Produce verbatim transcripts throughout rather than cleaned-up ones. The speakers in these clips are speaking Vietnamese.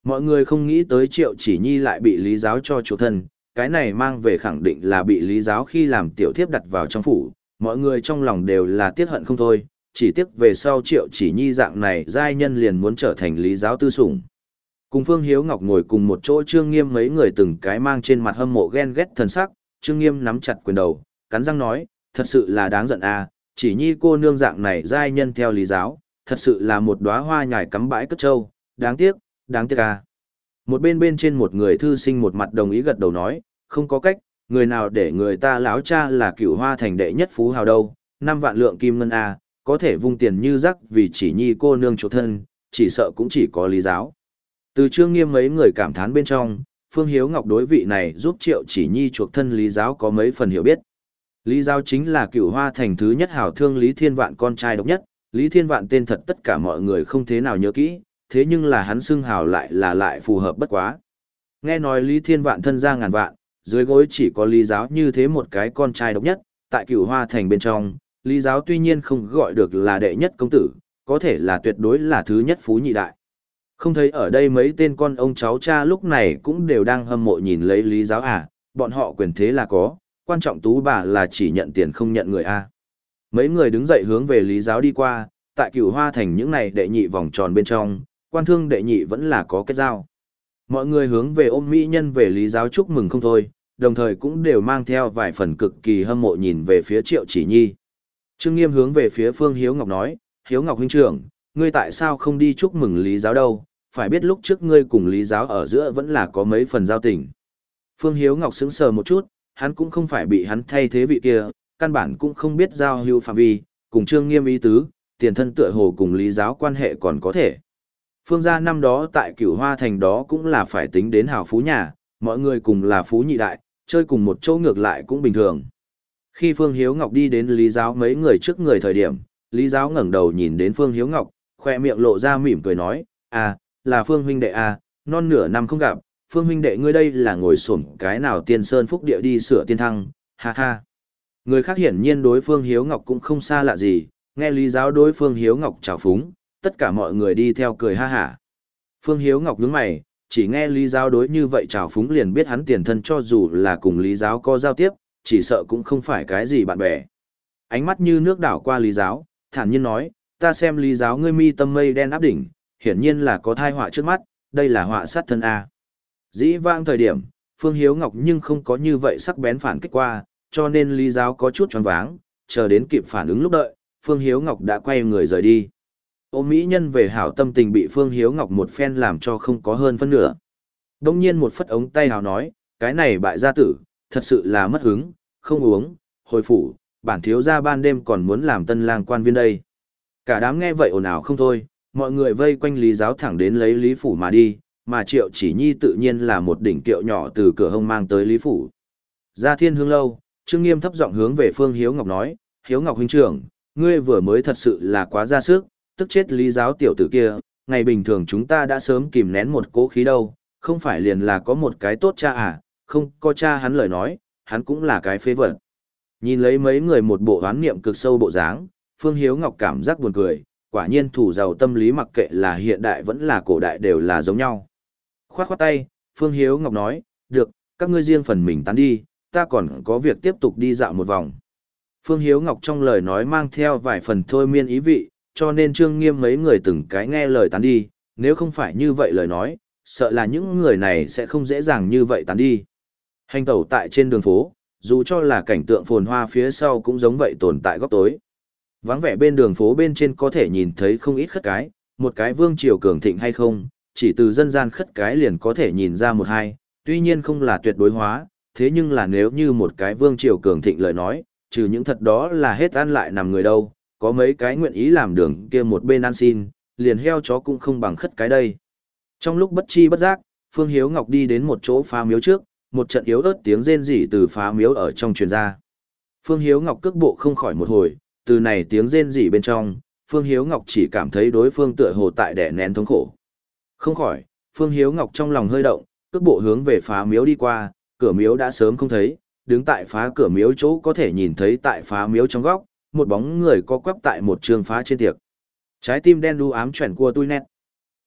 Mọi người không nghĩ tới Triệu Chỉ Nhi lại bị Lý Giáo cho chuộc thân, cái này mang về khẳng định là bị Lý Giáo khi làm tiểu thiếp đặt vào trong phủ, mọi người trong lòng đều là tiếc hận không thôi, chỉ tiếc về sau Triệu Chỉ Nhi dạng này giai nhân liền muốn trở thành Lý Giáo tư sủng. Cùng Phương Hiếu Ngọc ngồi cùng một chỗ Trương Nghiêm mấy người từng cái mang trên mặt hâm mộ ghen ghét thần sắc, Trương Nghiêm nắm chặt quyền đầu, cắn răng nói, thật sự là đáng giận à, Chỉ Nhi cô nương dạng này giai nhân theo Lý Giáo, thật sự là một đóa hoa nhài cắm bãi cất trâu, đáng tiếc, đáng tiếc à. Một bên bên trên một người thư sinh một mặt đồng ý gật đầu nói, không có cách, người nào để người ta láo cha là Cửu Hoa thành đệ nhất phú hào đâu, năm vạn lượng kim ngân a, có thể vung tiền như rắc vì Chỉ Nhi cô nương chỗ thân, chỉ sợ cũng chỉ có Lý Giáo. Từ Trương Nghiêm mấy người cảm thán bên trong, Phương Hiếu Ngọc đối vị này giúp Triệu Chỉ Nhi chuộc thân Lý Giáo có mấy phần hiểu biết. Lý Giáo chính là Cửu Hoa thành thứ nhất hảo thương Lý Thiên Vạn con trai độc nhất, Lý Thiên Vạn tên thật tất cả mọi người không thế nào nhớ kỹ, thế nhưng là hắn xưng hào lại là lại phù hợp bất quá. Nghe nói Lý Thiên Vạn thân gia ngàn vạn, dưới gối chỉ có Lý Giáo như thế một cái con trai độc nhất, tại Cửu Hoa thành bên trong, Lý Giáo tuy nhiên không gọi được là đệ nhất công tử, có thể là tuyệt đối là thứ nhất phú nhị đại. Không thấy ở đây mấy tên con ông cháu cha lúc này cũng đều đang hâm mộ nhìn lấy Lý Giáo à, bọn họ quyền thế là có, quan trọng tú bà là chỉ nhận tiền không nhận người a. Mấy người đứng dậy hướng về Lý Giáo đi qua, tại Cửu Hoa thành những này đệ nhị vòng tròn bên trong, quan thương đệ nhị vẫn là có kết giao. Mọi người hướng về ôm mỹ nhân về Lý Giáo chúc mừng không thôi, đồng thời cũng đều mang theo vài phần cực kỳ hâm mộ nhìn về phía Triệu Chỉ Nhi. Trương Nghiêm hướng về phía Phương Hiếu Ngọc nói, Hiếu Ngọc huynh trưởng, ngươi tại sao không đi chúc mừng Lý Giáo đâu, phải biết lúc trước ngươi cùng Lý Giáo ở giữa vẫn là có mấy phần giao tình. Phương Hiếu Ngọc sững sờ một chút, hắn cũng không phải bị hắn thay thế vị kia, căn bản cũng không biết giao hữu phạm vi, cùng Trương Nghiêm ý tứ, tiền thân tựa hồ cùng Lý Giáo quan hệ còn có thể. Phương gia năm đó tại Cửu Hoa thành đó cũng là phải tính đến hào phú nhà, mọi người cùng là phú nhị đại, chơi cùng một chỗ ngược lại cũng bình thường. Khi Phương Hiếu Ngọc đi đến Lý Giáo mấy người trước người thời điểm, Lý Giáo ngẩng đầu nhìn đến Phương Hiếu Ngọc, khoe miệng lộ ra mỉm cười nói, à, là Phương huynh đệ à, non nửa năm không gặp, Phương huynh đệ ngươi đây là ngồi xổm cái nào tiên sơn phúc địa đi sửa tiên thăng, ha ha. Người khác hiển nhiên đối Phương Hiếu Ngọc cũng không xa lạ gì, nghe Lý Giáo đối Phương Hiếu Ngọc chào phúng, tất cả mọi người đi theo cười ha hả. Phương Hiếu Ngọc nhướng mày, chỉ nghe Lý Giáo đối như vậy chào phúng liền biết hắn tiền thân cho dù là cùng Lý Giáo có giao tiếp, chỉ sợ cũng không phải cái gì bạn bè. Ánh mắt như nước đảo qua Lý Giáo, thản nhiên nói, ta xem Lý Giáo ngươi mi tâm mây đen áp đỉnh, hiển nhiên là có thai họa trước mắt, đây là họa sát thân A. Dĩ vãng thời điểm, Phương Hiếu Ngọc nhưng không có như vậy sắc bén phản kích qua, cho nên Lý Giáo có chút choáng váng, chờ đến kịp phản ứng lúc đợi, Phương Hiếu Ngọc đã quay người rời đi. Ôm mỹ nhân về hảo tâm tình bị Phương Hiếu Ngọc một phen làm cho không có hơn phân nửa. Đông nhiên một phất ống tay hào nói, cái này bại gia tử, thật sự là mất hứng, không uống, hồi phủ, bản thiếu gia ban đêm còn muốn làm tân lang quan viên đây. Cả đám nghe vậy ồn ào không thôi, mọi người vây quanh Lý Giáo thẳng đến lấy Lý phủ mà đi, mà Triệu Chỉ Nhi tự nhiên là một đỉnh kiệu nhỏ từ cửa hông mang tới Lý phủ. Ra Thiên Hương lâu, Trương Nghiêm thấp giọng hướng về Phương Hiếu Ngọc nói, Hiếu Ngọc huynh trưởng, ngươi vừa mới thật sự là quá ra sức, tức chết Lý Giáo tiểu tử kia, ngày bình thường chúng ta đã sớm kìm nén một cố khí đâu, không phải liền là có một cái tốt cha à, không có cha hắn lời nói, hắn cũng là cái phế vật. Nhìn lấy mấy người một bộ oán niệm cực sâu bộ dáng, Phương Hiếu Ngọc cảm giác buồn cười, quả nhiên thủ giàu tâm lý mặc kệ là hiện đại vẫn là cổ đại đều là giống nhau. Khoát khoát tay, Phương Hiếu Ngọc nói, được, các ngươi riêng phần mình tán đi, ta còn có việc tiếp tục đi dạo một vòng. Phương Hiếu Ngọc trong lời nói mang theo vài phần thôi miên ý vị, cho nên Trương Nghiêm mấy người từng cái nghe lời tán đi, nếu không phải như vậy lời nói, sợ là những người này sẽ không dễ dàng như vậy tán đi. Hành tẩu tại trên đường phố, dù cho là cảnh tượng phồn hoa phía sau cũng giống vậy tồn tại góc tối. Vắng vẻ bên đường phố bên trên có thể nhìn thấy không ít khất cái, một cái vương triều cường thịnh hay không, chỉ từ dân gian khất cái liền có thể nhìn ra một hai, tuy nhiên không là tuyệt đối hóa, thế nhưng là nếu như một cái vương triều cường thịnh lời nói, trừ những thật đó là hết ăn lại nằm người đâu, có mấy cái nguyện ý làm đường kia một bên ăn xin, liền heo chó cũng không bằng khất cái đây. Trong lúc bất chi bất giác, Phương Hiếu Ngọc đi đến một chỗ phá miếu trước, một trận yếu ớt tiếng rên rỉ từ phá miếu ở trong truyền ra. Phương Hiếu Ngọc cước bộ không khỏi một hồi, từ này tiếng rên rỉ bên trong, Phương Hiếu Ngọc chỉ cảm thấy đối phương tựa hồ tại đè nén thống khổ. Không khỏi, Phương Hiếu Ngọc trong lòng hơi động, cước bộ hướng về phá miếu đi qua, cửa miếu đã sớm không thấy, đứng tại phá cửa miếu chỗ có thể nhìn thấy tại phá miếu trong góc, một bóng người co quắp tại một trường phá trên tiệc. Trái tim đen đu ám chuyển qua tui nét.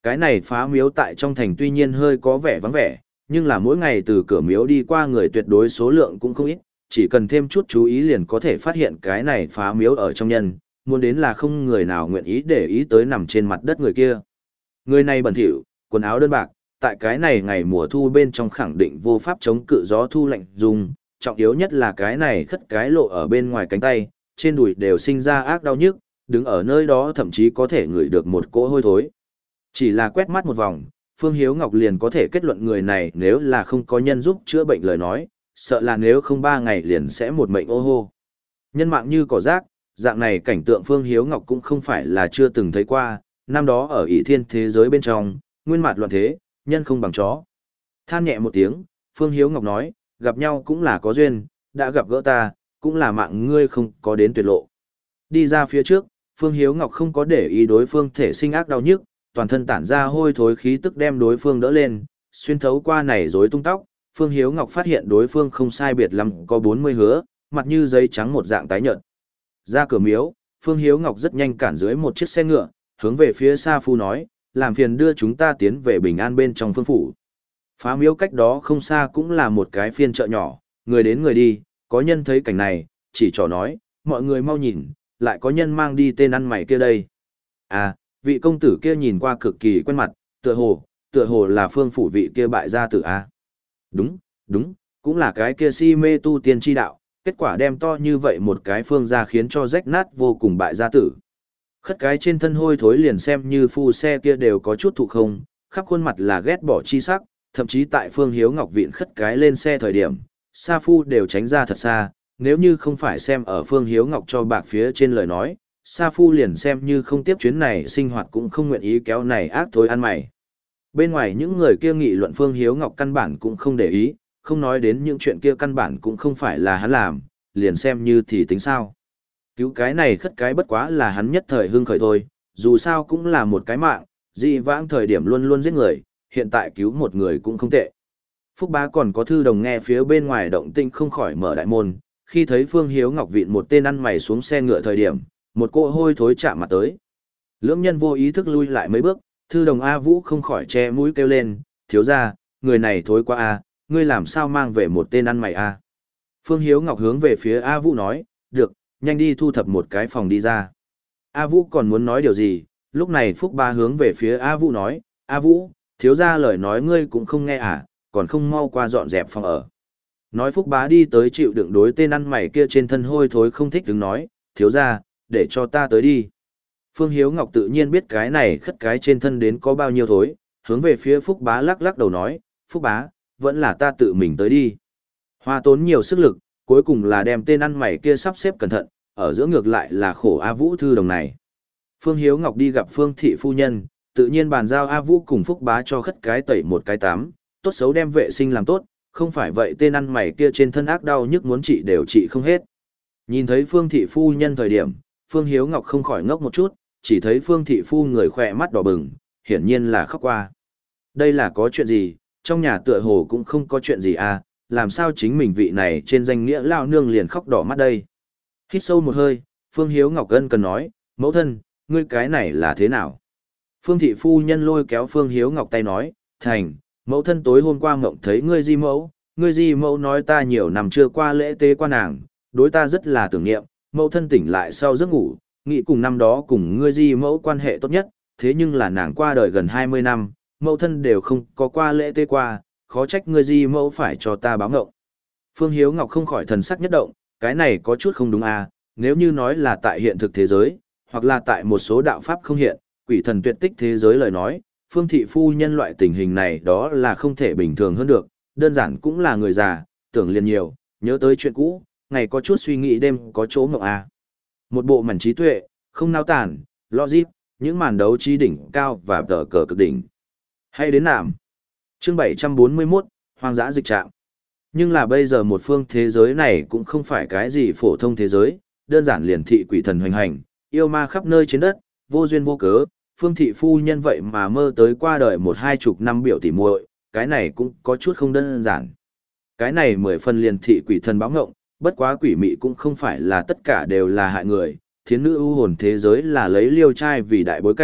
Cái này phá miếu tại trong thành tuy nhiên hơi có vẻ vắng vẻ, nhưng là mỗi ngày từ cửa miếu đi qua người tuyệt đối số lượng cũng không ít, chỉ cần thêm chút chú ý liền có thể phát hiện cái này phá miếu ở trong nhân, muốn đến là không người nào nguyện ý để ý tới nằm trên mặt đất người kia. Người này bẩn thỉu, quần áo đơn bạc, tại cái này ngày mùa thu bên trong khẳng định vô pháp chống cự gió thu lạnh dùng, trọng yếu nhất là cái này khất cái lộ ở bên ngoài cánh tay, trên đùi đều sinh ra ác đau nhức, đứng ở nơi đó thậm chí có thể ngửi được một cỗ hôi thối. Chỉ là quét mắt một vòng, Phương Hiếu Ngọc liền có thể kết luận người này nếu là không có nhân giúp chữa bệnh lời nói, sợ là nếu không ba ngày liền sẽ một mệnh ô hô. Nhân mạng như cỏ rác, dạng này cảnh tượng Phương Hiếu Ngọc cũng không phải là chưa từng thấy qua, năm đó ở ỷ thiên thế giới bên trong, nguyên mạt loạn thế, nhân không bằng chó. Than nhẹ một tiếng, Phương Hiếu Ngọc nói, gặp nhau cũng là có duyên, đã gặp gỡ ta, cũng là mạng ngươi không có đến tuyệt lộ. Đi ra phía trước, Phương Hiếu Ngọc không có để ý đối phương thể sinh ác đau nhức, toàn thân tản ra hôi thối khí tức đem đối phương đỡ lên, xuyên thấu qua này rối tung tóc, Phương Hiếu Ngọc phát hiện đối phương không sai biệt lắm có bốn mươi hứa, mặt như giấy trắng một dạng tái nhợt. Ra cửa miếu, Phương Hiếu Ngọc rất nhanh cản dưới một chiếc xe ngựa, hướng về phía Sa Phu nói, làm phiền đưa chúng ta tiến về bình an bên trong phương phủ. Phá miếu cách đó không xa cũng là một cái phiên chợ nhỏ, người đến người đi, có nhân thấy cảnh này, chỉ trò nói, mọi người mau nhìn, lại có nhân mang đi tên ăn mày kia đây. À, vị công tử kia nhìn qua cực kỳ quen mặt, tựa hồ, tựa hồ là phương phủ vị kia bại gia tử a. Đúng, đúng, cũng là cái kia si mê tu tiên chi đạo, kết quả đem to như vậy một cái phương gia khiến cho rách nát vô cùng bại gia tử. Khất cái trên thân hôi thối liền xem như phu xe kia đều có chút thụ không, khắp khuôn mặt là ghét bỏ chi sắc, thậm chí tại Phương Hiếu Ngọc vịn khất cái lên xe thời điểm, Sa Phu đều tránh ra thật xa, nếu như không phải xem ở Phương Hiếu Ngọc cho bạc phía trên lời nói, Sa Phu liền xem như không tiếp chuyến này sinh hoạt cũng không nguyện ý kéo này ác thối ăn mày. Bên ngoài những người kia nghị luận Phương Hiếu Ngọc căn bản cũng không để ý, không nói đến những chuyện kia căn bản cũng không phải là hắn làm, liền xem như thì tính sao. Cứu cái này khất cái bất quá là hắn nhất thời hưng khởi thôi, dù sao cũng là một cái mạng, dị vãng thời điểm luôn luôn giết người, hiện tại cứu một người cũng không tệ. Phúc Bá còn có thư đồng nghe phía bên ngoài động tĩnh không khỏi mở đại môn, khi thấy Phương Hiếu Ngọc vịn một tên ăn mày xuống xe ngựa thời điểm, một cỗ hôi thối chạm mặt tới. Lưỡng nhân vô ý thức lui lại mấy bước, thư đồng A Vũ không khỏi che mũi kêu lên, thiếu ra, người này thối quá A, ngươi làm sao mang về một tên ăn mày A. Phương Hiếu Ngọc hướng về phía A Vũ nói, được, nhanh đi thu thập một cái phòng đi ra. A Vũ còn muốn nói điều gì, lúc này Phúc Ba hướng về phía A Vũ nói, A Vũ, thiếu ra lời nói ngươi cũng không nghe à, còn không mau qua dọn dẹp phòng ở. Nói Phúc Bá đi tới chịu đựng đối tên ăn mày kia trên thân hôi thối không thích đứng nói, thiếu ra, để cho ta tới đi. Phương Hiếu Ngọc tự nhiên biết cái này khất cái trên thân đến có bao nhiêu thối, hướng về phía Phúc Bá lắc lắc đầu nói, Phúc Bá, vẫn là ta tự mình tới đi. Hoa tốn nhiều sức lực, cuối cùng là đem tên ăn mày kia sắp xếp cẩn thận, ở giữa ngược lại là khổ A Vũ thư đồng này. Phương Hiếu Ngọc đi gặp Phương Thị Phu Nhân, tự nhiên bàn giao A Vũ cùng Phúc Bá cho khất cái tẩy một cái tắm, tốt xấu đem vệ sinh làm tốt, không phải vậy tên ăn mày kia trên thân ác đau nhức muốn trị đều trị không hết. Nhìn thấy Phương Thị Phu Nhân thời điểm, Phương Hiếu Ngọc không khỏi ngốc một chút, chỉ thấy Phương Thị Phu người khỏe mắt đỏ bừng, hiển nhiên là khóc qua. Đây là có chuyện gì, trong nhà tựa hồ cũng không có chuyện gì à, làm sao chính mình vị này trên danh nghĩa lao nương liền khóc đỏ mắt đây. Hít sâu một hơi, Phương Hiếu Ngọc ân cần nói, mẫu thân, ngươi cái này là thế nào? Phương Thị Phu Nhân lôi kéo Phương Hiếu Ngọc tay nói, thành, mẫu thân tối hôm qua mộng thấy ngươi di mẫu, ngươi di mẫu nói ta nhiều năm chưa qua lễ tế qua nàng, đối ta rất là tưởng niệm, mẫu thân tỉnh lại sau giấc ngủ, nghĩ cùng năm đó cùng ngươi di mẫu quan hệ tốt nhất, thế nhưng là nàng qua đời gần hai mươi năm, mẫu thân đều không có qua lễ tế qua, khó trách ngươi di mẫu phải cho ta báo ngộng. Phương Hiếu Ngọc không khỏi thần sắc nhất động, cái này có chút không đúng à, nếu như nói là tại hiện thực thế giới, hoặc là tại một số đạo pháp không hiện, quỷ thần tuyệt tích thế giới lời nói, Phương Thị Phu Nhân loại tình hình này đó là không thể bình thường hơn được, đơn giản cũng là người già, tưởng liền nhiều, nhớ tới chuyện cũ, ngày có chút suy nghĩ đêm có chỗ mộng à. Một bộ mảnh trí tuệ, không nao tản, logic, những màn đấu trí đỉnh cao và tờ cờ cực đỉnh. Hay đến nạm. Chương bảy trăm bốn mươi mốt, Hoang dã dịch trạm. Nhưng là bây giờ một phương thế giới này cũng không phải cái gì phổ thông thế giới, đơn giản liền thị quỷ thần hoành hành, yêu ma khắp nơi trên đất, vô duyên vô cớ, Phương Thị Phu Nhân vậy mà mơ tới qua đời một hai chục năm biểu tỉ muội, cái này cũng có chút không đơn giản. Cái này mười phần liền thị quỷ thần báo ngộng, bất quá quỷ mị cũng không phải là tất cả đều là hại người, thiến nữ ưu hồn thế giới là lấy liêu trai vì đại bối cảnh,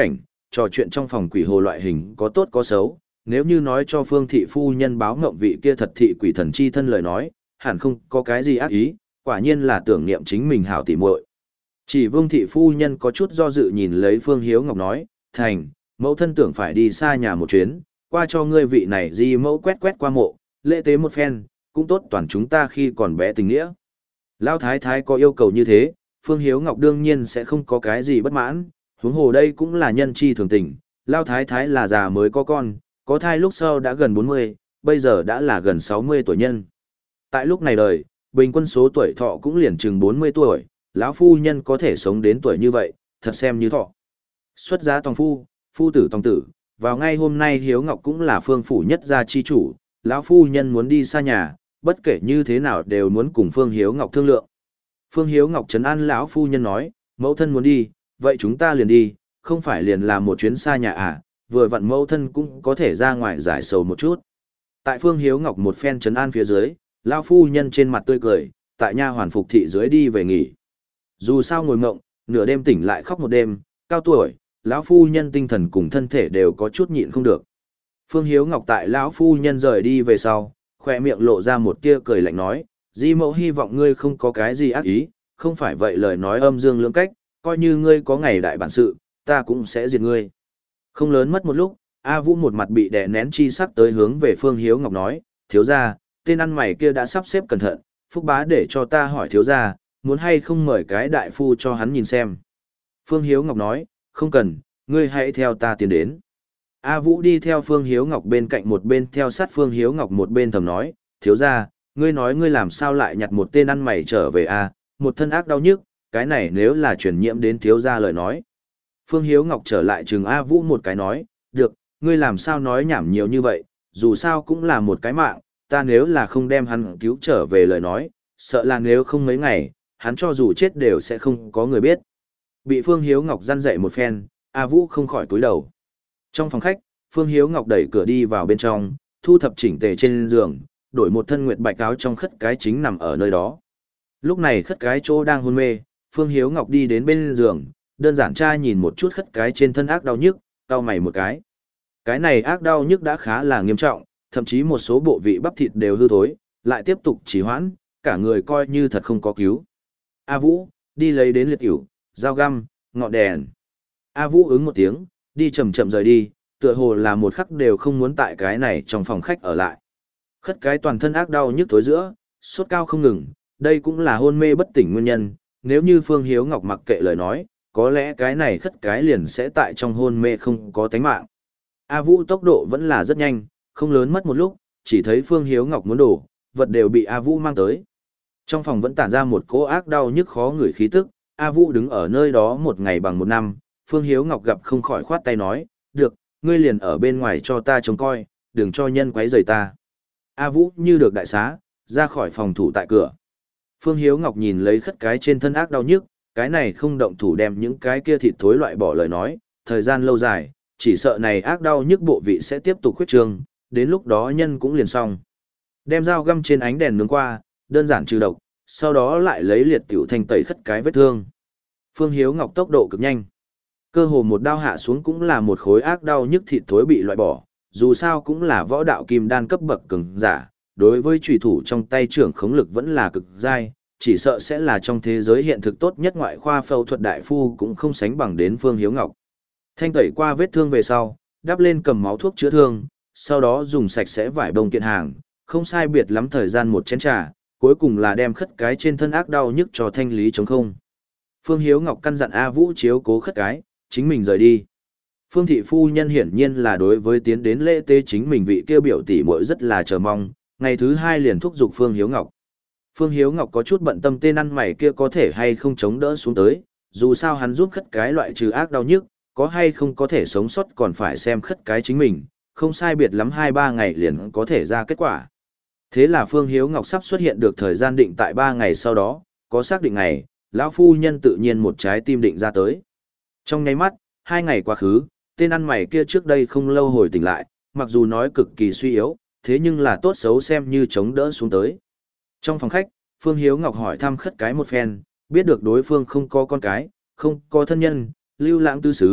trò chuyện trong phòng quỷ hồ loại hình có tốt có xấu, nếu như nói cho Phương thị phu nhân báo ngộng vị kia thật thị quỷ thần chi thân lời nói, hẳn không có cái gì ác ý, quả nhiên là tưởng niệm chính mình hảo tỉ muội. Chỉ Vương thị phu nhân có chút do dự nhìn lấy Phương Hiếu Ngọc nói, thành, mẫu thân tưởng phải đi xa nhà một chuyến, qua cho ngươi vị này di mẫu quét quét qua mộ, lễ tế một phen, cũng tốt toàn chúng ta khi còn bé tình nghĩa. Lão thái thái có yêu cầu như thế, Phương Hiếu Ngọc đương nhiên sẽ không có cái gì bất mãn, huống hồ đây cũng là nhân chi thường tình, Lão thái thái là già mới có con, có thai lúc sau đã gần bốn mươi, bây giờ đã là gần sáu mươi tuổi nhân. Tại lúc này đời, bình quân số tuổi thọ cũng liền chừng bốn mươi tuổi, lão phu nhân có thể sống đến tuổi như vậy, thật xem như thọ. Xuất giá tòng phu, phu tử tòng tử, vào ngay hôm nay Hiếu Ngọc cũng là phương phủ nhất gia chi chủ, lão phu nhân muốn đi xa nhà, bất kể như thế nào đều muốn cùng Phương Hiếu Ngọc thương lượng. Phương Hiếu Ngọc trấn an lão phu nhân nói, mẫu thân muốn đi, vậy chúng ta liền đi, không phải liền làm một chuyến xa nhà à, vừa vặn mẫu thân cũng có thể ra ngoài giải sầu một chút. Tại Phương Hiếu Ngọc một phen trấn an phía dưới, lão phu nhân trên mặt tươi cười, tại nha hoàn phục thị dưới đi về nghỉ. Dù sao ngồi mộng, nửa đêm tỉnh lại khóc một đêm, cao tuổi, lão phu nhân tinh thần cùng thân thể đều có chút nhịn không được. Phương Hiếu Ngọc tại lão phu nhân rời đi về sau, khoe miệng lộ ra một tia cười lạnh nói, di mẫu hy vọng ngươi không có cái gì ác ý, không phải vậy lời nói âm dương lưỡng cách, coi như ngươi có ngày đại bản sự, ta cũng sẽ diệt ngươi. Không lớn mất một lúc, A Vũ một mặt bị đè nén chi sắc tới hướng về Phương Hiếu Ngọc nói, thiếu gia, tên ăn mày kia đã sắp xếp cẩn thận, Phúc Bá để cho ta hỏi thiếu gia, muốn hay không mời cái đại phu cho hắn nhìn xem. Phương Hiếu Ngọc nói, không cần, ngươi hãy theo ta tiến đến. A Vũ đi theo Phương Hiếu Ngọc bên cạnh một bên theo sát Phương Hiếu Ngọc một bên thầm nói, thiếu gia, ngươi nói ngươi làm sao lại nhặt một tên ăn mày trở về a, một thân ác đau nhức, cái này nếu là truyền nhiễm đến thiếu gia lời nói. Phương Hiếu Ngọc trở lại trừng A Vũ một cái nói, được, ngươi làm sao nói nhảm nhiều như vậy, dù sao cũng là một cái mạng, ta nếu là không đem hắn cứu trở về lời nói, sợ là nếu không mấy ngày, hắn cho dù chết đều sẽ không có người biết. Bị Phương Hiếu Ngọc răn dạy một phen, A Vũ không khỏi cúi đầu. Trong phòng khách, Phương Hiếu Ngọc đẩy cửa đi vào bên trong, thu thập chỉnh tề trên giường, đổi một thân nguyệt bạch áo trong khất cái chính nằm ở nơi đó. Lúc này khất cái chỗ đang hôn mê, Phương Hiếu Ngọc đi đến bên giường, đơn giản tra nhìn một chút khất cái trên thân ác đau nhức, cau mày một cái. Cái này ác đau nhức đã khá là nghiêm trọng, thậm chí một số bộ vị bắp thịt đều hư thối, lại tiếp tục trì hoãn, cả người coi như thật không có cứu. A Vũ, đi lấy đến liệt ỉu, dao găm, ngọn đèn. A Vũ ứng một tiếng, đi chậm chậm rời đi, tựa hồ là một khắc đều không muốn tại cái này trong phòng khách ở lại. Khất cái toàn thân ác đau nhức thối giữa, sốt cao không ngừng, đây cũng là hôn mê bất tỉnh nguyên nhân, nếu như Phương Hiếu Ngọc mặc kệ lời nói, có lẽ cái này khất cái liền sẽ tại trong hôn mê không có tánh mạng. A Vũ tốc độ vẫn là rất nhanh, không lớn mất một lúc, chỉ thấy Phương Hiếu Ngọc muốn đổ, vật đều bị A Vũ mang tới. Trong phòng vẫn tản ra một cỗ ác đau nhức khó ngửi khí tức, A Vũ đứng ở nơi đó một ngày bằng một năm, Phương Hiếu Ngọc gặp không khỏi khoát tay nói, được, ngươi liền ở bên ngoài cho ta trông coi, đừng cho nhân quấy rầy ta. A Vũ như được đại xá, ra khỏi phòng thủ tại cửa. Phương Hiếu Ngọc nhìn lấy khất cái trên thân ác đau nhức, cái này không động thủ đem những cái kia thịt thối loại bỏ lời nói, thời gian lâu dài, chỉ sợ này ác đau nhức bộ vị sẽ tiếp tục khuyết trương, đến lúc đó nhân cũng liền xong. Đem dao găm trên ánh đèn nướng qua, đơn giản trừ độc, sau đó lại lấy liệt tiểu thanh tẩy khất cái vết thương. Phương Hiếu Ngọc tốc độ cực nhanh. Cơ hồ một đao hạ xuống cũng là một khối ác đau nhức thịt thối bị loại bỏ, dù sao cũng là võ đạo kim đan cấp bậc cường giả, đối với chủy thủ trong tay trưởng khống lực vẫn là cực dai, chỉ sợ sẽ là trong thế giới hiện thực tốt nhất ngoại khoa phẫu thuật đại phu cũng không sánh bằng đến Phương Hiếu Ngọc. Thanh tẩy qua vết thương về sau, đắp lên cầm máu thuốc chữa thương, sau đó dùng sạch sẽ vải bông kiện hàng, không sai biệt lắm thời gian một chén trà, cuối cùng là đem khất cái trên thân ác đau nhức cho thanh lý chống không. Phương Hiếu Ngọc căn dặn A Vũ chiếu cố khất cái, chính mình rời đi. Phương thị phu nhân hiển nhiên là đối với tiến đến lễ tế chính mình vị kia biểu tỷ muội rất là chờ mong, ngày thứ hai liền thúc giục Phương Hiếu Ngọc. Phương Hiếu Ngọc có chút bận tâm tên ăn mày kia có thể hay không chống đỡ xuống tới, dù sao hắn giúp khất cái loại trừ ác đau nhức, có hay không có thể sống sót còn phải xem khất cái chính mình, không sai biệt lắm hai ba ngày liền có thể ra kết quả. Thế là Phương Hiếu Ngọc sắp xuất hiện được thời gian định tại ba ngày sau đó, có xác định ngày, lão phu nhân tự nhiên một trái tim định ra tới. Trong nháy mắt, hai ngày quá khứ, tên ăn mày kia trước đây không lâu hồi tỉnh lại, mặc dù nói cực kỳ suy yếu, thế nhưng là tốt xấu xem như chống đỡ xuống tới. Trong phòng khách, Phương Hiếu Ngọc hỏi thăm khất cái một phen, biết được đối phương không có con cái, không có thân nhân, lưu lãng tư xứ,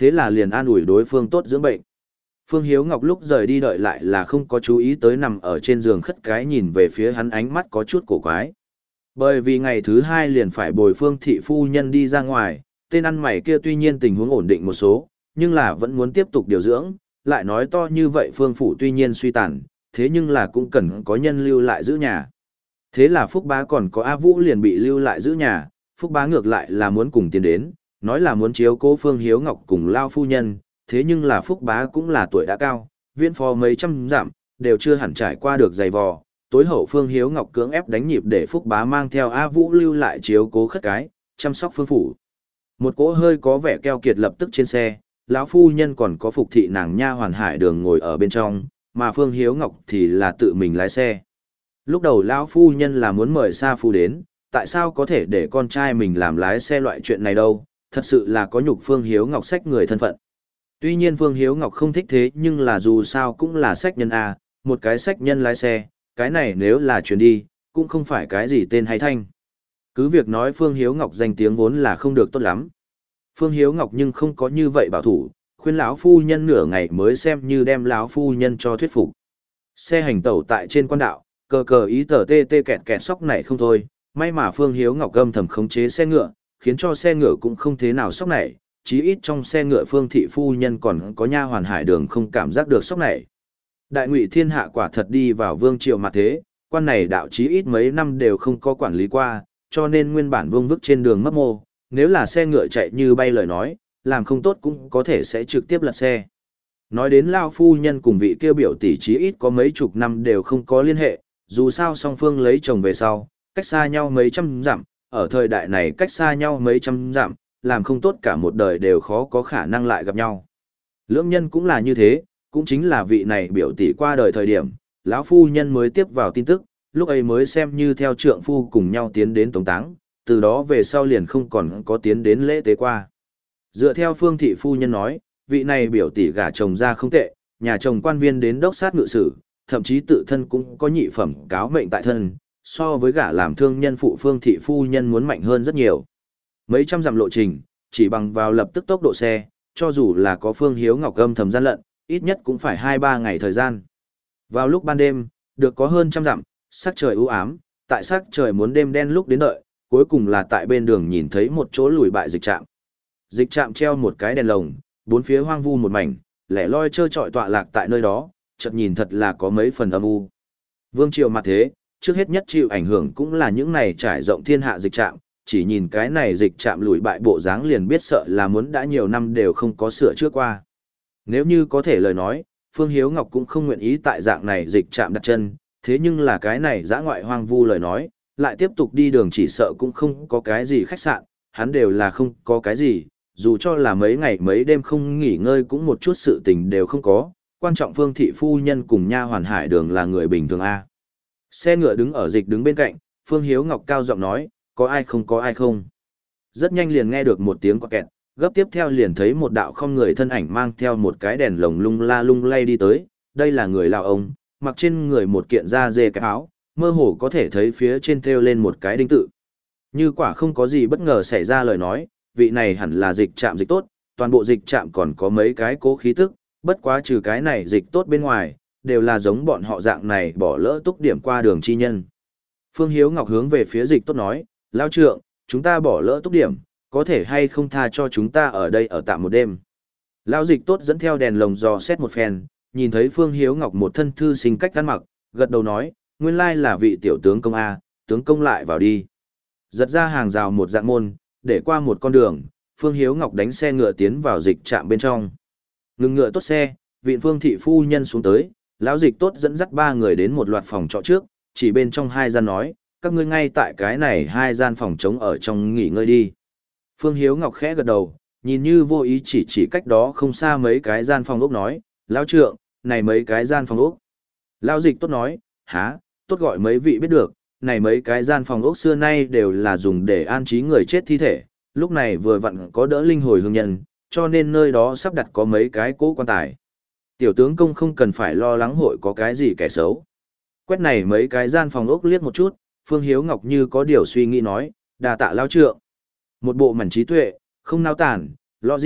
thế là liền an ủi đối phương tốt dưỡng bệnh. Phương Hiếu Ngọc lúc rời đi đợi lại là không có chú ý tới nằm ở trên giường khất cái nhìn về phía hắn ánh mắt có chút cổ quái. Bởi vì ngày thứ hai liền phải bồi Phương thị phu nhân đi ra ngoài, tên ăn mày kia tuy nhiên tình huống ổn định một số, nhưng là vẫn muốn tiếp tục điều dưỡng, lại nói to như vậy Phương phủ tuy nhiên suy tàn, thế nhưng là cũng cần có nhân lưu lại giữ nhà. Thế là Phúc Bá còn có A Vũ liền bị lưu lại giữ nhà, Phúc Bá ngược lại là muốn cùng tiến đến, nói là muốn chiếu cố Phương Hiếu Ngọc cùng lao phu nhân, thế nhưng là Phúc Bá cũng là tuổi đã cao, viễn phó mấy trăm dặm, đều chưa hẳn trải qua được giày vò. Tối hậu Phương Hiếu Ngọc cưỡng ép đánh nhịp để Phúc Bá mang theo A Vũ lưu lại chiếu cố khất cái, chăm sóc Phương phủ. Một cỗ hơi có vẻ keo kiệt lập tức trên xe, lão phu nhân còn có phục thị nàng nha hoàn Hải Đường ngồi ở bên trong, mà Phương Hiếu Ngọc thì là tự mình lái xe. Lúc đầu lão phu nhân là muốn mời Sa Phu đến, tại sao có thể để con trai mình làm lái xe loại chuyện này đâu, thật sự là có nhục Phương Hiếu Ngọc sách người thân phận. Tuy nhiên Phương Hiếu Ngọc không thích thế nhưng là dù sao cũng là sách nhân A, một cái sách nhân lái xe, cái này nếu là chuyển đi, cũng không phải cái gì tên hay thanh. Cứ việc nói Phương Hiếu Ngọc danh tiếng vốn là không được tốt lắm. Phương Hiếu Ngọc nhưng không có như vậy bảo thủ, khuyên lão phu nhân nửa ngày mới xem như đem lão phu nhân cho thuyết phục. Xe hành tẩu tại trên quan đạo, cờ cờ ý tờ tê tê kẹt kẹt sóc này không thôi, may mà Phương Hiếu Ngọc âm thầm khống chế xe ngựa, khiến cho xe ngựa cũng không thế nào sóc này, chí ít trong xe ngựa Phương thị phu nhân còn có nha hoàn Hải Đường không cảm giác được sốc này. Đại ngụy thiên hạ quả thật đi vào vương triều mặt thế, quan này đạo chí ít mấy năm đều không có quản lý qua, cho nên nguyên bản vương vức trên đường mất mô, nếu là xe ngựa chạy như bay lời nói, làm không tốt cũng có thể sẽ trực tiếp lật xe. Nói đến lao phu nhân cùng vị kia biểu tỷ chí ít có mấy chục năm đều không có liên hệ, dù sao song phương lấy chồng về sau, cách xa nhau mấy trăm dặm, ở thời đại này cách xa nhau mấy trăm dặm, làm không tốt cả một đời đều khó có khả năng lại gặp nhau. Lưỡng nhân cũng là như thế, cũng chính là vị này biểu tỷ qua đời thời điểm, lão phu nhân mới tiếp vào tin tức, lúc ấy mới xem như theo trượng phu cùng nhau tiến đến tống táng, từ đó về sau liền không còn có tiến đến lễ tế qua. Dựa theo Phương thị phu nhân nói, vị này biểu tỷ gả chồng ra không tệ, nhà chồng quan viên đến đốc sát ngự sử, thậm chí tự thân cũng có nhị phẩm cáo mệnh tại thân, so với gả làm thương nhân phụ Phương thị phu nhân muốn mạnh hơn rất nhiều. Mấy trăm dặm lộ trình, chỉ bằng vào lập tức tốc độ xe, cho dù là có Phương Hiếu Ngọc âm thầm gian lận, ít nhất cũng phải hai ba ngày thời gian. Vào lúc ban đêm, được có hơn trăm dặm, sắc trời u ám, tại sắc trời muốn đêm đen lúc đến đợi, cuối cùng là tại bên đường nhìn thấy một chỗ lùi bại dịch trạm. Dịch trạm treo một cái đèn lồng, bốn phía hoang vu một mảnh, lẻ loi trơ trọi tọa lạc tại nơi đó, chợt nhìn thật là có mấy phần âm u. Vương triều mặt thế, trước hết nhất chịu ảnh hưởng cũng là những này trải rộng thiên hạ dịch trạm, chỉ nhìn cái này dịch trạm lùi bại bộ dáng liền biết sợ là muốn đã nhiều năm đều không có sửa chữa qua. Nếu như có thể lời nói, Phương Hiếu Ngọc cũng không nguyện ý tại dạng này dịch trạm đặt chân, thế nhưng là cái này dã ngoại hoang vu lời nói, lại tiếp tục đi đường chỉ sợ cũng không có cái gì khách sạn, hắn đều là không có cái gì, dù cho là mấy ngày mấy đêm không nghỉ ngơi cũng một chút sự tình đều không có, quan trọng Phương thị phu nhân cùng nha hoàn Hải Đường là người bình thường A. Xe ngựa đứng ở dịch đứng bên cạnh, Phương Hiếu Ngọc cao giọng nói, có ai không có ai không. Rất nhanh liền nghe được một tiếng quạt kẹt, gấp tiếp theo liền thấy một đạo không người thân ảnh mang theo một cái đèn lồng lung la lung lay đi tới, đây là người lào ông, mặc trên người một kiện da dê cái áo, mơ hồ có thể thấy phía trên thêu lên một cái đinh tự. Như quả không có gì bất ngờ xảy ra lời nói, vị này hẳn là dịch trạm dịch tốt, toàn bộ dịch trạm còn có mấy cái cố khí tức, bất quá trừ cái này dịch tốt bên ngoài, đều là giống bọn họ dạng này bỏ lỡ túc điểm qua đường chi nhân. Phương Hiếu Ngọc hướng về phía dịch tốt nói, lao trượng, chúng ta bỏ lỡ túc điểm, có thể hay không tha cho chúng ta ở đây ở tạm một đêm. Lao dịch tốt dẫn theo đèn lồng dò xét một phen, nhìn thấy Phương Hiếu Ngọc một thân thư sinh cách ăn mặc, gật đầu nói, nguyên lai là vị tiểu tướng công A, tướng công lại vào đi. Giật ra hàng rào một dạng môn, để qua một con đường, Phương Hiếu Ngọc đánh xe ngựa tiến vào dịch trạm bên trong. Ngừng ngựa tốt xe, vị Phương thị phu nhân xuống tới, lão dịch tốt dẫn dắt ba người đến một loạt phòng trọ trước, chỉ bên trong hai gian nói, các ngươi ngay tại cái này hai gian phòng trống ở trong nghỉ ngơi đi. Phương Hiếu Ngọc khẽ gật đầu, nhìn như vô ý chỉ chỉ cách đó không xa mấy cái gian phòng ốc nói, lão trượng, này mấy cái gian phòng ốc. Lão dịch tốt nói, há, tốt gọi mấy vị biết được, này mấy cái gian phòng ốc xưa nay đều là dùng để an trí người chết thi thể, lúc này vừa vặn có đỡ linh hồi hương nhân, cho nên nơi đó sắp đặt có mấy cái cỗ quan tài. Tiểu tướng công không cần phải lo lắng hội có cái gì kẻ xấu. Quét này mấy cái gian phòng ốc liếc một chút, Phương Hiếu Ngọc như có điều suy nghĩ nói, đà tạ lao trượng. Một bộ mảnh trí tuệ, không nao tản, logic,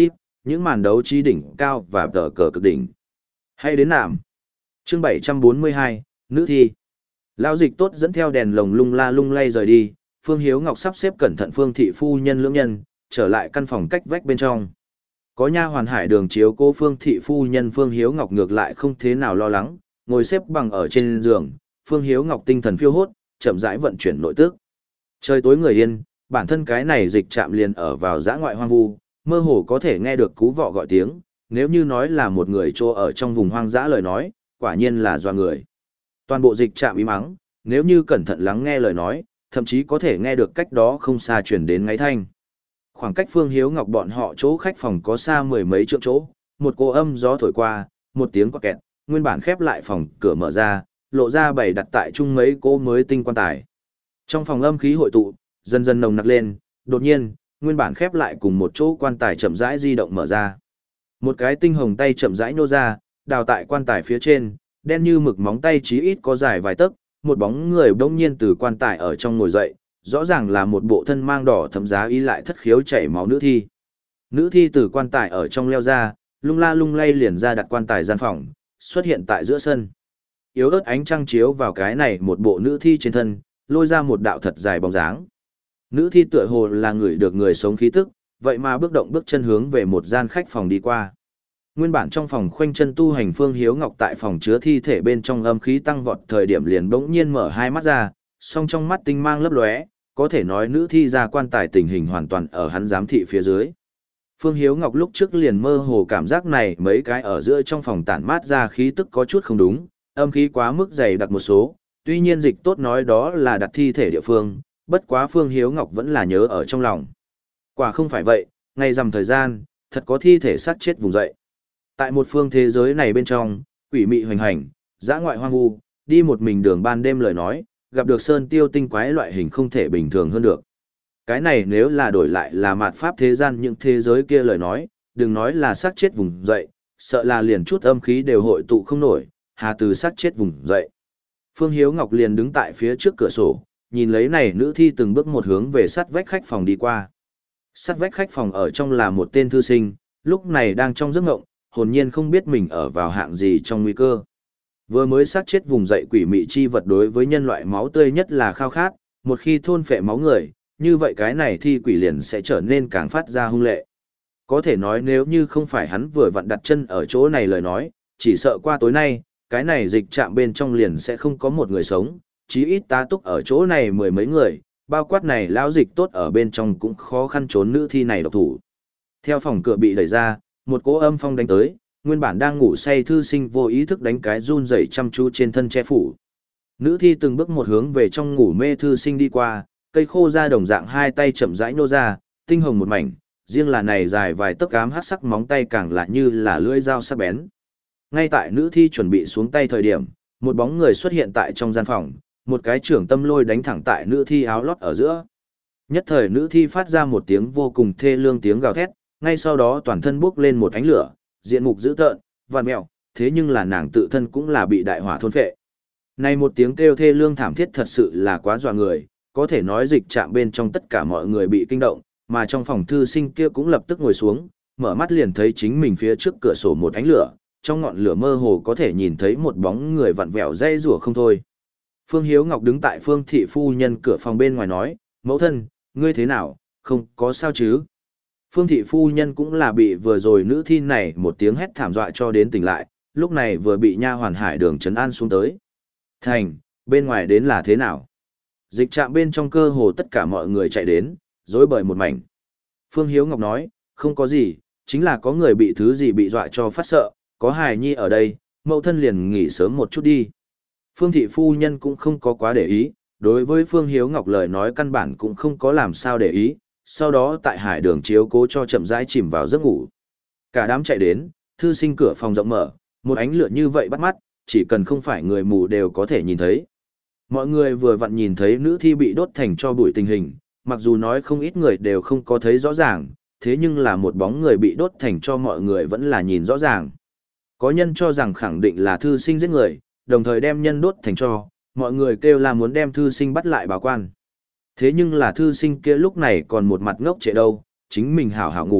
những màn đấu trí đỉnh cao và tờ cờ cực đỉnh. Hay đến nạm. Chương bảy trăm bốn mươi hai, Nữ thi. Lão Dịch Tốt dẫn theo đèn lồng lung la lung lay rời đi, Phương Hiếu Ngọc sắp xếp cẩn thận Phương thị phu nhân lưỡng nhân, trở lại căn phòng cách vách bên trong. Có nha hoàn Hải Đường chiếu cô Phương thị phu nhân, Phương Hiếu Ngọc ngược lại không thế nào lo lắng, ngồi xếp bằng ở trên giường, Phương Hiếu Ngọc tinh thần phiêu hốt, chậm rãi vận chuyển nội tức. Trời tối người yên, bản thân cái này dịch chạm liền ở vào dã ngoại hoang vu, mơ hồ có thể nghe được cú vọ gọi tiếng, nếu như nói là một người trô ở trong vùng hoang dã lời nói, quả nhiên là doa người. Toàn bộ dịch chạm im ắng, nếu như cẩn thận lắng nghe lời nói, thậm chí có thể nghe được cách đó không xa chuyển đến ngáy thanh. Khoảng cách Phương Hiếu Ngọc bọn họ chỗ khách phòng có xa mười mấy trượng chỗ, một cô âm gió thổi qua, một tiếng quạt kẹt, nguyên bản khép lại phòng cửa mở ra, lộ ra bày đặt tại chung mấy cô mới tinh quan tài. Trong phòng âm khí hội tụ, dần dần nồng nặc lên, đột nhiên, nguyên bản khép lại cùng một chỗ quan tài chậm rãi di động mở ra. Một cái tinh hồng tay chậm rãi nô ra, đào tại quan tài phía trên, đen như mực móng tay chí ít có dài vài tấc, một bóng người bỗng nhiên từ quan tài ở trong ngồi dậy, rõ ràng là một bộ thân mang đỏ thẫm giá y lại thất khiếu chảy máu nữ thi. Nữ thi từ quan tài ở trong leo ra, lung la lung lay liền ra đặt quan tài gian phòng, xuất hiện tại giữa sân. Yếu ớt ánh trăng chiếu vào cái này một bộ nữ thi trên thân, lôi ra một đạo thật dài bóng dáng. Nữ thi tựa hồ là người được người sống khí tức, vậy mà bước động bước chân hướng về một gian khách phòng đi qua. Nguyên bản trong phòng khoanh chân tu hành Phương Hiếu Ngọc tại phòng chứa thi thể bên trong âm khí tăng vọt thời điểm liền bỗng nhiên mở hai mắt ra, song trong mắt tinh mang lấp lóe, có thể nói nữ thi ra quan tài tình hình hoàn toàn ở hắn giám thị phía dưới. Phương Hiếu Ngọc lúc trước liền mơ hồ cảm giác này mấy cái ở giữa trong phòng tản mát ra khí tức có chút không đúng, âm khí quá mức dày đặc một số, tuy nhiên Dịch Tốt nói đó là đặt thi thể địa phương, bất quá Phương Hiếu Ngọc vẫn là nhớ ở trong lòng. Quả không phải vậy, ngày rằm thời gian, thật có thi thể sát chết vùng dậy. Tại một phương thế giới này bên trong, quỷ mị hoành hành, dã ngoại hoang vu, đi một mình đường ban đêm lời nói, gặp được sơn tiêu tinh quái loại hình không thể bình thường hơn được. Cái này nếu là đổi lại là mạt pháp thế gian những thế giới kia lời nói, đừng nói là sát chết vùng dậy, sợ là liền chút âm khí đều hội tụ không nổi, hà từ sát chết vùng dậy. Phương Hiếu Ngọc liền đứng tại phía trước cửa sổ, nhìn lấy này nữ thi từng bước một hướng về sát vách khách phòng đi qua. Sát vách khách phòng ở trong là một tên thư sinh, lúc này đang trong giấc ngộng, hồn nhiên không biết mình ở vào hạng gì trong nguy cơ. Vừa mới sát chết vùng dậy quỷ mị chi vật đối với nhân loại máu tươi nhất là khao khát, một khi thôn phệ máu người, như vậy cái này thi quỷ liền sẽ trở nên càng phát ra hung lệ. Có thể nói nếu như không phải hắn vừa vặn đặt chân ở chỗ này lời nói, chỉ sợ qua tối nay, cái này dịch chạm bên trong liền sẽ không có một người sống, chí ít tá túc ở chỗ này mười mấy người, bao quát này lão Dịch Tốt ở bên trong cũng khó khăn trốn nữ thi này độc thủ. Theo phòng cửa bị đẩy ra, một cỗ âm phong đánh tới, nguyên bản đang ngủ say thư sinh vô ý thức đánh cái run rẩy chăm chú trên thân che phủ. Nữ thi từng bước một hướng về trong ngủ mê thư sinh đi qua, cây khô ra đồng dạng hai tay chậm rãi nô ra, tinh hồng một mảnh, riêng là này dài vài tấc ám hắc sắc móng tay càng lạ như là lưỡi dao sắc bén. Ngay tại nữ thi chuẩn bị xuống tay thời điểm, một bóng người xuất hiện tại trong gian phòng, một cái trưởng tâm lôi đánh thẳng tại nữ thi áo lót ở giữa. Nhất thời nữ thi phát ra một tiếng vô cùng thê lương tiếng gào thét, ngay sau đó toàn thân bốc lên một ánh lửa, diện mục dữ tợn, vằn mèo, thế nhưng là nàng tự thân cũng là bị đại hỏa thôn phệ. Này một tiếng kêu thê lương thảm thiết thật sự là quá dọa người, có thể nói dịch chạm bên trong tất cả mọi người bị kinh động, mà trong phòng thư sinh kia cũng lập tức ngồi xuống, mở mắt liền thấy chính mình phía trước cửa sổ một ánh lửa, trong ngọn lửa mơ hồ có thể nhìn thấy một bóng người vặn vẹo dây rủa không thôi. Phương Hiếu Ngọc đứng tại Phương thị phu nhân cửa phòng bên ngoài nói, mẫu thân, ngươi thế nào, không có sao chứ? Phương thị phu nhân cũng là bị vừa rồi nữ thi này một tiếng hét thảm dọa cho đến tỉnh lại, lúc này vừa bị nha hoàn Hải Đường trấn an xuống tới. Thành, bên ngoài đến là thế nào? Dịch trạm bên trong cơ hồ tất cả mọi người chạy đến, rối bời một mảnh. Phương Hiếu Ngọc nói, không có gì, chính là có người bị thứ gì bị dọa cho phát sợ, có hài nhi ở đây, mẫu thân liền nghỉ sớm một chút đi. Phương thị phu nhân cũng không có quá để ý, đối với Phương Hiếu Ngọc lời nói căn bản cũng không có làm sao để ý, sau đó tại Hải Đường chiếu cố cho chậm rãi chìm vào giấc ngủ. Cả đám chạy đến, thư sinh cửa phòng rộng mở, một ánh lửa như vậy bắt mắt, chỉ cần không phải người mù đều có thể nhìn thấy. Mọi người vừa vặn nhìn thấy nữ thi bị đốt thành cho bụi tình hình, mặc dù nói không ít người đều không có thấy rõ ràng, thế nhưng là một bóng người bị đốt thành cho mọi người vẫn là nhìn rõ ràng. Có nhân cho rằng khẳng định là thư sinh giết người, đồng thời đem nhân đốt thành cho, mọi người kêu là muốn đem thư sinh bắt lại báo quan. Thế nhưng là thư sinh kia lúc này còn một mặt ngốc trệ đâu, chính mình hảo hảo ngủ,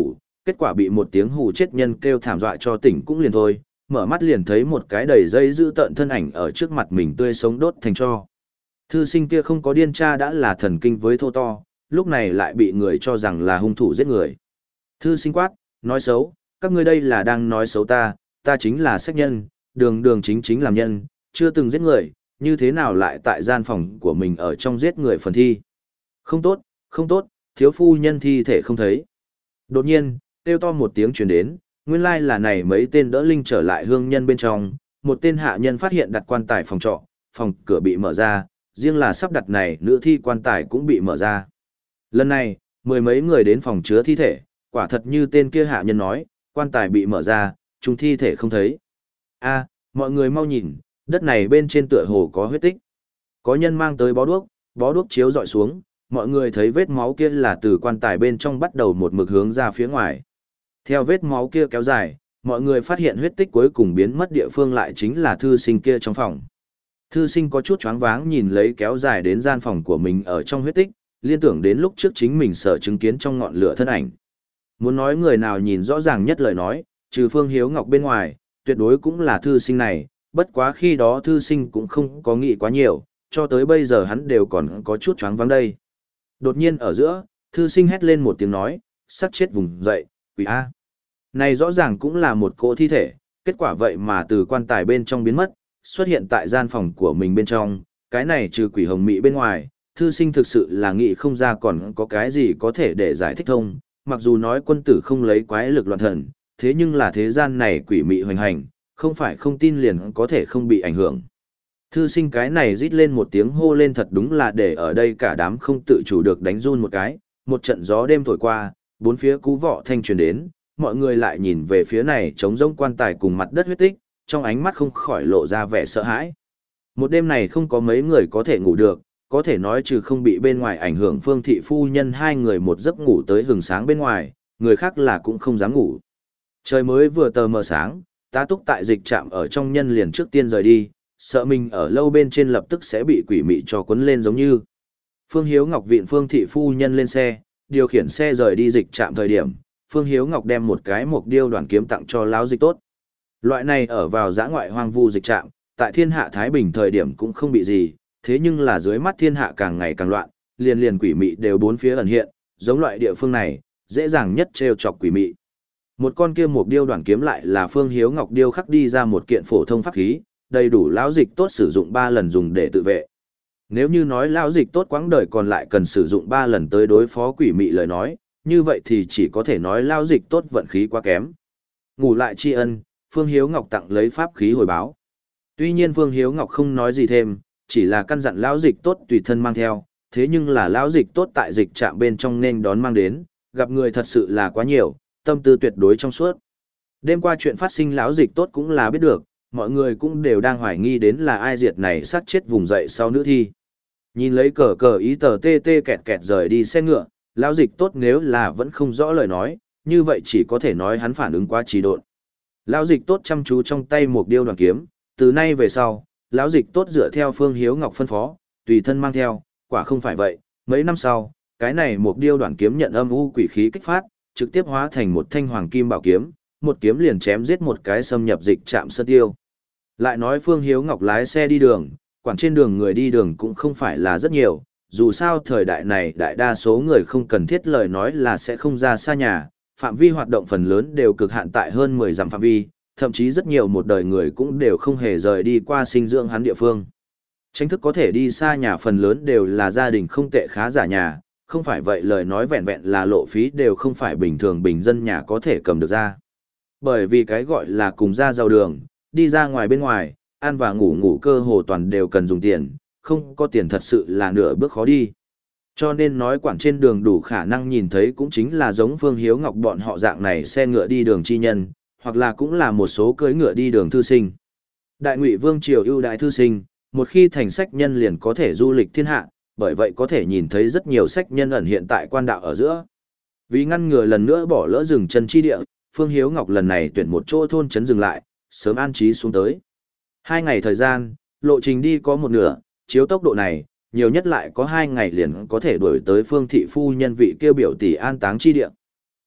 kết quả bị một tiếng hù chết nhân kêu thảm dọa cho tỉnh cũng liền thôi, mở mắt liền thấy một cái đầy dây dữ tợn thân ảnh ở trước mặt mình tươi sống đốt thành tro. Thư sinh kia không có điên tra đã là thần kinh với thô to, lúc này lại bị người cho rằng là hung thủ giết người. Thư sinh quát, nói xấu, các ngươi đây là đang nói xấu ta, ta chính là sách nhân, đường đường chính chính làm nhân, chưa từng giết người, như thế nào lại tại gian phòng của mình ở trong giết người phần thi. Không tốt, không tốt, thiếu phu nhân thi thể không thấy. Đột nhiên, kêu to một tiếng truyền đến, nguyên lai là này mấy tên đỡ linh trở lại hương nhân bên trong, một tên hạ nhân phát hiện đặt quan tài phòng trọ, phòng cửa bị mở ra, riêng là sắp đặt này nữ thi quan tài cũng bị mở ra. Lần này, mười mấy người đến phòng chứa thi thể, quả thật như tên kia hạ nhân nói, quan tài bị mở ra, chúng thi thể không thấy. A, mọi người mau nhìn, đất này bên trên tựa hồ có huyết tích. Có nhân mang tới bó đuốc, bó đuốc chiếu dọi xuống, mọi người thấy vết máu kia là từ quan tài bên trong bắt đầu một mực hướng ra phía ngoài. Theo vết máu kia kéo dài, mọi người phát hiện huyết tích cuối cùng biến mất địa phương lại chính là thư sinh kia trong phòng. Thư sinh có chút choáng váng nhìn lấy kéo dài đến gian phòng của mình ở trong huyết tích, liên tưởng đến lúc trước chính mình sợ chứng kiến trong ngọn lửa thân ảnh. Muốn nói người nào nhìn rõ ràng nhất lời nói, trừ Phương Hiếu Ngọc bên ngoài, tuyệt đối cũng là thư sinh này, bất quá khi đó thư sinh cũng không có nghĩ quá nhiều, cho tới bây giờ hắn đều còn có chút choáng váng đây. Đột nhiên ở giữa, thư sinh hét lên một tiếng nói, sắp chết vùng dậy, quỷ A. Này rõ ràng cũng là một cỗ thi thể, kết quả vậy mà từ quan tài bên trong biến mất, xuất hiện tại gian phòng của mình bên trong, cái này trừ quỷ hồng mị bên ngoài, thư sinh thực sự là nghĩ không ra còn có cái gì có thể để giải thích thông, mặc dù nói quân tử không lấy quái lực loạn thần, thế nhưng là thế gian này quỷ mị hoành hành, không phải không tin liền có thể không bị ảnh hưởng. Thư sinh cái này rít lên một tiếng hô lên thật đúng là để ở đây cả đám không tự chủ được đánh run một cái, một trận gió đêm thổi qua, bốn phía cú vọ thanh truyền đến, mọi người lại nhìn về phía này trống rỗng quan tài cùng mặt đất huyết tích, trong ánh mắt không khỏi lộ ra vẻ sợ hãi. Một đêm này không có mấy người có thể ngủ được, có thể nói trừ không bị bên ngoài ảnh hưởng Phương thị phu nhân hai người một giấc ngủ tới hừng sáng bên ngoài, người khác là cũng không dám ngủ. Trời mới vừa tờ mờ sáng, tá túc tại dịch trạm ở trong nhân liền trước tiên rời đi, sợ mình ở lâu bên trên lập tức sẽ bị quỷ mị cho cuốn lên giống như. Phương Hiếu Ngọc viện Phương thị phu nhân lên xe, điều khiển xe rời đi dịch trạm thời điểm, Phương Hiếu Ngọc đem một cái mộc điêu đoàn kiếm tặng cho lão dịch tốt. Loại này ở vào giã ngoại hoang vu dịch trạm, tại thiên hạ Thái Bình thời điểm cũng không bị gì, thế nhưng là dưới mắt thiên hạ càng ngày càng loạn, liền liền quỷ mị đều bốn phía ẩn hiện, giống loại địa phương này, dễ dàng nhất trêu chọc quỷ mị. Một con kia mộc điêu đoàn kiếm lại là Phương Hiếu Ngọc điêu khắc đi ra một kiện phổ thông pháp khí, đầy đủ lão dịch tốt sử dụng ba lần dùng để tự vệ. Nếu như nói lão dịch tốt quãng đời còn lại cần sử dụng ba lần tới đối phó quỷ mị lời nói, như vậy thì chỉ có thể nói lão dịch tốt vận khí quá kém. Ngủ lại tri ân, Phương Hiếu Ngọc tặng lấy pháp khí hồi báo. Tuy nhiên Phương Hiếu Ngọc không nói gì thêm, chỉ là căn dặn lão dịch tốt tùy thân mang theo, thế nhưng là lão dịch tốt tại dịch trạm bên trong nên đón mang đến, gặp người thật sự là quá nhiều, tâm tư tuyệt đối trong suốt. Đêm qua chuyện phát sinh lão dịch tốt cũng là biết được, mọi người cũng đều đang hoài nghi đến là ai diệt này sát chết vùng dậy sau nữ thi. Nhìn lấy cờ cờ ý tờ tê tê kẹt kẹt rời đi xe ngựa, lão dịch tốt nếu là vẫn không rõ lời nói, như vậy chỉ có thể nói hắn phản ứng quá trì độn. Lão dịch tốt chăm chú trong tay một điêu đoàn kiếm, từ nay về sau, lão dịch tốt dựa theo Phương Hiếu Ngọc phân phó, tùy thân mang theo, quả không phải vậy, mấy năm sau, cái này một điêu đoàn kiếm nhận âm u quỷ khí kích phát, trực tiếp hóa thành một thanh hoàng kim bảo kiếm, một kiếm liền chém giết một cái xâm nhập dịch trạm sơn tiêu. Lại nói Phương Hiếu Ngọc lái xe đi đường, quản trên đường người đi đường cũng không phải là rất nhiều, dù sao thời đại này đại đa số người không cần thiết lời nói là sẽ không ra xa nhà, phạm vi hoạt động phần lớn đều cực hạn tại hơn mười dặm phạm vi, thậm chí rất nhiều một đời người cũng đều không hề rời đi qua sinh dưỡng hắn địa phương. Tranh thức có thể đi xa nhà phần lớn đều là gia đình không tệ khá giả nhà, không phải vậy lời nói vẹn vẹn là lộ phí đều không phải bình thường bình dân nhà có thể cầm được ra. Bởi vì cái gọi là cùng ra giàu đường, đi ra ngoài bên ngoài, ăn và ngủ ngủ cơ hồ toàn đều cần dùng tiền, không có tiền thật sự là nửa bước khó đi. Cho nên nói quản trên đường đủ khả năng nhìn thấy cũng chính là giống Phương Hiếu Ngọc bọn họ dạng này xe ngựa đi đường chi nhân, hoặc là cũng là một số cưỡi ngựa đi đường thư sinh. Đại Ngụy Vương triều ưu đại thư sinh, một khi thành sách nhân liền có thể du lịch thiên hạ, bởi vậy có thể nhìn thấy rất nhiều sách nhân ẩn hiện tại quan đạo ở giữa. Vì ngăn ngừa lần nữa bỏ lỡ rừng chân chi địa, Phương Hiếu Ngọc lần này tuyển một chỗ thôn trấn dừng lại, sớm an trí xuống tới. Hai ngày thời gian, lộ trình đi có một nửa, chiếu tốc độ này, nhiều nhất lại có hai ngày liền có thể đuổi tới Phương thị phu nhân vị kêu biểu tỷ an táng chi địa.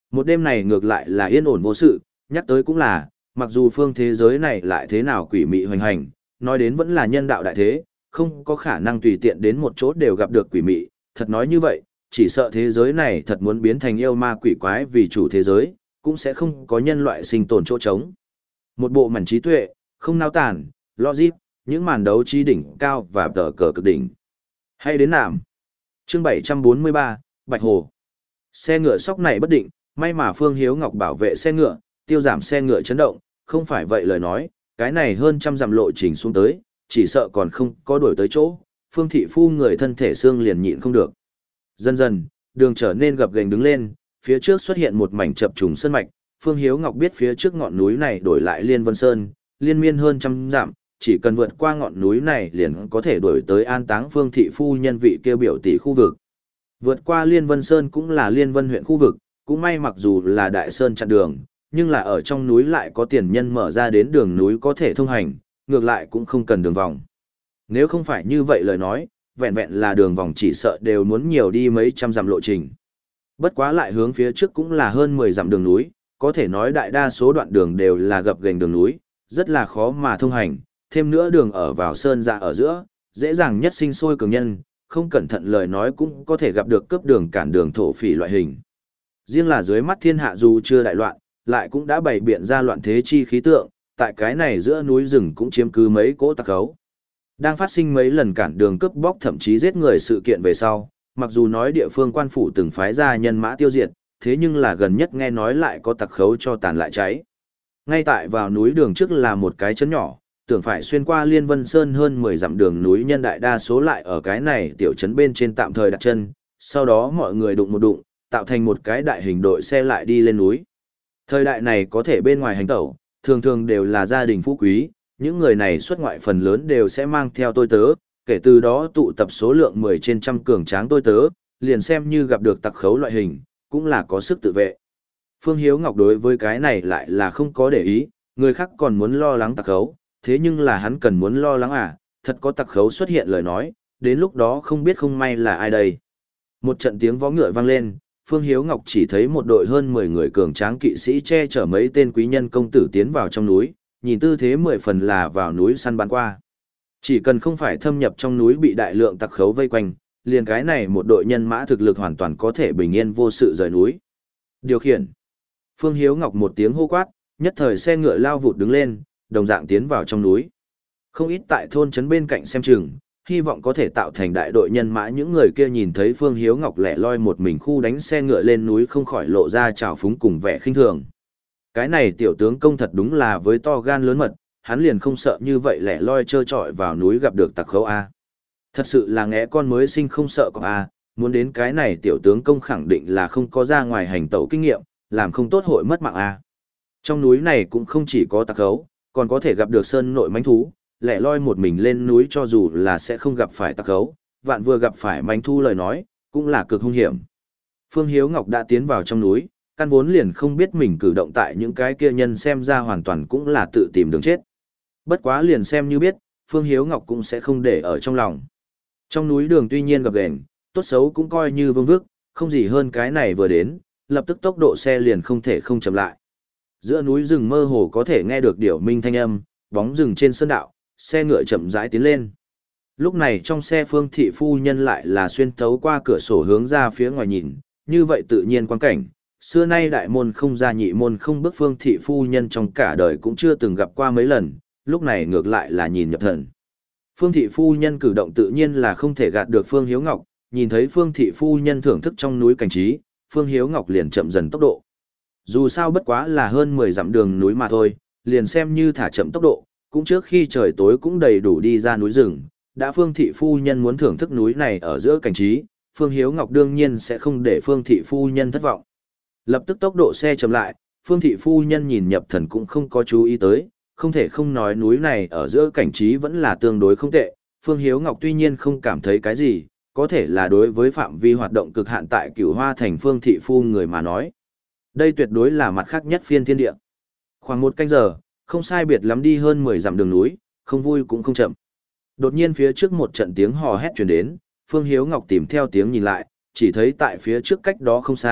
Một đêm này ngược lại là yên ổn vô sự, nhắc tới cũng là, mặc dù phương thế giới này lại thế nào quỷ mị hoành hành, nói đến vẫn là nhân đạo đại thế, không có khả năng tùy tiện đến một chỗ đều gặp được quỷ mị, thật nói như vậy, chỉ sợ thế giới này thật muốn biến thành yêu ma quỷ quái vì chủ thế giới, cũng sẽ không có nhân loại sinh tồn chỗ trống. Một bộ mảnh trí tuệ, không nao tản, logic, những màn đấu trí đỉnh cao và tờ cờ cực đỉnh. Hay đến nạm. Chương bảy trăm bốn mươi ba, Bạch Hồ. Xe ngựa sóc này bất định, may mà Phương Hiếu Ngọc bảo vệ xe ngựa, tiêu giảm xe ngựa chấn động, không phải vậy lời nói, cái này hơn trăm dặm lộ trình xuống tới, chỉ sợ còn không có đuổi tới chỗ, Phương thị phu người thân thể xương liền nhịn không được. Dần dần, đường trở nên gập ghềnh đứng lên, phía trước xuất hiện một mảnh chập trùng sơn mạch, Phương Hiếu Ngọc biết phía trước ngọn núi này đổi lại Liên Vân Sơn, liên miên hơn trăm dặm, chỉ cần vượt qua ngọn núi này liền có thể đuổi tới an táng Phương thị phu nhân vị kêu biểu tỷ khu vực. Vượt qua Liên Vân Sơn cũng là Liên Vân huyện khu vực, cũng may mặc dù là đại sơn chặn đường, nhưng là ở trong núi lại có tiền nhân mở ra đến đường núi có thể thông hành, ngược lại cũng không cần đường vòng. Nếu không phải như vậy lời nói, vẹn vẹn là đường vòng chỉ sợ đều muốn nhiều đi mấy trăm dặm lộ trình. Bất quá lại hướng phía trước cũng là hơn mười dặm đường núi, có thể nói đại đa số đoạn đường đều là gập ghềnh đường núi, rất là khó mà thông hành, thêm nữa đường ở vào sơn dạ ở giữa, dễ dàng nhất sinh sôi cường nhân, không cẩn thận lời nói cũng có thể gặp được cướp đường cản đường thổ phỉ loại hình. Riêng là dưới mắt thiên hạ dù chưa đại loạn, lại cũng đã bày biện ra loạn thế chi khí tượng, tại cái này giữa núi rừng cũng chiếm cứ mấy cỗ tặc khấu. Đang phát sinh mấy lần cản đường cướp bóc thậm chí giết người sự kiện về sau, mặc dù nói địa phương quan phủ từng phái ra nhân mã tiêu diệt, thế nhưng là gần nhất nghe nói lại có tặc khấu cho tàn lại cháy. Ngay tại vào núi đường trước là một cái trấn nhỏ, tưởng phải xuyên qua Liên Vân Sơn hơn mười dặm đường núi nhân đại đa số lại ở cái này tiểu trấn bên trên tạm thời đặt chân, sau đó mọi người đụng một đụng, tạo thành một cái đại hình đội xe lại đi lên núi. Thời đại này có thể bên ngoài hành tẩu, thường thường đều là gia đình phú quý, những người này xuất ngoại phần lớn đều sẽ mang theo tôi tớ, kể từ đó tụ tập số lượng mười trên trăm cường tráng tôi tớ, liền xem như gặp được tặc khấu loại hình, cũng là có sức tự vệ. Phương Hiếu Ngọc đối với cái này lại là không có để ý, người khác còn muốn lo lắng tặc khấu, thế nhưng là hắn cần muốn lo lắng à, thật có tặc khấu xuất hiện lời nói, đến lúc đó không biết không may là ai đây. Một trận tiếng vó ngựa vang lên, Phương Hiếu Ngọc chỉ thấy một đội hơn mười người cường tráng kỵ sĩ che chở mấy tên quý nhân công tử tiến vào trong núi, nhìn tư thế mười phần là vào núi săn bắn qua. Chỉ cần không phải thâm nhập trong núi bị đại lượng tặc khấu vây quanh, liền cái này một đội nhân mã thực lực hoàn toàn có thể bình yên vô sự rời núi. Điều khiển. Phương Hiếu Ngọc một tiếng hô quát, nhất thời xe ngựa lao vụt đứng lên, đồng dạng tiến vào trong núi. Không ít tại thôn trấn bên cạnh xem chừng, hy vọng có thể tạo thành đại đội nhân mã, những người kia nhìn thấy Phương Hiếu Ngọc lẻ loi một mình khu đánh xe ngựa lên núi không khỏi lộ ra trào phúng cùng vẻ khinh thường. Cái này tiểu tướng công thật đúng là với to gan lớn mật, hắn liền không sợ như vậy lẻ loi trơ trọi vào núi gặp được tặc khấu A. Thật sự là ngẽ con mới sinh không sợ có A, muốn đến cái này tiểu tướng công khẳng định là không có ra ngoài hành tẩu kinh nghiệm, làm không tốt hội mất mạng A. Trong núi này cũng không chỉ có tặc khấu, còn có thể gặp được sơn nội mãnh thú, lẻ loi một mình lên núi cho dù là sẽ không gặp phải tặc khấu, vạn vừa gặp phải mãnh thú lời nói, cũng là cực hung hiểm. Phương Hiếu Ngọc đã tiến vào trong núi, căn vốn liền không biết mình cử động tại những cái kia nhân xem ra hoàn toàn cũng là tự tìm đường chết. Bất quá liền xem như biết, Phương Hiếu Ngọc cũng sẽ không để ở trong lòng. Trong núi đường tuy nhiên gập ghềnh, tốt xấu cũng coi như vương vức, không gì hơn cái này vừa đến, lập tức tốc độ xe liền không thể không chậm lại. Giữa núi rừng mơ hồ có thể nghe được điểu minh thanh âm, bóng rừng trên sơn đạo, xe ngựa chậm rãi tiến lên. Lúc này trong xe Phương thị phu nhân lại là xuyên thấu qua cửa sổ hướng ra phía ngoài nhìn, như vậy tự nhiên quan cảnh, xưa nay đại môn không ra nhị môn không bước, Phương thị phu nhân trong cả đời cũng chưa từng gặp qua mấy lần, lúc này ngược lại là nhìn nhập thần. Phương thị phu nhân cử động tự nhiên là không thể gạt được Phương Hiếu Ngọc, nhìn thấy Phương thị phu nhân thưởng thức trong núi cảnh trí, Phương Hiếu Ngọc liền chậm dần tốc độ. Dù sao bất quá là hơn mười dặm đường núi mà thôi, liền xem như thả chậm tốc độ, cũng trước khi trời tối cũng đầy đủ đi ra núi rừng. Đã Phương thị phu nhân muốn thưởng thức núi này ở giữa cảnh trí, Phương Hiếu Ngọc đương nhiên sẽ không để Phương thị phu nhân thất vọng. Lập tức tốc độ xe chậm lại, Phương thị phu nhân nhìn nhập thần cũng không có chú ý tới, không thể không nói núi này ở giữa cảnh trí vẫn là tương đối không tệ. Phương Hiếu Ngọc tuy nhiên không cảm thấy cái gì, có thể là đối với phạm vi hoạt động cực hạn tại Cửu Hoa thành Phương thị phu người mà nói. Đây tuyệt đối là mặt khác nhất phiên thiên địa. Khoảng một canh giờ, không sai biệt lắm đi hơn mười dặm đường núi, không vui cũng không chậm. Đột nhiên phía trước một trận tiếng hò hét truyền đến, Phương Hiếu Ngọc tìm theo tiếng nhìn lại, chỉ thấy tại phía trước cách đó không xa,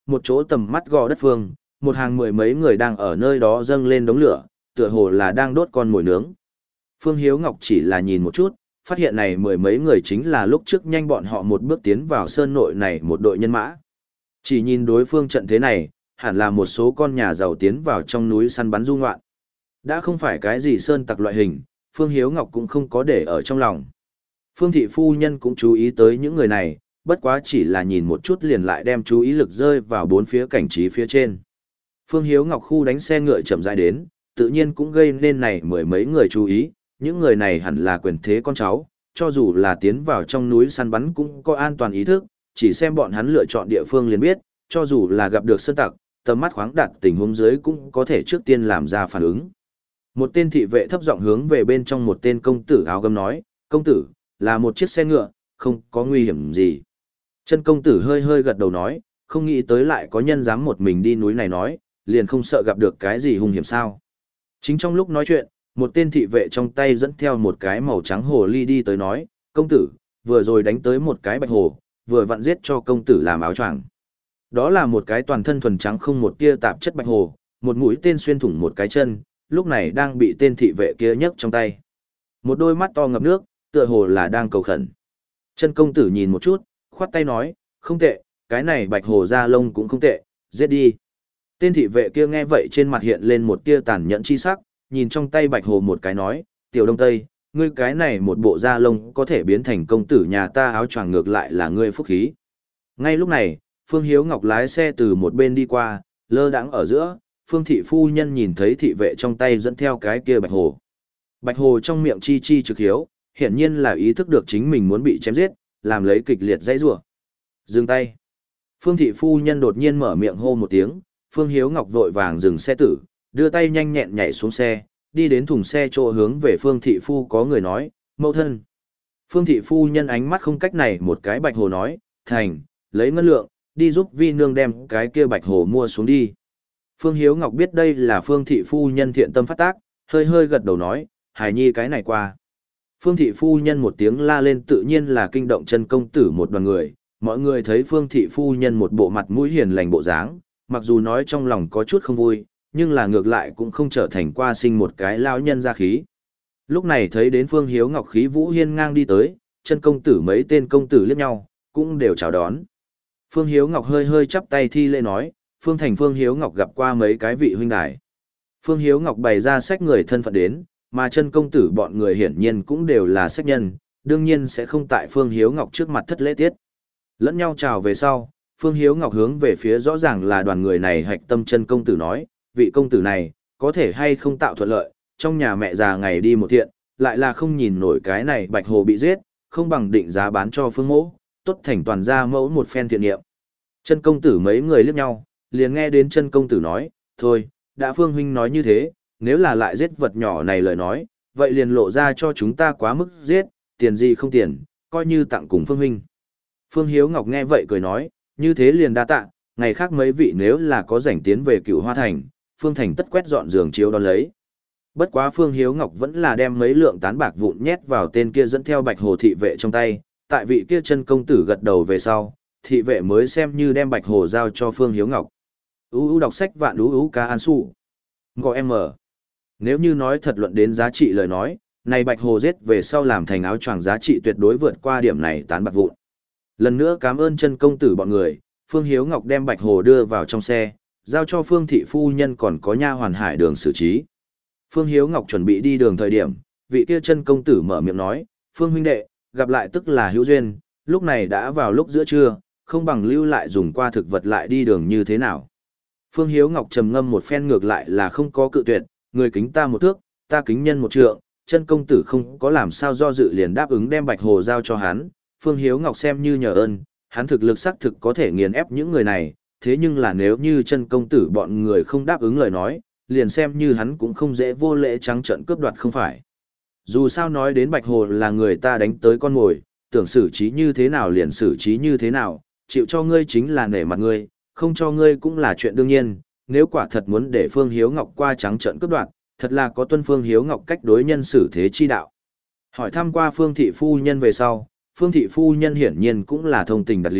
một chỗ tầm mắt gò đất phương, một hàng mười mấy người đang ở nơi đó dâng lên đống lửa, tựa hồ là đang đốt con mồi nướng. Phương Hiếu Ngọc chỉ là nhìn một chút, phát hiện này mười mấy người chính là lúc trước nhanh bọn họ một bước tiến vào sơn nội này một đội nhân mã. Chỉ nhìn đối phương trận thế này, hẳn là một số con nhà giàu tiến vào trong núi săn bắn du ngoạn. Đã không phải cái gì sơn tặc loại hình, Phương Hiếu Ngọc cũng không có để ở trong lòng. Phương thị phu nhân cũng chú ý tới những người này, bất quá chỉ là nhìn một chút liền lại đem chú ý lực rơi vào bốn phía cảnh trí phía trên. Phương Hiếu Ngọc khu đánh xe ngựa chậm rãi đến, tự nhiên cũng gây nên này mười mấy người chú ý, những người này hẳn là quyền thế con cháu, cho dù là tiến vào trong núi săn bắn cũng có an toàn ý thức, chỉ xem bọn hắn lựa chọn địa phương liền biết, cho dù là gặp được sơn tặc, tầm mắt khoáng đạt tình huống dưới cũng có thể trước tiên làm ra phản ứng. Một tên thị vệ thấp giọng hướng về bên trong một tên công tử áo gấm nói, công tử, là một chiếc xe ngựa, không có nguy hiểm gì. Chân công tử hơi hơi gật đầu nói, không nghĩ tới lại có nhân dám một mình đi núi này nói, liền không sợ gặp được cái gì hung hiểm sao. Chính trong lúc nói chuyện, một tên thị vệ trong tay dẫn theo một cái màu trắng hồ ly đi tới nói, công tử, vừa rồi đánh tới một cái bạch hồ, vừa vặn giết cho công tử làm áo choàng. Đó là một cái toàn thân thuần trắng không một tia tạp chất bạch hồ, một mũi tên xuyên thủng một cái chân, lúc này đang bị tên thị vệ kia nhấc trong tay. Một đôi mắt to ngập nước, tựa hồ là đang cầu khẩn. Chân công tử nhìn một chút, khoát tay nói, không tệ, cái này bạch hồ da lông cũng không tệ, giết đi. Tên thị vệ kia nghe vậy trên mặt hiện lên một tia tàn nhẫn chi sắc, nhìn trong tay bạch hồ một cái nói, tiểu đông tây, ngươi cái này một bộ da lông có thể biến thành công tử nhà ta áo choàng ngược lại là ngươi phúc khí. Ngay lúc này, Phương Hiếu Ngọc lái xe từ một bên đi qua, lơ đãng ở giữa, Phương thị phu nhân nhìn thấy thị vệ trong tay dẫn theo cái kia bạch hồ. Bạch hồ trong miệng chi chi trực hiếu, hiển nhiên là ý thức được chính mình muốn bị chém giết, làm lấy kịch liệt dãy rủa. Dừng tay. Phương thị phu nhân đột nhiên mở miệng hô một tiếng, Phương Hiếu Ngọc vội vàng dừng xe tử, đưa tay nhanh nhẹn nhảy xuống xe, đi đến thùng xe chỗ hướng về Phương thị phu có người nói, mẫu thân. Phương thị phu nhân ánh mắt không cách này một cái bạch hồ nói, thành, lấy ngân lượng, đi giúp vi nương đem cái kia bạch hồ mua xuống đi. Phương Hiếu Ngọc biết đây là Phương thị phu nhân thiện tâm phát tác, hơi hơi gật đầu nói, hài nhi cái này qua. Phương thị phu nhân một tiếng la lên tự nhiên là kinh động chân công tử một đoàn người, mọi người thấy Phương thị phu nhân một bộ mặt mũi hiền lành bộ dáng, mặc dù nói trong lòng có chút không vui, nhưng là ngược lại cũng không trở thành qua sinh một cái lao nhân ra khí. Lúc này thấy đến Phương Hiếu Ngọc khí vũ hiên ngang đi tới, chân công tử mấy tên công tử liếc nhau, cũng đều chào đón. Phương Hiếu Ngọc hơi hơi chắp tay thi lễ nói, Phương Thành Phương Hiếu Ngọc gặp qua mấy cái vị huynh đài. Phương Hiếu Ngọc bày ra sách người thân phận đến, mà chân công tử bọn người hiển nhiên cũng đều là sách nhân, đương nhiên sẽ không tại Phương Hiếu Ngọc trước mặt thất lễ tiết. Lẫn nhau chào về sau, Phương Hiếu Ngọc hướng về phía rõ ràng là đoàn người này hạch tâm chân công tử nói, vị công tử này, có thể hay không tạo thuận lợi, trong nhà mẹ già ngày đi một thiện, lại là không nhìn nổi cái này bạch hồ bị giết, không bằng định giá bán cho Phương mẫu, tốt thành toàn ra mẫu một phen thiện niệm. Chân công tử mấy người liếc nhau, liền nghe đến chân công tử nói, thôi, đã Phương huynh nói như thế, nếu là lại giết vật nhỏ này lời nói, vậy liền lộ ra cho chúng ta quá mức giết, tiền gì không tiền, coi như tặng cùng Phương huynh. Phương Hiếu Ngọc nghe vậy cười nói, như thế liền đa tạ, ngày khác mấy vị nếu là có rảnh tiến về Cửu Hoa Thành, Phương Thành tất quét dọn giường chiếu đón lấy. Bất quá Phương Hiếu Ngọc vẫn là đem mấy lượng tán bạc vụn nhét vào tên kia dẫn theo bạch hồ thị vệ trong tay, tại vị kia chân công tử gật đầu về sau, thị vệ mới xem như đem bạch hồ giao cho Phương Hiếu Ngọc. U u đọc sách vạn u u ca an su. Gọi em mở. Nếu như nói thật luận đến giá trị lời nói, này bạch hồ giết về sau làm thành áo choàng giá trị tuyệt đối vượt qua điểm này tán bạc vụn. Lần nữa cảm ơn chân công tử bọn người, Phương Hiếu Ngọc đem bạch hồ đưa vào trong xe, giao cho Phương thị phu nhân còn có nha hoàn hải đường xử trí. Phương Hiếu Ngọc chuẩn bị đi đường thời điểm, vị kia chân công tử mở miệng nói, Phương huynh đệ, gặp lại tức là hữu duyên, lúc này đã vào lúc giữa trưa, không bằng lưu lại dùng qua thực vật lại đi đường như thế nào. Phương Hiếu Ngọc trầm ngâm một phen ngược lại là không có cự tuyệt, người kính ta một thước, ta kính nhân một trượng, chân công tử không có làm sao do dự liền đáp ứng đem bạch hồ giao cho hắn. Phương Hiếu Ngọc xem như nhờ ơn, hắn thực lực xác thực có thể nghiền ép những người này, thế nhưng là nếu như chân công tử bọn người không đáp ứng lời nói, liền xem như hắn cũng không dễ vô lễ trắng trợn cướp đoạt không phải. Dù sao nói đến bạch hồ là người ta đánh tới con mồi, tưởng xử trí như thế nào liền xử trí như thế nào, chịu cho ngươi chính là nể mặt ngươi, không cho ngươi cũng là chuyện đương nhiên, nếu quả thật muốn để Phương Hiếu Ngọc qua trắng trợn cướp đoạt, thật là có tuân Phương Hiếu Ngọc cách đối nhân xử thế chi đạo. Hỏi thăm qua Phương thị phu nhân về sau, Phương thị phu nhân hiển nhiên cũng là thông tình đạt lý,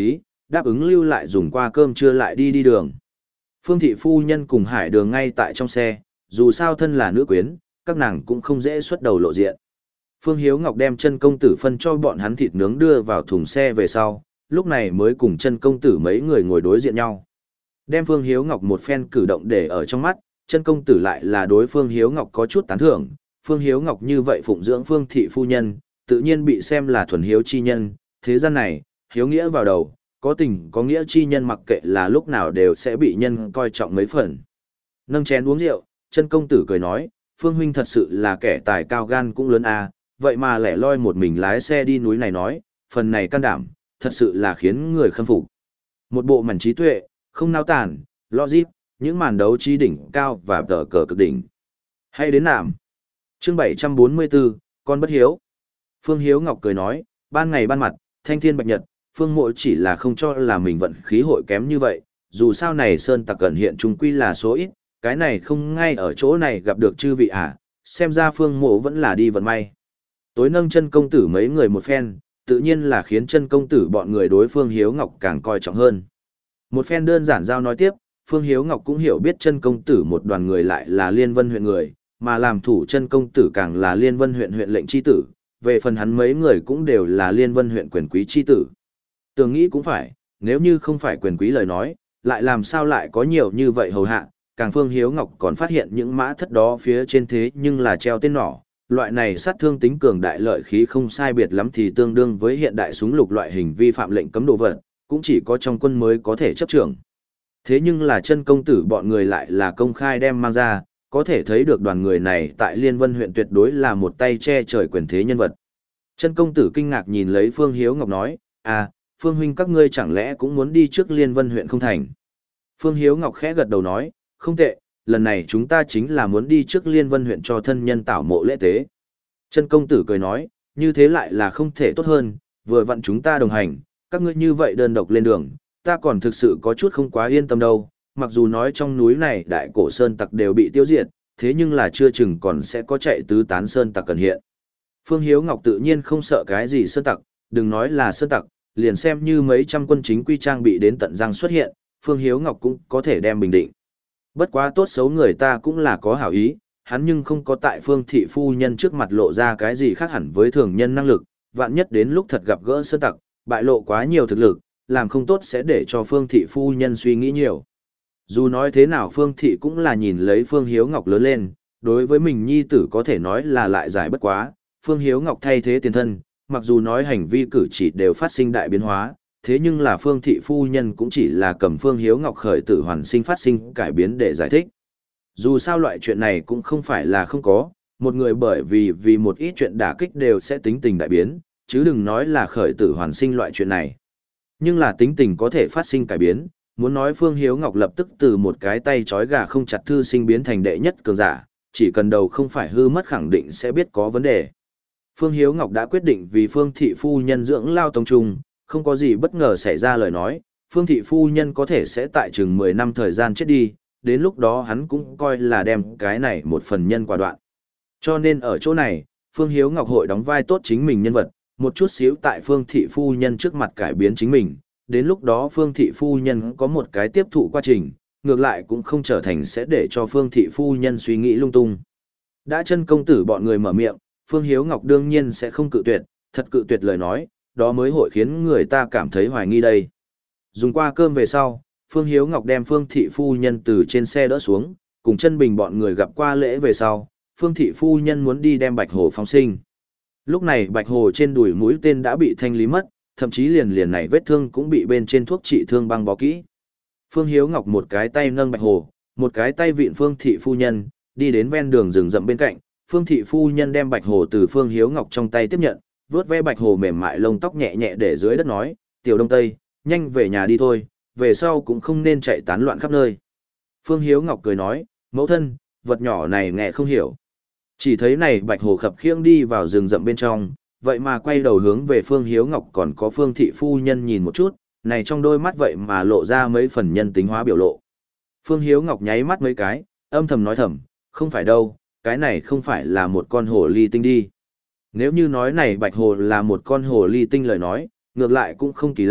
đáp ứng lưu lại dùng qua cơm trưa lại đi đi đường. Phương thị phu nhân cùng Hải Đường ngay tại trong xe, dù sao thân là nữ quyến, các nàng cũng không dễ xuất đầu lộ diện. Phương Hiếu Ngọc đem chân công tử phân cho bọn hắn thịt nướng đưa vào thùng xe về sau, lúc này mới cùng chân công tử mấy người ngồi đối diện nhau. Đem Phương Hiếu Ngọc một phen cử động để ở trong mắt, chân công tử lại là đối Phương Hiếu Ngọc có chút tán thưởng. Phương Hiếu Ngọc như vậy phụng dưỡng Phương thị phu nhân, tự nhiên bị xem là thuần hiếu chi nhân, thế gian này, hiếu nghĩa vào đầu, có tình có nghĩa chi nhân mặc kệ là lúc nào đều sẽ bị nhân coi trọng mấy phần. Nâng chén uống rượu, chân công tử cười nói, Phương huynh thật sự là kẻ tài cao gan cũng lớn à, vậy mà lẻ loi một mình lái xe đi núi này nói, phần này can đảm, thật sự là khiến người khâm phục. Một bộ mảnh trí tuệ, không nao tản, logic, những màn đấu trí đỉnh cao và tờ cờ cực đỉnh. Hay đến nạm. Chương bảy trăm bốn mươi bốn, con bất hiếu. Phương Hiếu Ngọc cười nói, ban ngày ban mặt, thanh thiên bạch nhật, Phương Mộ chỉ là không cho là mình vận khí hội kém như vậy, dù sao này sơn tặc cẩn hiện trung quy là số ít, cái này không ngay ở chỗ này gặp được chư vị à, xem ra Phương Mộ vẫn là đi vận may. Tối nâng chân công tử mấy người một phen, tự nhiên là khiến chân công tử bọn người đối Phương Hiếu Ngọc càng coi trọng hơn. Một phen đơn giản giao nói tiếp, Phương Hiếu Ngọc cũng hiểu biết chân công tử một đoàn người lại là Liên Vân huyện người, mà làm thủ chân công tử càng là Liên Vân huyện huyện lệnh chi tử, về phần hắn mấy người cũng đều là Liên Vân huyện quyền quý chi tử. Tưởng nghĩ cũng phải, nếu như không phải quyền quý lời nói, lại làm sao lại có nhiều như vậy hầu hạ, càng Phương Hiếu Ngọc còn phát hiện những mã thất đó phía trên thế nhưng là treo tên nỏ, loại này sát thương tính cường đại lợi khí không sai biệt lắm thì tương đương với hiện đại súng lục loại hình vi phạm lệnh cấm đồ vật, cũng chỉ có trong quân mới có thể chấp trưởng. Thế nhưng là chân công tử bọn người lại là công khai đem mang ra, có thể thấy được đoàn người này tại Liên Vân huyện tuyệt đối là một tay che trời quyền thế nhân vật. Chân công tử kinh ngạc nhìn lấy Phương Hiếu Ngọc nói, à, Phương huynh các ngươi chẳng lẽ cũng muốn đi trước Liên Vân huyện không thành. Phương Hiếu Ngọc khẽ gật đầu nói, không tệ, lần này chúng ta chính là muốn đi trước Liên Vân huyện cho thân nhân tảo mộ lễ tế. Chân công tử cười nói, như thế lại là không thể tốt hơn, vừa vặn chúng ta đồng hành, các ngươi như vậy đơn độc lên đường, ta còn thực sự có chút không quá yên tâm đâu, mặc dù nói trong núi này đại cổ sơn tặc đều bị tiêu diệt, thế nhưng là chưa chừng còn sẽ có chạy tứ tán sơn tặc cần hiện. Phương Hiếu Ngọc tự nhiên không sợ cái gì sơn tặc, đừng nói là sơn tặc, liền xem như mấy trăm quân chính quy trang bị đến tận răng xuất hiện, Phương Hiếu Ngọc cũng có thể đem bình định. Bất quá tốt xấu người ta cũng là có hảo ý, hắn nhưng không có tại Phương thị phu nhân trước mặt lộ ra cái gì khác hẳn với thường nhân năng lực, vạn nhất đến lúc thật gặp gỡ sơn tặc, bại lộ quá nhiều thực lực, làm không tốt sẽ để cho Phương thị phu nhân suy nghĩ nhiều. Dù nói thế nào Phương thị cũng là nhìn lấy Phương Hiếu Ngọc lớn lên, đối với mình nhi tử có thể nói là lại giải bất quá, Phương Hiếu Ngọc thay thế tiền thân, mặc dù nói hành vi cử chỉ đều phát sinh đại biến hóa, thế nhưng là Phương thị phu nhân cũng chỉ là cầm Phương Hiếu Ngọc khởi tử hoàn sinh phát sinh cải biến để giải thích. Dù sao loại chuyện này cũng không phải là không có, một người bởi vì vì một ít chuyện đả kích đều sẽ tính tình đại biến, chứ đừng nói là khởi tử hoàn sinh loại chuyện này. Nhưng là tính tình có thể phát sinh cải biến, muốn nói Phương Hiếu Ngọc lập tức từ một cái tay trói gà không chặt thư sinh biến thành đệ nhất cường giả, chỉ cần đầu không phải hư mất khẳng định sẽ biết có vấn đề. Phương Hiếu Ngọc đã quyết định vì Phương thị phu nhân dưỡng lao tông trung, không có gì bất ngờ xảy ra lời nói, Phương thị phu nhân có thể sẽ tại chừng mười năm thời gian chết đi, đến lúc đó hắn cũng coi là đem cái này một phần nhân quả đoạn. Cho nên ở chỗ này, Phương Hiếu Ngọc hội đóng vai tốt chính mình nhân vật, một chút xíu tại Phương thị phu nhân trước mặt cải biến chính mình, đến lúc đó Phương thị phu nhân có một cái tiếp thụ quá trình, ngược lại cũng không trở thành sẽ để cho Phương thị phu nhân suy nghĩ lung tung. Đã chân công tử bọn người mở miệng, Phương Hiếu Ngọc đương nhiên sẽ không cự tuyệt, thật cự tuyệt lời nói, đó mới hội khiến người ta cảm thấy hoài nghi đây. Dùng qua cơm về sau, Phương Hiếu Ngọc đem Phương thị phu nhân từ trên xe đỡ xuống, cùng chân bình bọn người gặp qua lễ về sau, Phương thị phu nhân muốn đi đem Bạch Hồ phóng sinh. Lúc này Bạch Hồ trên đùi mũi tên đã bị thanh lý mất, thậm chí liền liền này vết thương cũng bị bên trên thuốc trị thương băng bó kỹ. Phương Hiếu Ngọc một cái tay nâng Bạch Hồ, một cái tay vịn Phương thị phu nhân, đi đến ven đường rừng rậm bên cạnh, Phương thị phu nhân đem Bạch Hồ từ Phương Hiếu Ngọc trong tay tiếp nhận, vớt ve Bạch Hồ mềm mại lông tóc nhẹ nhẹ để dưới đất nói, "Tiểu Đông Tây, nhanh về nhà đi thôi, về sau cũng không nên chạy tán loạn khắp nơi." Phương Hiếu Ngọc cười nói, "Mẫu thân, vật nhỏ này nghe không hiểu." Chỉ thấy này Bạch Hồ khập khiễng đi vào rừng rậm bên trong, vậy mà quay đầu hướng về Phương Hiếu Ngọc còn có Phương thị phu nhân nhìn một chút, này trong đôi mắt vậy mà lộ ra mấy phần nhân tính hóa biểu lộ. Phương Hiếu Ngọc nháy mắt mấy cái, âm thầm nói thầm, không phải đâu, cái này không phải là một con hồ ly tinh đi. Nếu như nói này Bạch Hồ là một con hồ ly tinh lời nói, ngược lại cũng không kỳ lạ,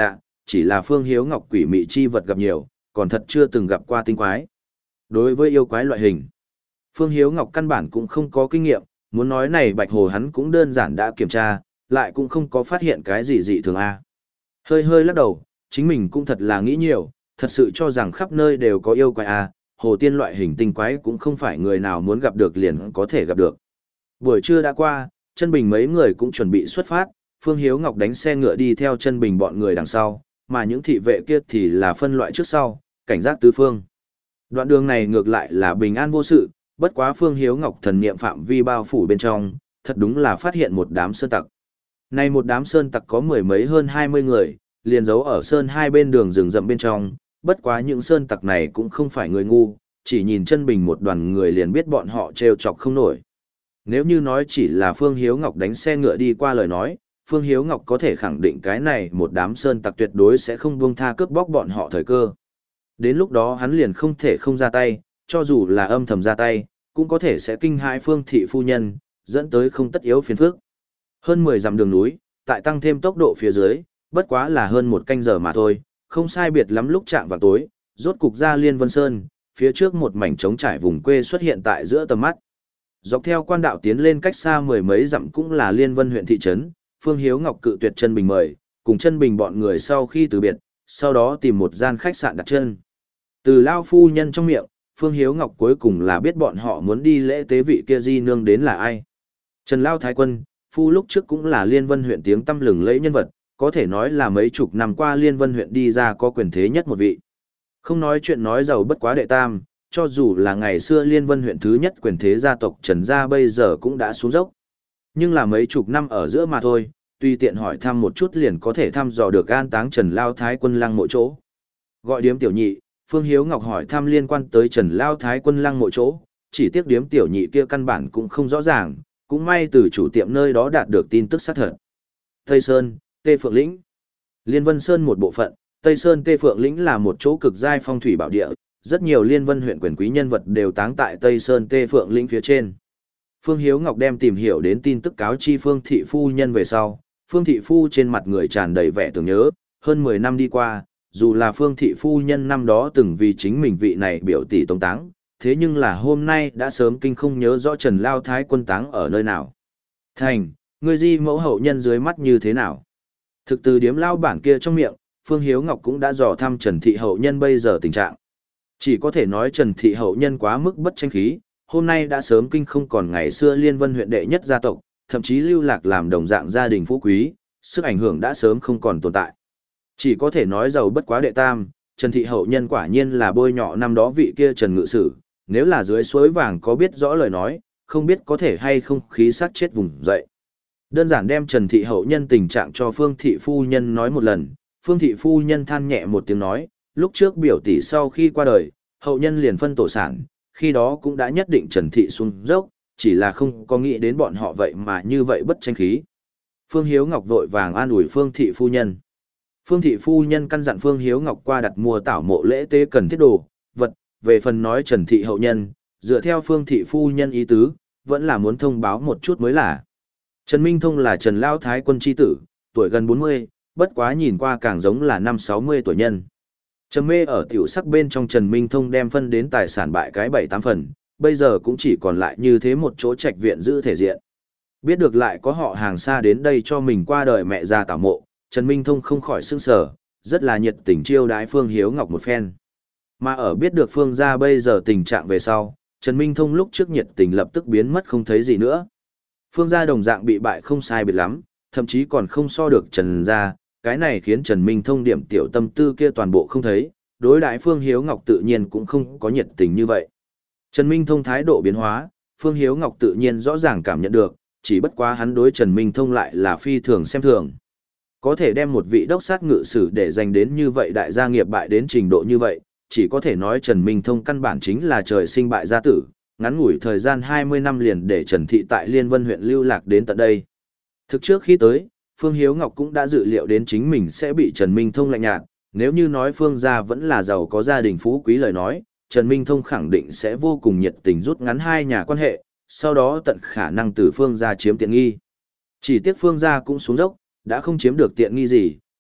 chỉ là Phương Hiếu Ngọc quỷ mị chi vật gặp nhiều, còn thật chưa từng gặp qua tinh quái. Đối với yêu quái loại hình, Phương Hiếu Ngọc căn bản cũng không có kinh nghiệm, muốn nói này bạch hồ hắn cũng đơn giản đã kiểm tra, lại cũng không có phát hiện cái gì dị thường a. Hơi hơi lắc đầu, chính mình cũng thật là nghĩ nhiều, thật sự cho rằng khắp nơi đều có yêu quái a, hồ tiên loại hình tinh quái cũng không phải người nào muốn gặp được liền có thể gặp được. Buổi trưa đã qua, Chân Bình mấy người cũng chuẩn bị xuất phát, Phương Hiếu Ngọc đánh xe ngựa đi theo Chân Bình bọn người đằng sau, mà những thị vệ kia thì là phân loại trước sau, cảnh giác tứ phương. Đoạn đường này ngược lại là bình an vô sự, bất quá Phương Hiếu Ngọc thần niệm phạm vi bao phủ bên trong, thật đúng là phát hiện một đám sơn tặc. Này một đám sơn tặc có mười mấy hơn hai mươi người, liền giấu ở sơn hai bên đường rừng rậm bên trong, bất quá những sơn tặc này cũng không phải người ngu, chỉ nhìn Chân Bình một đoàn người liền biết bọn họ trêu chọc không nổi. Nếu như nói chỉ là Phương Hiếu Ngọc đánh xe ngựa đi qua lời nói, Phương Hiếu Ngọc có thể khẳng định cái này một đám sơn tặc tuyệt đối sẽ không buông tha cướp bóc bọn họ thời cơ. Đến lúc đó hắn liền không thể không ra tay, cho dù là âm thầm ra tay, cũng có thể sẽ kinh hãi Phương thị phu nhân, dẫn tới không tất yếu phiền phức. Hơn mười dặm đường núi, tại tăng thêm tốc độ phía dưới, bất quá là hơn một canh giờ mà thôi, không sai biệt lắm lúc chạm vào tối, rốt cục ra Liên Vân Sơn, phía trước một mảnh trống trải vùng quê xuất hiện tại giữa tầm mắt. Dọc theo quan đạo tiến lên cách xa mười mấy dặm cũng là Liên Vân huyện thị trấn, Phương Hiếu Ngọc cự tuyệt Chân Bình mời, cùng Chân Bình bọn người sau khi từ biệt, sau đó tìm một gian khách sạn đặt chân. Từ lao phu nhân trong miệng, Phương Hiếu Ngọc cuối cùng là biết bọn họ muốn đi lễ tế vị kia di nương đến là ai. Trần Lao Thái Quân, phu lúc trước cũng là Liên Vân huyện tiếng tăm lừng lẫy nhân vật, có thể nói là mấy chục năm qua Liên Vân huyện đi ra có quyền thế nhất một vị. Không nói chuyện nói giàu bất quá đệ tam, cho dù là ngày xưa Liên Vân huyện thứ nhất quyền thế gia tộc Trần gia bây giờ cũng đã xuống dốc. Nhưng là mấy chục năm ở giữa mà thôi, tùy tiện hỏi thăm một chút liền có thể thăm dò được an táng Trần Lao Thái Quân lăng mộ chỗ. Gọi điếm tiểu nhị, Phương Hiếu Ngọc hỏi thăm liên quan tới Trần Lao Thái Quân lăng mộ chỗ, chỉ tiếc điếm tiểu nhị kia căn bản cũng không rõ ràng, cũng may từ chủ tiệm nơi đó đạt được tin tức xác thật. Tây Sơn, Tê Phượng Lĩnh. Liên Vân Sơn một bộ phận, Tây Sơn Tê Phượng Lĩnh là một chỗ cực giai phong thủy bảo địa, rất nhiều Liên Vân huyện quyền quý nhân vật đều táng tại Tây Sơn Tê Phượng Lĩnh phía trên. Phương Hiếu Ngọc đem tìm hiểu đến tin tức cáo chi Phương thị phu nhân về sau, Phương thị phu trên mặt người tràn đầy vẻ tưởng nhớ, hơn mười năm đi qua, dù là Phương thị phu nhân năm đó từng vì chính mình vị này biểu tỷ tống táng, thế nhưng là hôm nay đã sớm kinh không nhớ rõ Trần Lao Thái Quân táng ở nơi nào. Thành, người di mẫu hậu nhân dưới mắt như thế nào? Thực từ điếm lao bản kia trong miệng, Phương Hiếu Ngọc cũng đã dò thăm Trần thị hậu nhân bây giờ tình trạng. Chỉ có thể nói Trần thị hậu nhân quá mức bất tranh khí, hôm nay đã sớm kinh không còn ngày xưa Liên Vân huyện đệ nhất gia tộc, thậm chí lưu lạc làm đồng dạng gia đình phú quý, sức ảnh hưởng đã sớm không còn tồn tại. Chỉ có thể nói giàu bất quá đệ tam, Trần thị hậu nhân quả nhiên là bôi nhọ năm đó vị kia Trần Ngự Sử, nếu là dưới suối vàng có biết rõ lời nói, không biết có thể hay không khí sát chết vùng dậy. Đơn giản đem Trần thị hậu nhân tình trạng cho Phương thị phu nhân nói một lần, Phương thị phu nhân than nhẹ một tiếng nói, lúc trước biểu tỷ sau khi qua đời, hậu nhân liền phân tổ sản, khi đó cũng đã nhất định Trần thị xuống dốc, chỉ là không có nghĩ đến bọn họ vậy mà như vậy bất tranh khí. Phương Hiếu Ngọc vội vàng an ủi Phương thị phu nhân. Phương thị phu nhân căn dặn Phương Hiếu Ngọc qua đặt mua tảo mộ lễ tế cần thiết đồ, vật, về phần nói Trần thị hậu nhân, dựa theo Phương thị phu nhân ý tứ, vẫn là muốn thông báo một chút mới là. Trần Minh Thông là Trần Lao Thái Quân chi tử, tuổi gần bốn mươi, bất quá nhìn qua càng giống là năm sáu mươi tuổi nhân. Trầm mê ở tiểu sắc bên trong Trần Minh Thông đem phân đến tài sản bại cái bảy tám phần, bây giờ cũng chỉ còn lại như thế một chỗ trạch viện giữ thể diện. Biết được lại có họ hàng xa đến đây cho mình qua đời mẹ già tảo mộ, Trần Minh Thông không khỏi sững sờ, rất là nhiệt tình chiêu đái Phương Hiếu Ngọc một phen. Mà ở biết được Phương gia bây giờ tình trạng về sau, Trần Minh Thông lúc trước nhiệt tình lập tức biến mất không thấy gì nữa. Phương gia đồng dạng bị bại không sai biệt lắm, thậm chí còn không so được Trần gia, cái này khiến Trần Minh Thông điểm tiểu tâm tư kia toàn bộ không thấy, đối đãi Phương Hiếu Ngọc tự nhiên cũng không có nhiệt tình như vậy. Trần Minh Thông thái độ biến hóa, Phương Hiếu Ngọc tự nhiên rõ ràng cảm nhận được, chỉ bất quá hắn đối Trần Minh Thông lại là phi thường xem thường. Có thể đem một vị đốc sát ngự sử để dành đến như vậy đại gia nghiệp bại đến trình độ như vậy, chỉ có thể nói Trần Minh Thông căn bản chính là trời sinh bại gia tử, ngắn ngủi thời gian hai mươi năm liền để Trần Thị tại Liên Vân huyện lưu lạc đến tận đây. Thực trước khi tới, Phương Hiếu Ngọc cũng đã dự liệu đến chính mình sẽ bị Trần Minh Thông lạnh nhạt, nếu như nói Phương gia vẫn là giàu có gia đình phú quý lời nói, Trần Minh Thông khẳng định sẽ vô cùng nhiệt tình rút ngắn hai nhà quan hệ, sau đó tận khả năng từ Phương gia chiếm tiện nghi. Chỉ tiếc Phương gia cũng xuống dốc, đã không chiếm được tiện nghi gì,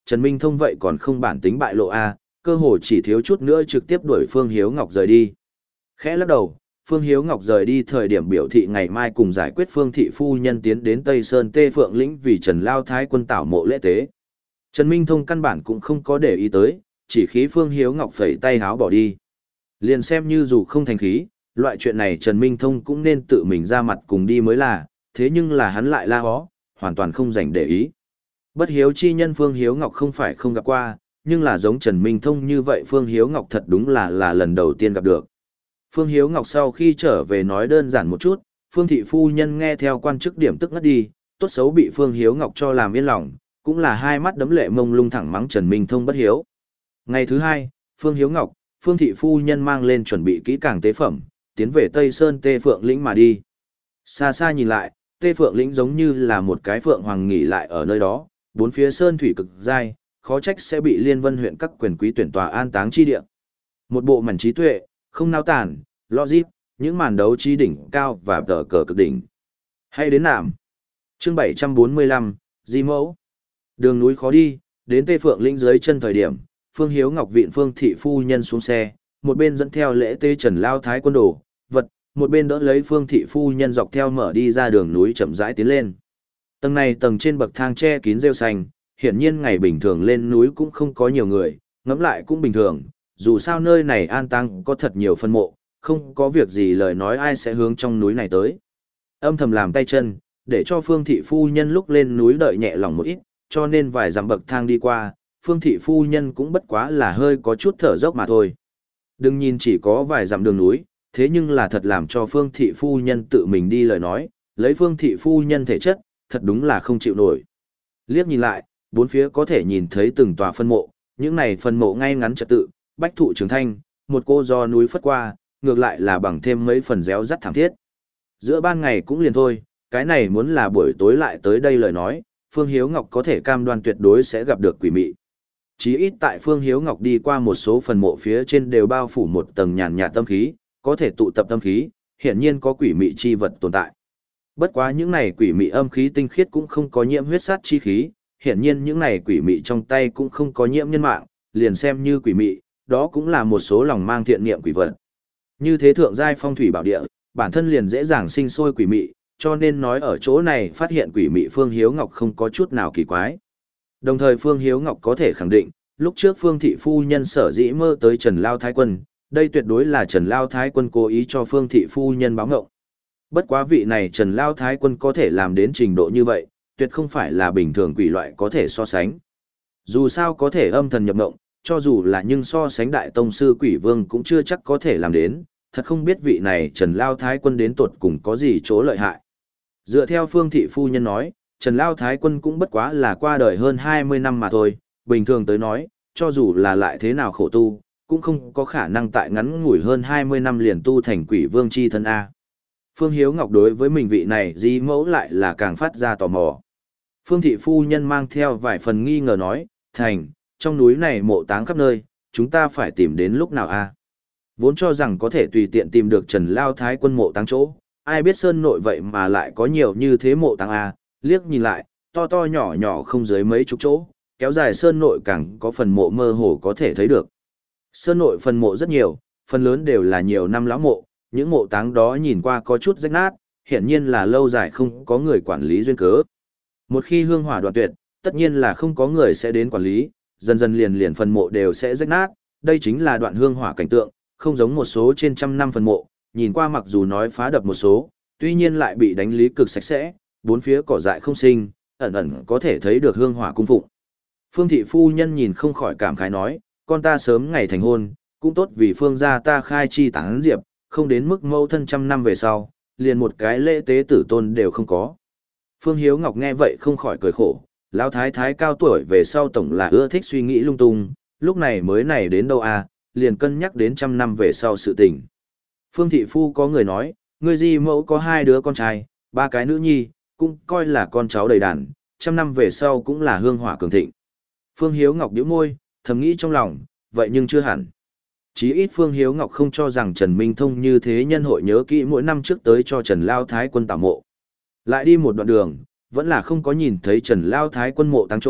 Trần Minh Thông vậy còn không bản tính bại lộ a, cơ hồ chỉ thiếu chút nữa trực tiếp đuổi Phương Hiếu Ngọc rời đi. Khẽ lắc đầu, Phương Hiếu Ngọc rời đi thời điểm biểu thị ngày mai cùng giải quyết Phương thị phu nhân tiến đến Tây Sơn Tê Phượng lĩnh vì Trần Lao Thái quân tảo mộ lễ tế. Trần Minh Thông căn bản cũng không có để ý tới, chỉ khí Phương Hiếu Ngọc phẩy tay háo bỏ đi. Liền xem như dù không thành khí, loại chuyện này Trần Minh Thông cũng nên tự mình ra mặt cùng đi mới là, thế nhưng là hắn lại la hó, hoàn toàn không dành để ý. Bất hiếu chi nhân Phương Hiếu Ngọc không phải không gặp qua, nhưng là giống Trần Minh Thông như vậy Phương Hiếu Ngọc thật đúng là là lần đầu tiên gặp được. Phương Hiếu Ngọc sau khi trở về nói đơn giản một chút, Phương thị phu nhân nghe theo quan chức điểm tức ngất đi, tốt xấu bị Phương Hiếu Ngọc cho làm yên lòng, cũng là hai mắt đấm lệ mông lung thẳng mắng Trần Minh Thông bất hiếu. Ngày thứ hai, Phương Hiếu Ngọc, Phương thị phu nhân mang lên chuẩn bị kỹ càng tế phẩm, tiến về Tây Sơn Tê Phượng lĩnh mà đi. Xa xa nhìn lại, Tê Phượng lĩnh giống như là một cái phượng hoàng nghỉ lại ở nơi đó, bốn phía sơn thủy cực dai, khó trách sẽ bị Liên Vân huyện các quyền quý tuyển tòa an táng chi địa. Một bộ mảnh trí tuệ, không nao tản, logic, những màn đấu trí đỉnh cao và tờ cờ cực đỉnh. Hay đến nạm. Chương bảy trăm bốn mươi lăm, Di Mẫu. Đường núi khó đi, đến Tê Phượng lĩnh dưới chân thời điểm, Phương Hiếu Ngọc viện Phương thị phu nhân xuống xe, một bên dẫn theo lễ tế Trần Lao Thái quân đồ, vật, một bên đỡ lấy Phương thị phu nhân dọc theo mở đi ra đường núi chậm rãi tiến lên. Tầng này tầng trên bậc thang che kín rêu xanh, hiển nhiên ngày bình thường lên núi cũng không có nhiều người, ngẫm lại cũng bình thường, dù sao nơi này an táng có thật nhiều phân mộ, không có việc gì lời nói ai sẽ hướng trong núi này tới. Âm thầm làm tay chân, để cho Phương thị phu nhân lúc lên núi đợi nhẹ lòng một ít, cho nên vài dặm bậc thang đi qua, Phương thị phu nhân cũng bất quá là hơi có chút thở dốc mà thôi. Đừng nhìn chỉ có vài dặm đường núi, thế nhưng là thật làm cho Phương thị phu nhân tự mình đi lời nói, lấy Phương thị phu nhân thể chất, thật đúng là không chịu nổi. Liếc nhìn lại, bốn phía có thể nhìn thấy từng tòa phân mộ, những này phân mộ ngay ngắn trật tự, bách thụ trường thanh, một cô do núi phất qua, ngược lại là bằng thêm mấy phần réo rắt thảm thiết. Giữa ban ngày cũng liền thôi, cái này muốn là buổi tối lại tới đây lời nói, Phương Hiếu Ngọc có thể cam đoan tuyệt đối sẽ gặp được quỷ mị. Chí ít tại Phương Hiếu Ngọc đi qua một số phần mộ phía trên đều bao phủ một tầng nhàn nhạt tâm khí, có thể tụ tập tâm khí, hiển nhiên có quỷ mị chi vật tồn tại. Bất quá những này quỷ mị âm khí tinh khiết cũng không có nhiễm huyết sát chi khí, hiển nhiên những này quỷ mị trong tay cũng không có nhiễm nhân mạng, liền xem như quỷ mị, đó cũng là một số lòng mang thiện niệm quỷ vật. Như thế thượng giai phong thủy bảo địa, bản thân liền dễ dàng sinh sôi quỷ mị, cho nên nói ở chỗ này phát hiện quỷ mị Phương Hiếu Ngọc không có chút nào kỳ quái. Đồng thời Phương Hiếu Ngọc có thể khẳng định, lúc trước Phương thị phu nhân sở dĩ mơ tới Trần Lao Thái quân, đây tuyệt đối là Trần Lao Thái quân cố ý cho Phương thị phu nhân báo ngộng. Bất quá vị này Trần Lao Thái quân có thể làm đến trình độ như vậy, tuyệt không phải là bình thường quỷ loại có thể so sánh. Dù sao có thể âm thần nhập ngộng, cho dù là nhưng so sánh đại tông sư quỷ vương cũng chưa chắc có thể làm đến, thật không biết vị này Trần Lao Thái quân đến tuột cùng có gì chỗ lợi hại. Dựa theo Phương thị phu nhân nói, Trần Lao Thái quân cũng bất quá là qua đời hơn hai mươi năm mà thôi, bình thường tới nói, cho dù là lại thế nào khổ tu, cũng không có khả năng tại ngắn ngủi hơn hai mươi năm liền tu thành quỷ vương chi thân A. Phương Hiếu Ngọc đối với mình vị này Di Mẫu lại là càng phát ra tò mò. Phương thị phu nhân mang theo vài phần nghi ngờ nói, thành, trong núi này mộ táng khắp nơi, chúng ta phải tìm đến lúc nào A. Vốn cho rằng có thể tùy tiện tìm được Trần Lao Thái quân mộ táng chỗ, ai biết sơn nội vậy mà lại có nhiều như thế mộ táng A, liếc nhìn lại, to to nhỏ nhỏ không dưới mấy chục chỗ, kéo dài sơn nội càng có phần mộ mơ hồ có thể thấy được. Sơn nội phần mộ rất nhiều, phần lớn đều là nhiều năm lão mộ, những mộ táng đó nhìn qua có chút rách nát, hiển nhiên là lâu dài không có người quản lý duyên cớ. Một khi hương hỏa đoạn tuyệt, tất nhiên là không có người sẽ đến quản lý, dần dần liền liền phần mộ đều sẽ rách nát, đây chính là đoạn hương hỏa cảnh tượng, không giống một số trên trăm năm phần mộ, nhìn qua mặc dù nói phá đập một số, tuy nhiên lại bị đánh lý cực sạch sẽ, bốn phía cỏ dại không sinh, ẩn ẩn có thể thấy được hương hỏa cung phụng. Phương thị phu nhân nhìn không khỏi cảm khái nói, con ta sớm ngày thành hôn, cũng tốt vì phương gia ta khai chi tán diệp, không đến mức mâu thân trăm năm về sau, liền một cái lễ tế tử tôn đều không có. Phương Hiếu Ngọc nghe vậy không khỏi cười khổ, lão thái thái cao tuổi về sau tổng là ưa thích suy nghĩ lung tung, lúc này mới này đến đâu à, liền cân nhắc đến trăm năm về sau sự tình. Phương thị phu có người nói, người Di Mẫu có hai đứa con trai, ba cái nữ nhi, cũng coi là con cháu đầy đàn, trăm năm về sau cũng là hương hỏa cường thịnh. Phương Hiếu Ngọc nhíu môi, thầm nghĩ trong lòng, vậy nhưng chưa hẳn. Chí ít Phương Hiếu Ngọc không cho rằng Trần Minh Thông như thế nhân hội nhớ kỹ mỗi năm trước tới cho Trần Lao Thái quân tảo mộ. Lại đi một đoạn đường, vẫn là không có nhìn thấy Trần Lao Thái quân mộ táng chỗ,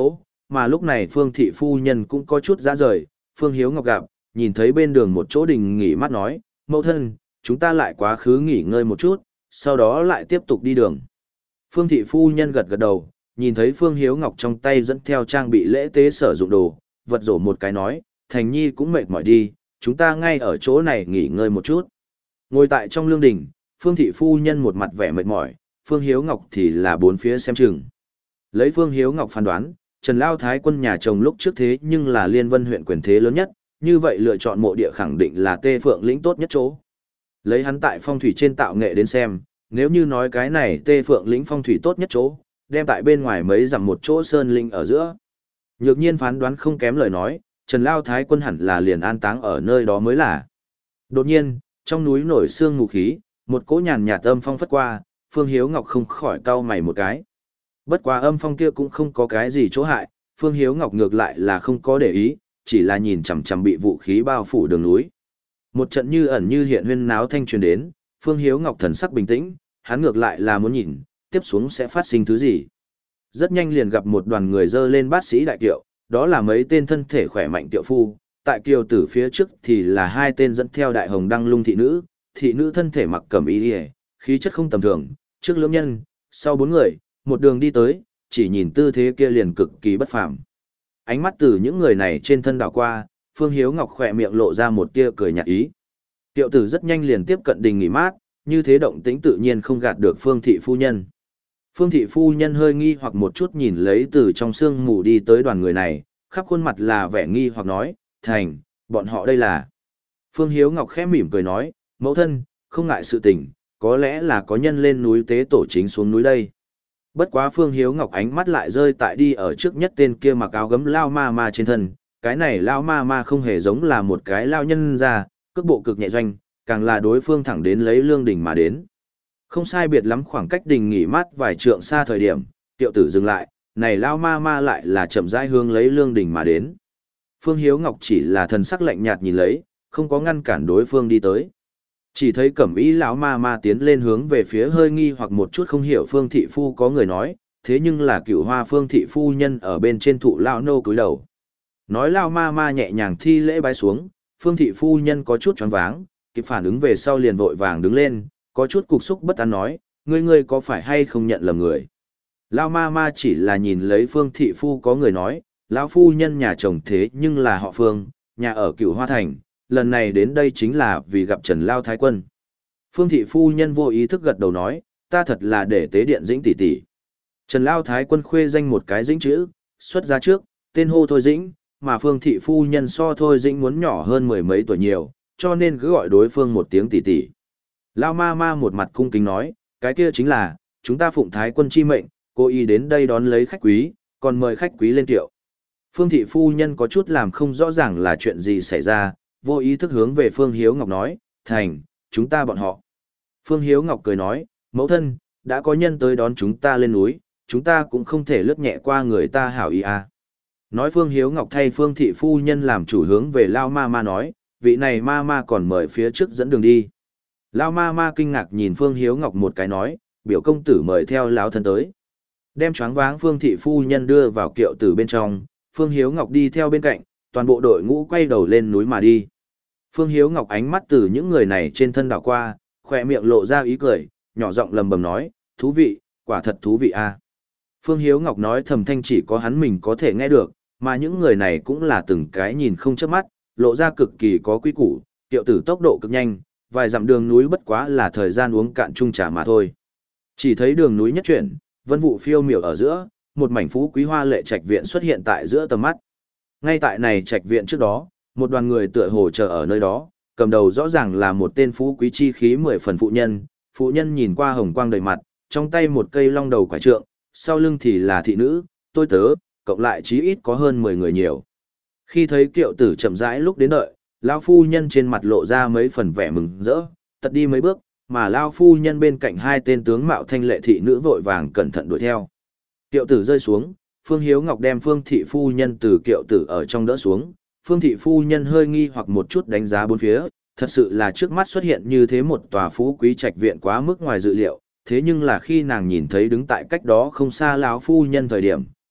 mà lúc này Phương thị phu nhân cũng có chút dã rời, Phương Hiếu Ngọc gặp, nhìn thấy bên đường một chỗ đình nghỉ mát nói, mẫu thân, chúng ta lại quá khứ nghỉ ngơi một chút, sau đó lại tiếp tục đi đường. Phương thị phu nhân gật gật đầu, nhìn thấy Phương Hiếu Ngọc trong tay dẫn theo trang bị lễ tế sử dụng đồ, vật rổ một cái nói, Thành Nhi cũng mệt mỏi đi, chúng ta ngay ở chỗ này nghỉ ngơi một chút. Ngồi tại trong lương đình, Phương thị phu nhân một mặt vẻ mệt mỏi, Phương Hiếu Ngọc thì là bốn phía xem chừng. Lấy Phương Hiếu Ngọc phán đoán, Trần Lao Thái quân nhà chồng lúc trước thế nhưng là Liên Vân huyện quyền thế lớn nhất, như vậy lựa chọn mộ địa khẳng định là Tê Phượng lĩnh tốt nhất chỗ. Lấy hắn tại phong thủy trên tạo nghệ đến xem, nếu như nói cái này Tê Phượng lĩnh phong thủy tốt nhất chỗ, đem tại bên ngoài mấy dặm một chỗ sơn linh ở giữa. Nhược nhiên phán đoán không kém lời nói, Trần Lao Thái quân hẳn là liền an táng ở nơi đó mới là. Đột nhiên, trong núi nổi sương mù khí, một cỗ nhàn nhạt âm phong phất qua, Phương Hiếu Ngọc không khỏi cau mày một cái. Bất quá âm phong kia cũng không có cái gì chỗ hại, Phương Hiếu Ngọc ngược lại là không có để ý, chỉ là nhìn chằm chằm bị vũ khí bao phủ đường núi. Một trận như ẩn như hiện huyên náo thanh truyền đến, Phương Hiếu Ngọc thần sắc bình tĩnh, hắn ngược lại là muốn nhìn, tiếp xuống sẽ phát sinh thứ gì. Rất nhanh liền gặp một đoàn người dơ lên bát sĩ đại kiệu, đó là mấy tên thân thể khỏe mạnh tiệu phu, tại kiều tử phía trước thì là hai tên dẫn theo đại hồng đăng lung thị nữ, thị nữ thân thể mặc cẩm y liễu, khí chất không tầm thường, trước lưỡng nhân, sau bốn người, một đường đi tới, chỉ nhìn tư thế kia liền cực kỳ bất phàm. Ánh mắt từ những người này trên thân đảo qua, Phương Hiếu Ngọc khỏe miệng lộ ra một tia cười nhạt ý. Tiệu tử rất nhanh liền tiếp cận đình nghỉ mát, như thế động tĩnh tự nhiên không gạt được Phương thị phu nhân. Phương thị phu nhân hơi nghi hoặc một chút nhìn lấy từ trong sương mù đi tới đoàn người này, khắp khuôn mặt là vẻ nghi hoặc nói, Thành, bọn họ đây là. Phương Hiếu Ngọc khẽ mỉm cười nói, mẫu thân, không ngại sự tình, có lẽ là có nhân lên núi tế tổ chính xuống núi đây. Bất quá Phương Hiếu Ngọc ánh mắt lại rơi tại đi ở trước nhất tên kia mặc áo gấm lao ma ma trên thân, cái này lao ma ma không hề giống là một cái lao nhân ra, cước bộ cực nhẹ doanh, càng là đối phương thẳng đến lấy lương đỉnh mà đến. Không sai biệt lắm khoảng cách đình nghỉ mát vài trượng xa thời điểm, tiệu tử dừng lại, này lao ma ma lại là chậm rãi hướng lấy lương đỉnh mà đến. Phương Hiếu Ngọc chỉ là thần sắc lạnh nhạt nhìn lấy, không có ngăn cản đối phương đi tới. Chỉ thấy cẩm ý lão ma ma tiến lên hướng về phía hơi nghi hoặc một chút không hiểu Phương thị phu có người nói, thế nhưng là cửu hoa Phương thị phu nhân ở bên trên thụ lão nô cúi đầu. Nói lão ma ma nhẹ nhàng thi lễ bái xuống, Phương thị phu nhân có chút choáng váng, kịp phản ứng về sau liền vội vàng đứng lên, có chút cục xúc bất an nói, ngươi ngươi có phải hay không nhận lầm người. Lão ma ma chỉ là nhìn lấy Phương thị phu có người nói, lão phu nhân nhà chồng thế nhưng là họ Phương, nhà ở Cửu Hoa thành, lần này đến đây chính là vì gặp Trần Lao Thái quân. Phương thị phu nhân vô ý thức gật đầu nói, ta thật là để tế điện Dĩnh tỷ tỷ. Trần Lao Thái quân khuê danh một cái Dĩnh chữ, xuất ra trước, tên hô Thôi Dĩnh, mà Phương thị phu nhân so Thôi Dĩnh muốn nhỏ hơn mười mấy tuổi nhiều, cho nên cứ gọi đối phương một tiếng tỷ tỷ. Lao ma ma một mặt cung kính nói, cái kia chính là, chúng ta phụng Thái quân chi mệnh, cố ý đến đây đón lấy khách quý, còn mời khách quý lên tiệu. Phương thị phu nhân có chút làm không rõ ràng là chuyện gì xảy ra, vô ý thức hướng về Phương Hiếu Ngọc nói, Thành, chúng ta bọn họ. Phương Hiếu Ngọc cười nói, mẫu thân, đã có nhân tới đón chúng ta lên núi, chúng ta cũng không thể lướt nhẹ qua người ta hảo ý à. Nói Phương Hiếu Ngọc thay Phương thị phu nhân làm chủ hướng về Lao ma ma nói, vị này ma ma còn mời phía trước dẫn đường đi. Lao ma ma kinh ngạc nhìn Phương Hiếu Ngọc một cái nói, biểu công tử mời theo lão thân tới. Đem choáng váng Phương thị phu nhân đưa vào kiệu tử bên trong, Phương Hiếu Ngọc đi theo bên cạnh, toàn bộ đội ngũ quay đầu lên núi mà đi. Phương Hiếu Ngọc ánh mắt từ những người này trên thân đảo qua, khỏe miệng lộ ra ý cười, nhỏ giọng lầm bầm nói, thú vị, quả thật thú vị a. Phương Hiếu Ngọc nói thầm thanh chỉ có hắn mình có thể nghe được, mà những người này cũng là từng cái nhìn không chớp mắt, lộ ra cực kỳ có quý củ, tiệu tử tốc độ cực nhanh, vài dặm đường núi bất quá là thời gian uống cạn chung trà mà thôi. Chỉ thấy đường núi nhất chuyển, vân vụ phiêu miểu ở giữa, một mảnh phú quý hoa lệ trạch viện xuất hiện tại giữa tầm mắt. Ngay tại này trạch viện trước đó, một đoàn người tựa hồ chờ ở nơi đó, cầm đầu rõ ràng là một tên phú quý chi khí mười phần phụ nhân, phụ nhân nhìn qua hồng quang đầy mặt, trong tay một cây long đầu quả trượng, sau lưng thì là thị nữ, tôi tớ, cộng lại chí ít có hơn mười người nhiều. Khi thấy kiệu tử chậm rãi lúc đến đợi, lão phu nhân trên mặt lộ ra mấy phần vẻ mừng rỡ, tật đi mấy bước, mà lão phu nhân bên cạnh hai tên tướng mạo thanh lệ thị nữ vội vàng cẩn thận đuổi theo. Kiệu tử rơi xuống, Phương Hiếu Ngọc đem Phương thị phu nhân từ kiệu tử ở trong đỡ xuống, Phương thị phu nhân hơi nghi hoặc một chút đánh giá bốn phía, thật sự là trước mắt xuất hiện như thế một tòa phú quý trạch viện quá mức ngoài dự liệu, thế nhưng là khi nàng nhìn thấy đứng tại cách đó không xa lão phu nhân thời điểm,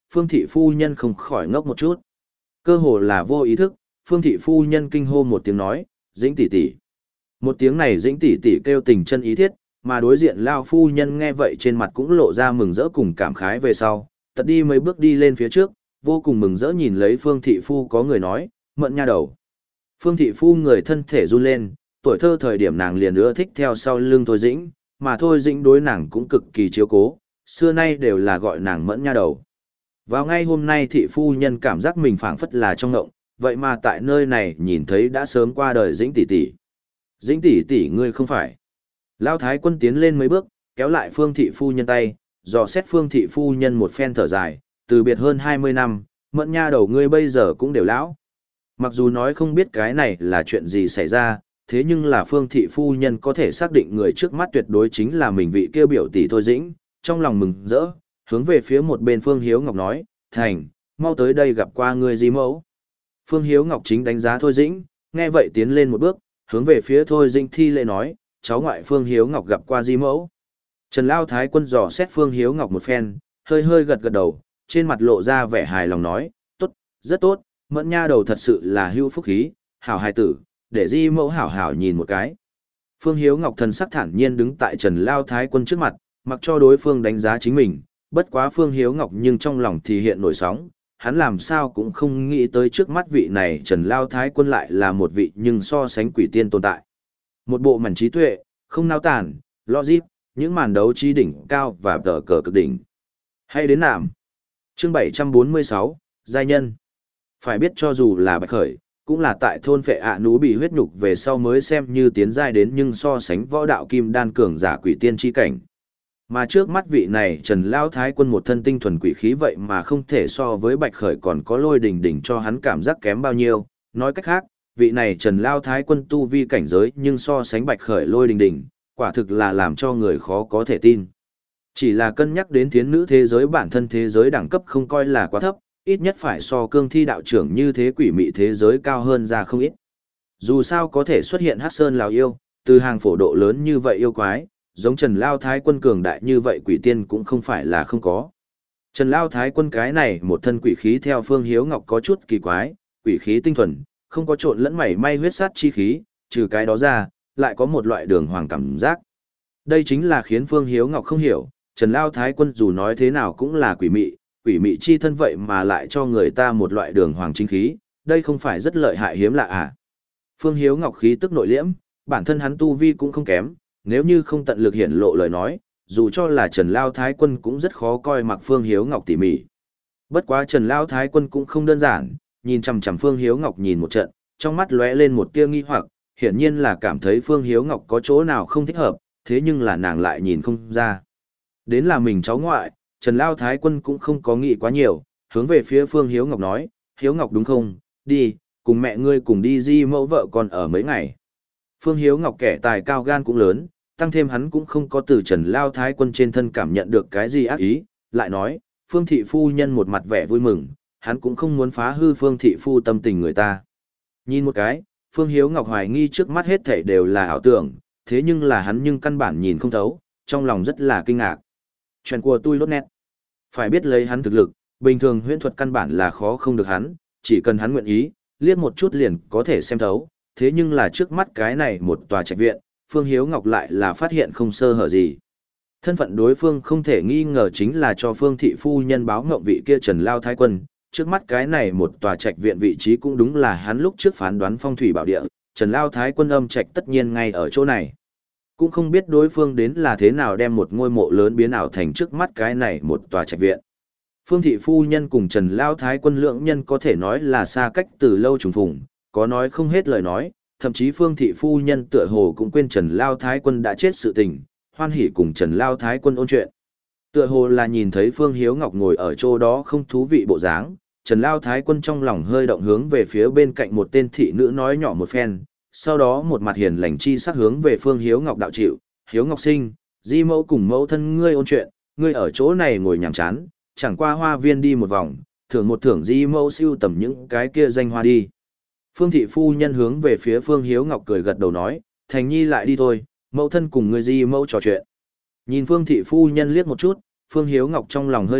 Phương thị phu nhân không khỏi ngốc một chút. Cơ hồ là vô ý thức, Phương thị phu nhân kinh hô một tiếng nói, Dĩnh tỷ tỷ. Một tiếng này Dĩnh tỷ tỷ kêu tình chân ý thiết, mà đối diện Lao phu nhân nghe vậy trên mặt cũng lộ ra mừng rỡ cùng cảm khái về sau, tật đi mấy bước đi lên phía trước, vô cùng mừng rỡ nhìn lấy Phương thị phu có người nói, mận nha đầu. Phương thị phu người thân thể run lên, tuổi thơ thời điểm nàng liền ưa thích theo sau lưng Thôi Dĩnh, mà Thôi Dĩnh đối nàng cũng cực kỳ chiếu cố, xưa nay đều là gọi nàng mẫn nha đầu. Vào ngay hôm nay thị phu nhân cảm giác mình phảng phất là trong ngộng, vậy mà tại nơi này nhìn thấy đã sớm qua đời Dĩnh tỷ tỷ. Dĩnh tỷ tỷ ngươi không phải. Lão thái quân tiến lên mấy bước, kéo lại Phương thị phu nhân tay, dò xét Phương thị phu nhân một phen thở dài, từ biệt hơn hai mươi năm, mẫn nha đầu ngươi bây giờ cũng đều lão. Mặc dù nói không biết cái này là chuyện gì xảy ra, thế nhưng là Phương thị phu nhân có thể xác định người trước mắt tuyệt đối chính là mình vị kia biểu tỷ Thôi Dĩnh, trong lòng mừng rỡ, hướng về phía một bên Phương Hiếu Ngọc nói, thành, mau tới đây gặp qua ngươi di mẫu. Phương Hiếu Ngọc chính đánh giá Thôi Dĩnh, nghe vậy tiến lên một bước, hướng về phía Thôi Dĩnh thi lễ nói, cháu ngoại Phương Hiếu Ngọc gặp qua di mẫu. Trần Lao Thái quân dò xét Phương Hiếu Ngọc một phen, hơi hơi gật gật đầu, trên mặt lộ ra vẻ hài lòng nói, tốt, rất tốt, mẫn nha đầu thật sự là hữu phúc khí, hảo hài tử, để di mẫu hảo hảo nhìn một cái. Phương Hiếu Ngọc thần sắc thản nhiên đứng tại Trần Lao Thái quân trước mặt, mặc cho đối phương đánh giá chính mình, bất quá Phương Hiếu Ngọc nhưng trong lòng thì hiện nổi sóng, hắn làm sao cũng không nghĩ tới trước mắt vị này Trần Lao Thái quân lại là một vị nhưng so sánh quỷ tiên tồn tại. Một bộ mảnh trí tuệ, không nao tản, logic, những màn đấu trí đỉnh cao và tờ cờ cực đỉnh. Hay đến nạm. Chương bảy trăm bốn mươi sáu, Giai nhân. Phải biết cho dù là Bạch Khởi, cũng là tại thôn phệ ạ nú bị huyết nhục về sau mới xem như tiến giai đến nhưng so sánh võ đạo kim đan cường giả quỷ tiên chi cảnh. Mà trước mắt vị này Trần Lao Thái quân một thân tinh thuần quỷ khí vậy mà không thể so với Bạch Khởi còn có lôi đỉnh đỉnh cho hắn cảm giác kém bao nhiêu. Nói cách khác, vị này Trần Lao Thái quân tu vi cảnh giới nhưng so sánh Bạch Khởi lôi đỉnh đỉnh, quả thực là làm cho người khó có thể tin. Chỉ là cân nhắc đến thiến nữ thế giới bản thân thế giới đẳng cấp không coi là quá thấp, ít nhất phải so cương thi đạo trưởng như thế quỷ mị thế giới cao hơn ra không ít. Dù sao có thể xuất hiện Hắc Sơn Lào yêu, từ hàng phổ độ lớn như vậy yêu quái, giống Trần Lao Thái quân cường đại như vậy quỷ tiên cũng không phải là không có. Trần Lao Thái quân cái này một thân quỷ khí theo Phương Hiếu Ngọc có chút kỳ quái, quỷ khí tinh thuần, không có trộn lẫn mảy may huyết sát chi khí, trừ cái đó ra, lại có một loại đường hoàng cảm giác. Đây chính là khiến Phương Hiếu Ngọc không hiểu, Trần Lao Thái quân dù nói thế nào cũng là quỷ mị, quỷ mị chi thân vậy mà lại cho người ta một loại đường hoàng chính khí, đây không phải rất lợi hại hiếm lạ à. Phương Hiếu Ngọc khí tức nội liễm, bản thân hắn tu vi cũng không kém, nếu như không tận lực hiển lộ lời nói, dù cho là Trần Lao Thái quân cũng rất khó coi mặc Phương Hiếu Ngọc tỉ mỉ. Bất quá Trần Lao Thái quân cũng không đơn giản, nhìn chằm chằm Phương Hiếu Ngọc nhìn một trận, trong mắt lóe lên một tia nghi hoặc, hiển nhiên là cảm thấy Phương Hiếu Ngọc có chỗ nào không thích hợp, thế nhưng là nàng lại nhìn không ra. Đến là mình cháu ngoại, Trần Lao Thái quân cũng không có nghĩ quá nhiều, hướng về phía Phương Hiếu Ngọc nói, Hiếu Ngọc đúng không, đi, cùng mẹ ngươi cùng đi di mẫu vợ con ở mấy ngày. Phương Hiếu Ngọc kẻ tài cao gan cũng lớn, tăng thêm hắn cũng không có từ Trần Lao Thái quân trên thân cảm nhận được cái gì ác ý, lại nói, Phương thị phu nhân một mặt vẻ vui mừng, hắn cũng không muốn phá hư Phương thị phu tâm tình người ta. Nhìn một cái, Phương Hiếu Ngọc hoài nghi trước mắt hết thảy đều là ảo tưởng, thế nhưng là hắn nhưng căn bản nhìn không thấu, trong lòng rất là kinh ngạc. Chuyện của tôi lốt nét. Phải biết lấy hắn thực lực, bình thường huyễn thuật căn bản là khó không được hắn, chỉ cần hắn nguyện ý, liếc một chút liền có thể xem thấu, thế nhưng là trước mắt cái này một tòa trạch viện, Phương Hiếu Ngọc lại là phát hiện không sơ hở gì. Thân phận đối phương không thể nghi ngờ chính là cho Phương thị phu nhân báo ngộng vị kia Trần Lao Thái quân, trước mắt cái này một tòa trạch viện vị trí cũng đúng là hắn lúc trước phán đoán phong thủy bảo địa, Trần Lao Thái quân âm trạch tất nhiên ngay ở chỗ này. Cũng không biết đối phương đến là thế nào đem một ngôi mộ lớn biến ảo thành trước mắt cái này một tòa trạch viện. Phương thị phu nhân cùng Trần Lao Thái quân lượng nhân có thể nói là xa cách từ lâu trùng phùng, có nói không hết lời nói, thậm chí Phương thị phu nhân tựa hồ cũng quên Trần Lao Thái quân đã chết sự tình, hoan hỉ cùng Trần Lao Thái quân ôn chuyện. Tựa hồ là nhìn thấy Phương Hiếu Ngọc ngồi ở chỗ đó không thú vị bộ dáng, Trần Lao Thái quân trong lòng hơi động hướng về phía bên cạnh một tên thị nữ nói nhỏ một phen, sau đó một mặt hiền lành chi sắc hướng về Phương Hiếu Ngọc đạo chịu, Hiếu Ngọc sinh, di mẫu cùng mẫu thân ngươi ôn chuyện, ngươi ở chỗ này ngồi nhàm chán, chẳng qua hoa viên đi một vòng, thưởng một thưởng di mẫu siêu tầm những cái kia danh hoa đi. Phương thị phu nhân hướng về phía Phương Hiếu Ngọc cười gật đầu nói, Thành Nhi lại đi thôi, mẫu thân cùng ngươi di mẫu trò chuyện. Nhìn Phương thị phu nhân liếc một chút, Phương Hiếu Ngọc trong lòng hơi động,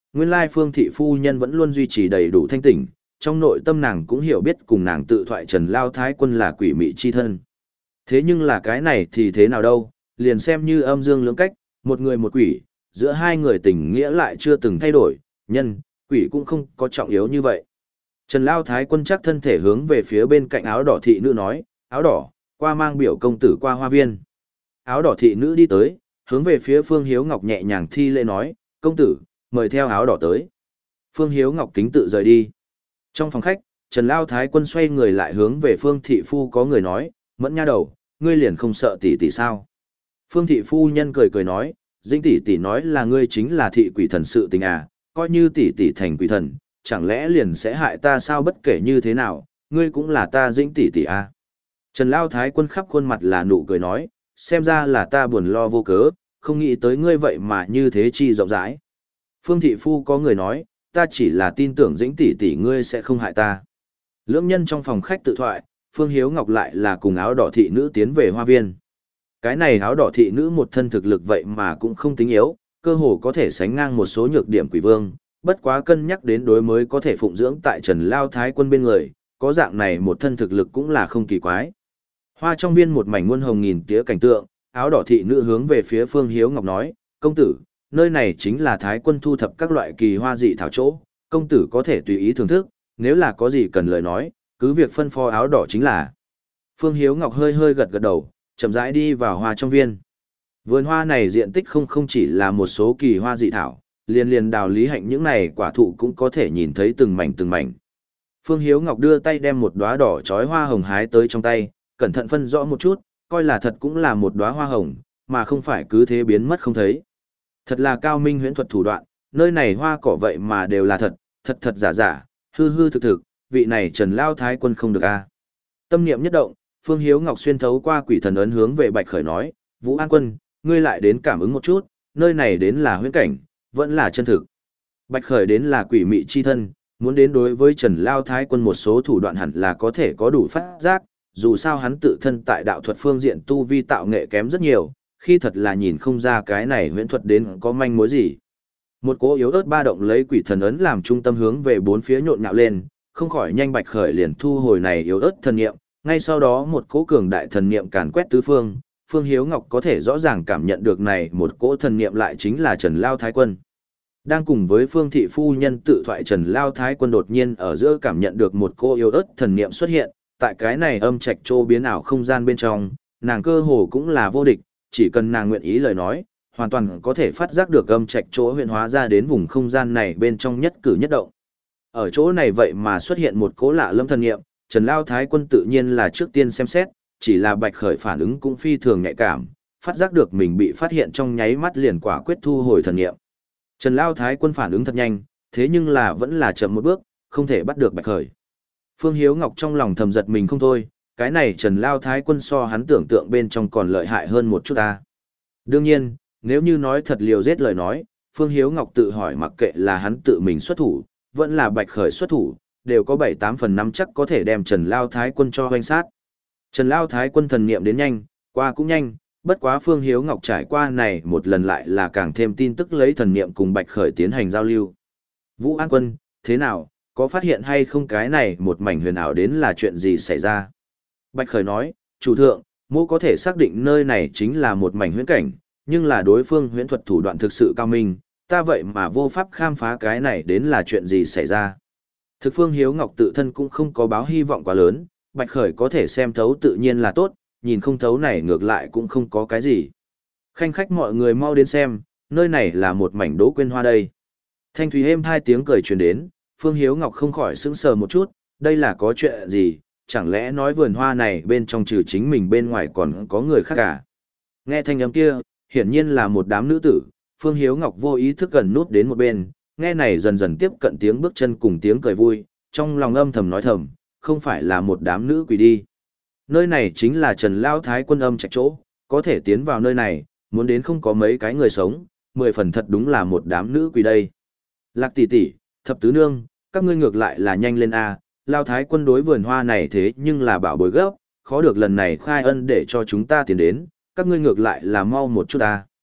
nguyên lai Phương thị phu nhân vẫn luôn duy trì đầy đủ thanh tỉnh, trong nội tâm nàng cũng hiểu biết cùng nàng tự thoại Trần Lao Thái Quân là quỷ mị chi thân. Thế nhưng là cái này thì thế nào đâu, liền xem như âm dương lưỡng cách, một người một quỷ, giữa hai người tình nghĩa lại chưa từng thay đổi, nhân, quỷ cũng không có trọng yếu như vậy. Trần Lao Thái Quân chắc thân thể hướng về phía bên cạnh áo đỏ thị nữ nói, áo đỏ, qua mang biểu công tử qua hoa viên. Áo đỏ thị nữ đi tới, hướng về phía Phương Hiếu Ngọc nhẹ nhàng thi lễ nói, công tử, mời theo áo đỏ tới. Phương Hiếu Ngọc kính tự rời đi. Trong phòng khách, Trần Lao Thái Quân xoay người lại hướng về Phương thị phu có người nói, mẫn nha đầu, ngươi liền không sợ tỷ tỷ sao? Phương thị phu nhân cười cười nói, Dĩnh tỷ tỷ nói là ngươi chính là thị quỷ thần sự tình à, coi như tỷ tỷ thành quỷ thần, chẳng lẽ liền sẽ hại ta sao bất kể như thế nào, ngươi cũng là ta Dĩnh tỷ tỷ à. Trần Lao Thái Quân khắp khuôn mặt là nụ cười nói, xem ra là ta buồn lo vô cớ, không nghĩ tới ngươi vậy mà như thế chi rộng rãi. Phương thị phu có người nói, ta chỉ là tin tưởng Dĩnh tỷ tỷ ngươi sẽ không hại ta. Lưỡng nhân trong phòng khách tự thoại, Phương Hiếu Ngọc lại là cùng áo đỏ thị nữ tiến về hoa viên. Cái này áo đỏ thị nữ một thân thực lực vậy mà cũng không tính yếu, cơ hồ có thể sánh ngang một số nhược điểm quỷ vương, bất quá cân nhắc đến đối mới có thể phụng dưỡng tại Trần Lao Thái Quân bên người, có dạng này một thân thực lực cũng là không kỳ quái. Hoa trong viên một mảnh muôn hồng nghìn tía cảnh tượng, áo đỏ thị nữ hướng về phía Phương Hiếu Ngọc nói, công tử, nơi này chính là Thái Quân thu thập các loại kỳ hoa dị thảo chỗ, công tử có thể tùy ý thưởng thức, nếu là có gì cần lời nói, cứ việc phân phó áo đỏ chính là. Phương Hiếu Ngọc hơi hơi gật gật đầu, chậm rãi đi vào hoa trong viên. Vườn hoa này diện tích không không chỉ là một số kỳ hoa dị thảo, liền liền đào lý hạnh những này quả thụ cũng có thể nhìn thấy từng mảnh từng mảnh. Phương Hiếu Ngọc đưa tay đem một đóa đỏ chói hoa hồng hái tới trong tay, cẩn thận phân rõ một chút, coi là thật cũng là một đóa hoa hồng, mà không phải cứ thế biến mất không thấy. Thật là cao minh huyễn thuật thủ đoạn, nơi này hoa cỏ vậy mà đều là thật, thật thật giả giả, hư hư thực thực, vị này Trần Lao Thái Quân không được a. Tâm niệm nhất động, Phương Hiếu Ngọc xuyên thấu qua quỷ thần ấn hướng về Bạch Khởi nói, Vũ An Quân, ngươi lại đến cảm ứng một chút, nơi này đến là huyễn cảnh, vẫn là chân thực. Bạch Khởi đến là quỷ mị chi thân, muốn đến đối với Trần Lao Thái Quân một số thủ đoạn hẳn là có thể có đủ phát giác, dù sao hắn tự thân tại đạo thuật phương diện tu vi tạo nghệ kém rất nhiều, khi thật là nhìn không ra cái này huyễn thuật đến có manh mối gì. Một cỗ yếu ớt ba động lấy quỷ thần ấn làm trung tâm hướng về bốn phía nhộn nhạo lên, không khỏi nhanh Bạch Khởi liền thu hồi này yếu ớt thần niệm, ngay sau đó một cỗ cường đại thần niệm càn quét tứ phương, Phương Hiếu Ngọc có thể rõ ràng cảm nhận được này một cỗ thần niệm lại chính là Trần Lao Thái Quân. Đang cùng với Phương thị phu nhân tự thoại Trần Lao Thái Quân đột nhiên ở giữa cảm nhận được một cỗ yếu ớt thần niệm xuất hiện, tại cái này âm trạch trô biến ảo không gian bên trong, nàng cơ hồ cũng là vô địch, chỉ cần nàng nguyện ý lời nói, hoàn toàn có thể phát giác được âm trạch chỗ huyện hóa ra đến vùng không gian này bên trong nhất cử nhất động. Ở chỗ này vậy mà xuất hiện một cỗ lạ lâm thần niệm, Trần Lao Thái Quân tự nhiên là trước tiên xem xét, chỉ là Bạch Khởi phản ứng cũng phi thường nhạy cảm, phát giác được mình bị phát hiện trong nháy mắt liền quả quyết thu hồi thần niệm. Trần Lao Thái Quân phản ứng thật nhanh, thế nhưng là vẫn là chậm một bước, không thể bắt được Bạch Khởi. Phương Hiếu Ngọc trong lòng thầm giật mình không thôi, cái này Trần Lao Thái Quân so hắn tưởng tượng bên trong còn lợi hại hơn một chút ta. Đương nhiên, nếu như nói thật liều giết lời nói, Phương Hiếu Ngọc tự hỏi mặc kệ là hắn tự mình xuất thủ, vẫn là Bạch Khởi xuất thủ, đều có bảy tám phần năm chắc có thể đem Trần Lao Thái Quân cho hoanh sát. Trần Lao Thái Quân thần niệm đến nhanh, qua cũng nhanh, bất quá Phương Hiếu Ngọc trải qua này một lần lại là càng thêm tin tức lấy thần niệm cùng Bạch Khởi tiến hành giao lưu. Vũ An Quân, thế nào, có phát hiện hay không cái này một mảnh huyền ảo đến là chuyện gì xảy ra? Bạch Khởi nói, chủ thượng, mô có thể xác định nơi này chính là một mảnh huyễn cảnh, nhưng là đối phương huyễn thuật thủ đoạn thực sự cao minh, ta vậy mà vô pháp khám phá cái này đến là chuyện gì xảy ra. Thực Phương Hiếu Ngọc tự thân cũng không có báo hy vọng quá lớn, Bạch Khởi có thể xem thấu tự nhiên là tốt, nhìn không thấu này ngược lại cũng không có cái gì. Khanh khách mọi người mau đến xem, nơi này là một mảnh đỗ quên hoa đây. Thanh thủy êm hai tiếng cười truyền đến, Phương Hiếu Ngọc không khỏi sững sờ một chút, đây là có chuyện gì, chẳng lẽ nói vườn hoa này bên trong trừ chính mình bên ngoài còn có người khác cả. Nghe thanh âm kia, hiển nhiên là một đám nữ tử, Phương Hiếu Ngọc vô ý thức gần nút đến một bên, nghe này dần dần tiếp cận tiếng bước chân cùng tiếng cười vui, trong lòng âm thầm nói thầm, không phải là một đám nữ quỷ đi. Nơi này chính là Trần Lao Thái Quân âm trạch chỗ, có thể tiến vào nơi này, muốn đến không có mấy cái người sống, mười phần thật đúng là một đám nữ quỷ đây. Lạc tỷ tỷ, thập tứ nương, các ngươi ngược lại là nhanh lên a, Lao Thái Quân đối vườn hoa này thế nhưng là bảo bối gấp, khó được lần này khai ân để cho chúng ta tiến đến, các ngươi ngược lại là mau một chút a.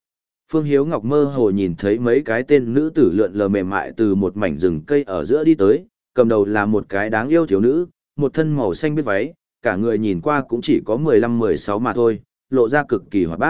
Phương Hiếu Ngọc mơ hồ nhìn thấy mấy cái tên nữ tử lượn lờ mềm mại từ một mảnh rừng cây ở giữa đi tới, cầm đầu là một cái đáng yêu thiếu nữ, một thân màu xanh biết váy, cả người nhìn qua cũng chỉ có mười lăm mười sáu mà thôi, lộ ra cực kỳ hoạt bát.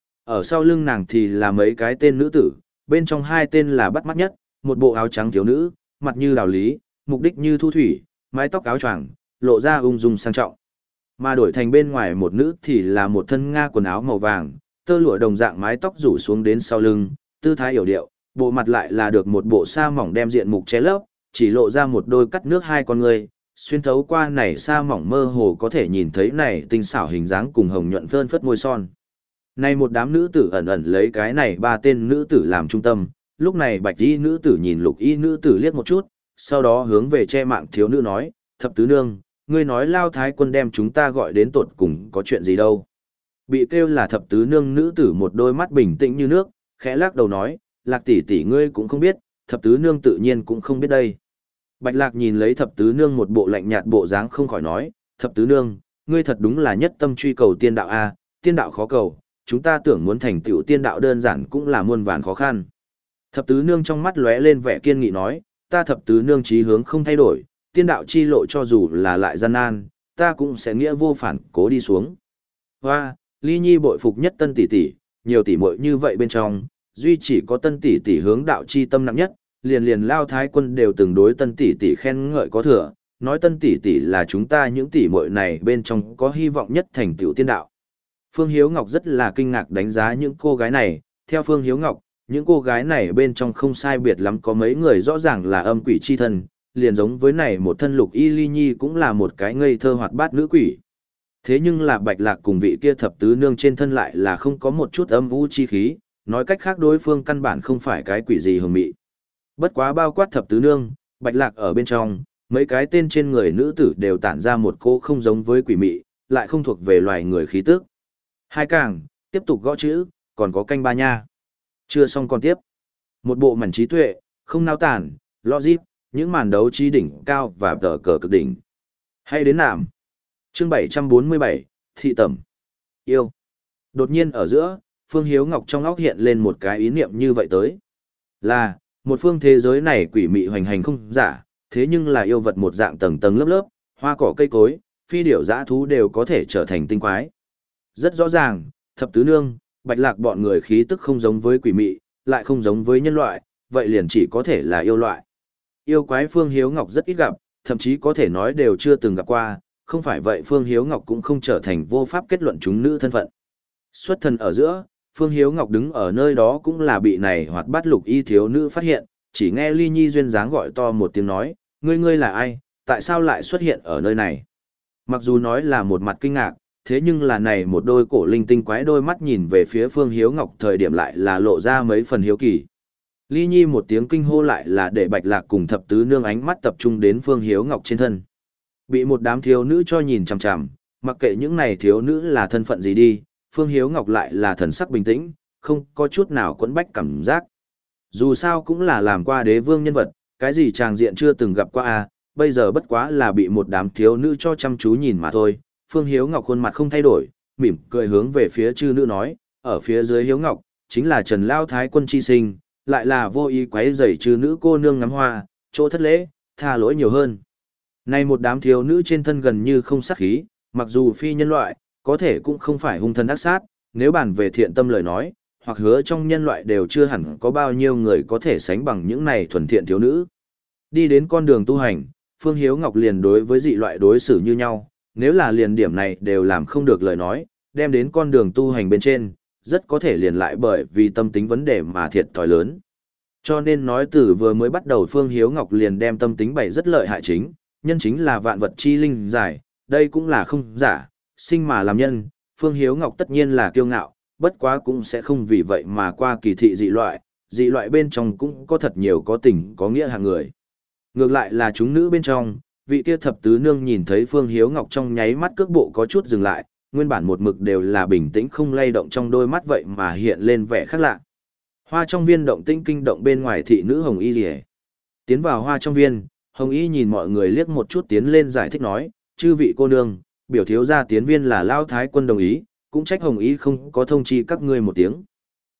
Ở sau lưng nàng thì là mấy cái tên nữ tử, bên trong hai tên là bắt mắt nhất, một bộ áo trắng thiếu nữ, mặt như đào lý, mục đích như thu thủy, mái tóc áo choàng, lộ ra ung dung sang trọng. Mà đổi thành bên ngoài một nữ thì là một thân nga quần áo màu vàng, tơ lụa đồng dạng mái tóc rủ xuống đến sau lưng, tư thái hiểu điệu, bộ mặt lại là được một bộ sa mỏng đem diện mục che lấp, chỉ lộ ra một đôi cắt nước hai con người, xuyên thấu qua này sa mỏng mơ hồ có thể nhìn thấy này tinh xảo hình dáng cùng hồng nhuận phơn phất môi son. Này một đám nữ tử ẩn ẩn lấy cái này ba tên nữ tử làm trung tâm, lúc này bạch y nữ tử nhìn lục y nữ tử liếc một chút, sau đó hướng về che mạng thiếu nữ nói, thập tứ nương, ngươi nói Lao Thái quân đem chúng ta gọi đến tột cùng có chuyện gì đâu. Bị kêu là thập tứ nương nữ tử một đôi mắt bình tĩnh như nước, khẽ lắc đầu nói, Lạc tỷ tỷ ngươi cũng không biết, thập tứ nương tự nhiên cũng không biết đây. Bạch Lạc nhìn lấy thập tứ nương một bộ lạnh nhạt bộ dáng không khỏi nói, thập tứ nương, ngươi thật đúng là nhất tâm truy cầu tiên đạo a, tiên đạo khó cầu, chúng ta tưởng muốn thành tựu tiên đạo đơn giản cũng là muôn vàn khó khăn. Thập tứ nương trong mắt lóe lên vẻ kiên nghị nói, ta thập tứ nương chí hướng không thay đổi, tiên đạo chi lộ cho dù là lại gian nan, ta cũng sẽ nghĩa vô phản cố đi xuống. Hoa, Ly Nhi bội phục nhất tân tỷ tỷ, nhiều tỷ muội như vậy bên trong, duy chỉ có tân tỷ tỷ hướng đạo chi tâm nặng nhất, liền liền Lao Thái quân đều từng đối tân tỷ tỷ khen ngợi có thừa, nói tân tỷ tỷ là chúng ta những tỷ muội này bên trong có hy vọng nhất thành tựu tiên đạo. Phương Hiếu Ngọc rất là kinh ngạc đánh giá những cô gái này, theo Phương Hiếu Ngọc, những cô gái này bên trong không sai biệt lắm có mấy người rõ ràng là âm quỷ chi thân, liền giống với này một thân lục y ly nhi cũng là một cái ngây thơ hoạt bát nữ quỷ. Thế nhưng là Bạch Lạc cùng vị kia thập tứ nương trên thân lại là không có một chút âm u chi khí, nói cách khác đối phương căn bản không phải cái quỷ gì hường mị. Bất quá bao quát thập tứ nương, Bạch Lạc ở bên trong, mấy cái tên trên người nữ tử đều tản ra một cô không giống với quỷ mị, lại không thuộc về loài người khí tức. Hai càng, tiếp tục gõ chữ, còn có canh ba nha. Chưa xong còn tiếp. Một bộ mảnh trí tuệ, không nao tản, logic, những màn đấu trí đỉnh cao và tờ cờ cực đỉnh. Hay đến nạm. Chương bảy trăm bốn mươi bảy, Thị Tẩm. Yêu. Đột nhiên ở giữa, Phương Hiếu Ngọc trong óc hiện lên một cái ý niệm như vậy tới. Là, một phương thế giới này quỷ mị hoành hành không giả, thế nhưng là yêu vật một dạng tầng tầng lớp lớp, hoa cỏ cây cối, phi điểu dã thú đều có thể trở thành tinh quái. Rất rõ ràng, thập tứ nương, Bạch Lạc bọn người khí tức không giống với quỷ mị, lại không giống với nhân loại, vậy liền chỉ có thể là yêu loại. Yêu quái Phương Hiếu Ngọc rất ít gặp, thậm chí có thể nói đều chưa từng gặp qua, không phải vậy Phương Hiếu Ngọc cũng không trở thành vô pháp kết luận chúng nữ thân phận. Xuất thần ở giữa, Phương Hiếu Ngọc đứng ở nơi đó cũng là bị này hoạt bát lục y thiếu nữ phát hiện, chỉ nghe Ly Nhi duyên dáng gọi to một tiếng nói, ngươi ngươi là ai, tại sao lại xuất hiện ở nơi này? Mặc dù nói là một mặt kinh ngạc, thế nhưng là này một đôi cổ linh tinh quái đôi mắt nhìn về phía Phương Hiếu Ngọc thời điểm lại là lộ ra mấy phần hiếu kỳ. Ly Nhi một tiếng kinh hô lại là để Bạch Lạc cùng thập tứ nương ánh mắt tập trung đến Phương Hiếu Ngọc trên thân. Bị một đám thiếu nữ cho nhìn chằm chằm, mặc kệ những này thiếu nữ là thân phận gì đi, Phương Hiếu Ngọc lại là thần sắc bình tĩnh, không có chút nào quẫn bách cảm giác. Dù sao cũng là làm qua đế vương nhân vật, cái gì tràng diện chưa từng gặp qua à, bây giờ bất quá là bị một đám thiếu nữ cho chăm chú nhìn mà thôi. Phương Hiếu Ngọc khuôn mặt không thay đổi, mỉm cười hướng về phía chư nữ nói, ở phía dưới Hiếu Ngọc, chính là Trần Lao Thái quân chi sinh, lại là vô ý quấy rầy chư nữ cô nương ngắm hoa, chỗ thất lễ, tha lỗi nhiều hơn. Này một đám thiếu nữ trên thân gần như không sát khí, mặc dù phi nhân loại, có thể cũng không phải hung thần ác sát, nếu bàn về thiện tâm lời nói, hoặc hứa trong nhân loại đều chưa hẳn có bao nhiêu người có thể sánh bằng những này thuần thiện thiếu nữ. Đi đến con đường tu hành, Phương Hiếu Ngọc liền đối với dị loại đối xử như nhau, nếu là liền điểm này đều làm không được lời nói, đem đến con đường tu hành bên trên, rất có thể liền lại bởi vì tâm tính vấn đề mà thiệt thòi lớn. Cho nên nói từ vừa mới bắt đầu Phương Hiếu Ngọc liền đem tâm tính bày rất lợi hại chính, nhân chính là vạn vật chi linh giải, đây cũng là không giả, sinh mà làm nhân, Phương Hiếu Ngọc tất nhiên là kiêu ngạo, bất quá cũng sẽ không vì vậy mà qua kỳ thị dị loại, dị loại bên trong cũng có thật nhiều có tình có nghĩa hàng người. Ngược lại là chúng nữ bên trong, vị kia thập tứ nương nhìn thấy Phương Hiếu Ngọc trong nháy mắt cước bộ có chút dừng lại, nguyên bản một mực đều là bình tĩnh không lay động trong đôi mắt vậy mà hiện lên vẻ khác lạ. Hoa trong viên động tĩnh kinh động bên ngoài thị nữ Hồng Y Liễu. Tiến vào hoa trong viên, Hồng Y nhìn mọi người liếc một chút tiến lên giải thích nói, chư vị cô nương, biểu thiếu gia tiến viên là Lao Thái quân đồng ý, cũng trách Hồng Y không có thông chi các ngươi một tiếng.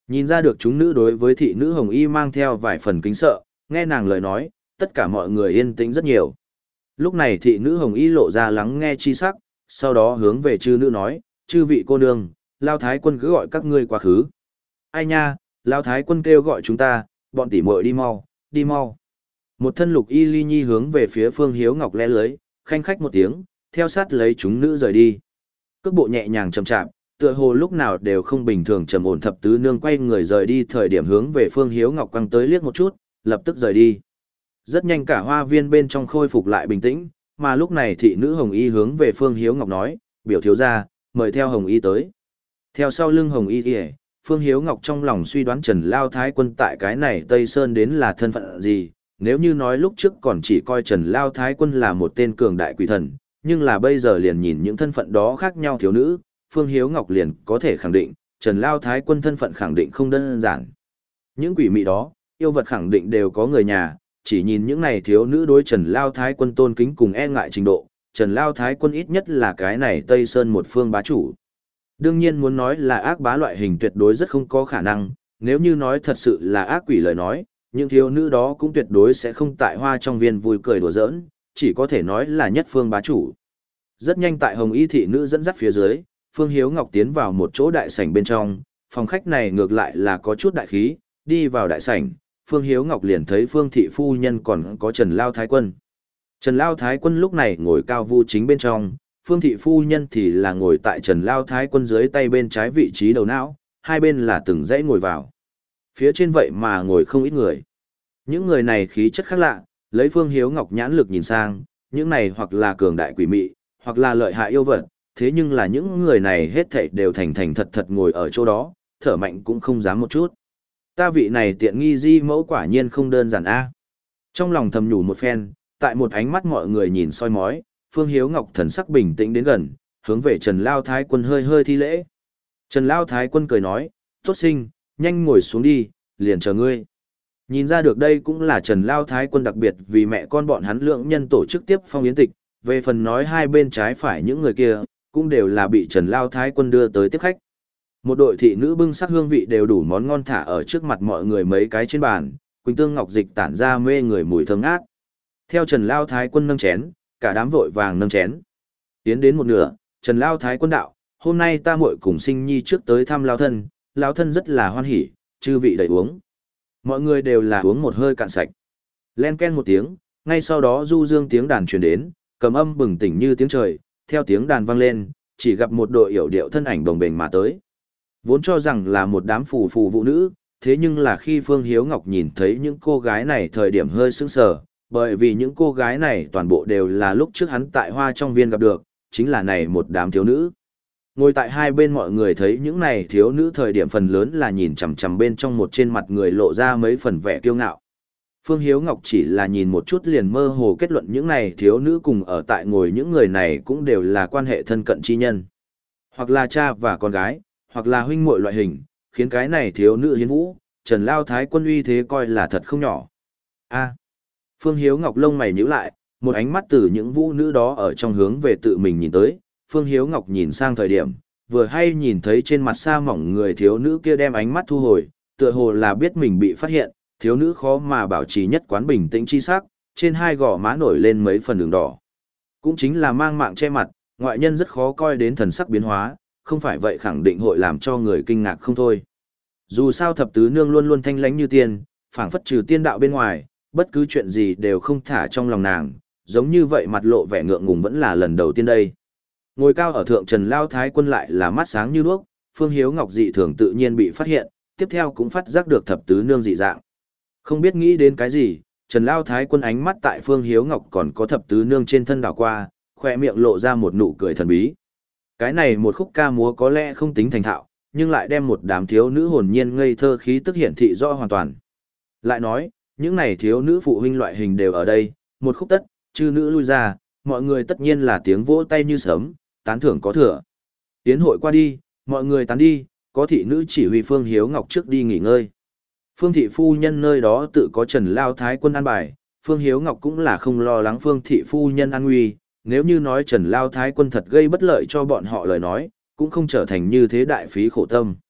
Nhìn ra được chúng nữ đối với thị nữ hồng y mang theo vài phần kính sợ, nghe nàng lời nói, tất cả mọi người yên tĩnh rất nhiều. Lúc này thị nữ hồng y lộ ra lắng nghe chi sắc, sau đó hướng về chư nữ nói, chư vị cô nương, Lao Thái quân cứ gọi các ngươi quá khứ. Ai nha, Lao Thái quân kêu gọi chúng ta, bọn tỉ muội đi mau, đi mau. Một thân lục y ly nhi hướng về phía Phương Hiếu Ngọc lẽ lưới, khanh khách một tiếng, theo sát lấy chúng nữ rời đi. Cước bộ nhẹ nhàng chậm chạp, tựa hồ lúc nào đều không bình thường trầm ổn thập tứ nương quay người rời đi thời điểm hướng về Phương Hiếu Ngọc quăng tới liếc một chút, lập tức rời đi. Rất nhanh cả hoa viên bên trong khôi phục lại bình tĩnh, mà lúc này thị nữ Hồng Y hướng về Phương Hiếu Ngọc nói, biểu thiếu gia, mời theo Hồng Y tới. Theo sau lưng Hồng Y kìa, Phương Hiếu Ngọc trong lòng suy đoán Trần Lao Thái quân tại cái này Tây Sơn đến là thân phận gì, nếu như nói lúc trước còn chỉ coi Trần Lao Thái quân là một tên cường đại quỷ thần, nhưng là bây giờ liền nhìn những thân phận đó khác nhau thiếu nữ, Phương Hiếu Ngọc liền có thể khẳng định, Trần Lao Thái quân thân phận khẳng định không đơn giản. Những quỷ mị đó, yêu vật khẳng định đều có người nhà, chỉ nhìn những này thiếu nữ đối Trần Lao Thái quân tôn kính cùng e ngại trình độ, Trần Lao Thái quân ít nhất là cái này Tây Sơn một phương bá chủ. Đương nhiên muốn nói là ác bá loại hình tuyệt đối rất không có khả năng, nếu như nói thật sự là ác quỷ lời nói, những thiếu nữ đó cũng tuyệt đối sẽ không tại hoa trong viên vui cười đùa giỡn, chỉ có thể nói là nhất phương bá chủ. Rất nhanh tại Hồng Y thị nữ dẫn dắt phía dưới, Phương Hiếu Ngọc tiến vào một chỗ đại sảnh bên trong, phòng khách này ngược lại là có chút đại khí, đi vào đại sảnh, Phương Hiếu Ngọc liền thấy Phương thị phu nhân còn có Trần Lao Thái quân. Trần Lao Thái quân lúc này ngồi cao vu chính bên trong, Phương thị phu nhân thì là ngồi tại Trần Lao Thái quân dưới tay bên trái vị trí đầu não, hai bên là từng dãy ngồi vào. Phía trên vậy mà ngồi không ít người. Những người này khí chất khác lạ, lấy Phương Hiếu Ngọc nhãn lực nhìn sang, những này hoặc là cường đại quỷ mị, hoặc là lợi hại yêu vật, thế nhưng là những người này hết thảy đều thành thành thật thật ngồi ở chỗ đó, thở mạnh cũng không dám một chút. Ta vị này tiện nghi di mẫu quả nhiên không đơn giản a. Trong lòng thầm nhủ một phen, tại một ánh mắt mọi người nhìn soi mói, Phương Hiếu Ngọc thần sắc bình tĩnh đến gần, hướng về Trần Lao Thái quân hơi hơi thi lễ. Trần Lao Thái quân cười nói, tốt sinh, nhanh ngồi xuống đi, liền chờ ngươi. Nhìn ra được đây cũng là Trần Lao Thái quân đặc biệt vì mẹ con bọn hắn lượng nhân tổ chức tiếp phong yến tịch, về phần nói hai bên trái phải những người kia, cũng đều là bị Trần Lao Thái quân đưa tới tiếp khách. Một đội thị nữ bưng sắc hương vị đều đủ món ngon thả ở trước mặt mọi người mấy cái trên bàn, quỳnh tương ngọc dịch tản ra mê người mùi thơm ngát. Theo Trần Lao Thái quân nâng chén, cả đám vội vàng nâng chén. Tiến đến một nửa, Trần Lao Thái quân đạo, hôm nay ta muội cùng sinh nhi trước tới thăm Lao thân, Lao thân rất là hoan hỉ, chư vị đẩy uống. Mọi người đều là uống một hơi cạn sạch. Len ken một tiếng, ngay sau đó du dương tiếng đàn truyền đến, cầm âm bừng tỉnh như tiếng trời, theo tiếng đàn vang lên, chỉ gặp một đội yểu điệu thân ảnh đồng bền mà tới. Vốn cho rằng là một đám phù phù vũ nữ, thế nhưng là khi Phương Hiếu Ngọc nhìn thấy những cô gái này thời điểm hơi sững sờ, bởi vì những cô gái này toàn bộ đều là lúc trước hắn tại hoa trong viên gặp được, chính là này một đám thiếu nữ. Ngồi tại hai bên mọi người thấy những này thiếu nữ thời điểm phần lớn là nhìn chằm chằm bên trong một trên mặt người lộ ra mấy phần vẻ kiêu ngạo. Phương Hiếu Ngọc chỉ là nhìn một chút liền mơ hồ kết luận những này thiếu nữ cùng ở tại ngồi những người này cũng đều là quan hệ thân cận chi nhân. Hoặc là cha và con gái, hoặc là huynh muội loại hình, khiến cái này thiếu nữ hiến vũ, Trần Lao Thái quân uy thế coi là thật không nhỏ. A. Phương Hiếu Ngọc lông mày nhíu lại, một ánh mắt từ những vũ nữ đó ở trong hướng về tự mình nhìn tới, Phương Hiếu Ngọc nhìn sang thời điểm, vừa hay nhìn thấy trên mặt sa mỏng người thiếu nữ kia đem ánh mắt thu hồi, tựa hồ là biết mình bị phát hiện, thiếu nữ khó mà bảo trì nhất quán bình tĩnh chi sắc, trên hai gò má nổi lên mấy phần đường đỏ. Cũng chính là mang mạng che mặt, ngoại nhân rất khó coi đến thần sắc biến hóa, không phải vậy khẳng định hội làm cho người kinh ngạc không thôi. Dù sao thập tứ nương luôn luôn thanh lãnh như tiên, phảng phất trừ tiên đạo bên ngoài, bất cứ chuyện gì đều không thả trong lòng nàng, giống như vậy mặt lộ vẻ ngượng ngùng vẫn là lần đầu tiên đây. Ngồi cao ở thượng Trần Lao Thái quân lại là mắt sáng như đuốc, Phương Hiếu Ngọc dị thường tự nhiên bị phát hiện, tiếp theo cũng phát giác được thập tứ nương dị dạng. Không biết nghĩ đến cái gì, Trần Lao Thái quân ánh mắt tại Phương Hiếu Ngọc còn có thập tứ nương trên thân đảo qua, khỏe miệng lộ ra một nụ cười thần bí. Cái này một khúc ca múa có lẽ không tính thành thạo, nhưng lại đem một đám thiếu nữ hồn nhiên ngây thơ khí tức hiển thị rõ hoàn toàn. Lại nói, những này thiếu nữ phụ huynh loại hình đều ở đây, một khúc tất, chư nữ lui ra, mọi người tất nhiên là tiếng vỗ tay như sớm, tán thưởng có thừa. Tiến hội qua đi, mọi người tán đi, có thị nữ chỉ huy Phương Hiếu Ngọc trước đi nghỉ ngơi. Phương thị phu nhân nơi đó tự có Trần Lao Thái quân an bài, Phương Hiếu Ngọc cũng là không lo lắng Phương thị phu nhân an nguy, nếu như nói Trần Lao Thái quân thật gây bất lợi cho bọn họ lời nói, cũng không trở thành như thế đại phí khổ tâm.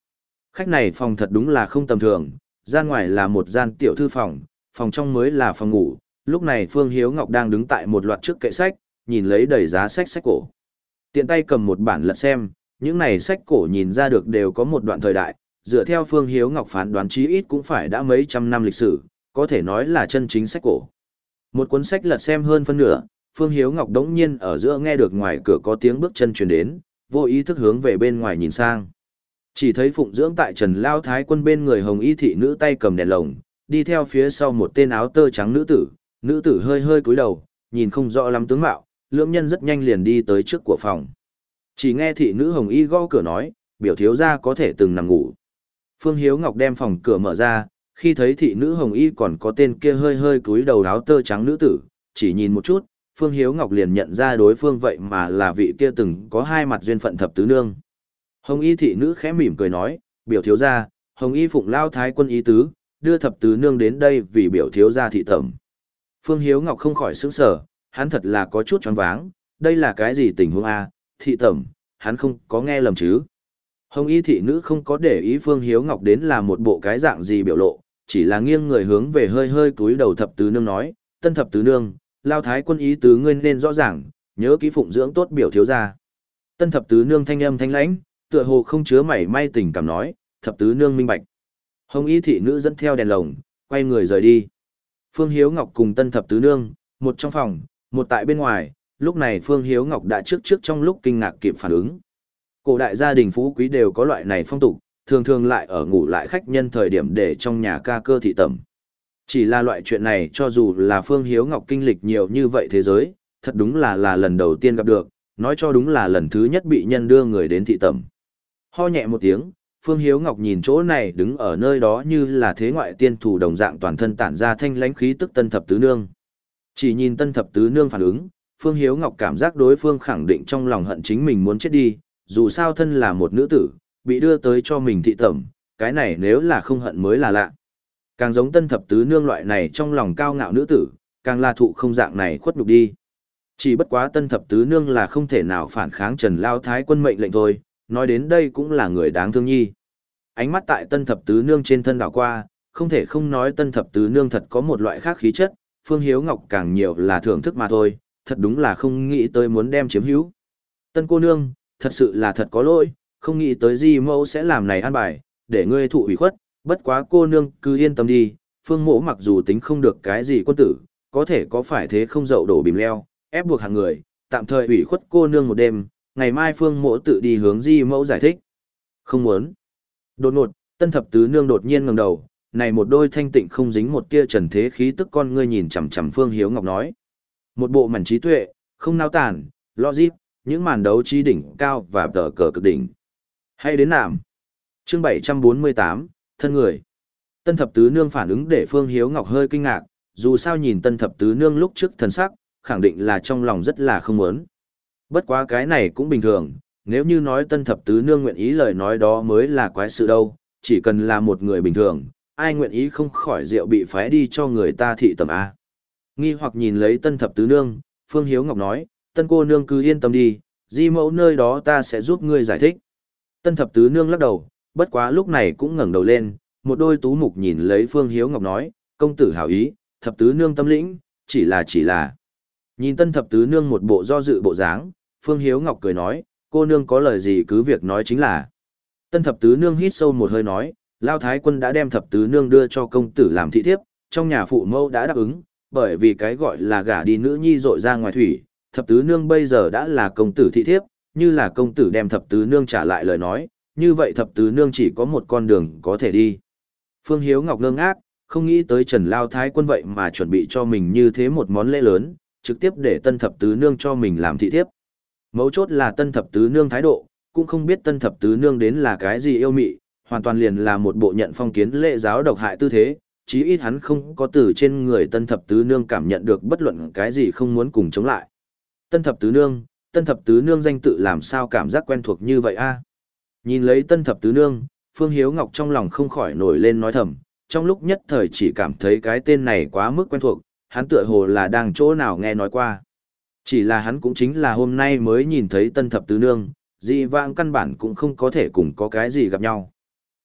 Khách này phòng thật đúng là không tầm thường, gian ngoài là một gian tiểu thư phòng, phòng trong mới là phòng ngủ, lúc này Phương Hiếu Ngọc đang đứng tại một loạt trước kệ sách, nhìn lấy đầy giá sách sách cổ. Tiện tay cầm một bản lật xem, những này sách cổ nhìn ra được đều có một đoạn thời đại, dựa theo Phương Hiếu Ngọc phán đoán chí ít cũng phải đã mấy trăm năm lịch sử, có thể nói là chân chính sách cổ. Một cuốn sách lật xem hơn phân nửa, Phương Hiếu Ngọc đống nhiên ở giữa nghe được ngoài cửa có tiếng bước chân truyền đến, vô ý thức hướng về bên ngoài nhìn sang. Chỉ thấy phụng dưỡng tại Trần Lao Thái Quân bên người hồng y thị nữ tay cầm đèn lồng, đi theo phía sau một tên áo tơ trắng nữ tử, nữ tử hơi hơi cúi đầu, nhìn không rõ lắm tướng mạo, lưỡng nhân rất nhanh liền đi tới trước của phòng. Chỉ nghe thị nữ hồng y gõ cửa nói, biểu thiếu gia có thể từng nằm ngủ. Phương Hiếu Ngọc đem phòng cửa mở ra, khi thấy thị nữ hồng y còn có tên kia hơi hơi cúi đầu áo tơ trắng nữ tử, chỉ nhìn một chút, Phương Hiếu Ngọc liền nhận ra đối phương vậy mà là vị kia từng có hai mặt duyên phận thập tứ nương. Hồng y thị nữ khẽ mỉm cười nói, biểu thiếu gia, hồng y phụng Lao Thái Quân ý tứ, đưa thập tứ nương đến đây vì biểu thiếu gia thị tẩm. Phương Hiếu Ngọc không khỏi sững sờ, hắn thật là có chút choáng váng, đây là cái gì tình huống a? Thị tẩm, hắn không có nghe lầm chứ? Hồng y thị nữ không có để ý Phương Hiếu Ngọc đến là một bộ cái dạng gì biểu lộ, chỉ là nghiêng người hướng về hơi hơi cúi đầu thập tứ nương nói, tân thập tứ nương, Lao Thái Quân ý tứ ngươi nên rõ ràng, nhớ kỹ phụng dưỡng tốt biểu thiếu gia. Tân thập tứ nương thanh âm thanh lãnh, tựa hồ không chứa mảy may tình cảm nói, thập tứ nương minh bạch. Hồng y thị nữ dẫn theo đèn lồng, quay người rời đi. Phương Hiếu Ngọc cùng tân thập tứ nương, một trong phòng, một tại bên ngoài, lúc này Phương Hiếu Ngọc đã trước trước trong lúc kinh ngạc kịp phản ứng. Cổ đại gia đình phú quý đều có loại này phong tục, thường thường lại ở ngủ lại khách nhân thời điểm để trong nhà ca cơ thị tẩm. Chỉ là loại chuyện này cho dù là Phương Hiếu Ngọc kinh lịch nhiều như vậy thế giới, thật đúng là là lần đầu tiên gặp được, nói cho đúng là lần thứ nhất bị nhân đưa người đến thị tẩm. Ho nhẹ một tiếng, Phương Hiếu Ngọc nhìn chỗ này đứng ở nơi đó như là thế ngoại tiên thủ đồng dạng toàn thân tản ra thanh lãnh khí tức tân thập tứ nương. Chỉ nhìn tân thập tứ nương phản ứng, Phương Hiếu Ngọc cảm giác đối phương khẳng định trong lòng hận chính mình muốn chết đi, dù sao thân là một nữ tử, bị đưa tới cho mình thị tẩm, cái này nếu là không hận mới là lạ. Càng giống tân thập tứ nương loại này trong lòng cao ngạo nữ tử, càng là thụ không dạng này khuất nhục đi. Chỉ bất quá tân thập tứ nương là không thể nào phản kháng Trần Lao Thái Quân mệnh lệnh thôi, nói đến đây cũng là người đáng thương nhi. Ánh mắt tại tân thập tứ nương trên thân đảo qua, không thể không nói tân thập tứ nương thật có một loại khác khí chất, Phương Hiếu Ngọc càng nhiều là thưởng thức mà thôi, thật đúng là không nghĩ tới muốn đem chiếm hữu. Tân cô nương, thật sự là thật có lỗi, không nghĩ tới Di mẫu sẽ làm này an bài, để ngươi thụ ủy khuất, bất quá cô nương cứ yên tâm đi, Phương mỗ mặc dù tính không được cái gì quân tử, có thể có phải thế không dậu đổ bìm leo, ép buộc hàng người, tạm thời ủy khuất cô nương một đêm, ngày mai Phương mỗ tự đi hướng Di mẫu giải thích. Không muốn. Đột ngột, tân thập tứ nương đột nhiên ngẩng đầu, này một đôi thanh tịnh không dính một tia trần thế khí tức con ngươi nhìn chằm chằm Phương Hiếu Ngọc nói. Một bộ mảnh trí tuệ, không nao tản, logic, những màn đấu trí đỉnh cao và tờ cờ cực đỉnh. Hay đến nạm. Chương bảy trăm bốn mươi tám, thân người. Tân thập tứ nương phản ứng để Phương Hiếu Ngọc hơi kinh ngạc, dù sao nhìn tân thập tứ nương lúc trước thần sắc, khẳng định là trong lòng rất là không muốn. Bất quá cái này cũng bình thường, nếu như nói tân thập tứ nương nguyện ý lời nói đó mới là quái sự đâu, chỉ cần là một người bình thường, ai nguyện ý không khỏi rượu bị phái đi cho người ta thị tầm A. Nghi hoặc nhìn lấy tân thập tứ nương, Phương Hiếu Ngọc nói, tân cô nương cứ yên tâm đi, Di mẫu nơi đó ta sẽ giúp ngươi giải thích. Tân thập tứ nương lắc đầu, bất quá lúc này cũng ngẩng đầu lên, một đôi tú mục nhìn lấy Phương Hiếu Ngọc nói, công tử hảo ý, thập tứ nương tâm lĩnh, chỉ là chỉ là. Nhìn tân thập tứ nương một bộ do dự bộ dáng, Phương Hiếu Ngọc cười nói, cô nương có lời gì cứ việc nói chính là. Tân thập tứ nương hít sâu một hơi nói, Lao Thái Quân đã đem thập tứ nương đưa cho công tử làm thị thiếp, trong nhà phụ mẫu đã đáp ứng, bởi vì cái gọi là gả đi nữ nhi dội ra ngoài thủy, thập tứ nương bây giờ đã là công tử thị thiếp, như là công tử đem thập tứ nương trả lại lời nói, như vậy thập tứ nương chỉ có một con đường có thể đi. Phương Hiếu Ngọc ngơ ngác, không nghĩ tới Trần Lao Thái Quân vậy mà chuẩn bị cho mình như thế một món lễ lớn, trực tiếp để tân thập tứ nương cho mình làm thị thiếp. Mấu chốt là tân thập tứ nương thái độ, cũng không biết tân thập tứ nương đến là cái gì yêu mị, hoàn toàn liền là một bộ nhận phong kiến lễ giáo độc hại tư thế, chí ít hắn không có từ trên người tân thập tứ nương cảm nhận được bất luận cái gì không muốn cùng chống lại. Tân thập tứ nương, tân thập tứ nương danh tự làm sao cảm giác quen thuộc như vậy a? Nhìn lấy tân thập tứ nương, Phương Hiếu Ngọc trong lòng không khỏi nổi lên nói thầm, trong lúc nhất thời chỉ cảm thấy cái tên này quá mức quen thuộc, hắn tựa hồ là đang chỗ nào nghe nói qua. Chỉ là hắn cũng chính là hôm nay mới nhìn thấy tân thập tứ nương, dị vãng căn bản cũng không có thể cùng có cái gì gặp nhau.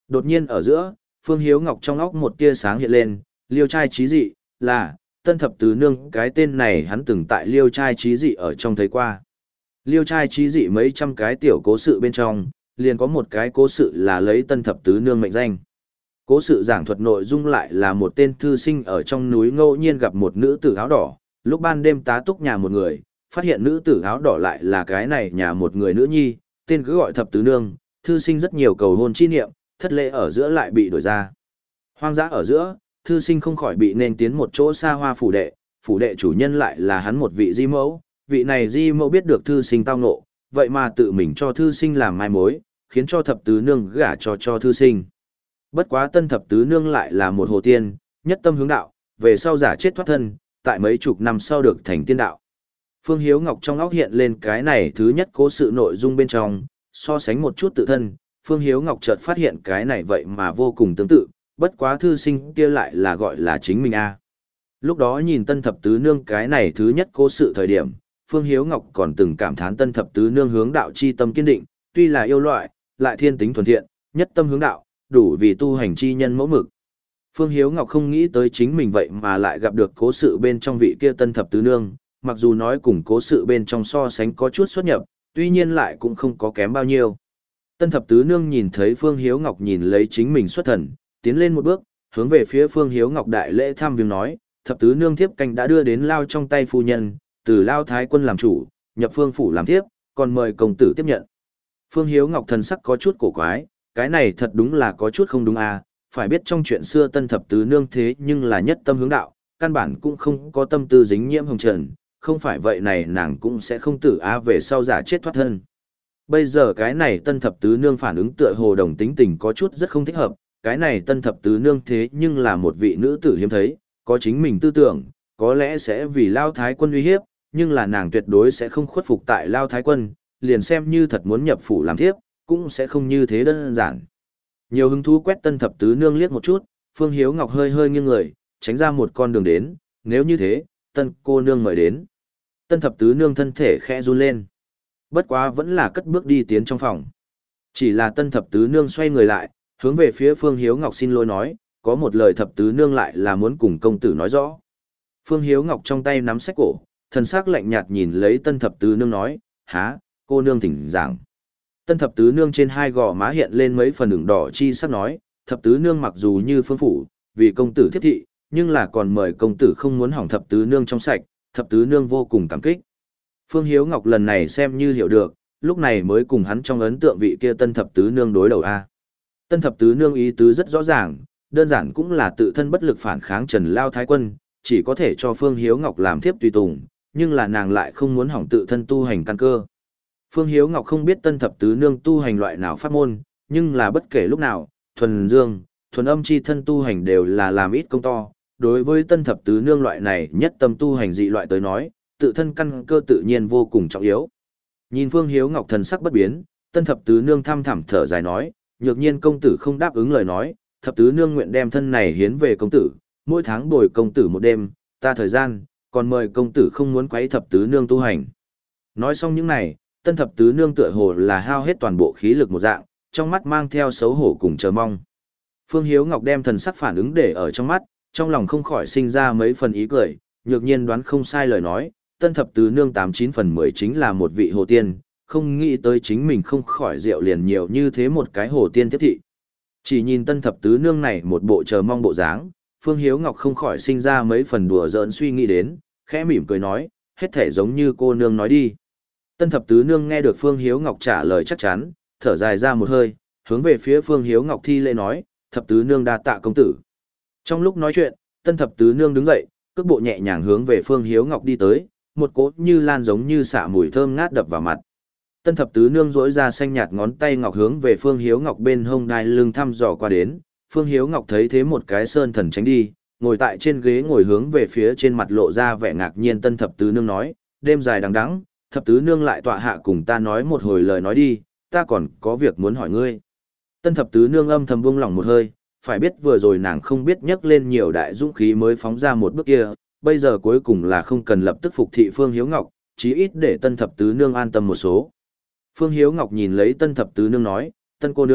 Đột nhiên ở giữa, Phương Hiếu Ngọc trong óc một tia sáng hiện lên, liêu trai trí dị, là, tân thập tứ nương, cái tên này hắn từng tại liêu trai trí dị ở trong thấy qua. Liêu trai trí dị mấy trăm cái tiểu cố sự bên trong, liền có một cái cố sự là lấy tân thập tứ nương mệnh danh. Cố sự giảng thuật nội dung lại là một tên thư sinh ở trong núi ngẫu nhiên gặp một nữ tử áo đỏ, lúc ban đêm tá túc nhà một người, phát hiện nữ tử áo đỏ lại là cái này nhà một người nữ nhi, tên cứ gọi thập tứ nương, thư sinh rất nhiều cầu hôn chi niệm, thất lễ ở giữa lại bị đổi ra. Hoang dã ở giữa, thư sinh không khỏi bị nên tiến một chỗ xa hoa phủ đệ, phủ đệ chủ nhân lại là hắn một vị di mẫu, vị này di mẫu biết được thư sinh tao ngộ, vậy mà tự mình cho thư sinh làm mai mối, khiến cho thập tứ nương gả cho cho thư sinh. Bất quá tân thập tứ nương lại là một hồ tiên, nhất tâm hướng đạo, về sau giả chết thoát thân, tại mấy chục năm sau được thành tiên đạo. Phương Hiếu Ngọc trong óc hiện lên cái này thứ nhất cố sự nội dung bên trong, so sánh một chút tự thân, Phương Hiếu Ngọc chợt phát hiện cái này vậy mà vô cùng tương tự, bất quá thư sinh kia lại là gọi là chính mình a. Lúc đó nhìn tân thập tứ nương cái này thứ nhất cố sự thời điểm, Phương Hiếu Ngọc còn từng cảm thán tân thập tứ nương hướng đạo chi tâm kiên định, tuy là yêu loại, lại thiên tính thuần thiện, nhất tâm hướng đạo, đủ vì tu hành chi nhân mẫu mực. Phương Hiếu Ngọc không nghĩ tới chính mình vậy mà lại gặp được cố sự bên trong vị kia tân thập tứ nương, mặc dù nói cùng cố sự bên trong so sánh có chút xuất nhập, tuy nhiên lại cũng không có kém bao nhiêu. Tân thập tứ nương nhìn thấy Phương Hiếu Ngọc nhìn lấy chính mình xuất thần, tiến lên một bước, hướng về phía Phương Hiếu Ngọc đại lễ thăm viếng nói, thập tứ nương thiếp canh đã đưa đến lao trong tay phu nhân, từ lao thái quân làm chủ, nhập phương phủ làm thiếp, còn mời công tử tiếp nhận. Phương Hiếu Ngọc thần sắc có chút cổ quái, cái này thật đúng là có chút không đúng à, phải biết trong chuyện xưa tân thập tứ nương thế nhưng là nhất tâm hướng đạo, căn bản cũng không có tâm tư dính nhiễm hồng trần, không phải vậy này nàng cũng sẽ không tử á về sau giả chết thoát thân. Bây giờ cái này tân thập tứ nương phản ứng tựa hồ đồng tính tình có chút rất không thích hợp, cái này tân thập tứ nương thế nhưng là một vị nữ tử hiếm thấy, có chính mình tư tưởng, có lẽ sẽ vì Lao Thái quân uy hiếp, nhưng là nàng tuyệt đối sẽ không khuất phục tại Lao Thái quân, liền xem như thật muốn nhập phủ làm thiếp, cũng sẽ không như thế đơn giản. Nhiều hứng thú quét tân thập tứ nương liếc một chút, Phương Hiếu Ngọc hơi hơi nghiêng người, tránh ra một con đường đến, nếu như thế, tân cô nương mời đến. Tân thập tứ nương thân thể khẽ run lên. Bất quá vẫn là cất bước đi tiến trong phòng. Chỉ là tân thập tứ nương xoay người lại, hướng về phía Phương Hiếu Ngọc xin lỗi nói, có một lời thập tứ nương lại là muốn cùng công tử nói rõ. Phương Hiếu Ngọc trong tay nắm sách cổ, thần sắc lạnh nhạt nhìn lấy tân thập tứ nương nói, há, cô nương thỉnh giảng. Tân thập tứ nương trên hai gò má hiện lên mấy phần ửng đỏ chi sắc nói, thập tứ nương mặc dù như phương phủ, vì công tử thiết thị, nhưng là còn mời công tử không muốn hỏng thập tứ nương trong sạch, thập tứ nương vô cùng cảm kích. Phương Hiếu Ngọc lần này xem như hiểu được, lúc này mới cùng hắn trong ấn tượng vị kia tân thập tứ nương đối đầu a. Tân thập tứ nương ý tứ rất rõ ràng, đơn giản cũng là tự thân bất lực phản kháng Trần Lao Thái quân, chỉ có thể cho Phương Hiếu Ngọc làm thiếp tùy tùng, nhưng là nàng lại không muốn hỏng tự thân tu hành căn cơ. Phương Hiếu Ngọc không biết tân thập tứ nương tu hành loại nào pháp môn, nhưng là bất kể lúc nào, thuần dương, thuần âm chi thân tu hành đều là làm ít công to. Đối với tân thập tứ nương loại này nhất tâm tu hành dị loại tới nói, tự thân căn cơ tự nhiên vô cùng trọng yếu. Nhìn Phương Hiếu Ngọc thần sắc bất biến, tân thập tứ nương thăm thẳm thở dài nói, nhược nhiên công tử không đáp ứng lời nói, thập tứ nương nguyện đem thân này hiến về công tử, mỗi tháng bồi công tử một đêm, ta thời gian, còn mời công tử không muốn quấy thập tứ nương tu hành. Nói xong những này, tân thập tứ nương tựa hồ là hao hết toàn bộ khí lực một dạng, trong mắt mang theo xấu hổ cùng chờ mong. Phương Hiếu Ngọc đem thần sắc phản ứng để ở trong mắt, trong lòng không khỏi sinh ra mấy phần ý cười, nhược nhiên đoán không sai lời nói, tân thập tứ nương tám chín phần mười chính là một vị hồ tiên, không nghĩ tới chính mình không khỏi rượu liền nhiều như thế một cái hồ tiên tiếp thị. Chỉ nhìn tân thập tứ nương này một bộ chờ mong bộ dáng, Phương Hiếu Ngọc không khỏi sinh ra mấy phần đùa giỡn suy nghĩ đến, khẽ mỉm cười nói, hết thể giống như cô nương nói đi. Tân thập tứ nương nghe được Phương Hiếu Ngọc trả lời chắc chắn, thở dài ra một hơi, hướng về phía Phương Hiếu Ngọc thi lễ nói, thập tứ nương đa tạ công tử. Trong lúc nói chuyện, tân thập tứ nương đứng dậy, cước bộ nhẹ nhàng hướng về Phương Hiếu Ngọc đi tới, một cỗ như lan giống như xả mùi thơm ngát đập vào mặt. Tân thập tứ nương rỗi ra xanh nhạt ngón tay ngọc hướng về Phương Hiếu Ngọc bên hông đai lưng thăm dò qua đến, Phương Hiếu Ngọc thấy thế một cái sơn thần tránh đi, ngồi tại trên ghế ngồi hướng về phía trên mặt lộ ra vẻ ngạc nhiên tân thập tứ nương nói, đêm dài đằng đẵng, thập tứ nương lại tọa hạ cùng ta nói một hồi lời nói đi, ta còn có việc muốn hỏi ngươi. Tân thập tứ nương âm thầm buông lỏng một hơi, phải biết vừa rồi nàng không biết nhấc lên nhiều đại dũng khí mới phóng ra một bước kia, bây giờ cuối cùng là không cần lập tức phục thị Phương Hiếu Ngọc, chí ít để tân thập tứ nương an tâm một số. Phương Hiếu Ngọc nhìn lấy tân thập tứ nương nói, tân cô nương,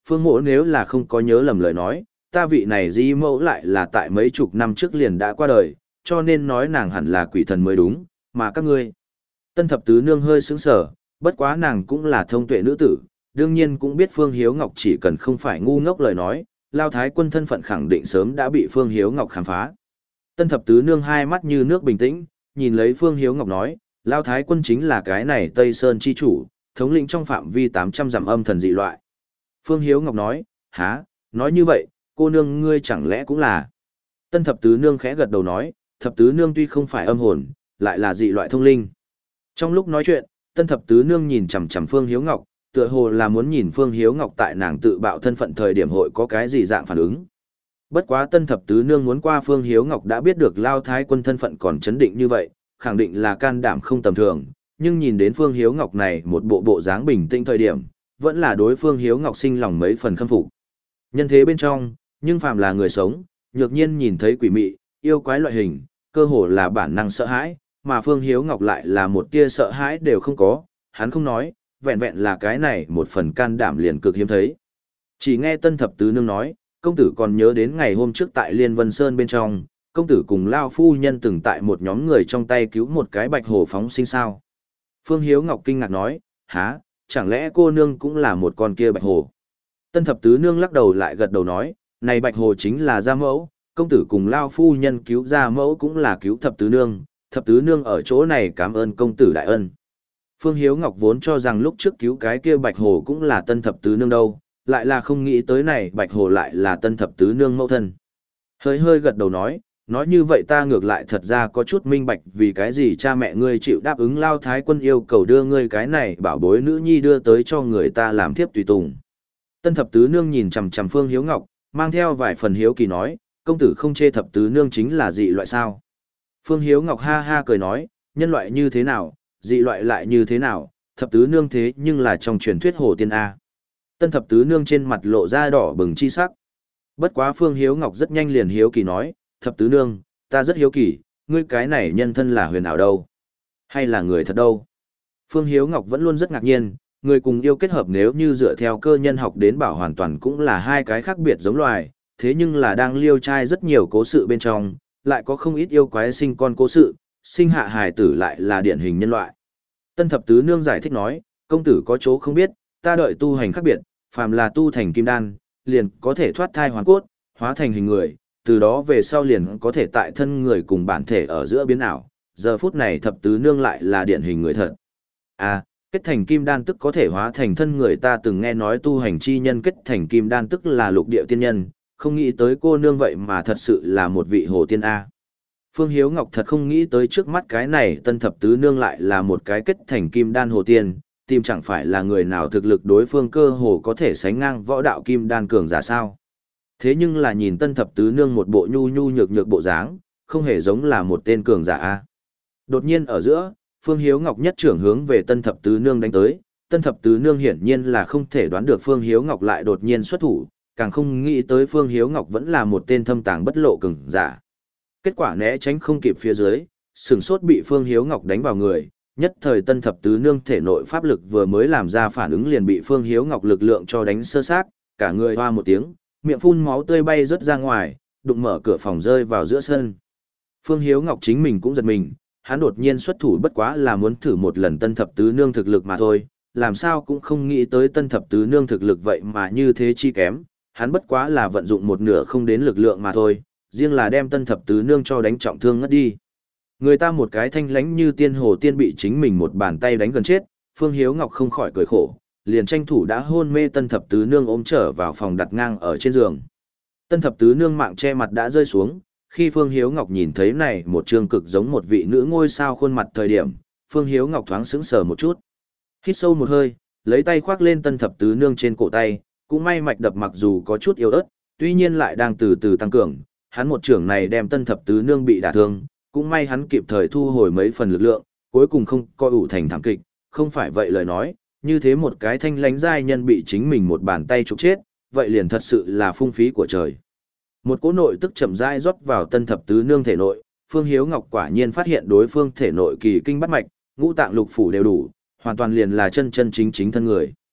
Phương Mỗ nếu là không có nhớ lầm lời nói, ta vị này di mẫu lại là tại mấy chục năm trước liền đã qua đời, cho nên nói nàng hẳn là quỷ thần mới đúng, mà các ngươi. Tân thập tứ nương hơi sững sờ, bất quá nàng cũng là thông tuệ nữ tử, đương nhiên cũng biết Phương Hiếu Ngọc chỉ cần không phải ngu ngốc lời nói, Lao Thái Quân thân phận khẳng định sớm đã bị Phương Hiếu Ngọc khám phá. Tân thập tứ nương hai mắt như nước bình tĩnh, nhìn lấy Phương Hiếu Ngọc nói, Lao Thái Quân chính là cái này Tây Sơn chi chủ, thống lĩnh trong phạm vi tám trăm dặm âm thần dị loại. Phương Hiếu Ngọc nói, há, nói như vậy, cô nương ngươi chẳng lẽ cũng là. Tân thập tứ nương khẽ gật đầu nói, thập tứ nương tuy không phải âm hồn, lại là dị loại thông linh. Trong lúc nói chuyện, tân thập tứ nương nhìn chằm chằm Phương Hiếu Ngọc, tựa hồ là muốn nhìn Phương Hiếu Ngọc tại nàng tự bạo thân phận thời điểm hội có cái gì dạng phản ứng. Bất quá tân thập tứ nương muốn qua Phương Hiếu Ngọc đã biết được Lao Thái Quân thân phận còn chấn định như vậy, khẳng định là can đảm không tầm thường, nhưng nhìn đến Phương Hiếu Ngọc này một bộ bộ dáng bình tĩnh thời điểm, vẫn là đối Phương Hiếu Ngọc sinh lòng mấy phần khâm phục. Nhân thế bên trong, nhưng phàm là người sống, nhược nhiên nhìn thấy quỷ mị, yêu quái loại hình, cơ hồ là bản năng sợ hãi, mà Phương Hiếu Ngọc lại là một tia sợ hãi đều không có, hắn không nói, vẹn vẹn là cái này một phần can đảm liền cực hiếm thấy. Chỉ nghe tân thập tứ nương nói, công tử còn nhớ đến ngày hôm trước tại Liên Vân Sơn bên trong, công tử cùng Lao phu nhân từng tại một nhóm người trong tay cứu một cái bạch hổ phóng sinh sao. Phương Hiếu Ngọc kinh ngạc nói, há, chẳng lẽ cô nương cũng là một con kia bạch hổ. Tân thập tứ nương lắc đầu lại gật đầu nói, này bạch hổ chính là gia mẫu, công tử cùng Lao phu nhân cứu gia mẫu cũng là cứu thập tứ nương, thập tứ nương ở chỗ này cảm ơn công tử đại ân. Phương Hiếu Ngọc vốn cho rằng lúc trước cứu cái kia bạch hổ cũng là tân thập tứ nương đâu, lại là không nghĩ tới này bạch hổ lại là tân thập tứ nương mẫu thân. Hơi hơi gật đầu nói, nói như vậy ta ngược lại thật ra có chút minh bạch vì cái gì cha mẹ ngươi chịu đáp ứng Lao Thái Quân yêu cầu đưa ngươi cái này bảo bối nữ nhi đưa tới cho người ta làm thiếp tùy tùng. Tân thập tứ nương nhìn chằm chằm Phương Hiếu Ngọc, mang theo vài phần hiếu kỳ nói, công tử không chê thập tứ nương chính là dị loại sao. Phương Hiếu Ngọc ha ha cười nói, nhân loại như thế nào, dị loại lại như thế nào, thập tứ nương thế nhưng là trong truyền thuyết hồ tiên A. Tân thập tứ nương trên mặt lộ ra đỏ bừng chi sắc. Bất quá Phương Hiếu Ngọc rất nhanh liền hiếu kỳ nói, thập tứ nương, ta rất hiếu kỳ, ngươi cái này nhân thân là huyền ảo đâu? Hay là người thật đâu? Phương Hiếu Ngọc vẫn luôn rất ngạc nhiên, người cùng yêu kết hợp nếu như dựa theo cơ nhân học đến bảo hoàn toàn cũng là hai cái khác biệt giống loài, thế nhưng là đang liêu trai rất nhiều cố sự bên trong, lại có không ít yêu quái sinh con cố sự, sinh hạ hài tử lại là điển hình nhân loại. Tân thập tứ nương giải thích nói, công tử có chỗ không biết, ta đợi tu hành khác biệt, phàm là tu thành kim đan, liền có thể thoát thai hoàn cốt, hóa thành hình người, từ đó về sau liền có thể tại thân người cùng bản thể ở giữa biến ảo, giờ phút này thập tứ nương lại là điển hình người thật. À, kết thành kim đan tức có thể hóa thành thân người, ta từng nghe nói tu hành chi nhân kết thành kim đan tức là lục địa tiên nhân, không nghĩ tới cô nương vậy mà thật sự là một vị hồ tiên A. Phương Hiếu Ngọc thật không nghĩ tới trước mắt cái này tân thập tứ nương lại là một cái kết thành kim đan hồ tiên, tìm chẳng phải là người nào thực lực đối phương cơ hồ có thể sánh ngang võ đạo kim đan cường giả sao. Thế nhưng là nhìn tân thập tứ nương một bộ nhu nhu nhược nhược bộ dáng, không hề giống là một tên cường giả A. Đột nhiên ở giữa, Phương Hiếu Ngọc nhất trưởng hướng về tân thập tứ nương đánh tới, tân thập tứ nương hiển nhiên là không thể đoán được Phương Hiếu Ngọc lại đột nhiên xuất thủ, càng không nghĩ tới Phương Hiếu Ngọc vẫn là một tên thâm tàng bất lộ cường giả. Kết quả né tránh không kịp phía dưới, sừng sốt bị Phương Hiếu Ngọc đánh vào người, nhất thời tân thập tứ nương thể nội pháp lực vừa mới làm ra phản ứng liền bị Phương Hiếu Ngọc lực lượng cho đánh sơ xác, cả người hoa một tiếng, miệng phun máu tươi bay rớt ra ngoài, đụng mở cửa phòng rơi vào giữa sân. Phương Hiếu Ngọc chính mình cũng giật mình, hắn đột nhiên xuất thủ bất quá là muốn thử một lần tân thập tứ nương thực lực mà thôi, làm sao cũng không nghĩ tới tân thập tứ nương thực lực vậy mà như thế chi kém, hắn bất quá là vận dụng một nửa không đến lực lượng mà thôi, riêng là đem tân thập tứ nương cho đánh trọng thương ngất đi. Người ta một cái thanh lánh như tiên hồ tiên bị chính mình một bàn tay đánh gần chết, Phương Hiếu Ngọc không khỏi cười khổ, liền tranh thủ đã hôn mê tân thập tứ nương ôm trở vào phòng đặt ngang ở trên giường. Tân thập tứ nương mạng che mặt đã rơi xuống, khi Phương Hiếu Ngọc nhìn thấy này một trương cực giống một vị nữ ngôi sao khuôn mặt thời điểm, Phương Hiếu Ngọc thoáng sững sờ một chút. Hít sâu một hơi, lấy tay khoác lên tân thập tứ nương trên cổ tay, cũng may mạch đập mặc dù có chút yếu ớt, tuy nhiên lại đang từ từ tăng cường, hắn một trưởng này đem tân thập tứ nương bị đả thương, cũng may hắn kịp thời thu hồi mấy phần lực lượng, cuối cùng không coi ủ thành thảm kịch, không phải vậy lời nói, như thế một cái thanh lánh giai nhân bị chính mình một bàn tay trục chết, vậy liền thật sự là phung phí của trời. Một cỗ nội tức chậm rãi rót vào tân thập tứ nương thể nội, Phương Hiếu Ngọc quả nhiên phát hiện đối phương thể nội kỳ kinh bát mạch, ngũ tạng lục phủ đều đủ, hoàn toàn liền là chân chân chính chính thân người.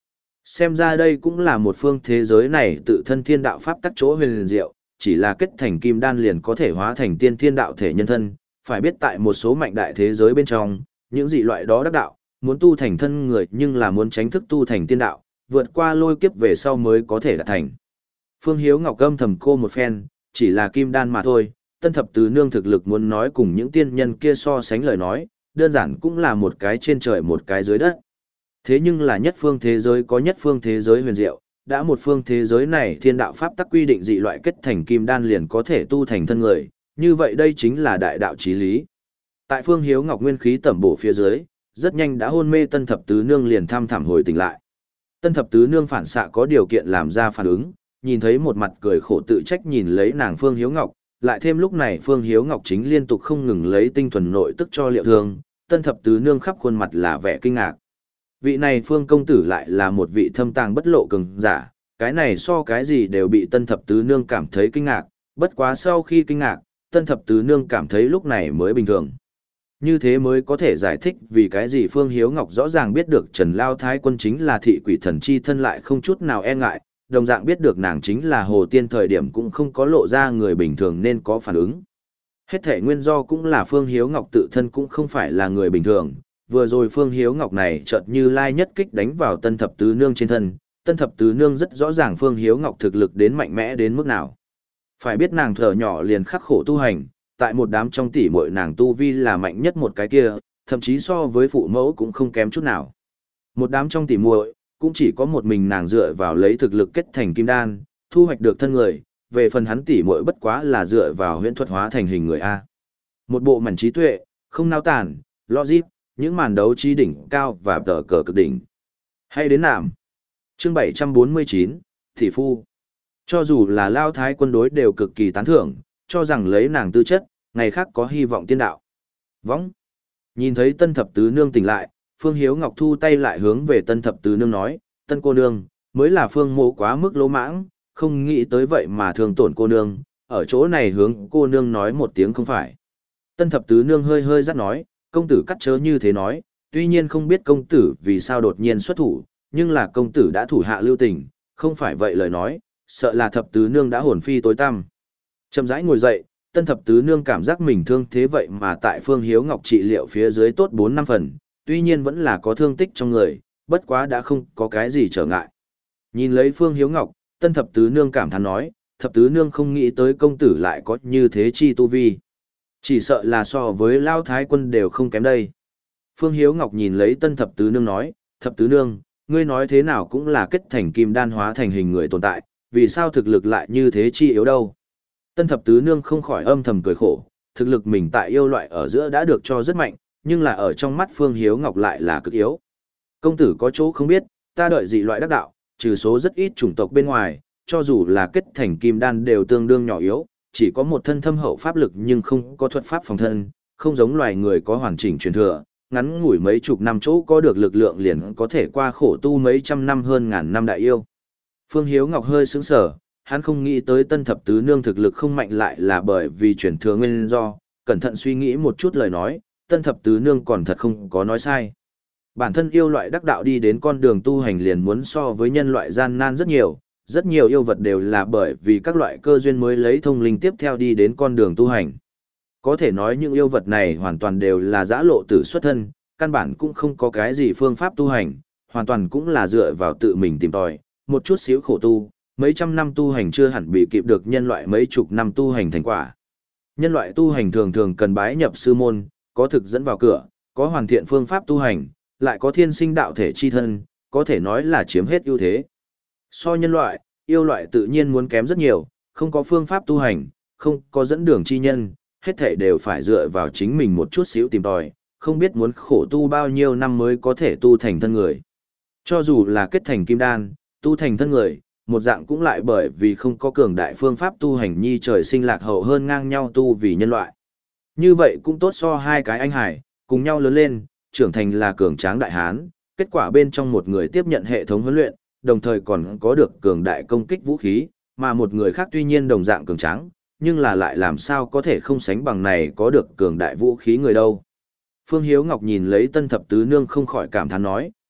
Xem ra đây cũng là một phương thế giới này tự thân thiên đạo pháp tắc chỗ huyền diệu, chỉ là kết thành kim đan liền có thể hóa thành tiên thiên đạo thể nhân thân, phải biết tại một số mạnh đại thế giới bên trong, những dị loại đó đắc đạo, muốn tu thành thân người nhưng là muốn tránh thức tu thành tiên đạo, vượt qua lôi kiếp về sau mới có thể đạt thành. Phương Hiếu Ngọc âm thầm cô một phen, chỉ là kim đan mà thôi, tân thập tứ nương thực lực muốn nói cùng những tiên nhân kia so sánh lời nói, đơn giản cũng là một cái trên trời một cái dưới đất. Thế nhưng là nhất phương thế giới có nhất phương thế giới huyền diệu, đã một phương thế giới này thiên đạo pháp tắc quy định dị loại kết thành kim đan liền có thể tu thành thân người, như vậy đây chính là đại đạo chí lý. Tại Phương Hiếu Ngọc nguyên khí tẩm bổ phía dưới, rất nhanh đã hôn mê tân thập tứ nương liền thăm thẳm hồi tỉnh lại. Tân thập tứ nương phản xạ có điều kiện làm ra phản ứng, nhìn thấy một mặt cười khổ tự trách nhìn lấy nàng Phương Hiếu Ngọc, lại thêm lúc này Phương Hiếu Ngọc chính liên tục không ngừng lấy tinh thuần nội tức cho liệu thương, tân thập tứ nương khắp khuôn mặt là vẻ kinh ngạc. Vị này Phương công tử lại là một vị thâm tàng bất lộ cường giả, cái này so cái gì đều bị tân thập tứ nương cảm thấy kinh ngạc, bất quá sau khi kinh ngạc, tân thập tứ nương cảm thấy lúc này mới bình thường. Như thế mới có thể giải thích vì cái gì Phương Hiếu Ngọc rõ ràng biết được Trần Lao Thái Quân chính là thị quỷ thần chi thân lại không chút nào e ngại, đồng dạng biết được nàng chính là Hồ Tiên thời điểm cũng không có lộ ra người bình thường nên có phản ứng. Hết thể nguyên do cũng là Phương Hiếu Ngọc tự thân cũng không phải là người bình thường, vừa rồi Phương Hiếu Ngọc này chợt như lai nhất kích đánh vào tân thập tứ nương trên thân, tân thập tứ nương rất rõ ràng Phương Hiếu Ngọc thực lực đến mạnh mẽ đến mức nào. Phải biết nàng thở nhỏ liền khắc khổ tu hành, tại một đám trong tỷ muội nàng tu vi là mạnh nhất một cái kia, thậm chí so với phụ mẫu cũng không kém chút nào. Một đám trong tỷ muội cũng chỉ có một mình nàng dựa vào lấy thực lực kết thành kim đan, thu hoạch được thân người, về phần hắn tỷ muội bất quá là dựa vào huyễn thuật hóa thành hình người a. Một bộ mảnh trí tuệ, không nao tản, logic, những màn đấu trí đỉnh cao và tờ cờ cực đỉnh. Hay đến nạm. Chương bảy trăm bốn mươi chín, Thị Phu. Cho dù là Lao Thái Quân đối đều cực kỳ tán thưởng, cho rằng lấy nàng tư chất, ngày khác có hy vọng tiên đạo. Võng. Nhìn thấy tân thập tứ nương tỉnh lại, Phương Hiếu Ngọc thu tay lại hướng về tân thập tứ nương nói, tân cô nương, mới là Phương mộ quá mức lỗ mãng, không nghĩ tới vậy mà thường tổn cô nương, ở chỗ này hướng cô nương nói một tiếng không phải. Tân thập tứ nương hơi hơi dắt nói, công tử cắt chớ như thế nói, tuy nhiên không biết công tử vì sao đột nhiên xuất thủ, nhưng là công tử đã thủ hạ lưu tình, không phải vậy lời nói, sợ là thập tứ nương đã hồn phi tối tăm. Chậm rãi ngồi dậy, tân thập tứ nương cảm giác mình thương thế vậy mà tại Phương Hiếu Ngọc trị liệu phía dưới tốt bốn năm phần, tuy nhiên vẫn là có thương tích trong người, bất quá đã không có cái gì trở ngại. Nhìn lấy Phương Hiếu Ngọc, tân thập tứ nương cảm thán nói, thập tứ nương không nghĩ tới công tử lại có như thế chi tu vi. Chỉ sợ là so với Lao Thái Quân đều không kém đây. Phương Hiếu Ngọc nhìn lấy tân thập tứ nương nói, thập tứ nương, ngươi nói thế nào cũng là kết thành kim đan hóa thành hình người tồn tại, vì sao thực lực lại như thế chi yếu đâu. Tân thập tứ nương không khỏi âm thầm cười khổ, thực lực mình tại yêu loại ở giữa đã được cho rất mạnh, nhưng là ở trong mắt Phương Hiếu Ngọc lại là cực yếu. Công tử có chỗ không biết, ta đợi dị loại đắc đạo, trừ số rất ít chủng tộc bên ngoài, cho dù là kết thành kim đan đều tương đương nhỏ yếu, chỉ có một thân thâm hậu pháp lực nhưng không có thuật pháp phòng thân, không giống loài người có hoàn chỉnh truyền thừa, ngắn ngủi mấy chục năm chỗ có được lực lượng liền có thể qua khổ tu mấy trăm năm hơn ngàn năm đại yêu. Phương Hiếu Ngọc hơi sững sờ, hắn không nghĩ tới tân thập tứ nương thực lực không mạnh lại là bởi vì truyền thừa nguyên do, cẩn thận suy nghĩ một chút lời nói, tân thập tứ nương còn thật không có nói sai. Bản thân yêu loại đắc đạo đi đến con đường tu hành liền muốn so với nhân loại gian nan rất nhiều, rất nhiều yêu vật đều là bởi vì các loại cơ duyên mới lấy thông linh tiếp theo đi đến con đường tu hành. Có thể nói những yêu vật này hoàn toàn đều là giã lộ tử xuất thân, căn bản cũng không có cái gì phương pháp tu hành, hoàn toàn cũng là dựa vào tự mình tìm tòi, một chút xíu khổ tu, mấy trăm năm tu hành chưa hẳn bị kịp được nhân loại mấy chục năm tu hành thành quả. Nhân loại tu hành thường thường cần bái nhập sư môn, có thực dẫn vào cửa, có hoàn thiện phương pháp tu hành, lại có thiên sinh đạo thể chi thân, có thể nói là chiếm hết ưu thế. So nhân loại, yêu loại tự nhiên muốn kém rất nhiều, không có phương pháp tu hành, không có dẫn đường chi nhân, hết thảy đều phải dựa vào chính mình một chút xíu tìm tòi, không biết muốn khổ tu bao nhiêu năm mới có thể tu thành thân người. Cho dù là kết thành kim đan, tu thành thân người, một dạng cũng lại bởi vì không có cường đại phương pháp tu hành nhi trời sinh lạc hậu hơn ngang nhau tu vì nhân loại. Như vậy cũng tốt so hai cái anh hải, cùng nhau lớn lên, trưởng thành là cường tráng đại hán, kết quả bên trong một người tiếp nhận hệ thống huấn luyện, đồng thời còn có được cường đại công kích vũ khí, mà một người khác tuy nhiên đồng dạng cường tráng, nhưng là lại làm sao có thể không sánh bằng này có được cường đại vũ khí người đâu. Phương Hiếu Ngọc nhìn lấy tân thập tứ nương không khỏi cảm thán nói,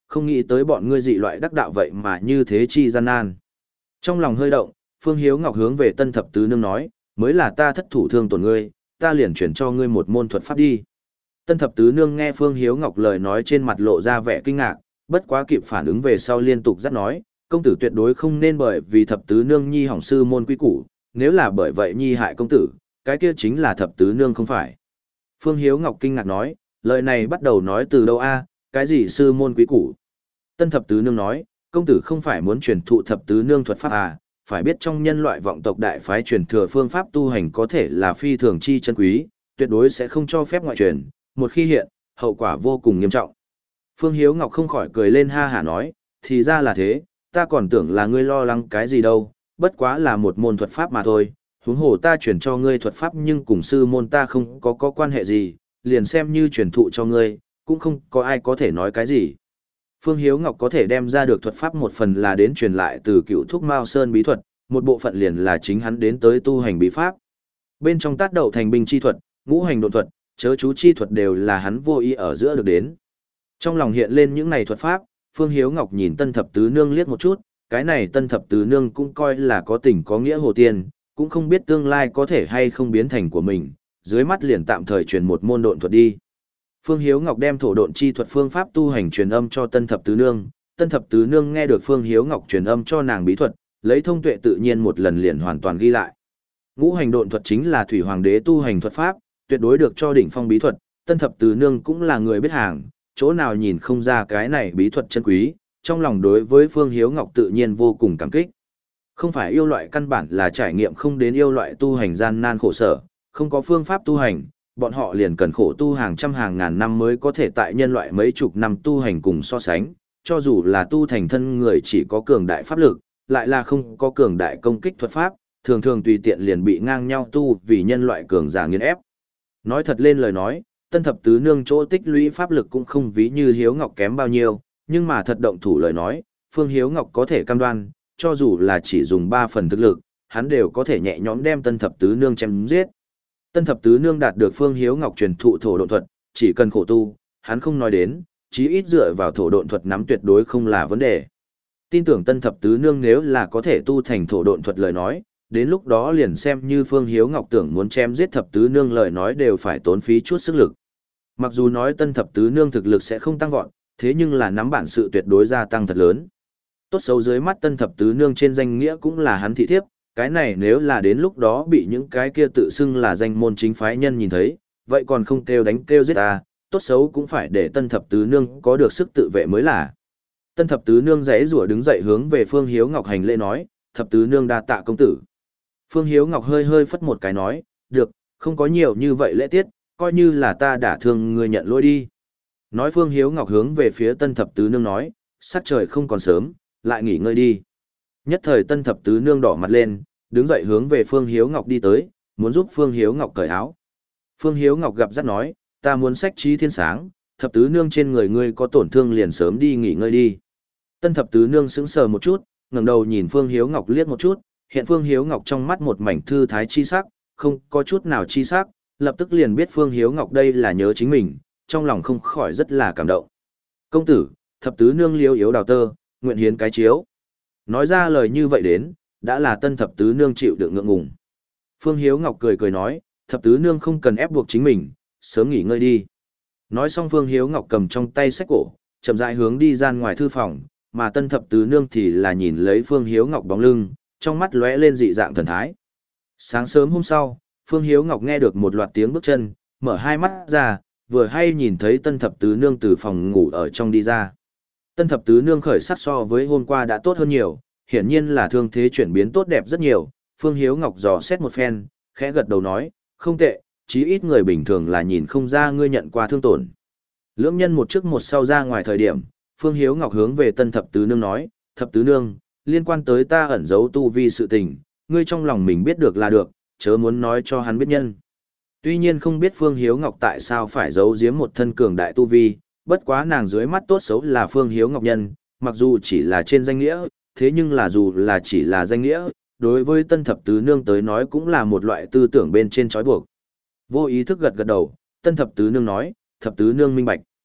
không nghĩ tới bọn ngươi dị loại đắc đạo vậy mà như thế chi gian nan. Trong lòng hơi động, Phương Hiếu Ngọc hướng về Tân Thập Tứ Nương nói, mới là ta thất thủ thương tổn ngươi, ta liền chuyển cho ngươi một môn thuật pháp đi. Tân Thập Tứ Nương nghe Phương Hiếu Ngọc lời nói trên mặt lộ ra vẻ kinh ngạc, bất quá kịp phản ứng về sau liên tục dắt nói, công tử tuyệt đối không nên bởi vì Thập Tứ Nương nhi hỏng sư môn quy củ, nếu là bởi vậy nhi hại công tử, cái kia chính là Thập Tứ Nương không phải. Phương Hiếu Ngọc kinh ngạc nói, lời này bắt đầu nói từ đâu a? Cái gì sư môn quý củ? Tân Thập Tứ Nương nói, công tử không phải muốn truyền thụ Thập Tứ Nương thuật pháp à, phải biết trong nhân loại vọng tộc đại phái truyền thừa phương pháp tu hành có thể là phi thường chi chân quý, tuyệt đối sẽ không cho phép ngoại truyền, một khi hiện, hậu quả vô cùng nghiêm trọng. Phương Hiếu Ngọc không khỏi cười lên ha hả nói, thì ra là thế, ta còn tưởng là ngươi lo lắng cái gì đâu, bất quá là một môn thuật pháp mà thôi, huống hồ ta truyền cho ngươi thuật pháp nhưng cùng sư môn ta không có có quan hệ gì, liền xem như truyền thụ cho ngươi, cũng không có ai có thể nói cái gì. Phương Hiếu Ngọc có thể đem ra được thuật pháp một phần là đến truyền lại từ cựu thúc Mao Sơn bí thuật, một bộ phận liền là chính hắn đến tới tu hành bí pháp. Bên trong tát đậu thành binh chi thuật, ngũ hành độn thuật, chớ chú chi thuật đều là hắn vô ý ở giữa được đến. Trong lòng hiện lên những này thuật pháp, Phương Hiếu Ngọc nhìn Tân Thập Tứ Nương liếc một chút, cái này Tân Thập Tứ Nương cũng coi là có tình có nghĩa hồ tiên, cũng không biết tương lai có thể hay không biến thành của mình, dưới mắt liền tạm thời truyền một môn độn thuật đi. Phương Hiếu Ngọc đem thổ độn chi thuật phương pháp tu hành truyền âm cho Tân Thập Tứ Nương, Tân Thập Tứ Nương nghe được Phương Hiếu Ngọc truyền âm cho nàng bí thuật, lấy thông tuệ tự nhiên một lần liền hoàn toàn ghi lại. Ngũ hành độn thuật chính là thủy hoàng đế tu hành thuật pháp, tuyệt đối được cho đỉnh phong bí thuật, Tân Thập Tứ Nương cũng là người biết hàng, chỗ nào nhìn không ra cái này bí thuật chân quý, trong lòng đối với Phương Hiếu Ngọc tự nhiên vô cùng cảm kích. Không phải yêu loại căn bản là trải nghiệm không đến yêu loại tu hành gian nan khổ sở, không có phương pháp tu hành, bọn họ liền cần khổ tu hàng trăm hàng ngàn năm mới có thể tại nhân loại mấy chục năm tu hành cùng so sánh, cho dù là tu thành thân người chỉ có cường đại pháp lực, lại là không có cường đại công kích thuật pháp, thường thường tùy tiện liền bị ngang nhau tu vì nhân loại cường giả nghiền ép. Nói thật lên lời nói, Tân Thập Tứ Nương chỗ tích lũy pháp lực cũng không ví như Hiếu Ngọc kém bao nhiêu, nhưng mà thật động thủ lời nói, Phương Hiếu Ngọc có thể cam đoan, cho dù là chỉ dùng ba phần thực lực, hắn đều có thể nhẹ nhõm đem Tân Thập Tứ Nương chém giết. Tân Thập Tứ Nương đạt được Phương Hiếu Ngọc truyền thụ thổ độn thuật, chỉ cần khổ tu, hắn không nói đến, chí ít dựa vào thổ độn thuật nắm tuyệt đối không là vấn đề. Tin tưởng Tân Thập Tứ Nương nếu là có thể tu thành thổ độn thuật lời nói, đến lúc đó liền xem như Phương Hiếu Ngọc tưởng muốn chém giết Thập Tứ Nương lời nói đều phải tốn phí chút sức lực. Mặc dù nói Tân Thập Tứ Nương thực lực sẽ không tăng vọt, thế nhưng là nắm bản sự tuyệt đối gia tăng thật lớn. Tốt xấu dưới mắt Tân Thập Tứ Nương trên danh nghĩa cũng là hắn thị thiếp, cái này nếu là đến lúc đó bị những cái kia tự xưng là danh môn chính phái nhân nhìn thấy, vậy còn không kêu đánh kêu giết ta, tốt xấu cũng phải để Tân Thập Tứ Nương có được sức tự vệ mới là. Tân Thập Tứ Nương giãy giụa đứng dậy hướng về Phương Hiếu Ngọc hành lễ nói, Thập Tứ Nương đa tạ công tử. Phương Hiếu Ngọc hơi hơi phất một cái nói, được, không có nhiều như vậy lễ tiết, coi như là ta đã thương người nhận lỗi đi. Nói Phương Hiếu Ngọc hướng về phía Tân Thập Tứ Nương nói, sắc trời không còn sớm, lại nghỉ ngơi đi. Nhất thời Tân Thập Tứ Nương đỏ mặt lên, đứng dậy hướng về Phương Hiếu Ngọc đi tới, muốn giúp Phương Hiếu Ngọc cởi áo. Phương Hiếu Ngọc gặp dắt nói, ta muốn sách trí thiên sáng, Thập Tứ Nương trên người ngươi có tổn thương liền sớm đi nghỉ ngơi đi. Tân Thập Tứ Nương sững sờ một chút, ngẩng đầu nhìn Phương Hiếu Ngọc liếc một chút, hiện Phương Hiếu Ngọc trong mắt một mảnh thư thái chi sắc, không có chút nào chi sắc, lập tức liền biết Phương Hiếu Ngọc đây là nhớ chính mình, trong lòng không khỏi rất là cảm động. Công tử, Thập Tứ Nương liêu yếu đào tơ, nguyện hiến cái chiếu. Nói ra lời như vậy đến, đã là Tân Thập Tứ Nương chịu đựng ngượng ngùng. Phương Hiếu Ngọc cười cười nói, Thập Tứ Nương không cần ép buộc chính mình, sớm nghỉ ngơi đi. Nói xong Phương Hiếu Ngọc cầm trong tay sách cổ, chậm rãi hướng đi ra ngoài thư phòng, mà Tân Thập Tứ Nương thì là nhìn lấy Phương Hiếu Ngọc bóng lưng, trong mắt lóe lên dị dạng thần thái. Sáng sớm hôm sau, Phương Hiếu Ngọc nghe được một loạt tiếng bước chân, mở hai mắt ra, vừa hay nhìn thấy Tân Thập Tứ Nương từ phòng ngủ ở trong đi ra. Tân Thập Tứ Nương khởi sắc so với hôm qua đã tốt hơn nhiều, hiển nhiên là thương thế chuyển biến tốt đẹp rất nhiều. Phương Hiếu Ngọc dò xét một phen, khẽ gật đầu nói, không tệ, chí ít người bình thường là nhìn không ra ngươi nhận qua thương tổn. Lưỡng nhân một trước một sau ra ngoài thời điểm, Phương Hiếu Ngọc hướng về Tân Thập Tứ Nương nói, Thập Tứ Nương, liên quan tới ta ẩn giấu tu vi sự tình, ngươi trong lòng mình biết được là được, chớ muốn nói cho hắn biết nhân. Tuy nhiên không biết Phương Hiếu Ngọc tại sao phải giấu giếm một thân cường đại tu vi, bất quá nàng dưới mắt tốt xấu là Phương Hiếu Ngọc nhân, mặc dù chỉ là trên danh nghĩa, thế nhưng là dù là chỉ là danh nghĩa, đối với Tân Thập Tứ Nương tới nói cũng là một loại tư tưởng bên trên trói buộc. Vô ý thức gật gật đầu, Tân Thập Tứ Nương nói, Thập Tứ Nương minh bạch.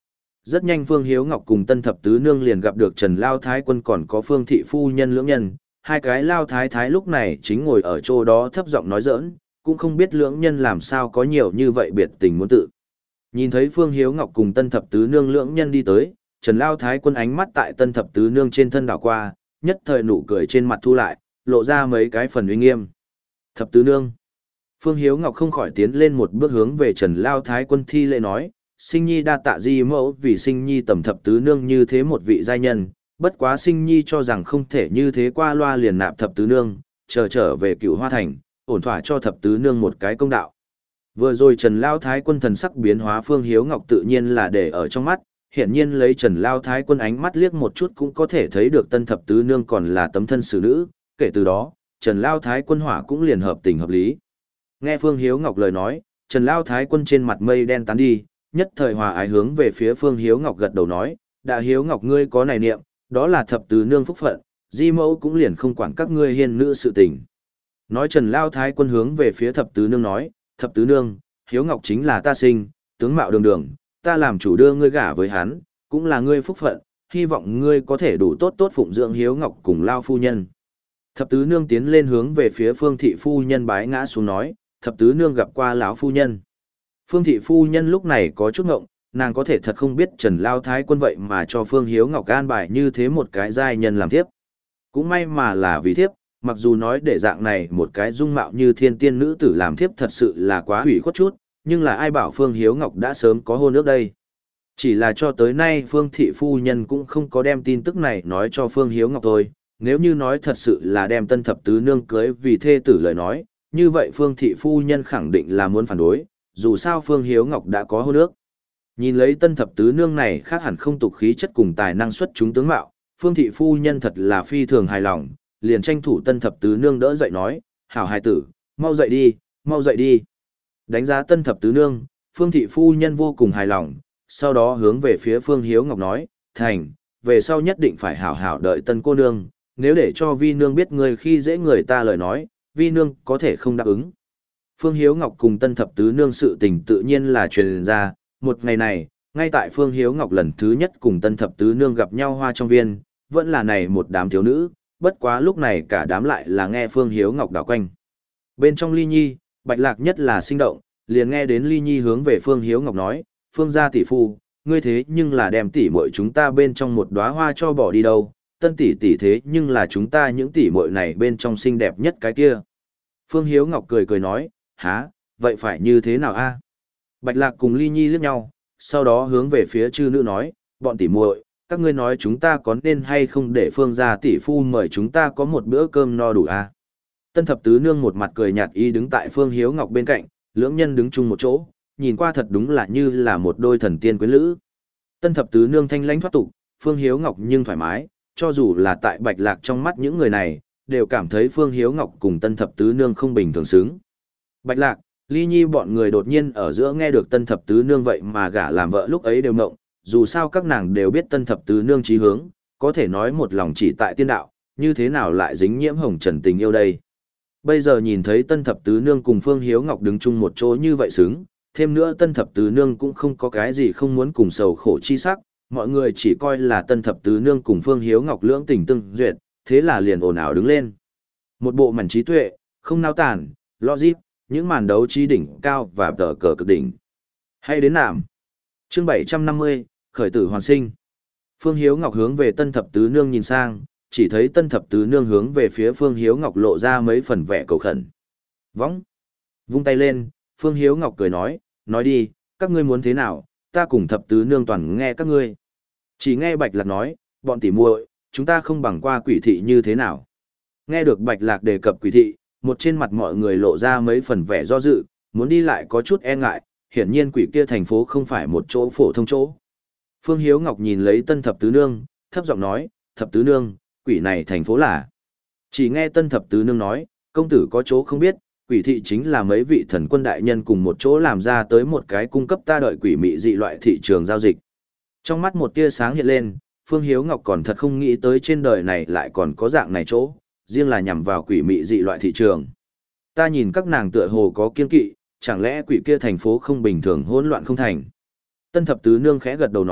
Rất nhanh Phương Hiếu Ngọc cùng Tân Thập Tứ Nương liền gặp được Trần Lao Thái Quân còn có Phương Thị Phu Nhân lưỡng nhân, hai cái Lao Thái Thái lúc này chính ngồi ở chỗ đó thấp giọng nói giỡn, cũng không biết lưỡng nhân làm sao có nhiều như vậy biệt tình muốn tự. Nhìn thấy Phương Hiếu Ngọc cùng Tân Thập Tứ Nương lưỡng nhân đi tới, Trần Lao Thái Quân ánh mắt tại Tân Thập Tứ Nương trên thân đảo qua, nhất thời nụ cười trên mặt thu lại, lộ ra mấy cái phần uy nghiêm. Thập Tứ Nương. Phương Hiếu Ngọc không khỏi tiến lên một bước hướng về Trần Lao Thái Quân thi lễ nói, Sinh Nhi đa tạ di mẫu vì Sinh Nhi tầm Thập Tứ Nương như thế một vị giai nhân, bất quá Sinh Nhi cho rằng không thể như thế qua loa liền nạp Thập Tứ Nương, chờ trở về Cửu Hoa Thành, ổn thỏa cho Thập Tứ Nương một cái công đạo. Vừa rồi Trần Lao Thái Quân thần sắc biến hóa Phương Hiếu Ngọc tự nhiên là để ở trong mắt, hiển nhiên lấy Trần Lao Thái Quân ánh mắt liếc một chút cũng có thể thấy được Tân Thập Tứ Nương còn là tấm thân xử nữ, kể từ đó, Trần Lao Thái Quân hỏa cũng liền hợp tình hợp lý. Nghe Phương Hiếu Ngọc lời nói, Trần Lao Thái Quân trên mặt mây đen tán đi, nhất thời hòa ái hướng về phía Phương Hiếu Ngọc gật đầu nói, đã Hiếu Ngọc ngươi có này niệm, đó là Thập Tứ Nương phúc phận, di mẫu cũng liền không quản các ngươi hiền nữ sự tình. Nói Trần Lao Thái Quân hướng về phía Thập Tứ Nương nói, Thập Tứ Nương, Hiếu Ngọc chính là ta sinh, tướng mạo đường đường, ta làm chủ đưa ngươi gả với hắn, cũng là ngươi phúc phận, hy vọng ngươi có thể đủ tốt tốt phụng dưỡng Hiếu Ngọc cùng Lao phu nhân. Thập Tứ Nương tiến lên hướng về phía Phương Thị phu nhân bái ngã xuống nói, Thập Tứ Nương gặp qua lão phu nhân. Phương Thị phu nhân lúc này có chút ngộng, nàng có thể thật không biết Trần Lao Thái Quân vậy mà cho Phương Hiếu Ngọc an bài như thế một cái giai nhân làm thiếp. Cũng may mà là vì thiếp, mặc dù nói để dạng này một cái dung mạo như thiên tiên nữ tử làm thiếp thật sự là quá hủy khuất chút, nhưng là ai bảo Phương Hiếu Ngọc đã sớm có hôn ước đây. Chỉ là cho tới nay Phương Thị phu nhân cũng không có đem tin tức này nói cho Phương Hiếu Ngọc thôi, nếu như nói thật sự là đem Tân Thập Tứ Nương cưới vì thê tử lời nói, như vậy Phương Thị phu nhân khẳng định là muốn phản đối, dù sao Phương Hiếu Ngọc đã có hôn ước. Nhìn lấy Tân Thập Tứ Nương này khác hẳn không tục khí chất cùng tài năng xuất chúng tướng mạo, Phương Thị phu nhân thật là phi thường hài lòng, liền tranh thủ Tân Thập Tứ Nương đỡ dậy nói, hảo hài tử, mau dậy đi, mau dậy đi. Đánh giá Tân Thập Tứ Nương, Phương Thị phu nhân vô cùng hài lòng, sau đó hướng về phía Phương Hiếu Ngọc nói, thành, về sau nhất định phải hảo hảo đợi Tân cô nương, nếu để cho Vi Nương biết người khi dễ người ta lời nói, Vi Nương có thể không đáp ứng. Phương Hiếu Ngọc cùng Tân Thập Tứ Nương sự tình tự nhiên là truyền ra, một ngày này, ngay tại Phương Hiếu Ngọc lần thứ nhất cùng Tân Thập Tứ Nương gặp nhau hoa trong viên, vẫn là này một đám thiếu nữ, bất quá lúc này cả đám lại là nghe Phương Hiếu Ngọc đảo quanh. Bên trong Ly Nhi, Bạch Lạc nhất là sinh động, liền nghe đến Ly Nhi hướng về Phương Hiếu Ngọc nói, Phương gia tỷ phu, ngươi thế nhưng là đem tỷ muội chúng ta bên trong một đóa hoa cho bỏ đi đâu, Tân tỷ tỷ thế nhưng là chúng ta những tỷ muội này bên trong xinh đẹp nhất cái kia. Phương Hiếu Ngọc cười cười nói, há, vậy phải như thế nào a? Bạch Lạc cùng Ly Nhi liếc nhau, sau đó hướng về phía chư nữ nói, bọn tỷ muội, các ngươi nói chúng ta có nên hay không để Phương gia tỷ phu mời chúng ta có một bữa cơm no đủ a? Tân Thập Tứ Nương một mặt cười nhạt y đứng tại Phương Hiếu Ngọc bên cạnh, lưỡng nhân đứng chung một chỗ, nhìn qua thật đúng là như là một đôi thần tiên quyến lữ. Tân Thập Tứ Nương thanh lãnh thoát tục, Phương Hiếu Ngọc nhưng thoải mái, cho dù là tại Bạch Lạc trong mắt những người này, đều cảm thấy Phương Hiếu Ngọc cùng Tân Thập Tứ Nương không bình thường xứng. Bạch Lạc, Ly Nhi bọn người đột nhiên ở giữa nghe được Tân Thập Tứ Nương vậy mà gả làm vợ lúc ấy đều mộng, dù sao các nàng đều biết Tân Thập Tứ Nương chí hướng, có thể nói một lòng chỉ tại tiên đạo, như thế nào lại dính nhiễm hồng trần tình yêu đây. Bây giờ nhìn thấy Tân Thập Tứ Nương cùng Phương Hiếu Ngọc đứng chung một chỗ như vậy xứng, thêm nữa Tân Thập Tứ Nương cũng không có cái gì không muốn cùng sầu khổ chi sắc, mọi người chỉ coi là Tân Thập Tứ Nương cùng Phương Hiếu Ngọc lưỡng tình tương duyệt, thế là liền ồn ào đứng lên. Một bộ mảnh trí tuệ, không nao tản, logic, những màn đấu trí đỉnh cao và tờ cờ cực đỉnh. Hay đến nạm. Chương bảy trăm năm mươi, khởi tử hoàn sinh. Phương Hiếu Ngọc hướng về Tân Thập Tứ Nương nhìn sang, chỉ thấy Tân Thập Tứ Nương hướng về phía Phương Hiếu Ngọc lộ ra mấy phần vẻ cầu khẩn. Võng. Vung tay lên, Phương Hiếu Ngọc cười nói, nói đi, các ngươi muốn thế nào, ta cùng Thập Tứ Nương toàn nghe các ngươi. Chỉ nghe Bạch Lạc nói, bọn tỉ muội, chúng ta không bằng qua quỷ thị như thế nào. Nghe được Bạch Lạc đề cập quỷ thị, một trên mặt mọi người lộ ra mấy phần vẻ do dự, muốn đi lại có chút e ngại, hiển nhiên quỷ kia thành phố không phải một chỗ phổ thông chỗ. Phương Hiếu Ngọc nhìn lấy Tân Thập Tứ Nương, thấp giọng nói, Thập Tứ Nương, quỷ này thành phố là. Chỉ nghe Tân Thập Tứ Nương nói, công tử có chỗ không biết, quỷ thị chính là mấy vị thần quân đại nhân cùng một chỗ làm ra tới một cái cung cấp ta đợi quỷ mị dị loại thị trường giao dịch. Trong mắt một tia sáng hiện lên, Phương Hiếu Ngọc còn thật không nghĩ tới trên đời này lại còn có dạng này chỗ, riêng là nhằm vào quỷ mị dị loại thị trường. Ta nhìn các nàng tựa hồ có kiên kỵ, chẳng lẽ quỷ kia thành phố không bình thường hỗn loạn không thành. Tân Thập Tứ Nương khẽ gật đầu nói,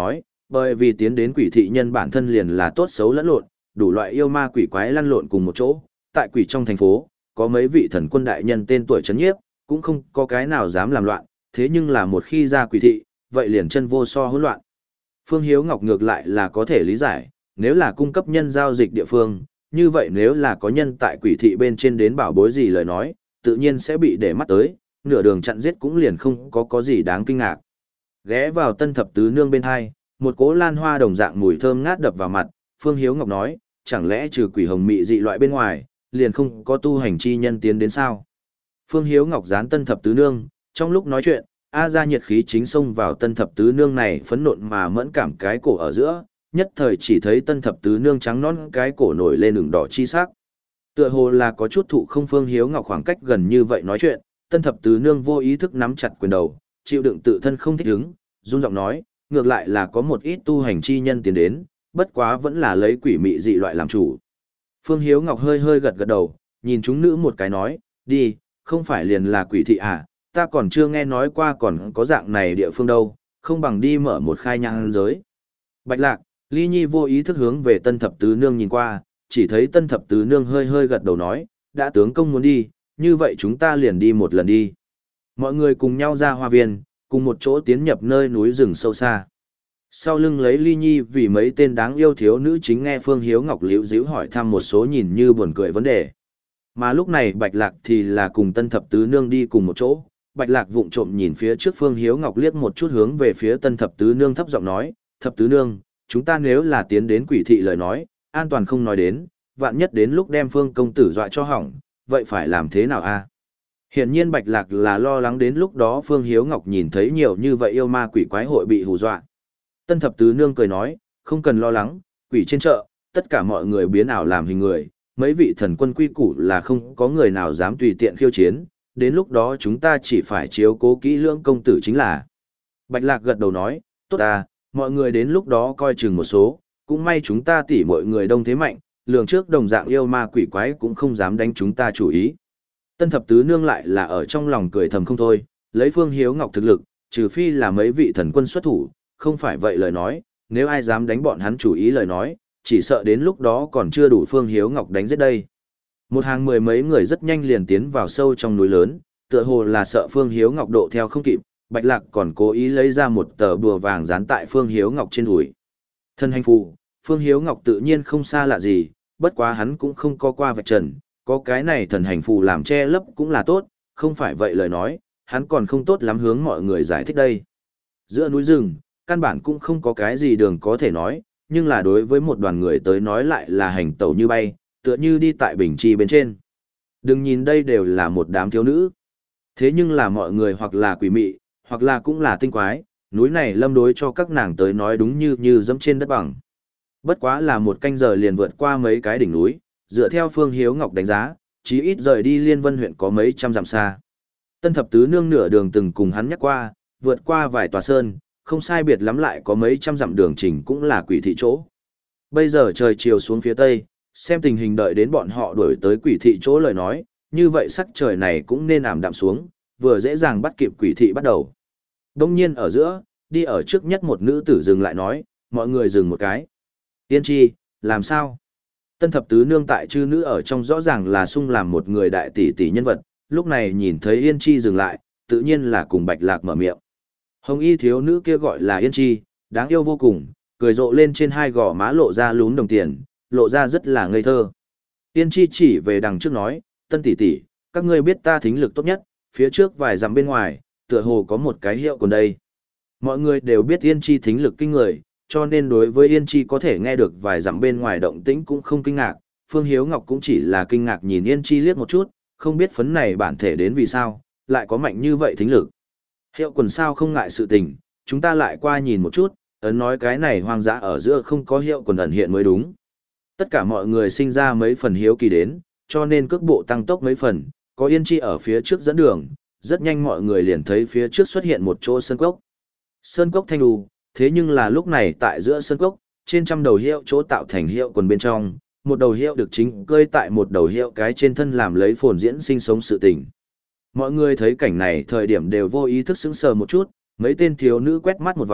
bởi vì tiến đến quỷ thị nhân bản thân liền là tốt xấu lẫn lộn, đủ loại yêu ma quỷ quái lăn lộn cùng một chỗ, tại quỷ trong thành phố, có mấy vị thần quân đại nhân tên tuổi chấn nhiếp, cũng không có cái nào dám làm loạn, thế nhưng là một khi ra quỷ thị, vậy liền chân vô so hỗn loạn. Phương Hiếu Ngọc ngược lại là có thể lý giải, nếu là cung cấp nhân giao dịch địa phương, như vậy nếu là có nhân tại quỷ thị bên trên đến bảo bối gì lời nói, tự nhiên sẽ bị để mắt tới, nửa đường chặn giết cũng liền không có có gì đáng kinh ngạc. Ghé vào tân thập tứ nương bên hai, một cỗ lan hoa đồng dạng mùi thơm ngát đập vào mặt, Phương Hiếu Ngọc nói, chẳng lẽ trừ quỷ hồng mị dị loại bên ngoài, liền không có tu hành chi nhân tiến đến sao? Phương Hiếu Ngọc dán tân thập tứ nương, trong lúc nói chuyện, A ra nhiệt khí chính xông vào tân thập tứ nương này phấn nộn mà mẫn cảm cái cổ ở giữa, nhất thời chỉ thấy tân thập tứ nương trắng nón cái cổ nổi lên ửng đỏ chi sắc. Tựa hồ là có chút thụ không Phương Hiếu Ngọc khoảng cách gần như vậy nói chuyện, tân thập tứ nương vô ý thức nắm chặt quyền đầu, chịu đựng tự thân không thích ứng, run giọng nói, ngược lại là có một ít tu hành chi nhân tiến đến, bất quá vẫn là lấy quỷ mị dị loại làm chủ. Phương Hiếu Ngọc hơi hơi gật gật đầu, nhìn chúng nữ một cái nói, đi, không phải liền là quỷ thị à, ta còn chưa nghe nói qua còn có dạng này địa phương đâu, không bằng đi mở một khai nhang giới. Bạch Lạc, Ly Nhi vô ý thức hướng về tân thập tứ nương nhìn qua, chỉ thấy tân thập tứ nương hơi hơi gật đầu nói, đã tướng công muốn đi, như vậy chúng ta liền đi một lần đi. Mọi người cùng nhau ra hoa viên, cùng một chỗ tiến nhập nơi núi rừng sâu xa. Sau lưng lấy Ly Nhi vì mấy tên đáng yêu thiếu nữ chính nghe Phương Hiếu Ngọc liễu díu hỏi thăm một số nhìn như buồn cười vấn đề. Mà lúc này Bạch Lạc thì là cùng tân thập tứ nương đi cùng một chỗ. Bạch Lạc vụng trộm nhìn phía trước Phương Hiếu Ngọc liếc một chút hướng về phía tân thập tứ nương thấp giọng nói, thập tứ nương, chúng ta nếu là tiến đến quỷ thị lời nói, an toàn không nói đến, vạn nhất đến lúc đem Phương công tử dọa cho hỏng, vậy phải làm thế nào a? Hiển nhiên Bạch Lạc là lo lắng đến lúc đó Phương Hiếu Ngọc nhìn thấy nhiều như vậy yêu ma quỷ quái hội bị hù dọa. Tân thập tứ nương cười nói, không cần lo lắng, quỷ trên chợ, tất cả mọi người biến ảo làm hình người, mấy vị thần quân quy củ là không có người nào dám tùy tiện khiêu chiến, đến lúc đó chúng ta chỉ phải chiếu cố kỹ lưỡng công tử chính là. Bạch Lạc gật đầu nói, tốt à, mọi người đến lúc đó coi chừng một số, cũng may chúng ta tỉ mọi người đông thế mạnh, lường trước đồng dạng yêu ma quỷ quái cũng không dám đánh chúng ta chủ ý. Tân thập tứ nương lại là ở trong lòng cười thầm không thôi, lấy Phương Hiếu Ngọc thực lực, trừ phi là mấy vị thần quân xuất thủ, không phải vậy lời nói, nếu ai dám đánh bọn hắn chủ ý lời nói, chỉ sợ đến lúc đó còn chưa đủ Phương Hiếu Ngọc đánh giết đây. Một hàng mười mấy người rất nhanh liền tiến vào sâu trong núi lớn, tựa hồ là sợ Phương Hiếu Ngọc độ theo không kịp, Bạch Lạc còn cố ý lấy ra một tờ bùa vàng dán tại Phương Hiếu Ngọc trên đùi. Thân hành phù, Phương Hiếu Ngọc tự nhiên không xa lạ gì, bất quá hắn cũng không có qua vạch trần, có cái này thần hành phù làm che lấp cũng là tốt, không phải vậy lời nói, hắn còn không tốt lắm hướng mọi người giải thích đây. Giữa núi rừng, căn bản cũng không có cái gì đường có thể nói, nhưng là đối với một đoàn người tới nói lại là hành tẩu như bay, tựa như đi tại bình trì bên trên. Đừng nhìn đây đều là một đám thiếu nữ. Thế nhưng là mọi người hoặc là quỷ mị, hoặc là cũng là tinh quái, núi này lâm đối cho các nàng tới nói đúng như như dẫm trên đất bằng. Bất quá là một canh giờ liền vượt qua mấy cái đỉnh núi, dựa theo Phương Hiếu Ngọc đánh giá, chí ít rời đi Liên Vân huyện có mấy trăm dặm xa. Tân thập tứ nương nửa đường từng cùng hắn nhắc qua, vượt qua vài tòa sơn, không sai biệt lắm lại có mấy trăm dặm đường trình cũng là quỷ thị chỗ. Bây giờ trời chiều xuống phía tây, xem tình hình đợi đến bọn họ đuổi tới quỷ thị chỗ lời nói, như vậy sắc trời này cũng nên ảm đạm xuống, vừa dễ dàng bắt kịp quỷ thị bắt đầu. Đông nhiên ở giữa, đi ở trước nhất một nữ tử dừng lại nói, mọi người dừng một cái. Tiên tri, làm sao? Tân thập tứ nương tại chư nữ ở trong rõ ràng là sung làm một người đại tỷ tỷ nhân vật, lúc này nhìn thấy Yên Chi dừng lại, tự nhiên là cùng Bạch Lạc mở miệng. Hồng y thiếu nữ kia gọi là Yên Chi, đáng yêu vô cùng, cười rộ lên trên hai gò má lộ ra lún đồng tiền, lộ ra rất là ngây thơ. Yên Chi chỉ về đằng trước nói, Tân tỷ tỷ, các ngươi biết ta thính lực tốt nhất, phía trước vài dặm bên ngoài, tựa hồ có một cái hiệu còn đây. Mọi người đều biết Yên Chi thính lực kinh người, cho nên đối với Yên Chi có thể nghe được vài dặm bên ngoài động tĩnh cũng không kinh ngạc, Phương Hiếu Ngọc cũng chỉ là kinh ngạc nhìn Yên Chi liếc một chút, không biết phấn này bản thể đến vì sao, lại có mạnh như vậy thính lực. Hiệu quần sao không ngại sự tình, chúng ta lại qua nhìn một chút, ấn nói cái này hoang dã ở giữa không có hiệu quần ẩn hiện mới đúng. Tất cả mọi người sinh ra mấy phần hiếu kỳ đến, cho nên cước bộ tăng tốc mấy phần, có Yên Chi ở phía trước dẫn đường, rất nhanh mọi người liền thấy phía trước xuất hiện một chỗ sơn cốc. Sơn cốc thanh đù, thế nhưng là lúc này tại giữa sơn cốc, trên trăm đầu hiệu chỗ tạo thành hiệu quần bên trong, một đầu hiệu được chính cơi tại một đầu hiệu cái trên thân làm lấy phồn diễn sinh sống sự tình. Mọi người thấy cảnh này thời điểm đều vô ý thức sững sờ một chút, mấy tên thiếu nữ quét mắt một vòng,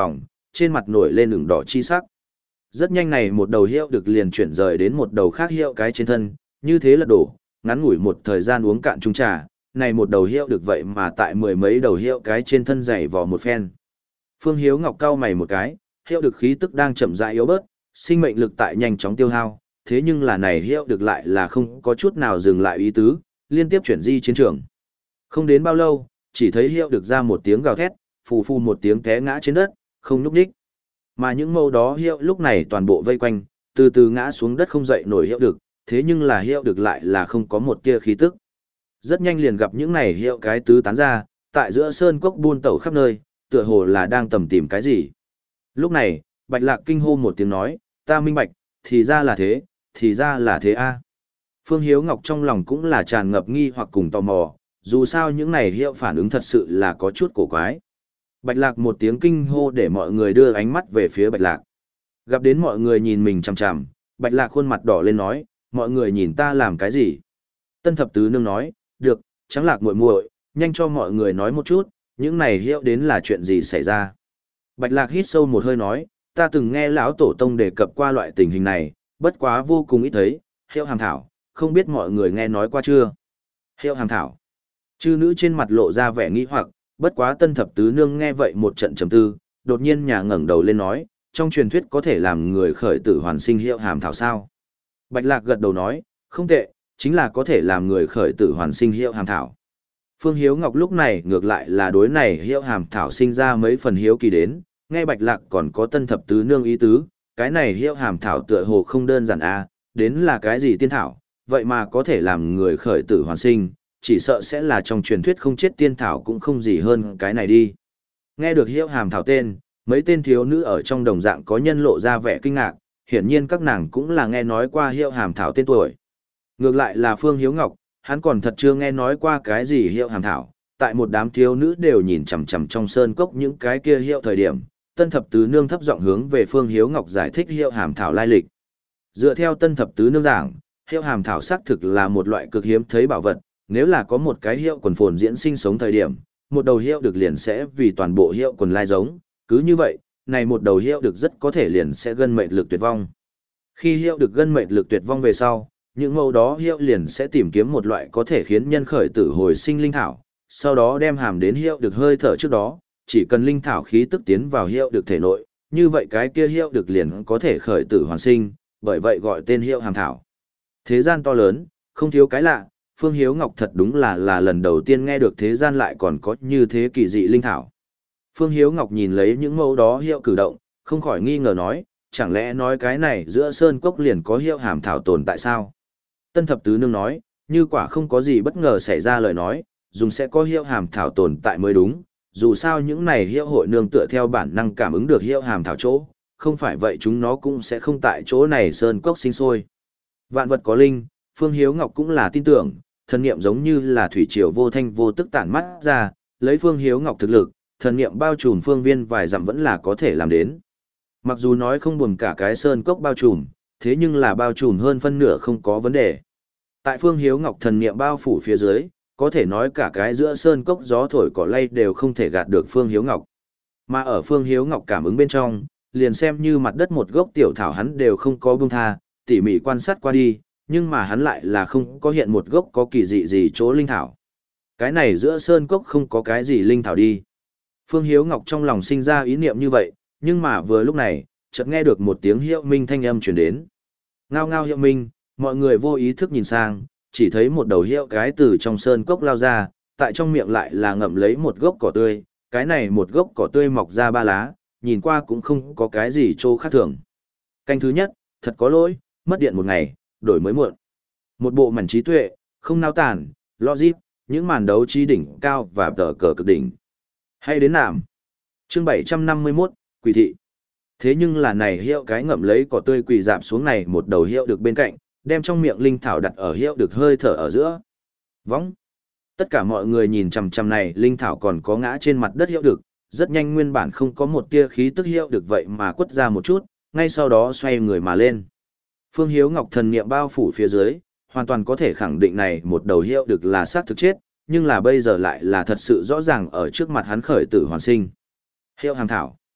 trên mặt nổi lên ửng đỏ chi sắc. Rất nhanh này một đầu hiệu được liền chuyển rời đến một đầu khác hiệu cái trên thân, như thế là đổ, ngắn ngủi một thời gian uống cạn chung trà, này một đầu hiệu được vậy mà tại mười mấy đầu hiệu cái trên thân dày vò một phen. Phương Hiếu Ngọc cau mày một cái, hiệu được khí tức đang chậm rãi yếu bớt, sinh mệnh lực tại nhanh chóng tiêu hao, thế nhưng là này hiệu được lại là không có chút nào dừng lại ý tứ, liên tiếp chuyển di chiến trường. Không đến bao lâu, chỉ thấy hiệu được ra một tiếng gào thét, phù phù một tiếng té ngã trên đất, không nhúc nhích. Mà những mâu đó hiệu lúc này toàn bộ vây quanh, từ từ ngã xuống đất không dậy nổi hiệu được, thế nhưng là hiệu được lại là không có một tia khí tức. Rất nhanh liền gặp những này hiệu cái tứ tán ra, tại giữa sơn cốc buôn tẩu khắp nơi, tựa hồ là đang tầm tìm cái gì. Lúc này, Bạch Lạc kinh hô một tiếng nói, ta minh bạch, thì ra là thế, thì ra là thế a. Phương Hiếu Ngọc trong lòng cũng là tràn ngập nghi hoặc cùng tò mò, dù sao những này hiệu phản ứng thật sự là có chút cổ quái. Bạch Lạc một tiếng kinh hô để mọi người đưa ánh mắt về phía Bạch Lạc. Gặp đến mọi người nhìn mình chằm chằm, Bạch Lạc khuôn mặt đỏ lên nói, mọi người nhìn ta làm cái gì? Tân thập tứ nương nói, được, Trắng Lạc muội muội, nhanh cho mọi người nói một chút, những này hiệu đến là chuyện gì xảy ra? Bạch Lạc hít sâu một hơi nói, ta từng nghe lão tổ tông đề cập qua loại tình hình này, bất quá vô cùng ít thấy, hiệu hàm thảo, không biết mọi người nghe nói qua chưa? Hiệu hàm thảo. Chư nữ trên mặt lộ ra vẻ nghi hoặc, bất quá tân thập tứ nương nghe vậy một trận trầm tư, đột nhiên nhà ngẩng đầu lên nói, trong truyền thuyết có thể làm người khởi tử hoàn sinh hiệu hàm thảo sao? Bạch Lạc gật đầu nói, không tệ, chính là có thể làm người khởi tử hoàn sinh hiệu hàm thảo. Phương Hiếu Ngọc lúc này ngược lại là đối này hiệu hàm thảo sinh ra mấy phần hiếu kỳ đến, nghe Bạch Lạc còn có tân thập tứ nương ý tứ, cái này hiệu hàm thảo tựa hồ không đơn giản a, đến là cái gì tiên thảo, vậy mà có thể làm người khởi tử hoàn sinh, chỉ sợ sẽ là trong truyền thuyết không chết tiên thảo cũng không gì hơn cái này đi. Nghe được hiệu hàm thảo tên, mấy tên thiếu nữ ở trong đồng dạng có nhân lộ ra vẻ kinh ngạc, hiển nhiên các nàng cũng là nghe nói qua hiệu hàm thảo tên tuổi. Ngược lại là Phương Hiếu Ngọc, hắn còn thật chưa nghe nói qua cái gì hiệu hàm thảo, tại một đám thiếu nữ đều nhìn chằm chằm trong sơn cốc những cái kia hiệu thời điểm, tân thập tứ nương thấp giọng hướng về Phương Hiếu Ngọc giải thích hiệu hàm thảo lai lịch. Dựa theo tân thập tứ nương giảng, hiệu hàm thảo xác thực là một loại cực hiếm thấy bảo vật, nếu là có một cái hiệu quần phồn diễn sinh sống thời điểm, một đầu hiệu được liền sẽ vì toàn bộ hiệu quần lai giống, cứ như vậy, này một đầu hiệu được rất có thể liền sẽ gân mệnh lực tuyệt vong. Khi hiệu được gân mệnh lực tuyệt vong về sau, những mẫu đó hiệu liền sẽ tìm kiếm một loại có thể khiến nhân khởi tử hồi sinh linh thảo, sau đó đem hàm đến hiệu được hơi thở trước đó, chỉ cần linh thảo khí tức tiến vào hiệu được thể nội, như vậy cái kia hiệu được liền có thể khởi tử hoàn sinh, bởi vậy gọi tên hiệu hàm thảo. Thế gian to lớn, không thiếu cái lạ, Phương Hiếu Ngọc thật đúng là là lần đầu tiên nghe được thế gian lại còn có như thế kỳ dị linh thảo. Phương Hiếu Ngọc nhìn lấy những mẫu đó hiệu cử động, không khỏi nghi ngờ nói, chẳng lẽ nói cái này giữa sơn cốc liền có hiệu hàm thảo tồn tại sao? Tân thập tứ nương nói, như quả không có gì bất ngờ xảy ra lời nói, dùng sẽ có hiệu hàm thảo tồn tại mới đúng, dù sao những này hiệu hội nương tựa theo bản năng cảm ứng được hiệu hàm thảo chỗ, không phải vậy chúng nó cũng sẽ không tại chỗ này sơn cốc sinh sôi. Vạn vật có linh, Phương Hiếu Ngọc cũng là tin tưởng, thần niệm giống như là thủy triều vô thanh vô tức tản mắt ra, lấy Phương Hiếu Ngọc thực lực, thần niệm bao trùm phương viên vài dặm vẫn là có thể làm đến. Mặc dù nói không buồn cả cái sơn cốc bao trùm, thế nhưng là bao trùm hơn phân nửa không có vấn đề. Tại Phương Hiếu Ngọc thần niệm bao phủ phía dưới, có thể nói cả cái giữa sơn cốc gió thổi cỏ lay đều không thể gạt được Phương Hiếu Ngọc. Mà ở Phương Hiếu Ngọc cảm ứng bên trong, liền xem như mặt đất một gốc tiểu thảo hắn đều không có buông tha, tỉ mỉ quan sát qua đi, nhưng mà hắn lại là không có hiện một gốc có kỳ dị gì chỗ linh thảo. Cái này giữa sơn cốc không có cái gì linh thảo đi. Phương Hiếu Ngọc trong lòng sinh ra ý niệm như vậy, nhưng mà vừa lúc này, chợt nghe được một tiếng hiệu minh thanh âm truyền đến. Ngao ngao hiệu minh, mọi người vô ý thức nhìn sang, chỉ thấy một đầu hiệu cái từ trong sơn cốc lao ra, tại trong miệng lại là ngậm lấy một gốc cỏ tươi, cái này một gốc cỏ tươi mọc ra ba lá, nhìn qua cũng không có cái gì chỗ khác thường. Canh thứ nhất, thật có lỗi, mất điện một ngày, đổi mới muộn. Một bộ mảnh trí tuệ, không nao tàn, logic, những màn đấu trí đỉnh cao và tờ cờ cực đỉnh. Hay đến làm. Chương bảy trăm năm mươi mốt, Quỷ thị. Thế nhưng là này hiệu cái ngậm lấy cỏ tươi quỳ dạp xuống này một đầu hiệu được bên cạnh, đem trong miệng linh thảo đặt ở hiệu được hơi thở ở giữa. Võng. Tất cả mọi người nhìn chằm chằm này linh thảo còn có ngã trên mặt đất hiệu được, rất nhanh nguyên bản không có một tia khí tức hiệu được vậy mà quất ra một chút, ngay sau đó xoay người mà lên. Phương Hiếu Ngọc thần niệm bao phủ phía dưới, hoàn toàn có thể khẳng định này một đầu hiệu được là xác thực chết, nhưng là bây giờ lại là thật sự rõ ràng ở trước mặt hắn khởi tử hoàn sinh. Hiệu hàm thảo.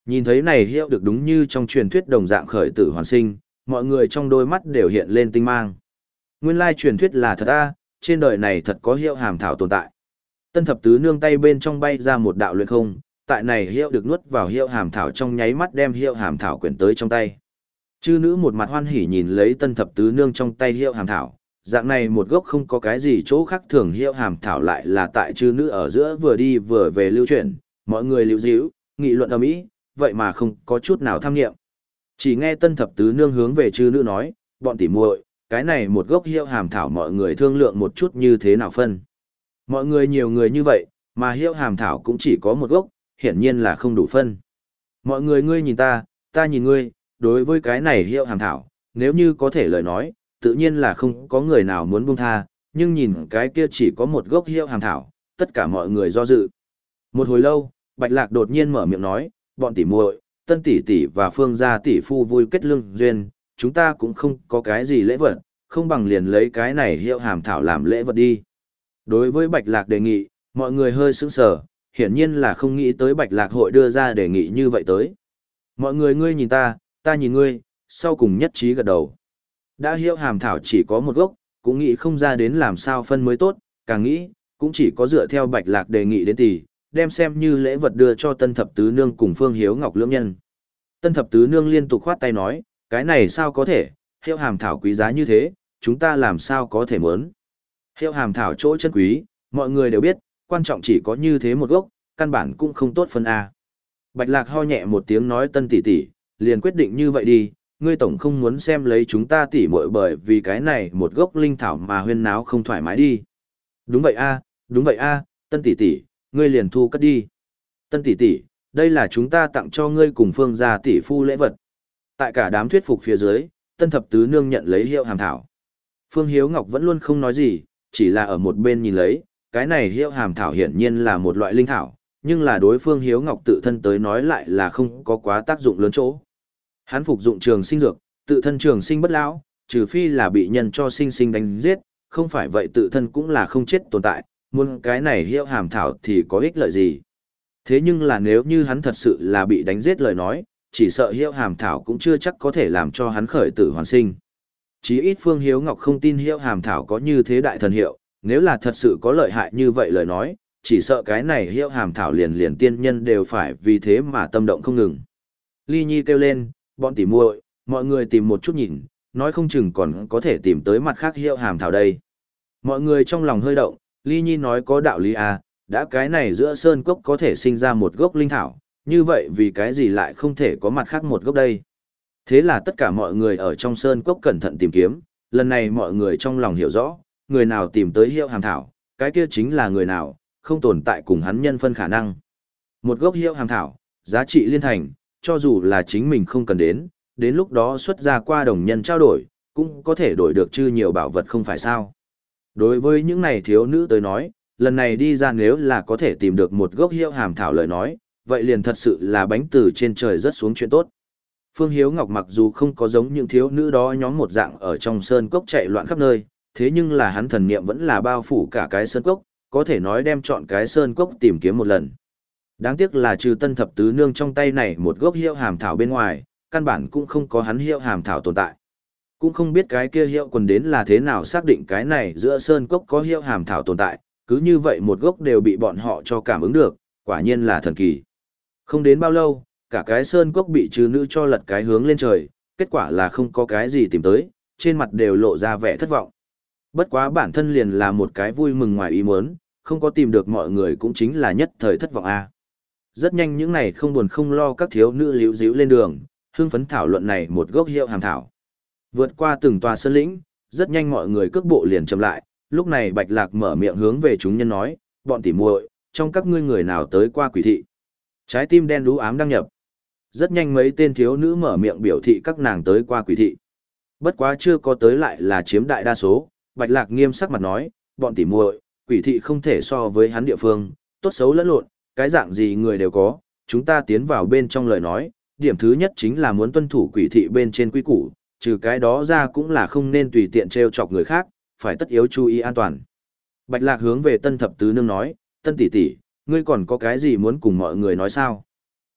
Nhìn thấy này hiệu được đúng như trong truyền thuyết đồng dạng khởi tử hoàn sinh, mọi người trong đôi mắt đều hiện lên tinh mang. Nguyên lai truyền thuyết là thật a, trên đời này thật có hiệu hàm thảo tồn tại. Tân thập tứ nương tay bên trong bay ra một đạo luyện không, tại này hiệu được nuốt vào hiệu hàm thảo trong nháy mắt đem hiệu hàm thảo quyển tới trong tay. Chư nữ một mặt hoan hỉ nhìn lấy tân thập tứ nương trong tay hiệu hàm thảo, dạng này một gốc không có cái gì chỗ khác thường hiệu hàm thảo lại là tại chư nữ ở giữa vừa đi vừa về lưu chuyển, mọi người lưu díu, nghị luận ầm ĩ, vậy mà không có chút nào tham nghiệm. Chỉ nghe tân thập tứ nương hướng về chư nữ nói, bọn tỉ muội, cái này một gốc hiệu hàm thảo mọi người thương lượng một chút như thế nào phân. Mọi người nhiều người như vậy, mà hiệu hàm thảo cũng chỉ có một gốc, hiển nhiên là không đủ phân. Mọi người ngươi nhìn ta, ta nhìn ngươi, đối với cái này hiệu hàm thảo, nếu như có thể lời nói, tự nhiên là không có người nào muốn buông tha, nhưng nhìn cái kia chỉ có một gốc hiệu hàm thảo, tất cả mọi người do dự. Một hồi lâu, Bạch Lạc đột nhiên mở miệng nói, bọn tỷ muội, Tân tỷ tỷ và Phương gia tỷ phu vui kết lương duyên, chúng ta cũng không có cái gì lễ vật, không bằng liền lấy cái này hiệu hàm thảo làm lễ vật đi. Đối với Bạch Lạc đề nghị, mọi người hơi sững sờ, hiển nhiên là không nghĩ tới Bạch Lạc hội đưa ra đề nghị như vậy tới. Mọi người ngươi nhìn ta, ta nhìn ngươi, sau cùng nhất trí gật đầu. Đã hiệu hàm thảo chỉ có một gốc, cũng nghĩ không ra đến làm sao phân mới tốt, càng nghĩ, cũng chỉ có dựa theo Bạch Lạc đề nghị đến tỷ, đem xem như lễ vật đưa cho Tân Thập Tứ Nương cùng Phương Hiếu Ngọc lưỡng nhân. Tân Thập Tứ Nương liên tục khoát tay nói, cái này sao có thể, hiệu hàm thảo quý giá như thế, chúng ta làm sao có thể muốn. Hiệu hàm thảo chỗ chân quý, mọi người đều biết, quan trọng chỉ có như thế một gốc, căn bản cũng không tốt phân A. Bạch Lạc ho nhẹ một tiếng nói Tân tỷ tỷ, liền quyết định như vậy đi, ngươi tổng không muốn xem lấy chúng ta tỉ muội bởi vì cái này một gốc linh thảo mà huyên náo không thoải mái đi. Đúng vậy a, đúng vậy a, Tân tỷ tỷ, ngươi liền thu cất đi. Tân tỷ tỷ, đây là chúng ta tặng cho ngươi cùng Phương gia tỷ phu lễ vật. Tại cả đám thuyết phục phía dưới, Tân thập tứ nương nhận lấy hiệu hàm thảo. Phương Hiếu Ngọc vẫn luôn không nói gì, chỉ là ở một bên nhìn lấy, cái này hiệu hàm thảo hiển nhiên là một loại linh thảo, nhưng là đối Phương Hiếu Ngọc tự thân tới nói lại là không có quá tác dụng lớn chỗ. Hắn phục dụng trường sinh dược, tự thân trường sinh bất lão, trừ phi là bị nhân cho sinh sinh đánh giết, không phải vậy tự thân cũng là không chết tồn tại, muốn cái này hiệu hàm thảo thì có ích lợi gì. Thế nhưng là nếu như hắn thật sự là bị đánh giết lời nói, chỉ sợ hiệu hàm thảo cũng chưa chắc có thể làm cho hắn khởi tử hoàn sinh. Chí ít Phương Hiếu Ngọc không tin hiệu hàm thảo có như thế đại thần hiệu, nếu là thật sự có lợi hại như vậy lời nói, chỉ sợ cái này hiệu hàm thảo liền liền tiên nhân đều phải vì thế mà tâm động không ngừng. Ly Nhi kêu lên, bọn tỉ muội, mọi người tìm một chút nhìn, nói không chừng còn có thể tìm tới mặt khác hiệu hàm thảo đây. Mọi người trong lòng hơi động, Ly Nhi nói có đạo lý à, đã cái này giữa sơn cốc có thể sinh ra một gốc linh thảo, như vậy vì cái gì lại không thể có mặt khác một gốc đây. Thế là tất cả mọi người ở trong sơn cốc cẩn thận tìm kiếm, lần này mọi người trong lòng hiểu rõ, người nào tìm tới hiệu hàm thảo, cái kia chính là người nào, không tồn tại cùng hắn nhân phân khả năng. Một gốc hiệu hàm thảo, giá trị liên thành, cho dù là chính mình không cần đến, đến lúc đó xuất ra qua đồng nhân trao đổi, cũng có thể đổi được chư nhiều bảo vật không phải sao. Đối với những này thiếu nữ tới nói, lần này đi ra nếu là có thể tìm được một gốc hiệu hàm thảo lời nói, vậy liền thật sự là bánh từ trên trời rớt xuống chuyện tốt. Phương Hiếu Ngọc mặc dù không có giống những thiếu nữ đó nhóm một dạng ở trong sơn cốc chạy loạn khắp nơi, thế nhưng là hắn thần niệm vẫn là bao phủ cả cái sơn cốc, có thể nói đem chọn cái sơn cốc tìm kiếm một lần. Đáng tiếc là trừ Tân thập tứ nương trong tay này một gốc hiệu hàm thảo bên ngoài, căn bản cũng không có hắn hiệu hàm thảo tồn tại. Cũng không biết cái kia hiệu quần đến là thế nào xác định cái này giữa sơn cốc có hiệu hàm thảo tồn tại, cứ như vậy một gốc đều bị bọn họ cho cảm ứng được, quả nhiên là thần kỳ. Không đến bao lâu, cả cái sơn cốc bị trừ nữ cho lật cái hướng lên trời, kết quả là không có cái gì tìm tới, trên mặt đều lộ ra vẻ thất vọng. Bất quá bản thân liền là một cái vui mừng ngoài ý muốn, không có tìm được mọi người cũng chính là nhất thời thất vọng a. Rất nhanh những này không buồn không lo các thiếu nữ liễu díu lên đường, hưng phấn thảo luận này một gốc hiệu hàm thảo. Vượt qua từng tòa sơn lĩnh, rất nhanh mọi người cước bộ liền chậm lại, lúc này Bạch Lạc mở miệng hướng về chúng nhân nói, bọn tỉ muội, trong các ngươi người nào tới qua quỷ thị. Trái tim đen đú ám đăng nhập. Rất nhanh mấy tên thiếu nữ mở miệng biểu thị các nàng tới qua quỷ thị. Bất quá chưa có tới lại là chiếm đại đa số, Bạch Lạc nghiêm sắc mặt nói, bọn tỉ muội, quỷ thị không thể so với hắn địa phương, tốt xấu lẫn lộn, cái dạng gì người đều có, chúng ta tiến vào bên trong lời nói, điểm thứ nhất chính là muốn tuân thủ quỷ thị bên trên quy củ, trừ cái đó ra cũng là không nên tùy tiện trêu chọc người khác, phải tất yếu chú ý an toàn. Bạch Lạc hướng về Tân thập tứ nương nói, Tân tỷ tỷ, ngươi còn có cái gì muốn cùng mọi người nói sao?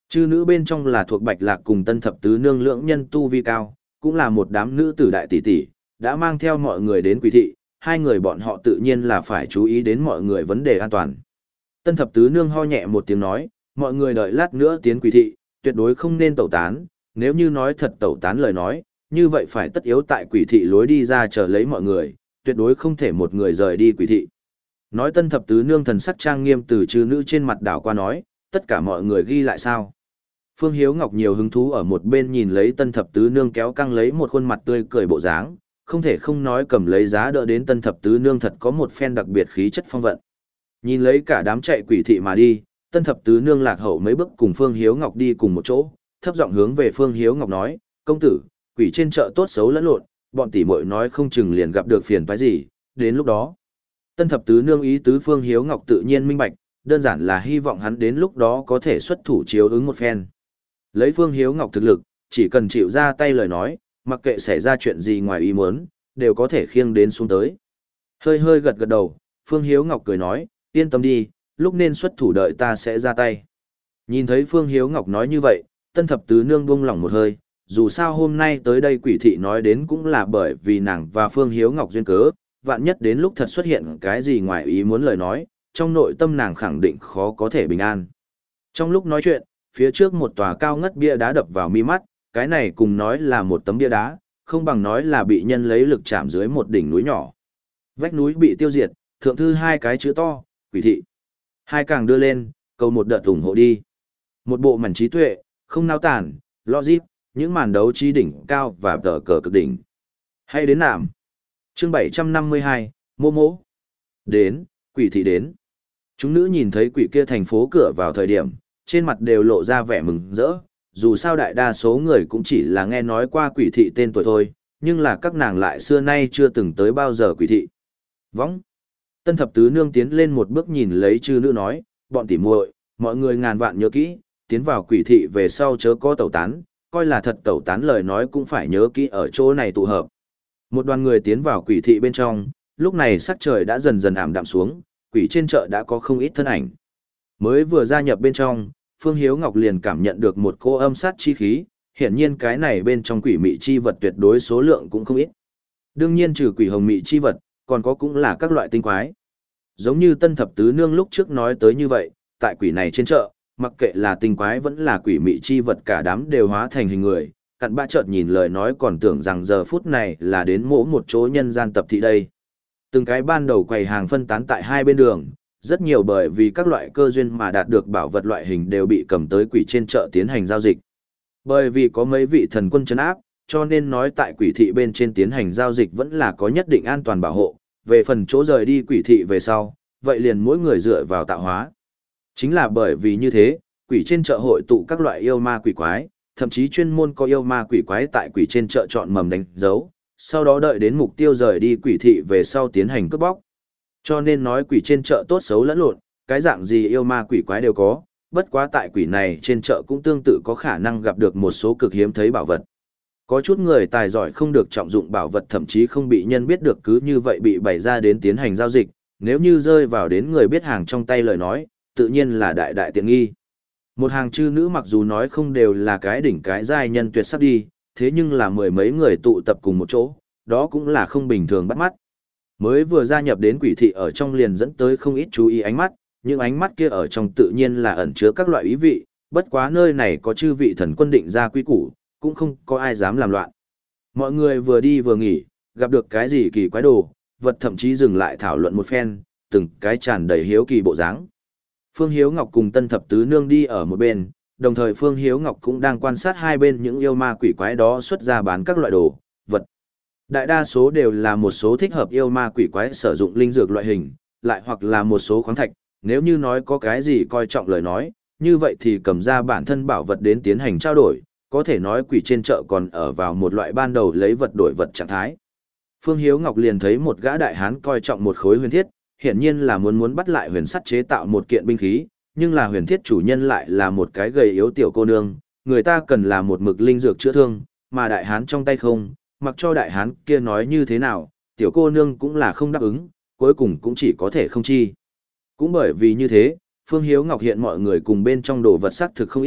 Chư nữ bên trong là thuộc Bạch Lạc cùng Tân Thập Tứ Nương lưỡng nhân tu vi cao, cũng là một đám nữ tử đại tỷ tỷ, đã mang theo mọi người đến quỷ thị, hai người bọn họ tự nhiên là phải chú ý đến mọi người vấn đề an toàn. Tân Thập Tứ Nương ho nhẹ một tiếng nói, mọi người đợi lát nữa tiến quỷ thị, tuyệt đối không nên tẩu tán, nếu như nói thật tẩu tán lời nói, như vậy phải tất yếu tại quỷ thị lối đi ra chờ lấy mọi người, tuyệt đối không thể một người rời đi quỷ thị. Nói Tân Thập Tứ Nương thần sắc trang nghiêm từ chư nữ trên mặt đảo qua nói, tất cả mọi người ghi lại sao. Phương Hiếu Ngọc nhiều hứng thú ở một bên nhìn lấy Tân Thập Tứ Nương kéo căng lấy một khuôn mặt tươi cười bộ dáng, không thể không nói cầm lấy giá đỡ đến Tân Thập Tứ Nương thật có một phen đặc biệt khí chất phong vận. Nhìn lấy cả đám chạy quỷ thị mà đi, Tân Thập Tứ Nương lạc hậu mấy bước cùng Phương Hiếu Ngọc đi cùng một chỗ, thấp giọng hướng về Phương Hiếu Ngọc nói, công tử, quỷ trên chợ tốt xấu lẫn lộn, bọn tỷ muội nói không chừng liền gặp được phiền toái gì, đến lúc đó. Tân Thập Tứ Nương ý tứ Phương Hiếu Ngọc tự nhiên minh bạch, đơn giản là hy vọng hắn đến lúc đó có thể xuất thủ chiếu ứng một phen. Lấy Phương Hiếu Ngọc thực lực, chỉ cần chịu ra tay lời nói, mặc kệ xảy ra chuyện gì ngoài ý muốn, đều có thể khiêng đến xuống tới. Hơi hơi gật gật đầu, Phương Hiếu Ngọc cười nói, yên tâm đi, lúc nên xuất thủ đợi ta sẽ ra tay. Nhìn thấy Phương Hiếu Ngọc nói như vậy, Tân Thập Tứ Nương buông lỏng một hơi, dù sao hôm nay tới đây quỷ thị nói đến cũng là bởi vì nàng và Phương Hiếu Ngọc duyên cớ, vạn nhất đến lúc thật xuất hiện cái gì ngoài ý muốn lời nói, trong nội tâm nàng khẳng định khó có thể bình an. Trong lúc nói chuyện, phía trước một tòa cao ngất bia đá đập vào mi mắt, cái này cùng nói là một tấm bia đá, không bằng nói là bị nhân lấy lực chạm dưới một đỉnh núi nhỏ. Vách núi bị tiêu diệt, thượng thư hai cái chữ to, quỷ thị. Hai càng đưa lên, cầu một đợt ủng hộ đi. Một bộ mảnh trí tuệ, không nao tản, logic, những màn đấu trí đỉnh cao và tờ cờ cực đỉnh. Hay đến nạm. Chương bảy trăm năm mươi hai, Mô Mô. Đến, quỷ thị đến. Chúng nữ nhìn thấy quỷ kia thành phố cửa vào thời điểm, trên mặt đều lộ ra vẻ mừng rỡ, dù sao đại đa số người cũng chỉ là nghe nói qua quỷ thị tên tuổi thôi, nhưng là các nàng lại xưa nay chưa từng tới bao giờ quỷ thị. Võng. Tân Thập Tứ Nương tiến lên một bước nhìn lấy chư nữ nói, bọn tỉ muội, mọi người ngàn vạn nhớ kỹ, tiến vào quỷ thị về sau chớ có tẩu tán, coi là thật tẩu tán lời nói cũng phải nhớ kỹ ở chỗ này tụ hợp. Một đoàn người tiến vào quỷ thị bên trong, lúc này sắc trời đã dần dần ảm đạm xuống, quỷ trên chợ đã có không ít thân ảnh. Mới vừa gia nhập bên trong, Phương Hiếu Ngọc liền cảm nhận được một cô âm sát chi khí, hiển nhiên cái này bên trong quỷ mị chi vật tuyệt đối số lượng cũng không ít. Đương nhiên trừ quỷ hồng mị chi vật, còn có cũng là các loại tinh quái. Giống như Tân Thập Tứ Nương lúc trước nói tới như vậy, tại quỷ này trên chợ, mặc kệ là tinh quái vẫn là quỷ mị chi vật cả đám đều hóa thành hình người, cặn bã chợt nhìn lời nói còn tưởng rằng giờ phút này là đến mỗi một chỗ nhân gian tập thị đây. Từng cái ban đầu quầy hàng phân tán tại hai bên đường, rất nhiều bởi vì các loại cơ duyên mà đạt được bảo vật loại hình đều bị cầm tới quỷ trên chợ tiến hành giao dịch. Bởi vì có mấy vị thần quân trấn áp, cho nên nói tại quỷ thị bên trên tiến hành giao dịch vẫn là có nhất định an toàn bảo hộ, về phần chỗ rời đi quỷ thị về sau, vậy liền mỗi người dựa vào tạo hóa. Chính là bởi vì như thế, quỷ trên chợ hội tụ các loại yêu ma quỷ quái, thậm chí chuyên môn có yêu ma quỷ quái tại quỷ trên chợ chọn mầm đánh dấu, sau đó đợi đến mục tiêu rời đi quỷ thị về sau tiến hành cướp bóc. Cho nên nói quỷ trên chợ tốt xấu lẫn lộn, cái dạng gì yêu ma quỷ quái đều có, bất quá tại quỷ này trên chợ cũng tương tự có khả năng gặp được một số cực hiếm thấy bảo vật. Có chút người tài giỏi không được trọng dụng bảo vật thậm chí không bị nhân biết được cứ như vậy bị bày ra đến tiến hành giao dịch, nếu như rơi vào đến người biết hàng trong tay lời nói, tự nhiên là đại đại tiện nghi. Một hàng chư nữ mặc dù nói không đều là cái đỉnh cái giai nhân tuyệt sắc đi, thế nhưng là mười mấy người tụ tập cùng một chỗ, đó cũng là không bình thường bắt mắt. Mới vừa gia nhập đến quỷ thị ở trong liền dẫn tới không ít chú ý ánh mắt, những ánh mắt kia ở trong tự nhiên là ẩn chứa các loại ý vị, bất quá nơi này có chư vị thần quân định ra quy củ, cũng không có ai dám làm loạn. Mọi người vừa đi vừa nghỉ, gặp được cái gì kỳ quái đồ, vật thậm chí dừng lại thảo luận một phen, từng cái tràn đầy hiếu kỳ bộ dáng. Phương Hiếu Ngọc cùng Tân Thập Tứ Nương đi ở một bên, đồng thời Phương Hiếu Ngọc cũng đang quan sát hai bên những yêu ma quỷ quái đó xuất ra bán các loại đồ, vật. Đại đa số đều là một số thích hợp yêu ma quỷ quái sử dụng linh dược loại hình, lại hoặc là một số khoáng thạch, nếu như nói có cái gì coi trọng lời nói, như vậy thì cầm ra bản thân bảo vật đến tiến hành trao đổi, có thể nói quỷ trên chợ còn ở vào một loại ban đầu lấy vật đổi vật trạng thái. Phương Hiếu Ngọc liền thấy một gã đại hán coi trọng một khối huyền thiết, hiển nhiên là muốn muốn bắt lại huyền sắt chế tạo một kiện binh khí, nhưng là huyền thiết chủ nhân lại là một cái gầy yếu tiểu cô nương, người ta cần là một mực linh dược chữa thương, mà đại hán trong tay không, mặc cho đại hán kia nói như thế nào, tiểu cô nương cũng là không đáp ứng, cuối cùng cũng chỉ có thể không chi. Cũng bởi vì như thế, Phương Hiếu Ngọc hiện mọi người cùng bên trong đồ vật sắc thực không ít,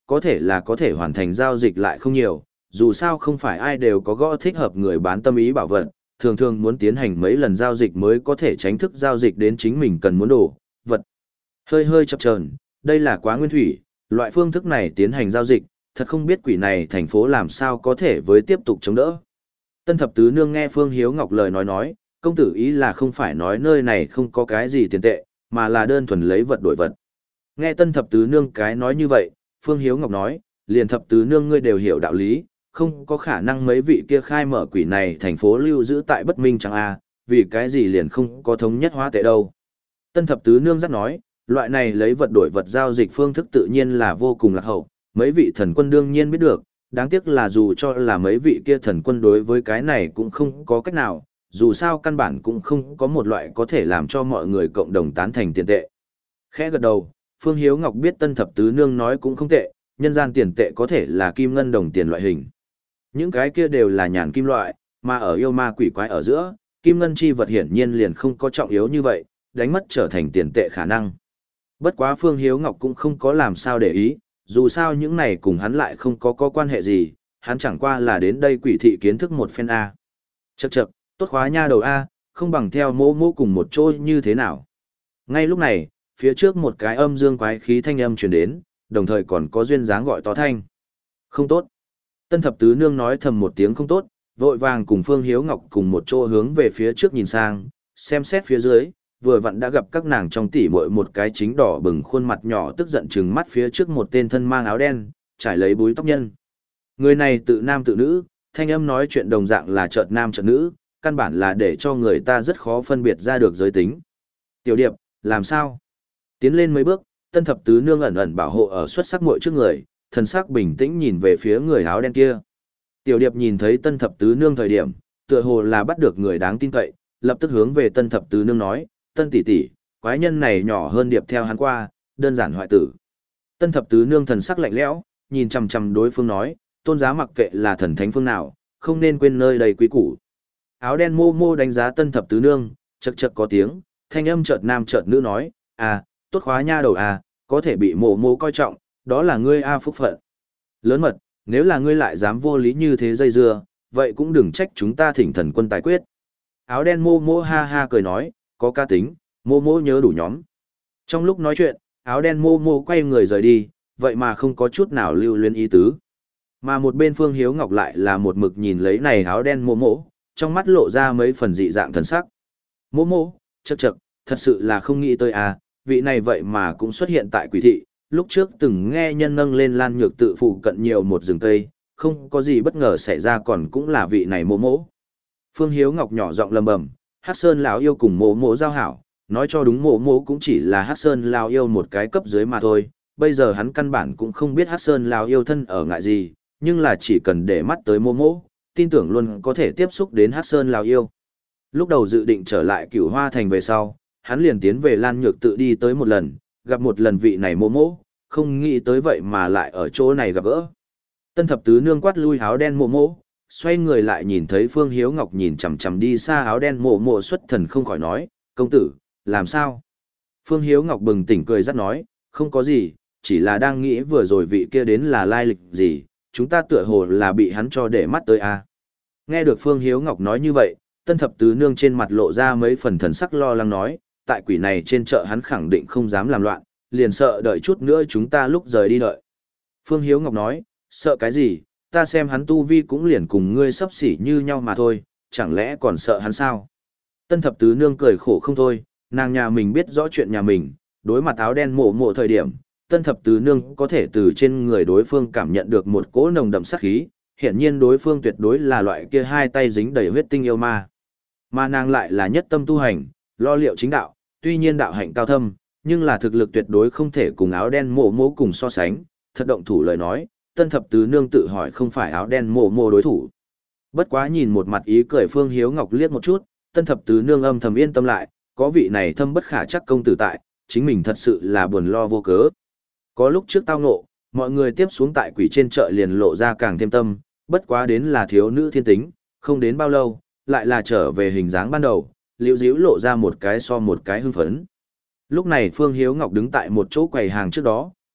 có thể là có thể hoàn thành giao dịch lại không nhiều, dù sao không phải ai đều có gõ thích hợp người bán tâm ý bảo vật, thường thường muốn tiến hành mấy lần giao dịch mới có thể tránh thức giao dịch đến chính mình cần muốn đồ, vật. Hơi hơi chập chờn, đây là quá nguyên thủy, loại phương thức này tiến hành giao dịch, thật không biết quỷ này thành phố làm sao có thể với tiếp tục chống đỡ. Tân thập tứ nương nghe Phương Hiếu Ngọc lời nói nói, công tử ý là không phải nói nơi này không có cái gì tiền tệ, mà là đơn thuần lấy vật đổi vật. Nghe tân thập tứ nương cái nói như vậy, Phương Hiếu Ngọc nói, liền thập tứ nương ngươi đều hiểu đạo lý, không có khả năng mấy vị kia khai mở quỷ này thành phố lưu giữ tại bất minh chẳng a, vì cái gì liền không có thống nhất hóa tệ đâu. Tân thập tứ nương dắt nói, loại này lấy vật đổi vật giao dịch phương thức tự nhiên là vô cùng lạc hậu, mấy vị thần quân đương nhiên biết được, đáng tiếc là dù cho là mấy vị kia thần quân đối với cái này cũng không có cách nào, dù sao căn bản cũng không có một loại có thể làm cho mọi người cộng đồng tán thành tiền tệ. Khẽ gật đầu, Phương Hiếu Ngọc biết tân thập tứ nương nói cũng không tệ, nhân gian tiền tệ có thể là kim ngân đồng tiền loại hình. Những cái kia đều là nhàn kim loại, mà ở yêu ma quỷ quái ở giữa, kim ngân chi vật hiển nhiên liền không có trọng yếu như vậy, đánh mất trở thành tiền tệ khả năng. Bất quá Phương Hiếu Ngọc cũng không có làm sao để ý, dù sao những này cùng hắn lại không có có quan hệ gì, hắn chẳng qua là đến đây quỷ thị kiến thức một phen A. Chậc chậc, tốt khóa nha đầu A, không bằng theo mô mô cùng một chỗ như thế nào. Ngay lúc này, phía trước một cái âm dương quái khí thanh âm truyền đến, đồng thời còn có duyên dáng gọi to thanh. Không tốt. Tân thập tứ nương nói thầm một tiếng không tốt, vội vàng cùng Phương Hiếu Ngọc cùng một chỗ hướng về phía trước nhìn sang, xem xét phía dưới, vừa vặn đã gặp các nàng trong tỉ muội một cái chính đỏ bừng khuôn mặt nhỏ tức giận trừng mắt phía trước một tên thân mang áo đen, trải lấy búi tóc nhân. Người này tự nam tự nữ, thanh âm nói chuyện đồng dạng là chợt nam chợt nữ, căn bản là để cho người ta rất khó phân biệt ra được giới tính. Tiểu Điệp, làm sao? Tiến lên mấy bước, tân thập tứ nương ẩn ẩn bảo hộ ở xuất sắc muội trước người, thần sắc bình tĩnh nhìn về phía người áo đen kia. Tiểu Điệp nhìn thấy tân thập tứ nương thời điểm, tựa hồ là bắt được người đáng tin cậy, lập tức hướng về tân thập tứ nương nói, tân tỷ tỷ, quái nhân này nhỏ hơn Điệp theo hắn qua, đơn giản hoại tử. Tân thập tứ nương thần sắc lạnh lẽo, nhìn chằm chằm đối phương nói, tôn giá mặc kệ là thần thánh phương nào, không nên quên nơi đầy quý củ. Áo đen mô mô đánh giá tân thập tứ nương, chật chật có tiếng, thanh âm chợt nam chợt nữ nói, à, tốt khóa nha đầu à, có thể bị mộ mô coi trọng, đó là ngươi a phúc phận. Lớn mật, nếu là ngươi lại dám vô lý như thế dây dưa, vậy cũng đừng trách chúng ta thỉnh thần quân tài quyết. Áo đen mô mô ha ha cười nói, có ca tính, mô mô nhớ đủ nhóm. Trong lúc nói chuyện, áo đen mô mô quay người rời đi, vậy mà không có chút nào lưu luyến ý tứ. Mà một bên Phương Hiếu Ngọc lại là một mực nhìn lấy này áo đen mô mô, trong mắt lộ ra mấy phần dị dạng thần sắc. Mô mô, chậc chậc, thật sự là không nghĩ tới à, vị này vậy mà cũng xuất hiện tại quỷ thị, lúc trước từng nghe nhân nâng lên Lan Nhược tự phụ cận nhiều một rừng cây, không có gì bất ngờ xảy ra còn cũng là vị này mô mô. Phương Hiếu Ngọc nhỏ giọng lầm bầm, Hắc Sơn lão yêu cùng mô mô giao hảo, nói cho đúng mô mô cũng chỉ là Hắc Sơn lão yêu một cái cấp dưới mà thôi, bây giờ hắn căn bản cũng không biết Hắc Sơn lão yêu thân ở ngại gì, nhưng là chỉ cần để mắt tới mô mô, tin tưởng luôn có thể tiếp xúc đến Hắc Sơn lão yêu. Lúc đầu dự định trở lại Cửu Hoa Thành về sau, hắn liền tiến về Lan Nhược tự đi tới một lần, gặp một lần vị này mô mô, không nghĩ tới vậy mà lại ở chỗ này gặp gỡ. Tân thập tứ nương quát lui áo đen mô mô, xoay người lại nhìn thấy Phương Hiếu Ngọc nhìn chằm chằm đi xa áo đen mô mô xuất thần không khỏi nói, công tử, làm sao? Phương Hiếu Ngọc bừng tỉnh cười dắt nói, không có gì, chỉ là đang nghĩ vừa rồi vị kia đến là lai lịch gì, chúng ta tựa hồ là bị hắn cho để mắt tới à. Nghe được Phương Hiếu Ngọc nói như vậy, tân thập tứ nương trên mặt lộ ra mấy phần thần sắc lo lắng nói, tại quỷ này trên chợ hắn khẳng định không dám làm loạn, liền sợ đợi chút nữa chúng ta lúc rời đi đợi. Phương Hiếu Ngọc nói, sợ cái gì, ta xem hắn tu vi cũng liền cùng ngươi sắp xỉ như nhau mà thôi, chẳng lẽ còn sợ hắn sao? Tân thập tứ nương cười khổ không thôi, nàng nhà mình biết rõ chuyện nhà mình, đối mặt áo đen mộ mộ thời điểm, tân thập tứ nương có thể từ trên người đối phương cảm nhận được một cỗ nồng đậm sát khí, hiển nhiên đối phương tuyệt đối là loại kia hai tay dính đầy huyết tinh yêu ma. Mà nàng lại là nhất tâm tu hành, lo liệu chính đạo, tuy nhiên đạo hạnh cao thâm, nhưng là thực lực tuyệt đối không thể cùng áo đen mộ mộ cùng so sánh, thật động thủ lời nói, tân thập tứ nương tự hỏi không phải áo đen mộ mộ đối thủ. Bất quá nhìn một mặt ý cười Phương Hiếu Ngọc liếc một chút, tân thập tứ nương âm thầm yên tâm lại, có vị này thâm bất khả chắc công tử tại, chính mình thật sự là buồn lo vô cớ. Có lúc trước tao ngộ, mọi người tiếp xuống tại quỷ trên chợ liền lộ ra càng thêm tâm, bất quá đến là thiếu nữ thiên tính, không đến bao lâu, lại là trở về hình dáng ban đầu, liễu díu lộ ra một cái so một cái hưng phấn. Lúc này Phương Hiếu Ngọc đứng tại một chỗ quầy hàng trước đó,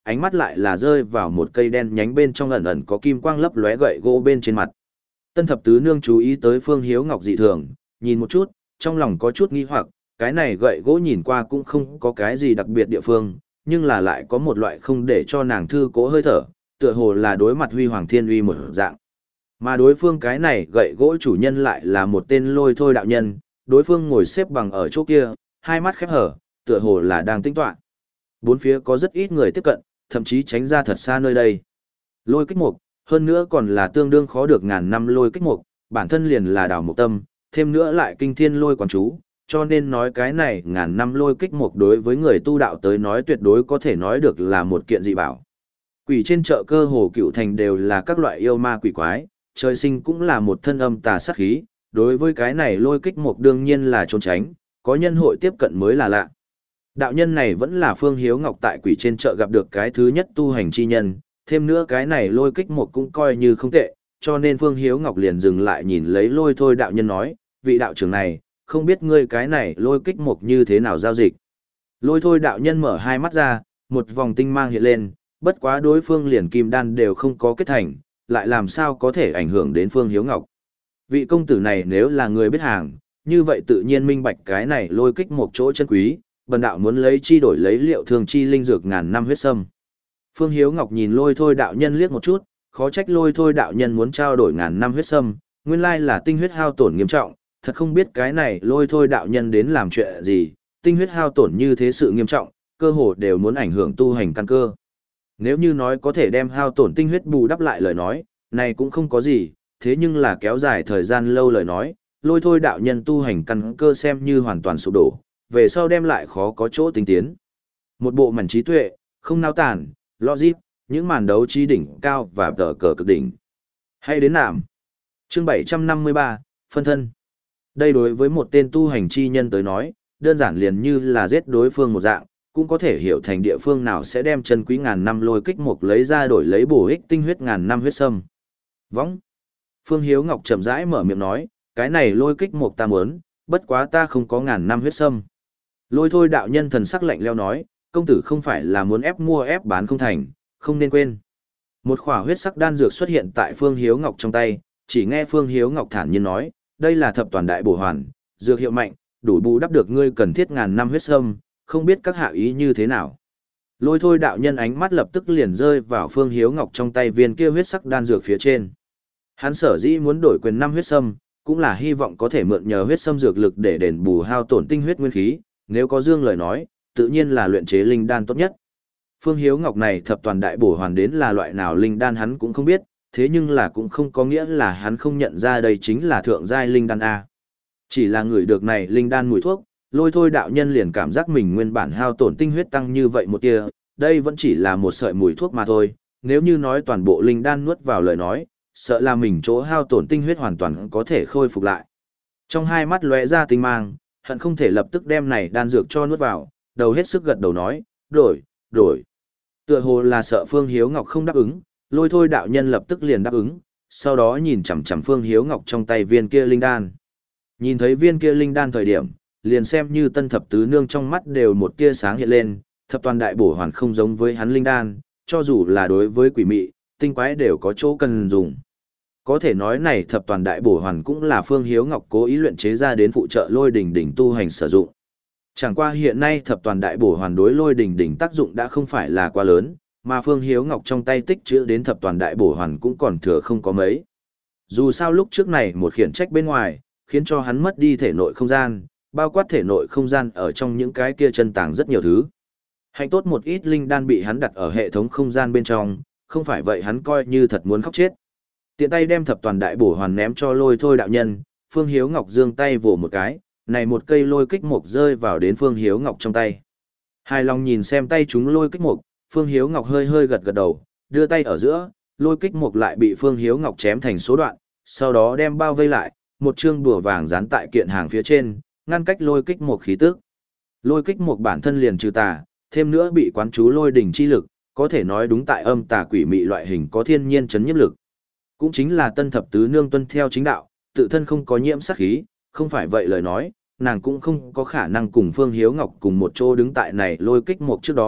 ánh mắt lại là rơi vào một cây đen nhánh bên trong ẩn ẩn có kim quang lấp lóe gậy gỗ bên trên mặt. Tân thập tứ nương chú ý tới Phương Hiếu Ngọc dị thường, nhìn một chút, trong lòng có chút nghi hoặc, cái này gậy gỗ nhìn qua cũng không có cái gì đặc biệt địa phương, nhưng là lại có một loại không để cho nàng thư cố hơi thở, tựa hồ là đối mặt huy hoàng thiên uy một dạng. Mà đối phương cái này gậy gỗ chủ nhân lại là một tên lôi thôi đạo nhân, đối phương ngồi xếp bằng ở chỗ kia, hai mắt khép hở, tựa hồ là đang tĩnh tọa. Bốn phía có rất ít người tiếp cận, thậm chí tránh ra thật xa nơi đây. Lôi kích mục, hơn nữa còn là tương đương khó được ngàn năm lôi kích mục, bản thân liền là đảo mục tâm, thêm nữa lại kinh thiên lôi quán chú, cho nên nói cái này ngàn năm lôi kích mục đối với người tu đạo tới nói tuyệt đối có thể nói được là một kiện dị bảo. Quỷ trên chợ cơ hồ cựu thành đều là các loại yêu ma quỷ quái, trời sinh cũng là một thân âm tà sát khí, đối với cái này lôi kích mục đương nhiên là trốn tránh, có nhân hội tiếp cận mới là lạ. Đạo nhân này vẫn là Phương Hiếu Ngọc tại quỷ trên chợ gặp được cái thứ nhất tu hành chi nhân, thêm nữa cái này lôi kích mục cũng coi như không tệ, cho nên Phương Hiếu Ngọc liền dừng lại nhìn lấy lôi thôi đạo nhân nói, vị đạo trưởng này, không biết ngươi cái này lôi kích mục như thế nào giao dịch. Lôi thôi đạo nhân mở hai mắt ra, một vòng tinh mang hiện lên, bất quá đối phương liền kim đan đều không có kết thành, lại làm sao có thể ảnh hưởng đến Phương Hiếu Ngọc. Vị công tử này nếu là người biết hàng, như vậy tự nhiên minh bạch cái này lôi kích một chỗ chân quý, bần đạo muốn lấy chi đổi lấy liệu thường chi linh dược ngàn năm huyết sâm. Phương Hiếu Ngọc nhìn lôi thôi đạo nhân liếc một chút, khó trách lôi thôi đạo nhân muốn trao đổi ngàn năm huyết sâm, nguyên lai là tinh huyết hao tổn nghiêm trọng, thật không biết cái này lôi thôi đạo nhân đến làm chuyện gì, tinh huyết hao tổn như thế sự nghiêm trọng, cơ hồ đều muốn ảnh hưởng tu hành căn cơ. Nếu như nói có thể đem hao tổn tinh huyết bù đắp lại lời nói, này cũng không có gì, thế nhưng là kéo dài thời gian lâu lời nói, lôi thôi đạo nhân tu hành căn cơ xem như hoàn toàn sụp đổ, về sau đem lại khó có chỗ tinh tiến. Một bộ mảnh trí tuệ, không nao tản, logic, những màn đấu trí đỉnh cao và tờ cờ cực đỉnh. Hay đến nạm. Chương bảy trăm năm mươi ba, phân thân. Đây đối với một tên tu hành chi nhân tới nói, đơn giản liền như là giết đối phương một dạng, cũng có thể hiểu thành địa phương nào sẽ đem chân quý ngàn năm lôi kích mục lấy ra đổi lấy bổ ích tinh huyết ngàn năm huyết sâm. Võng. Phương Hiếu Ngọc chậm rãi mở miệng nói, cái này lôi kích mục ta muốn, bất quá ta không có ngàn năm huyết sâm. Lôi thôi đạo nhân thần sắc lạnh leo nói, công tử không phải là muốn ép mua ép bán không thành, không nên quên. Một khỏa huyết sắc đan dược xuất hiện tại Phương Hiếu Ngọc trong tay, chỉ nghe Phương Hiếu Ngọc thản nhiên nói, đây là thập toàn đại bổ hoàn, dược hiệu mạnh, đủ bù đắp được ngươi cần thiết ngàn năm huyết sâm, không biết các hạ ý như thế nào. Lôi thôi đạo nhân ánh mắt lập tức liền rơi vào Phương Hiếu Ngọc trong tay viên kia huyết sắc đan dược phía trên. Hắn sở dĩ muốn đổi quyền năm huyết sâm, cũng là hy vọng có thể mượn nhờ huyết sâm dược lực để đền bù hao tổn tinh huyết nguyên khí, nếu có dương lời nói, tự nhiên là luyện chế linh đan tốt nhất. Phương Hiếu Ngọc này thập toàn đại bổ hoàn đến là loại nào linh đan hắn cũng không biết, thế nhưng là cũng không có nghĩa là hắn không nhận ra đây chính là thượng giai linh đan A. Chỉ là người được này linh đan mùi thuốc, lôi thôi đạo nhân liền cảm giác mình nguyên bản hao tổn tinh huyết tăng như vậy một tia, đây vẫn chỉ là một sợi mùi thuốc mà thôi, nếu như nói toàn bộ linh đan nuốt vào lời nói, sợ là mình chỗ hao tổn tinh huyết hoàn toàn có thể khôi phục lại. Trong hai mắt lóe ra tinh mang, hận không thể lập tức đem này đan dược cho nuốt vào, đầu hết sức gật đầu nói, đổi, đổi. Tựa hồ là sợ Phương Hiếu Ngọc không đáp ứng, lôi thôi đạo nhân lập tức liền đáp ứng, sau đó nhìn chằm chằm Phương Hiếu Ngọc trong tay viên kia linh đan. Nhìn thấy viên kia linh đan thời điểm, liền xem như tân thập tứ nương trong mắt đều một tia sáng hiện lên, thập toàn đại bổ hoàn không giống với hắn linh đan, cho dù là đối với quỷ mị, tinh quái đều có chỗ cần dùng. Có thể nói này thập toàn đại bổ hoàn cũng là Phương Hiếu Ngọc cố ý luyện chế ra đến phụ trợ lôi đỉnh đỉnh tu hành sử dụng. Chẳng qua hiện nay thập toàn đại bổ hoàn đối lôi đỉnh đỉnh tác dụng đã không phải là quá lớn, mà Phương Hiếu Ngọc trong tay tích trữ đến thập toàn đại bổ hoàn cũng còn thừa không có mấy. Dù sao lúc trước này một khiển trách bên ngoài, khiến cho hắn mất đi thể nội không gian, bao quát thể nội không gian ở trong những cái kia chân tàng rất nhiều thứ. Hạnh tốt một ít linh đan bị hắn đặt ở hệ thống không gian bên trong, không phải vậy hắn coi như thật muốn khóc chết. Tiện tay đem thập toàn đại bổ hoàn ném cho lôi thôi đạo nhân, Phương Hiếu Ngọc giương tay vỗ một cái, này một cây lôi kích mục rơi vào đến Phương Hiếu Ngọc trong tay. Hài lòng nhìn xem tay chúng lôi kích mục, Phương Hiếu Ngọc hơi hơi gật gật đầu, đưa tay ở giữa, lôi kích mục lại bị Phương Hiếu Ngọc chém thành số đoạn, sau đó đem bao vây lại, một chương đùa vàng dán tại kiện hàng phía trên, ngăn cách lôi kích mục khí tức. Lôi kích mục bản thân liền trừ tà, thêm nữa bị quán chú lôi đỉnh chi lực, có thể nói đúng tại âm tà quỷ mị loại hình có thiên nhiên chấn nhiếp lực. Cũng chính là tân thập tứ nương tuân theo chính đạo, tự thân không có nhiễm sát khí, không phải vậy lời nói, nàng cũng không có khả năng cùng Phương Hiếu Ngọc cùng một chỗ đứng tại này lôi kích mục trước đó,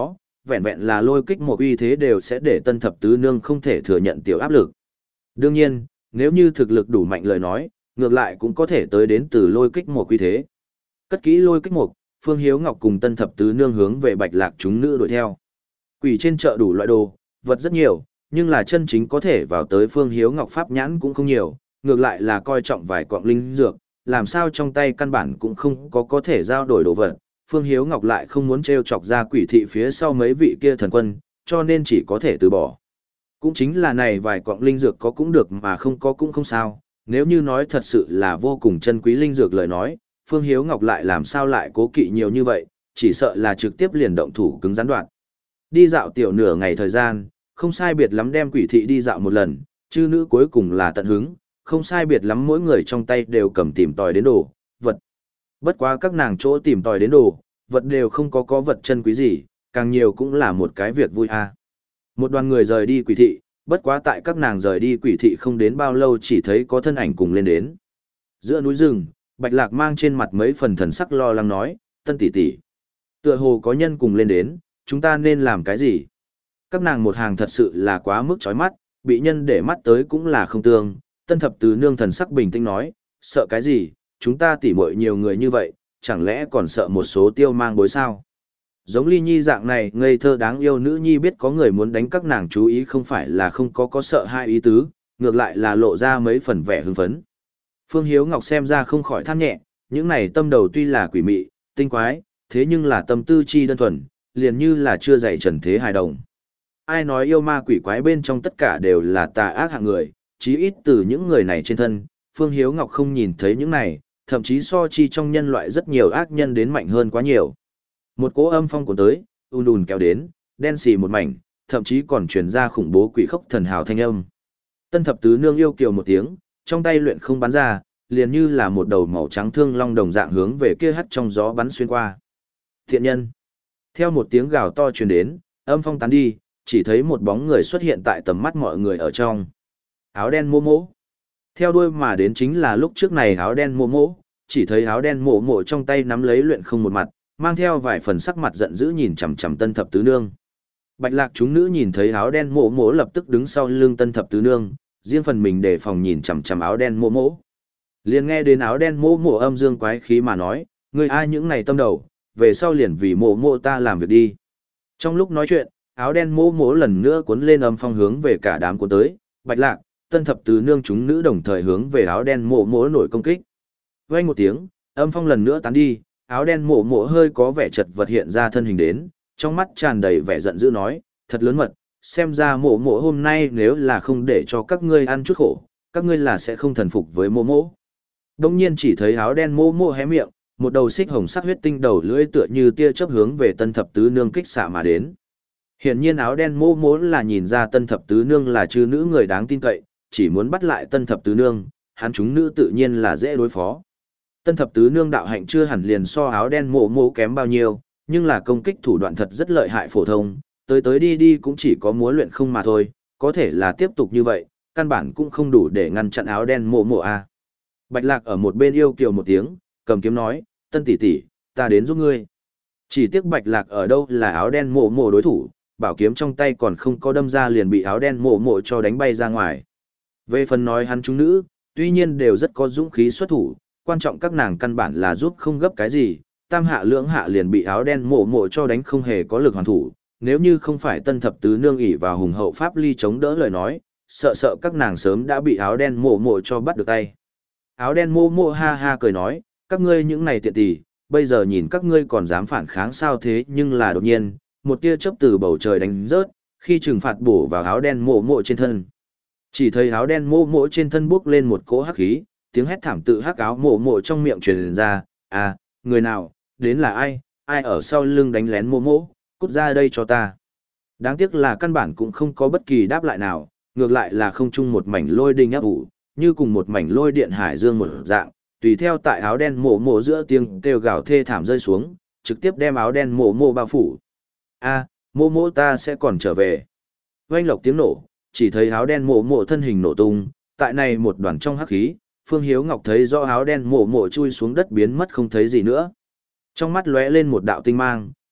vẹn vẹn là lôi kích một uy thế đều sẽ để tân thập tứ nương không thể thừa nhận tiểu áp lực. Đương nhiên, nếu như thực lực đủ mạnh lời nói, ngược lại cũng có thể tới đến từ lôi kích một uy thế. Cất kỹ lôi kích một, Phương Hiếu Ngọc cùng tân thập tứ nương hướng về Bạch Lạc chúng nữ đuổi theo. Quỷ trên chợ đủ loại đồ, vật rất nhiều, nhưng là chân chính có thể vào tới Phương Hiếu Ngọc pháp nhãn cũng không nhiều, ngược lại là coi trọng vài quặng linh dược, làm sao trong tay căn bản cũng không có có thể giao đổi đồ vật. Phương Hiếu Ngọc lại không muốn trêu chọc ra quỷ thị phía sau mấy vị kia thần quân, cho nên chỉ có thể từ bỏ. Cũng chính là này vài quặng linh dược có cũng được mà không có cũng không sao, nếu như nói thật sự là vô cùng chân quý linh dược lời nói, Phương Hiếu Ngọc lại làm sao lại cố kỵ nhiều như vậy, chỉ sợ là trực tiếp liền động thủ cứng rắn đoạn. Đi dạo tiểu nửa ngày thời gian, không sai biệt lắm đem quỷ thị đi dạo một lần, chư nữ cuối cùng là tận hứng, không sai biệt lắm mỗi người trong tay đều cầm tìm tòi đến đồ, vật. Bất quá các nàng chỗ tìm tòi đến đồ, vật đều không có có vật chân quý gì, càng nhiều cũng là một cái việc vui a. Một đoàn người rời đi quỷ thị, bất quá tại các nàng rời đi quỷ thị không đến bao lâu chỉ thấy có thân ảnh cùng lên đến. Giữa núi rừng, Bạch Lạc mang trên mặt mấy phần thần sắc lo lắng nói, tân tỷ tỷ, tựa hồ có nhân cùng lên đến, chúng ta nên làm cái gì? Các nàng một hàng thật sự là quá mức chói mắt, bị nhân để mắt tới cũng là không tương, tân thập tứ nương thần sắc bình tĩnh nói, sợ cái gì, chúng ta tỉ muội nhiều người như vậy, chẳng lẽ còn sợ một số tiêu mang bối sao? Giống Ly Nhi dạng này ngây thơ đáng yêu nữ nhi biết có người muốn đánh các nàng chú ý không phải là không có có sợ hai ý tứ, ngược lại là lộ ra mấy phần vẻ hưng phấn. Phương Hiếu Ngọc xem ra không khỏi than nhẹ, những này tâm đầu tuy là quỷ mị, tinh quái, thế nhưng là tâm tư chi đơn thuần, liền như là chưa dạy trần thế hài đồng. Ai nói yêu ma quỷ quái bên trong tất cả đều là tà ác hạng người, chí ít từ những người này trên thân, Phương Hiếu Ngọc không nhìn thấy những này, thậm chí so chi trong nhân loại rất nhiều ác nhân đến mạnh hơn quá nhiều. Một cỗ âm phong cuốn tới, ùn ùn kéo đến, đen xì một mảnh, thậm chí còn truyền ra khủng bố quỷ khốc thần hào thanh âm. Tân thập tứ nương yêu kiều một tiếng, trong tay luyện không bắn ra, liền như là một đầu màu trắng thương long đồng dạng hướng về kia hắt trong gió bắn xuyên qua. Thiện nhân. Theo một tiếng gào to truyền đến, âm phong tán đi, chỉ thấy một bóng người xuất hiện tại tầm mắt mọi người ở trong. Áo đen mô mỗ. Theo đuôi mà đến chính là lúc trước này áo đen mô mỗ, chỉ thấy áo đen mộ mộ trong tay nắm lấy luyện không một mặt, mang theo vài phần sắc mặt giận dữ nhìn chằm chằm tân thập tứ nương. Bạch Lạc chúng nữ nhìn thấy áo đen mộ mộ lập tức đứng sau lưng tân thập tứ nương, riêng phần mình đề phòng nhìn chằm chằm áo đen mộ mộ. Liền nghe đến áo đen mộ mộ âm dương quái khí mà nói, ngươi ai những này tâm đầu, về sau liền vì mộ mộ ta làm việc đi. Trong lúc nói chuyện, áo đen mộ mộ lần nữa cuốn lên âm phong hướng về cả đám cuốn tới, Bạch Lạc, tân thập tứ nương chúng nữ đồng thời hướng về áo đen mộ mộ nổi công kích. Vang một tiếng, âm phong lần nữa tán đi, áo đen mộ mộ hơi có vẻ chật vật hiện ra thân hình đến, trong mắt tràn đầy vẻ giận dữ nói, thật lớn mật, xem ra mộ mộ hôm nay nếu là không để cho các ngươi ăn chút khổ, các ngươi là sẽ không thần phục với mộ mộ. Đông nhiên chỉ thấy áo đen mộ mộ hé miệng, một đầu xích hồng sắc huyết tinh đầu lưỡi tựa như tia chớp hướng về tân thập tứ nương kích xạ mà đến. Hiển nhiên áo đen mộ mộ là nhìn ra tân thập tứ nương là chư nữ người đáng tin cậy, chỉ muốn bắt lại tân thập tứ nương, hắn chúng nữ tự nhiên là dễ đối phó. Tân thập tứ nương đạo hạnh chưa hẳn liền so áo đen mộ mộ kém bao nhiêu, nhưng là công kích thủ đoạn thật rất lợi hại phổ thông, tới tới đi đi cũng chỉ có múa luyện không mà thôi, có thể là tiếp tục như vậy, căn bản cũng không đủ để ngăn chặn áo đen mộ mộ a. Bạch Lạc ở một bên yêu kiều một tiếng, cầm kiếm nói, tân tỷ tỷ, ta đến giúp ngươi. Chỉ tiếc Bạch Lạc ở đâu là áo đen mộ mộ đối thủ, bảo kiếm trong tay còn không có đâm ra liền bị áo đen mộ mộ cho đánh bay ra ngoài. Về phần nói hắn chúng nữ, tuy nhiên đều rất có dũng khí xuất thủ, quan trọng các nàng căn bản là giúp không gấp cái gì, tam hạ lưỡng hạ liền bị áo đen mộ mộ cho đánh không hề có lực hoàn thủ, nếu như không phải tân thập tứ nương ỷ vào hùng hậu pháp ly chống đỡ lời nói, sợ sợ các nàng sớm đã bị áo đen mộ mộ cho bắt được tay. Áo đen mộ mộ ha ha cười nói, các ngươi những này tiện tỷ, bây giờ nhìn các ngươi còn dám phản kháng sao thế, nhưng là đột nhiên, một tia chớp từ bầu trời đánh rớt, khi trừng phạt bổ vào áo đen mộ mộ trên thân. Chỉ thấy áo đen mộ mộ trên thân bốc lên một cỗ hắc khí, tiếng hét thảm tự hắc áo mộ mộ trong miệng truyền ra, à, người nào, đến là ai, ai ở sau lưng đánh lén mộ mộ, cút ra đây cho ta. Đáng tiếc là căn bản cũng không có bất kỳ đáp lại nào, ngược lại là không chung một mảnh lôi đình áp ủ, như cùng một mảnh lôi điện hải dương một dạng, tùy theo tại áo đen mộ mộ giữa tiếng kêu gào thê thảm rơi xuống, trực tiếp đem áo đen mộ mộ bao phủ. A, mộ mộ ta sẽ còn trở về. Vang lộc tiếng nổ, chỉ thấy áo đen mộ mộ thân hình nổ tung, tại này một đoàn trong hắc khí, Phương Hiếu Ngọc thấy rõ áo đen mộ mộ chui xuống đất biến mất không thấy gì nữa. Trong mắt lóe lên một đạo tinh mang,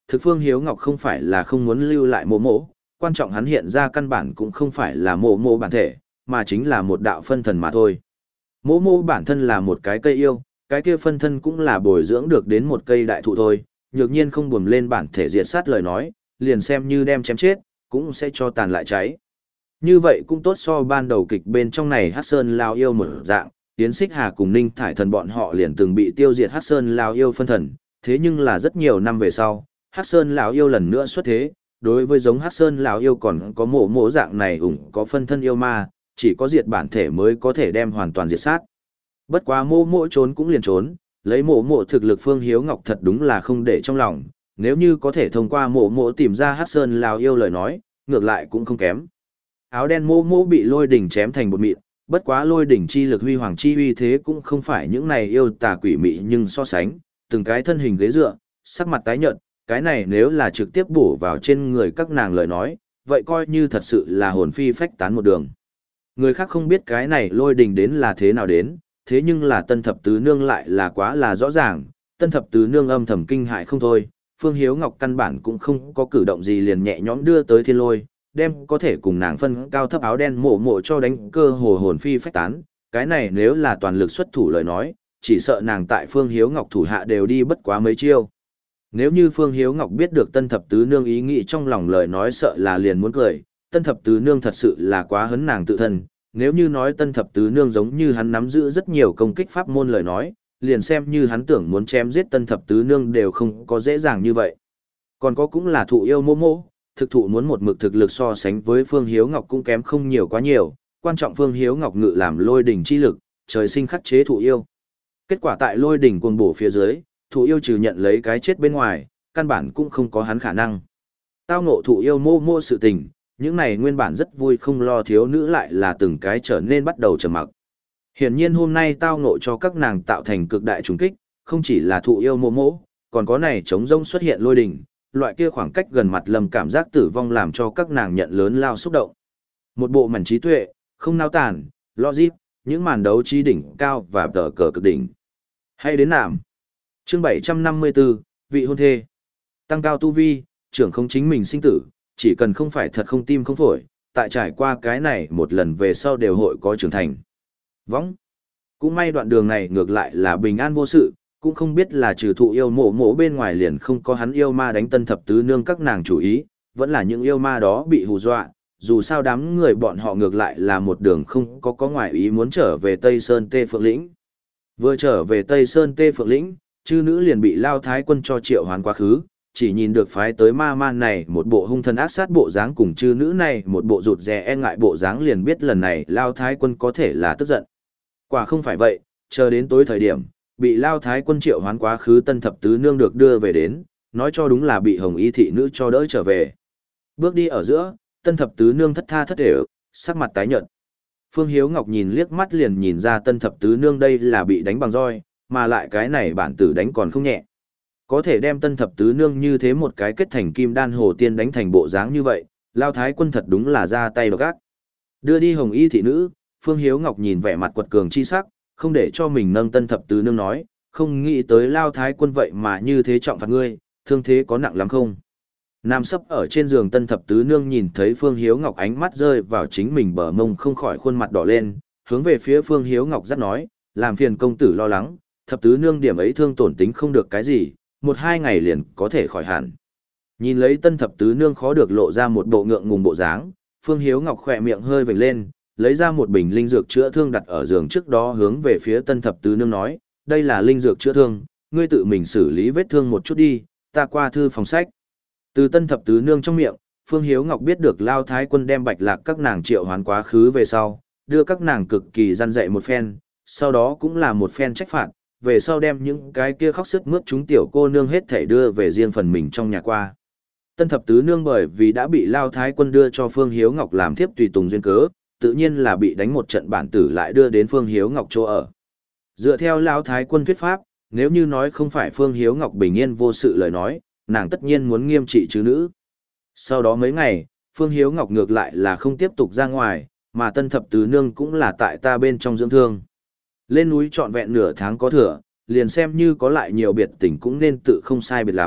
thực Phương Hiếu Ngọc không phải là không muốn lưu lại mộ mộ, quan trọng hắn hiện ra căn bản cũng không phải là mộ mộ bản thể, mà chính là một đạo phân thần mà thôi. Mộ mộ bản thân là một cái cây yêu, cái kia phân thân cũng là bồi dưỡng được đến một cây đại thụ thôi, nhược nhiên không buồm lên bản thể diệt sát lời nói, liền xem như đem chém chết, cũng sẽ cho tàn lại cháy. Như vậy cũng tốt so ban đầu kịch bên trong này Hắc Sơn Lao yêu một dạng, Yến Xích Hà cùng Ninh Thải Thần bọn họ liền từng bị tiêu diệt Hắc Sơn Lao yêu phân thần, thế nhưng là rất nhiều năm về sau, Hắc Sơn lão yêu lần nữa xuất thế, đối với giống Hắc Sơn lão yêu còn có mộ mộ dạng này ủng có phân thân yêu ma, chỉ có diệt bản thể mới có thể đem hoàn toàn diệt sát. Bất quá mộ mộ trốn cũng liền trốn, lấy mộ mộ thực lực Phương Hiếu Ngọc thật đúng là không để trong lòng, nếu như có thể thông qua mộ mộ tìm ra Hắc Sơn lão yêu lời nói, ngược lại cũng không kém. Áo đen mộ mộ bị lôi đỉnh chém thành bột mịn, bất quá lôi đỉnh chi lực huy hoàng chi uy thế cũng không phải những này yêu tà quỷ mị nhưng so sánh, từng cái thân hình ghế dựa, sắc mặt tái nhợt, cái này nếu là trực tiếp bổ vào trên người các nàng lời nói, vậy coi như thật sự là hồn phi phách tán một đường. Người khác không biết cái này lôi đình đến là thế nào đến, thế nhưng là tân thập tứ nương lại là quá là rõ ràng, tân thập tứ nương âm thầm kinh hại không thôi, Phương Hiếu Ngọc căn bản cũng không có cử động gì liền nhẹ nhõm đưa tới thiên lôi, đem có thể cùng nàng phân cao thấp áo đen mộ mộ cho đánh cơ hồ hồn phi phách tán, cái này nếu là toàn lực xuất thủ lời nói, chỉ sợ nàng tại Phương Hiếu Ngọc thủ hạ đều đi bất quá mấy chiêu. Nếu như Phương Hiếu Ngọc biết được tân thập tứ nương ý nghĩ trong lòng lời nói sợ là liền muốn cười, tân thập tứ nương thật sự là quá hấn nàng tự thân, nếu như nói tân thập tứ nương giống như hắn nắm giữ rất nhiều công kích pháp môn lời nói, liền xem như hắn tưởng muốn chém giết tân thập tứ nương đều không có dễ dàng như vậy. Còn có cũng là thụ yêu mô mô, thực thụ muốn một mực thực lực so sánh với Phương Hiếu Ngọc cũng kém không nhiều quá nhiều, quan trọng Phương Hiếu Ngọc ngự làm lôi đỉnh chi lực, trời sinh khắc chế thụ yêu. Kết quả tại lôi đỉnh cuồng bổ phía dưới, thụ yêu trừ nhận lấy cái chết bên ngoài, căn bản cũng không có hắn khả năng. Tao ngộ thụ yêu mô mô sự tình, những này nguyên bản rất vui không lo thiếu nữ lại là từng cái trở nên bắt đầu trầm mặc. Hiển nhiên hôm nay tao ngộ cho các nàng tạo thành cực đại trùng kích, không chỉ là thụ yêu mô mô, còn có này trống rông xuất hiện lôi đỉnh, loại kia khoảng cách gần mặt lầm cảm giác tử vong làm cho các nàng nhận lớn lao xúc động. Một bộ mảnh trí tuệ, không nao tàn, logic, những màn đấu trí đỉnh cao và tờ cờ cực đỉnh. Hay đến nàm. Chương bảy trăm năm mươi tư, vị hôn thê. Tăng cao tu vi, trưởng không chính mình sinh tử, chỉ cần không phải thật không tim không phổi, tại trải qua cái này một lần về sau đều hội có trưởng thành. Võng. Cũng may đoạn đường này ngược lại là bình an vô sự, cũng không biết là trừ thụ yêu mộ mộ bên ngoài liền không có hắn yêu ma đánh tân thập tứ nương các nàng chủ ý, vẫn là những yêu ma đó bị hù dọa, dù sao đám người bọn họ ngược lại là một đường không có có ngoại ý muốn trở về Tây Sơn Tê Phượng Lĩnh. Vừa trở về Tây Sơn Tê Phượng Lĩnh, chư nữ liền bị Lao Thái quân cho triệu hoán quá khứ, chỉ nhìn được phái tới ma man này một bộ hung thần ác sát bộ dáng cùng chư nữ này một bộ rụt rè e ngại bộ dáng liền biết lần này Lao Thái quân có thể là tức giận. Quả không phải vậy, chờ đến tối thời điểm, bị Lao Thái quân triệu hoán quá khứ tân thập tứ nương được đưa về đến, nói cho đúng là bị hồng y thị nữ cho đỡ trở về. Bước đi ở giữa, tân thập tứ nương thất tha thất để sắc mặt tái nhợt. Phương Hiếu Ngọc nhìn liếc mắt liền nhìn ra tân thập tứ nương đây là bị đánh bằng roi, mà lại cái này bản tử đánh còn không nhẹ. Có thể đem tân thập tứ nương như thế một cái kết thành kim đan hồ tiên đánh thành bộ dáng như vậy, Lao Thái quân thật đúng là ra tay độc ác. Đưa đi hồng y thị nữ, Phương Hiếu Ngọc nhìn vẻ mặt quật cường chi sắc, không để cho mình nâng tân thập tứ nương nói, không nghĩ tới Lao Thái quân vậy mà như thế trọng phạt ngươi, thương thế có nặng lắm không? Nam sấp ở trên giường tân thập tứ nương nhìn thấy Phương Hiếu Ngọc ánh mắt rơi vào chính mình bờ mông không khỏi khuôn mặt đỏ lên, hướng về phía Phương Hiếu Ngọc dắt nói, làm phiền công tử lo lắng, thập tứ nương điểm ấy thương tổn tính không được cái gì, một hai ngày liền có thể khỏi hẳn. Nhìn lấy tân thập tứ nương khó được lộ ra một bộ ngượng ngùng bộ dáng, Phương Hiếu Ngọc khỏe miệng hơi vểnh lên, lấy ra một bình linh dược chữa thương đặt ở giường trước đó hướng về phía tân thập tứ nương nói, đây là linh dược chữa thương, ngươi tự mình xử lý vết thương một chút đi, ta qua thư phòng sách. Từ tân thập tứ nương trong miệng, Phương Hiếu Ngọc biết được Lao Thái quân đem bạch lạc các nàng triệu hoán quá khứ về sau, đưa các nàng cực kỳ răn dạy một phen, sau đó cũng là một phen trách phạt, về sau đem những cái kia khóc sức mướt chúng tiểu cô nương hết thể đưa về riêng phần mình trong nhà qua. Tân thập tứ nương bởi vì đã bị Lao Thái quân đưa cho Phương Hiếu Ngọc làm thiếp tùy tùng duyên cớ, tự nhiên là bị đánh một trận bản tử lại đưa đến Phương Hiếu Ngọc chỗ ở. Dựa theo Lao Thái quân thuyết pháp, nếu như nói không phải Phương Hiếu Ngọc bình yên vô sự lời nói, nàng tất nhiên muốn nghiêm trị chứ nữ. Sau đó mấy ngày, Phương Hiếu Ngọc ngược lại là không tiếp tục ra ngoài, mà tân thập tứ nương cũng là tại ta bên trong dưỡng thương. Lên núi trọn vẹn nửa tháng có thừa, liền xem như có lại nhiều biệt tình cũng nên tự không sai biệt lắm,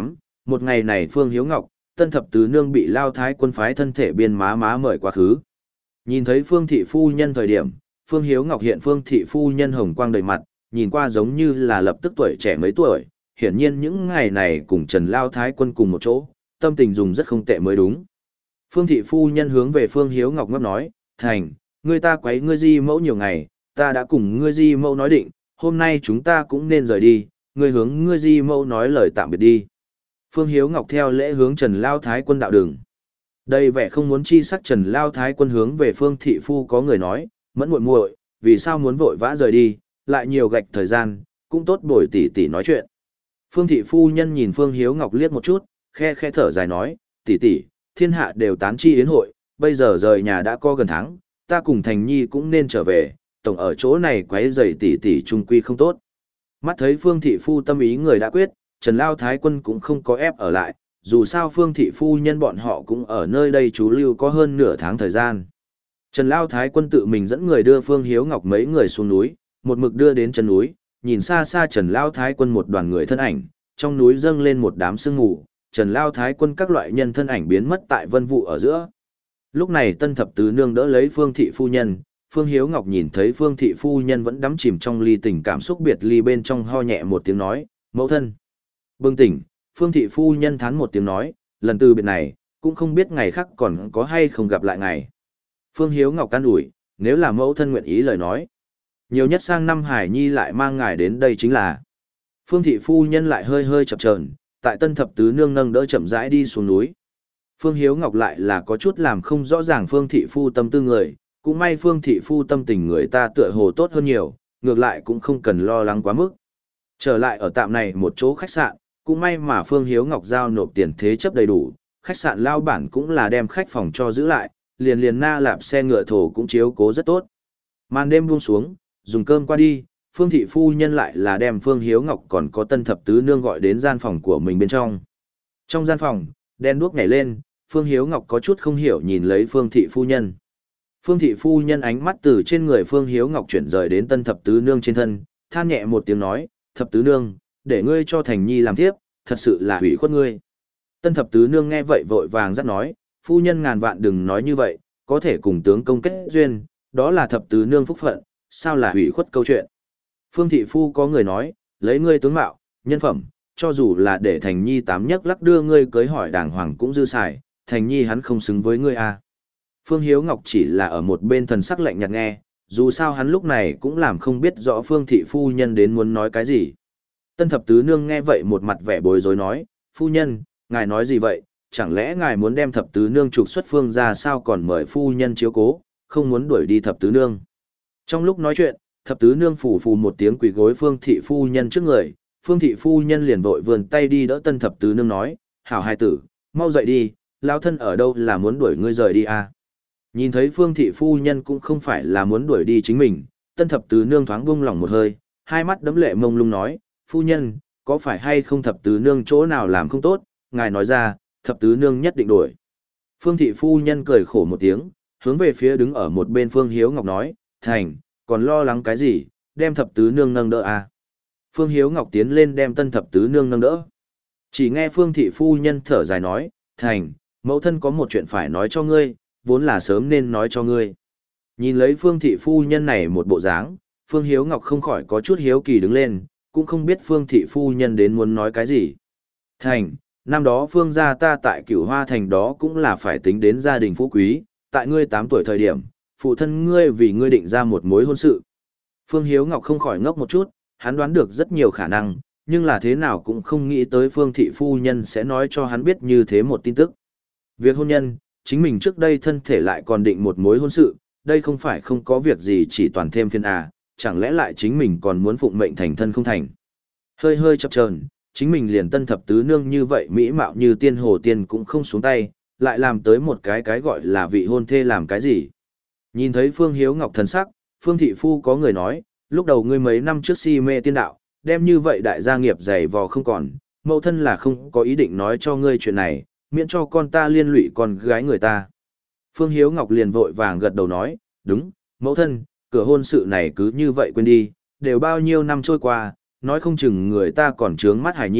Một ngày này Phương Hiếu Ngọc, tân thập tứ nương bị Lao Thái quân phái thân thể biên má má mời quá khứ. Nhìn thấy Phương thị phu nhân thời điểm, Phương Hiếu Ngọc hiện Phương thị phu nhân hồng quang đầy mặt, nhìn qua giống như là lập tức tuổi trẻ mấy tuổi, hiển nhiên những ngày này cùng Trần Lao Thái quân cùng một chỗ, tâm tình dùng rất không tệ mới đúng. Phương thị phu nhân hướng về Phương Hiếu Ngọc ngấp nói, thành, ngươi ta quấy ngươi di mẫu nhiều ngày, ta đã cùng ngươi di mẫu nói định, hôm nay chúng ta cũng nên rời đi, ngươi hướng ngươi di mẫu nói lời tạm biệt đi. Phương Hiếu Ngọc theo lễ hướng Trần Lao Thái quân đạo đường. Đây vẻ không muốn chi sắc Trần Lao Thái quân hướng về Phương thị phu có người nói, mẫn muội muội, vì sao muốn vội vã rời đi, lại nhiều gạch thời gian, cũng tốt bồi tỷ tỷ nói chuyện. Phương thị phu nhân nhìn Phương Hiếu Ngọc liếc một chút, khe khe thở dài nói, tỷ tỷ, thiên hạ đều tán chi yến hội, bây giờ rời nhà đã có gần tháng, ta cùng Thành Nhi cũng nên trở về, tổng ở chỗ này quấy rầy tỷ tỷ trung quy không tốt. Mắt thấy Phương thị phu tâm ý người đã quyết, Trần Lao Thái quân cũng không có ép ở lại, dù sao Phương thị phu nhân bọn họ cũng ở nơi đây trú lưu có hơn nửa tháng thời gian. Trần Lao Thái quân tự mình dẫn người đưa Phương Hiếu Ngọc mấy người xuống núi, một mực đưa đến chân núi, nhìn xa xa Trần Lao Thái quân một đoàn người thân ảnh, trong núi dâng lên một đám sương mù, Trần Lao Thái quân các loại nhân thân ảnh biến mất tại vân vụ ở giữa. Lúc này tân thập tứ nương đỡ lấy Phương thị phu nhân, Phương Hiếu Ngọc nhìn thấy Phương thị phu nhân vẫn đắm chìm trong ly tình cảm xúc biệt ly bên trong, ho nhẹ một tiếng nói, mẫu thân. Bừng tỉnh, Phương thị phu nhân thán một tiếng nói, lần từ biệt này, cũng không biết ngày khác còn có hay không gặp lại ngày. Phương Hiếu Ngọc can ủi, nếu là mẫu thân nguyện ý lời nói. Nhiều nhất sang năm Hải Nhi lại mang ngài đến đây chính là. Phương thị phu nhân lại hơi hơi chập chờn, tại tân thập tứ nương nâng đỡ chậm rãi đi xuống núi. Phương Hiếu Ngọc lại là có chút làm không rõ ràng Phương thị phu tâm tư người, cũng may Phương thị phu tâm tình người ta tựa hồ tốt hơn nhiều, ngược lại cũng không cần lo lắng quá mức. Trở lại ở tạm này một chỗ khách sạn, cũng may mà Phương Hiếu Ngọc giao nộp tiền thế chấp đầy đủ, khách sạn lao bản cũng là đem khách phòng cho giữ lại, liền liền na lạp xe ngựa thổ cũng chiếu cố rất tốt. Màn đêm buông xuống, dùng cơm qua đi, Phương thị phu nhân lại là đem Phương Hiếu Ngọc còn có tân thập tứ nương gọi đến gian phòng của mình bên trong. Trong gian phòng, đèn đuốc nhảy lên, Phương Hiếu Ngọc có chút không hiểu nhìn lấy Phương thị phu nhân. Phương thị phu nhân ánh mắt từ trên người Phương Hiếu Ngọc chuyển rời đến tân thập tứ nương trên thân, than nhẹ một tiếng nói, thập tứ nương, để ngươi cho Thành Nhi làm tiếp, thật sự là hủy khuất ngươi. Tân thập tứ nương nghe vậy vội vàng dắt nói, phu nhân ngàn vạn đừng nói như vậy, có thể cùng tướng công kết duyên, đó là thập tứ nương phúc phận, sao là hủy khuất câu chuyện. Phương thị phu có người nói, lấy ngươi tướng mạo, nhân phẩm, cho dù là để Thành Nhi tám nhấc lắc đưa ngươi cưới hỏi đàng hoàng cũng dư xài, Thành Nhi hắn không xứng với ngươi à. Phương Hiếu Ngọc chỉ là ở một bên thần sắc lạnh nhạt nghe, dù sao hắn lúc này cũng làm không biết rõ Phương thị phu nhân đến muốn nói cái gì. Tân thập tứ nương nghe vậy một mặt vẻ bối rối nói, phu nhân, ngài nói gì vậy, chẳng lẽ ngài muốn đem thập tứ nương trục xuất Phương ra sao còn mời phu nhân chiếu cố, không muốn đuổi đi thập tứ nương. Trong lúc nói chuyện, thập tứ nương phủ phù một tiếng quỳ gối Phương thị phu nhân trước người, Phương thị phu nhân liền vội vươn tay đi đỡ tân thập tứ nương nói, hảo hài tử, mau dậy đi, lão thân ở đâu là muốn đuổi ngươi rời đi à. Nhìn thấy Phương thị phu nhân cũng không phải là muốn đuổi đi chính mình, tân thập tứ nương thoáng buông lỏng một hơi, hai mắt đẫm lệ mông lung nói, phu nhân, có phải hay không thập tứ nương chỗ nào làm không tốt, ngài nói ra, thập tứ nương nhất định đuổi. Phương thị phu nhân cười khổ một tiếng, hướng về phía đứng ở một bên Phương Hiếu Ngọc nói, thành, còn lo lắng cái gì, đem thập tứ nương nâng đỡ à. Phương Hiếu Ngọc tiến lên đem tân thập tứ nương nâng đỡ. Chỉ nghe Phương thị phu nhân thở dài nói, thành, mẫu thân có một chuyện phải nói cho ngươi, vốn là sớm nên nói cho ngươi. Nhìn lấy Phương thị phu nhân này một bộ dáng, Phương Hiếu Ngọc không khỏi có chút hiếu kỳ đứng lên, cũng không biết Phương thị phu nhân đến muốn nói cái gì. Thành, năm đó Phương gia ta tại Cửu Hoa thành đó cũng là phải tính đến gia đình phú quý, tại ngươi tám tuổi thời điểm, phụ thân ngươi vì ngươi định ra một mối hôn sự. Phương Hiếu Ngọc không khỏi ngốc một chút, hắn đoán được rất nhiều khả năng, nhưng là thế nào cũng không nghĩ tới Phương thị phu nhân sẽ nói cho hắn biết như thế một tin tức. Việc hôn nhân, chính mình trước đây thân thể lại còn định một mối hôn sự, đây không phải không có việc gì chỉ toàn thêm phiền à, chẳng lẽ lại chính mình còn muốn phụng mệnh thành thân không thành. Hơi hơi chập chờn, chính mình liền tân thập tứ nương như vậy mỹ mạo như tiên hồ tiên cũng không xuống tay, lại làm tới một cái cái gọi là vị hôn thê làm cái gì. Nhìn thấy Phương Hiếu Ngọc thần sắc, Phương thị phu có người nói, lúc đầu ngươi mấy năm trước si mê tiên đạo, đem như vậy đại gia nghiệp dày vò không còn, mẫu thân là không có ý định nói cho ngươi chuyện này, miễn cho con ta liên lụy con gái người ta. Phương Hiếu Ngọc liền vội vàng gật đầu nói, đúng, mẫu thân, cửa hôn sự này cứ như vậy quên đi, đều bao nhiêu năm trôi qua, nói không chừng người ta còn trướng mắt Hải Nhi,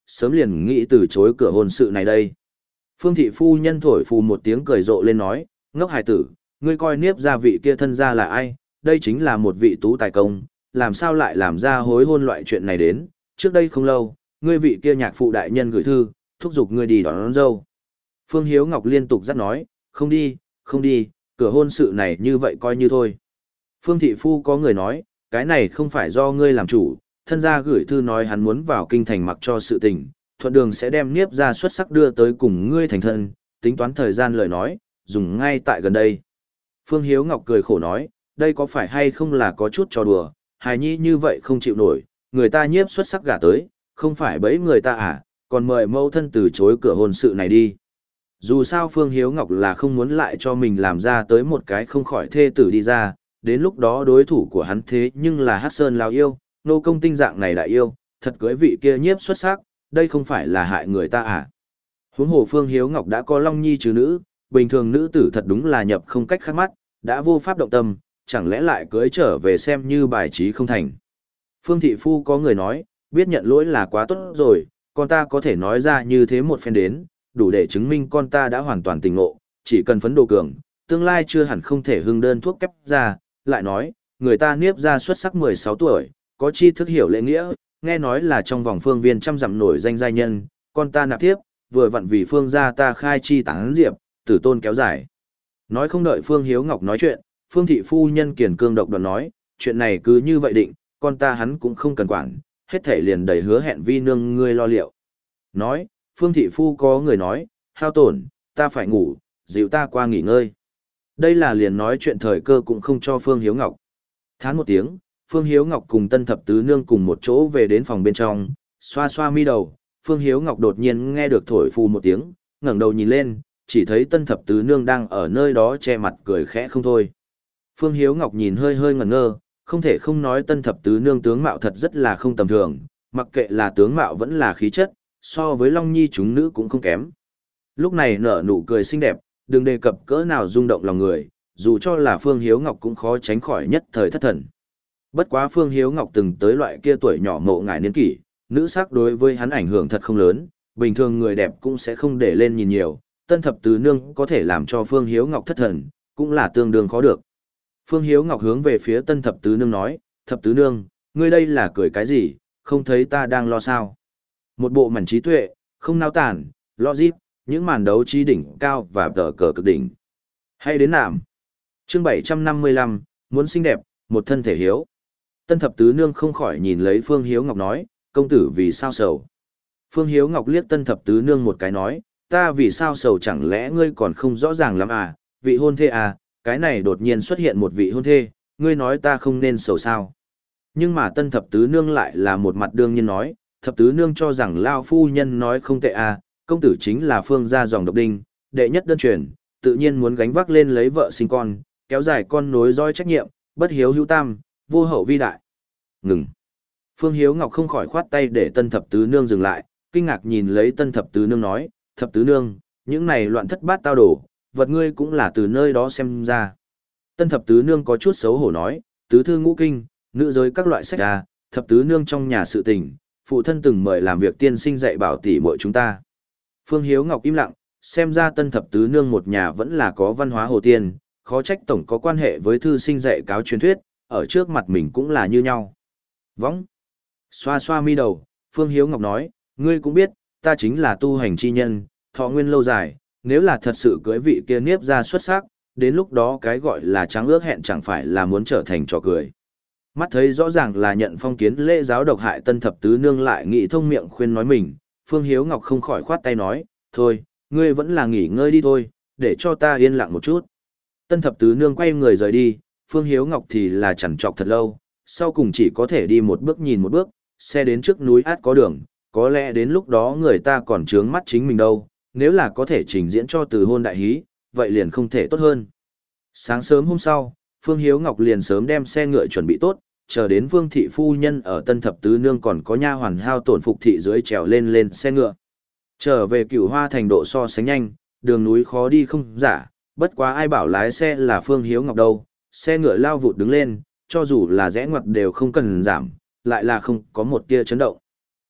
sớm liền nghĩ từ chối cửa hôn sự này đây. Phương thị phu nhân thổi phù một tiếng cười rộ lên nói, ngốc hài tử, ngươi coi Niếp gia vị kia thân gia là ai, đây chính là một vị tú tài công, làm sao lại làm ra hối hôn loại chuyện này đến, trước đây không lâu, ngươi vị kia nhạc phụ đại nhân gửi thư, thúc giục ngươi đi đón, đón dâu. Phương Hiếu Ngọc liên tục dắt nói, không đi, không đi, cửa hôn sự này như vậy coi như thôi. Phương thị phu có người nói, cái này không phải do ngươi làm chủ, thân gia gửi thư nói hắn muốn vào kinh thành mặc cho sự tình, thuận đường sẽ đem Niếp gia xuất sắc đưa tới cùng ngươi thành thân, tính toán thời gian lời nói, dùng ngay tại gần đây. Phương Hiếu Ngọc cười khổ nói, đây có phải hay không là có chút trò đùa, hài nhi như vậy không chịu nổi, người ta Nhiếp xuất sắc gả tới, không phải bẫy người ta à, còn mời mẫu thân từ chối cửa hôn sự này đi. Dù sao Phương Hiếu Ngọc là không muốn lại cho mình làm ra tới một cái không khỏi thê tử đi ra, đến lúc đó đối thủ của hắn thế nhưng là Hắc Sơn Lão yêu, nô công tinh dạng này đại yêu, thật cưới vị kia Nhiếp xuất sắc, đây không phải là hại người ta à. Huống hồ Phương Hiếu Ngọc đã có Long Nhi chứ nữ, bình thường nữ tử thật đúng là nhập không cách khác mắt, đã vô pháp động tâm, chẳng lẽ lại cưới trở về xem như bài trí không thành. Phương thị phu có người nói, biết nhận lỗi là quá tốt rồi, con ta có thể nói ra như thế một phen đến, đủ để chứng minh con ta đã hoàn toàn tỉnh ngộ, chỉ cần phấn đồ cường, tương lai chưa hẳn không thể hưng đơn thuốc kép ra, lại nói, người ta Niếp gia xuất sắc mười sáu tuổi, có tri thức hiểu lễ nghĩa, nghe nói là trong vòng phương viên trăm dặm nổi danh giai nhân, con ta nạp tiếp, vừa vặn vì phương gia ta khai chi tán diệp, tử tôn kéo dài. Nói không đợi Phương Hiếu Ngọc nói chuyện, Phương thị phu nhân kiền cương độc đoán nói, chuyện này cứ như vậy định, con ta hắn cũng không cần quản, hết thể liền đầy hứa hẹn vi nương ngươi lo liệu. Nói, Phương thị phu có người nói, hao tổn, ta phải ngủ, dịu ta qua nghỉ ngơi. Đây là liền nói chuyện thời cơ cũng không cho Phương Hiếu Ngọc. Thán một tiếng, Phương Hiếu Ngọc cùng Tân Thập Tứ Nương cùng một chỗ về đến phòng bên trong, xoa xoa mi đầu, Phương Hiếu Ngọc đột nhiên nghe được thổi phù một tiếng, ngẩng đầu nhìn lên, chỉ thấy Tân Thập Tứ Nương đang ở nơi đó che mặt cười khẽ không thôi. Phương Hiếu Ngọc nhìn hơi hơi ngẩn ngơ, không thể không nói Tân Thập Tứ Nương tướng mạo thật rất là không tầm thường, mặc kệ là tướng mạo vẫn là khí chất, so với Long Nhi chúng nữ cũng không kém. Lúc này nở nụ cười xinh đẹp, đừng đề cập cỡ nào rung động lòng người, dù cho là Phương Hiếu Ngọc cũng khó tránh khỏi nhất thời thất thần. Bất quá Phương Hiếu Ngọc từng tới loại kia tuổi nhỏ ngộ ngại niên kỷ, nữ sắc đối với hắn ảnh hưởng thật không lớn, bình thường người đẹp cũng sẽ không để lên nhìn nhiều, Tân Thập Tứ Nương có thể làm cho Phương Hiếu Ngọc thất thần, cũng là tương đương khó được. Phương Hiếu Ngọc hướng về phía Tân Thập Tứ Nương nói, Thập Tứ Nương, ngươi đây là cười cái gì, không thấy ta đang lo sao. Một bộ mảnh trí tuệ, không nao tản, logic, những màn đấu trí đỉnh cao và tờ cờ cực đỉnh. Hay đến nạm. Chương bảy trăm năm mươi lăm, muốn xinh đẹp, một thân thể hiếu. Tân Thập Tứ Nương không khỏi nhìn lấy Phương Hiếu Ngọc nói, công tử vì sao sầu. Phương Hiếu Ngọc liếc Tân Thập Tứ Nương một cái nói, ta vì sao sầu chẳng lẽ ngươi còn không rõ ràng lắm à, vị hôn thê à, cái này đột nhiên xuất hiện một vị hôn thê, ngươi nói ta không nên sầu sao. Nhưng mà Tân Thập Tứ Nương lại là một mặt đương nhiên nói, Thập Tứ Nương cho rằng Lao phu nhân nói không tệ à, công tử chính là Phương gia dòng độc đinh, đệ nhất đơn truyền, tự nhiên muốn gánh vác lên lấy vợ sinh con, kéo dài con nối dõi trách nhiệm, bất hiếu hữu tam, vô hậu vi đại. Ngừng. Phương Hiếu Ngọc không khỏi khoát tay để Tân Thập Tứ Nương dừng lại, kinh ngạc nhìn lấy Tân Thập Tứ Nương nói, Thập Tứ Nương, những này loạn thất bát tao đổ, vật ngươi cũng là từ nơi đó xem ra. Tân Thập Tứ Nương có chút xấu hổ nói, tứ thư ngũ kinh, nữ giới các loại sách ra, Thập Tứ Nương trong nhà sự tình, phụ thân từng mời làm việc tiên sinh dạy bảo tỷ muội chúng ta. Phương Hiếu Ngọc im lặng, xem ra Tân Thập Tứ Nương một nhà vẫn là có văn hóa hồ tiên, khó trách tổng có quan hệ với thư sinh dạy cáo truyền thuyết, ở trước mặt mình cũng là như nhau. Võng. Xoa xoa mi đầu, Phương Hiếu Ngọc nói, ngươi cũng biết, ta chính là tu hành chi nhân, thọ nguyên lâu dài, nếu là thật sự cưới vị kia Niếp gia xuất sắc, đến lúc đó cái gọi là trắng ước hẹn chẳng phải là muốn trở thành trò cười. Mắt thấy rõ ràng là nhận phong kiến lễ giáo độc hại Tân Thập Tứ Nương lại nghĩ thông miệng khuyên nói mình, Phương Hiếu Ngọc không khỏi khoát tay nói, thôi, ngươi vẫn là nghỉ ngơi đi thôi, để cho ta yên lặng một chút. Tân Thập Tứ Nương quay người rời đi, Phương Hiếu Ngọc thì là chằn trọc thật lâu, sau cùng chỉ có thể đi một bước nhìn một bước, xe đến trước núi át có đường, có lẽ đến lúc đó người ta còn trướng mắt chính mình đâu, nếu là có thể trình diễn cho từ hôn đại hí, vậy liền không thể tốt hơn. Sáng sớm hôm sau, Phương Hiếu Ngọc liền sớm đem xe ngựa chuẩn bị tốt, chờ đến Vương thị phu nhân ở Tân Thập Tứ Nương còn có nha hoàn hao tổn phục thị dưới trèo lên lên xe ngựa. Trở về Cửu Hoa thành độ so sánh nhanh, đường núi khó đi không giả, bất quá ai bảo lái xe là Phương Hiếu Ngọc đâu, xe ngựa lao vụt đứng lên, cho dù là rẽ ngoặt đều không cần giảm, lại là không có một tia chấn động.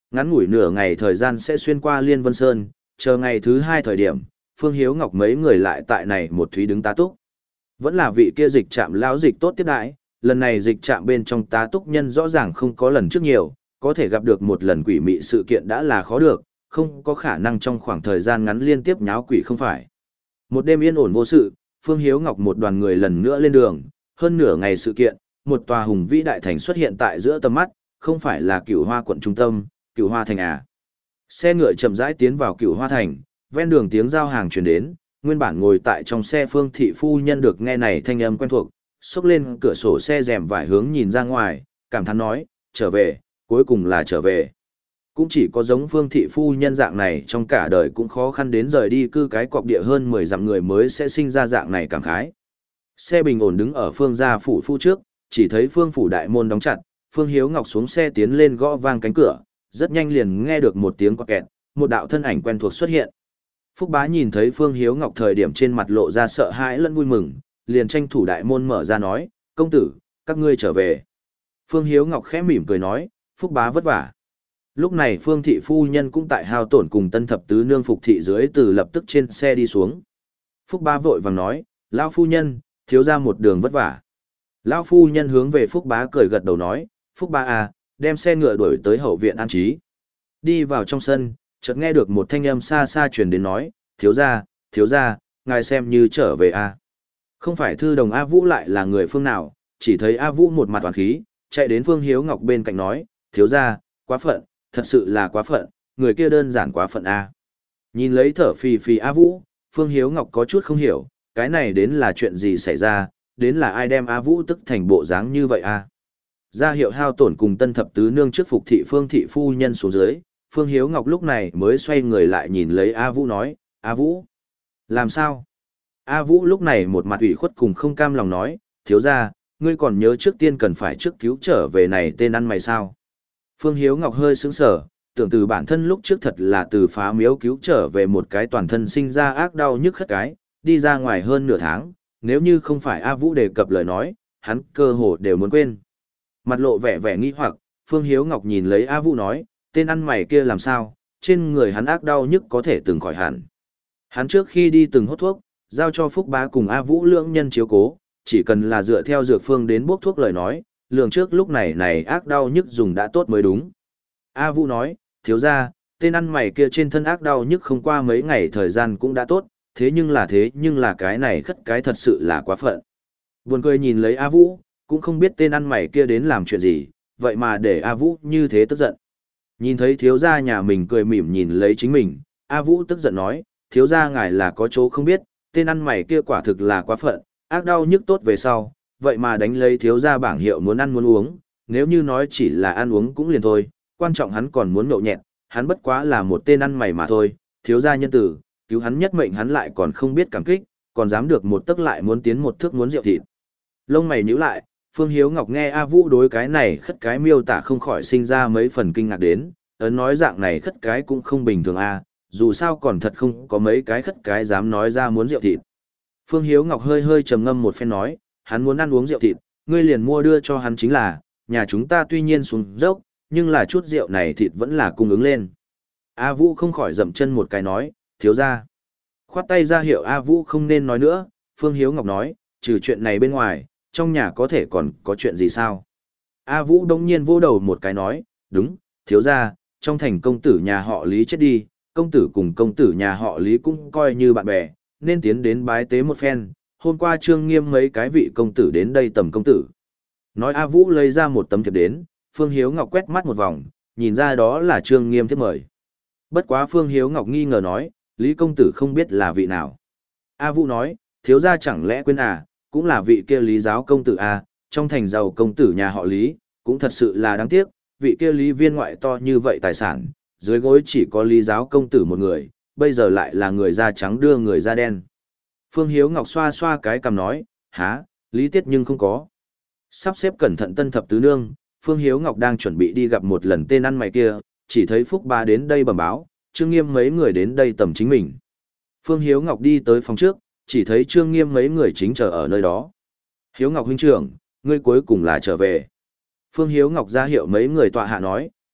Ngắn ngủi nửa ngày thời gian sẽ xuyên qua Liên Vân Sơn, chờ ngày thứ hai thời điểm, Phương Hiếu Ngọc mấy người lại tại này một thúy đứng tá túc. Vẫn là vị kia dịch trạm lão dịch tốt tiếp đãi, lần này dịch trạm bên trong tá túc nhân rõ ràng không có lần trước nhiều, có thể gặp được một lần quỷ mị sự kiện đã là khó được, không có khả năng trong khoảng thời gian ngắn liên tiếp nháo quỷ không phải. Một đêm yên ổn vô sự, Phương Hiếu Ngọc một đoàn người lần nữa lên đường, hơn nửa ngày sự kiện, một tòa hùng vĩ đại thành xuất hiện tại giữa tầm mắt, không phải là Cửu Hoa quận trung tâm, Cửu Hoa thành à. Xe ngựa chậm rãi tiến vào Cửu Hoa thành, ven đường tiếng giao hàng truyền đến, nguyên bản ngồi tại trong xe Phương thị phu nhân được nghe này thanh âm quen thuộc, xốc lên cửa sổ xe rèm vải hướng nhìn ra ngoài, cảm thán nói, trở về, cuối cùng là trở về. Cũng chỉ có giống Phương thị phu nhân dạng này trong cả đời cũng khó khăn đến rời đi cư cái cọc địa hơn mười dặm người mới sẽ sinh ra dạng này cảm khái. Xe bình ổn đứng ở Phương gia phủ phu trước, chỉ thấy Phương phủ đại môn đóng chặt, Phương Hiếu Ngọc xuống xe tiến lên gõ vang cánh cửa, rất nhanh liền nghe được một tiếng quạt kẹt, một đạo thân ảnh quen thuộc xuất hiện. Phúc Bá nhìn thấy Phương Hiếu Ngọc thời điểm trên mặt lộ ra sợ hãi lẫn vui mừng, liền tranh thủ đại môn mở ra nói, công tử, các ngươi trở về. Phương Hiếu Ngọc khẽ mỉm cười nói, Phúc Bá vất vả. Lúc này Phương thị phu nhân cũng tại hao tổn cùng tân thập tứ nương Phục thị dưới từ lập tức trên xe đi xuống. Phúc Bá vội vàng nói, lão phu nhân, thiếu ra một đường vất vả. Lão phu nhân hướng về Phúc Bá cười gật đầu nói, Phúc Bá à, đem xe ngựa đuổi tới hậu viện an trí. Đi vào trong sân, chợt nghe được một thanh âm xa xa truyền đến nói, thiếu ra, thiếu ra, ngài xem như trở về à. Không phải thư đồng A Vũ lại là người phương nào, chỉ thấy A Vũ một mặt toàn khí, chạy đến Phương Hiếu Ngọc bên cạnh nói, thiếu ra, quá phận, thật sự là quá phận, người kia đơn giản quá phận A. Nhìn lấy thở phì phì A Vũ, Phương Hiếu Ngọc có chút không hiểu, cái này đến là chuyện gì xảy ra, đến là ai đem A Vũ tức thành bộ dáng như vậy A. Ra hiệu hao tổn cùng tân thập tứ nương trước Phục thị Phương thị phu nhân xuống dưới, Phương Hiếu Ngọc lúc này mới xoay người lại nhìn lấy A Vũ nói, A Vũ, làm sao? A Vũ lúc này một mặt ủy khuất cùng không cam lòng nói, thiếu ra, ngươi còn nhớ trước tiên cần phải trước cứu trở về này tên ăn mày sao? Phương Hiếu Ngọc hơi sững sờ, tưởng từ bản thân lúc trước thật là từ phá miếu cứu trở về một cái toàn thân sinh ra ác đau nhức khất cái, đi ra ngoài hơn nửa tháng, nếu như không phải A Vũ đề cập lời nói, hắn cơ hồ đều muốn quên. Mặt lộ vẻ vẻ nghi hoặc, Phương Hiếu Ngọc nhìn lấy A Vũ nói, tên ăn mày kia làm sao, trên người hắn ác đau nhức có thể từng khỏi hẳn. Hắn trước khi đi từng hốt thuốc, giao cho Phúc Bá cùng A Vũ lưỡng nhân chiếu cố, chỉ cần là dựa theo dược phương đến bốc thuốc lời nói, lường trước lúc này này ác đau nhức dùng đã tốt mới đúng. A Vũ nói, thiếu ra, tên ăn mày kia trên thân ác đau nhức không qua mấy ngày thời gian cũng đã tốt, thế nhưng là thế nhưng là cái này khất cái thật sự là quá phận. Buồn cười nhìn lấy A Vũ, cũng không biết tên ăn mày kia đến làm chuyện gì, vậy mà để A Vũ như thế tức giận. Nhìn thấy thiếu gia nhà mình cười mỉm nhìn lấy chính mình, A Vũ tức giận nói, thiếu gia ngài là có chỗ không biết, tên ăn mày kia quả thực là quá phận, ác đau nhức tốt về sau, vậy mà đánh lấy thiếu gia bảng hiệu muốn ăn muốn uống, nếu như nói chỉ là ăn uống cũng liền thôi, quan trọng hắn còn muốn nhậu nhẹt, hắn bất quá là một tên ăn mày mà thôi, thiếu gia nhân tử, cứu hắn nhất mệnh hắn lại còn không biết cảm kích, còn dám được một tức lại muốn tiến một thước muốn rượu thịt. Lông mày nhíu lại, Phương Hiếu Ngọc nghe A Vũ đối cái này khất cái miêu tả không khỏi sinh ra mấy phần kinh ngạc đến, ấn nói dạng này khất cái cũng không bình thường a, dù sao còn thật không có mấy cái khất cái dám nói ra muốn rượu thịt. Phương Hiếu Ngọc hơi hơi trầm ngâm một phen nói, hắn muốn ăn uống rượu thịt, ngươi liền mua đưa cho hắn chính là, nhà chúng ta tuy nhiên xuống dốc, nhưng là chút rượu này thịt vẫn là cung ứng lên. A Vũ không khỏi dậm chân một cái nói, thiếu ra. Khoát tay ra hiệu A Vũ không nên nói nữa, Phương Hiếu Ngọc nói, trừ chuyện này bên ngoài, trong nhà có thể còn có chuyện gì sao? A Vũ đông nhiên vô đầu một cái nói, đúng, thiếu ra, trong thành công tử nhà họ Lý chết đi, công tử cùng công tử nhà họ Lý cũng coi như bạn bè, nên tiến đến bái tế một phen, hôm qua Trương Nghiêm mấy cái vị công tử đến đây tầm công tử. Nói A Vũ lấy ra một tấm thiệp đến, Phương Hiếu Ngọc quét mắt một vòng, nhìn ra đó là Trương Nghiêm thiếp mời. Bất quá Phương Hiếu Ngọc nghi ngờ nói, Lý công tử không biết là vị nào. A Vũ nói, thiếu gia chẳng lẽ quên à, cũng là vị kia Lý giáo công tử à, trong thành giàu công tử nhà họ Lý, cũng thật sự là đáng tiếc, vị kia Lý viên ngoại to như vậy tài sản, dưới gối chỉ có Lý giáo công tử một người, bây giờ lại là người da trắng đưa người da đen. Phương Hiếu Ngọc xoa xoa cái cằm nói, há, Lý tiết nhưng không có. Sắp xếp cẩn thận tân thập tứ nương, Phương Hiếu Ngọc đang chuẩn bị đi gặp một lần tên ăn mày kia, chỉ thấy Phúc Ba đến đây bẩm báo, Trương Nghiêm mấy người đến đây tầm chính mình. Phương Hiếu Ngọc đi tới phòng trước, chỉ thấy Trương Nghiêm mấy người chính chờ ở nơi đó. Hiếu Ngọc huynh trưởng, ngươi cuối cùng là trở về. Phương Hiếu Ngọc ra hiệu mấy người tọa hạ nói,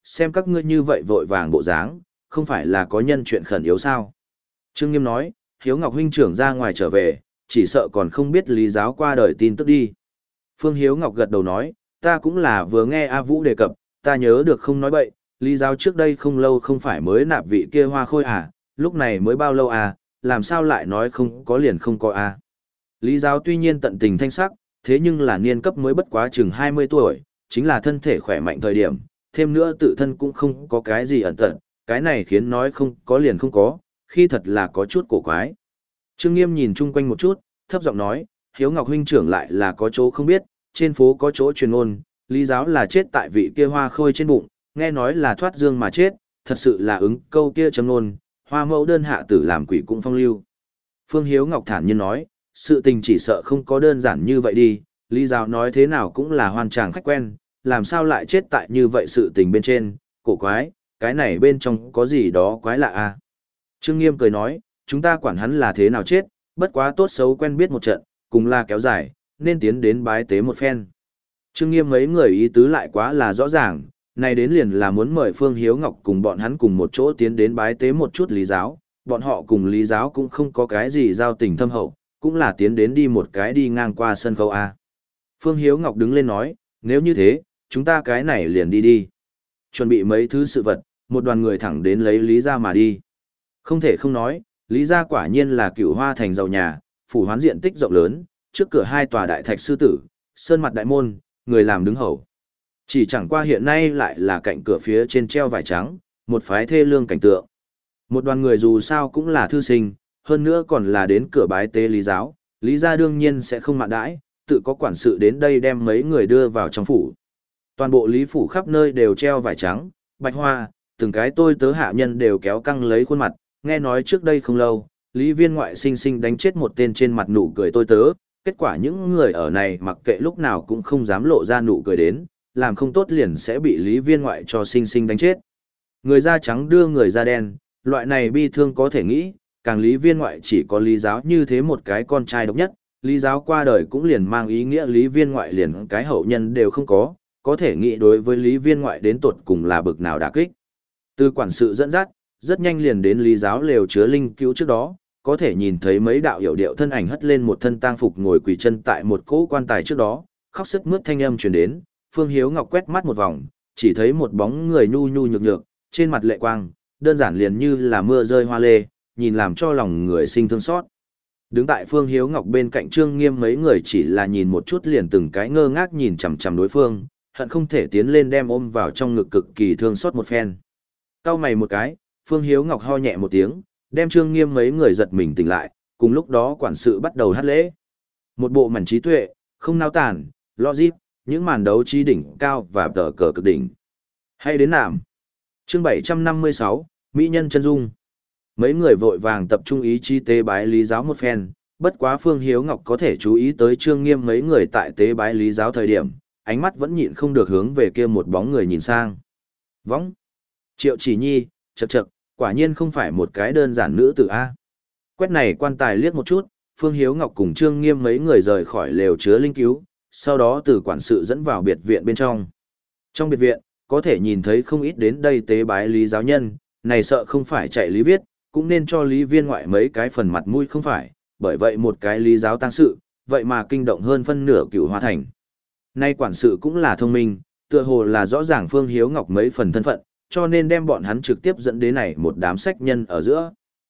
xem các ngươi như vậy vội vàng bộ dáng, không phải là có nhân chuyện khẩn yếu sao. Trương Nghiêm nói, Hiếu Ngọc huynh trưởng ra ngoài trở về, chỉ sợ còn không biết Lý Giáo qua đời tin tức đi. Phương Hiếu Ngọc gật đầu nói, ta cũng là vừa nghe A Vũ đề cập, ta nhớ được không nói bậy, Lý Giáo trước đây không lâu không phải mới nạp vị kia Hoa Khôi à, lúc này mới bao lâu à, làm sao lại nói không có liền không có à. Lý Giáo tuy nhiên tận tình thanh sắc, thế nhưng là niên cấp mới bất quá chừng hai mươi tuổi, chính là thân thể khỏe mạnh thời điểm, thêm nữa tự thân cũng không có cái gì ẩn tận, cái này khiến nói không có liền không có, khi thật là có chút cổ quái. Trương Nghiêm nhìn chung quanh một chút, thấp giọng nói, Hiếu Ngọc huynh trưởng lại là có chỗ không biết, trên phố có chỗ truyền ngôn, Lý Giáo là chết tại vị kia Hoa Khôi trên bụng, nghe nói là thoát dương mà chết, thật sự là ứng câu kia châm ngôn, Hoa mẫu đơn hạ tử làm quỷ cũng phong lưu. Phương Hiếu Ngọc thản nhiên nói, sự tình chỉ sợ không có đơn giản như vậy đi, Lý Giáo nói thế nào cũng là hoàn tràng khách quen, làm sao lại chết tại như vậy sự tình bên trên, cổ quái, cái này bên trong có gì đó quái lạ à. Trương Nghiêm cười nói, chúng ta quản hắn là thế nào chết, bất quá tốt xấu quen biết một trận, cùng là kéo dài, nên tiến đến bái tế một phen. Trương Nghiêm mấy người ý tứ lại quá là rõ ràng, này đến liền là muốn mời Phương Hiếu Ngọc cùng bọn hắn cùng một chỗ tiến đến bái tế một chút Lý Giáo, bọn họ cùng Lý Giáo cũng không có cái gì giao tình thâm hậu, cũng là tiến đến đi một cái đi ngang qua sân khấu A. Phương Hiếu Ngọc đứng lên nói, nếu như thế, chúng ta cái này liền đi đi. Chuẩn bị mấy thứ sự vật, một đoàn người thẳng đến lấy Lý gia mà đi. Không thể không nói, Lý gia quả nhiên là cửu hoa thành giàu nhà, phủ hoán diện tích rộng lớn, trước cửa hai tòa đại thạch sư tử, sơn mặt đại môn, người làm đứng hầu. Chỉ chẳng qua hiện nay lại là cạnh cửa phía trên treo vải trắng, một phái thê lương cảnh tượng. Một đoàn người dù sao cũng là thư sinh, hơn nữa còn là đến cửa bái tế Lý Giáo, Lý gia đương nhiên sẽ không mạn đãi, tự có quản sự đến đây đem mấy người đưa vào trong phủ. Toàn bộ Lý phủ khắp nơi đều treo vải trắng, bạch hoa, từng cái tôi tớ hạ nhân đều kéo căng lấy khuôn mặt, nghe nói trước đây không lâu, Lý Viên ngoại sinh sinh đánh chết một tên trên mặt nụ cười tôi tớ, kết quả những người ở này mặc kệ lúc nào cũng không dám lộ ra nụ cười đến, làm không tốt liền sẽ bị Lý Viên ngoại cho sinh sinh đánh chết. Người da trắng đưa người da đen, loại này bi thương có thể nghĩ, càng Lý Viên ngoại chỉ có Lý Giáo như thế một cái con trai độc nhất, Lý Giáo qua đời cũng liền mang ý nghĩa Lý Viên ngoại liền cái hậu nhân đều không có, có thể nghĩ đối với Lý Viên ngoại đến tột cùng là bực nào đả kích. Từ quản sự dẫn dắt, rất nhanh liền đến Lý Giáo lều chứa linh cứu trước đó, có thể nhìn thấy mấy đạo hiểu điệu thân ảnh hất lên một thân tang phục ngồi quỳ chân tại một cỗ quan tài trước đó, khóc sức mướt thanh âm truyền đến, Phương Hiếu Ngọc quét mắt một vòng, chỉ thấy một bóng người nhu nhu nhược nhược, trên mặt lệ quang, đơn giản liền như là mưa rơi hoa lê, nhìn làm cho lòng người sinh thương xót. Đứng tại Phương Hiếu Ngọc bên cạnh Trương Nghiêm mấy người chỉ là nhìn một chút liền từng cái ngơ ngác nhìn chằm chằm đối phương, hận không thể tiến lên đem ôm vào trong ngực cực kỳ thương xót một phen. Cau mày một cái, Phương Hiếu Ngọc ho nhẹ một tiếng, đem Trương Nghiêm mấy người giật mình tỉnh lại, cùng lúc đó quản sự bắt đầu hát lễ. Một bộ mảnh trí tuệ, không nao tản, logic, những màn đấu trí đỉnh cao và tờ cờ cực đỉnh. Hay đến nạm. Chương bảy trăm năm mươi sáu, Mỹ nhân chân dung. Mấy người vội vàng tập trung ý chí tế bái Lý Giáo một phen, bất quá Phương Hiếu Ngọc có thể chú ý tới Trương Nghiêm mấy người tại tế bái Lý Giáo thời điểm, ánh mắt vẫn nhịn không được hướng về kia một bóng người nhìn sang. Võng. Triệu Chỉ Nhi, chậc chậc, quả nhiên không phải một cái đơn giản nữ tử A. Quét này quan tài liếc một chút, Phương Hiếu Ngọc cùng Trương Nghiêm mấy người rời khỏi lều chứa linh cứu, sau đó từ quản sự dẫn vào biệt viện bên trong. Trong biệt viện, có thể nhìn thấy không ít đến đây tế bái Lý Giáo nhân, này sợ không phải chạy Lý Viết, cũng nên cho Lý Viên ngoại mấy cái phần mặt mũi không phải, bởi vậy một cái Lý Giáo tang sự, vậy mà kinh động hơn phân nửa Cửu Hoa thành. Nay quản sự cũng là thông minh, tựa hồ là rõ ràng Phương Hiếu Ngọc mấy phần thân phận, cho nên đem bọn hắn trực tiếp dẫn đến này một đám sách nhân ở giữa.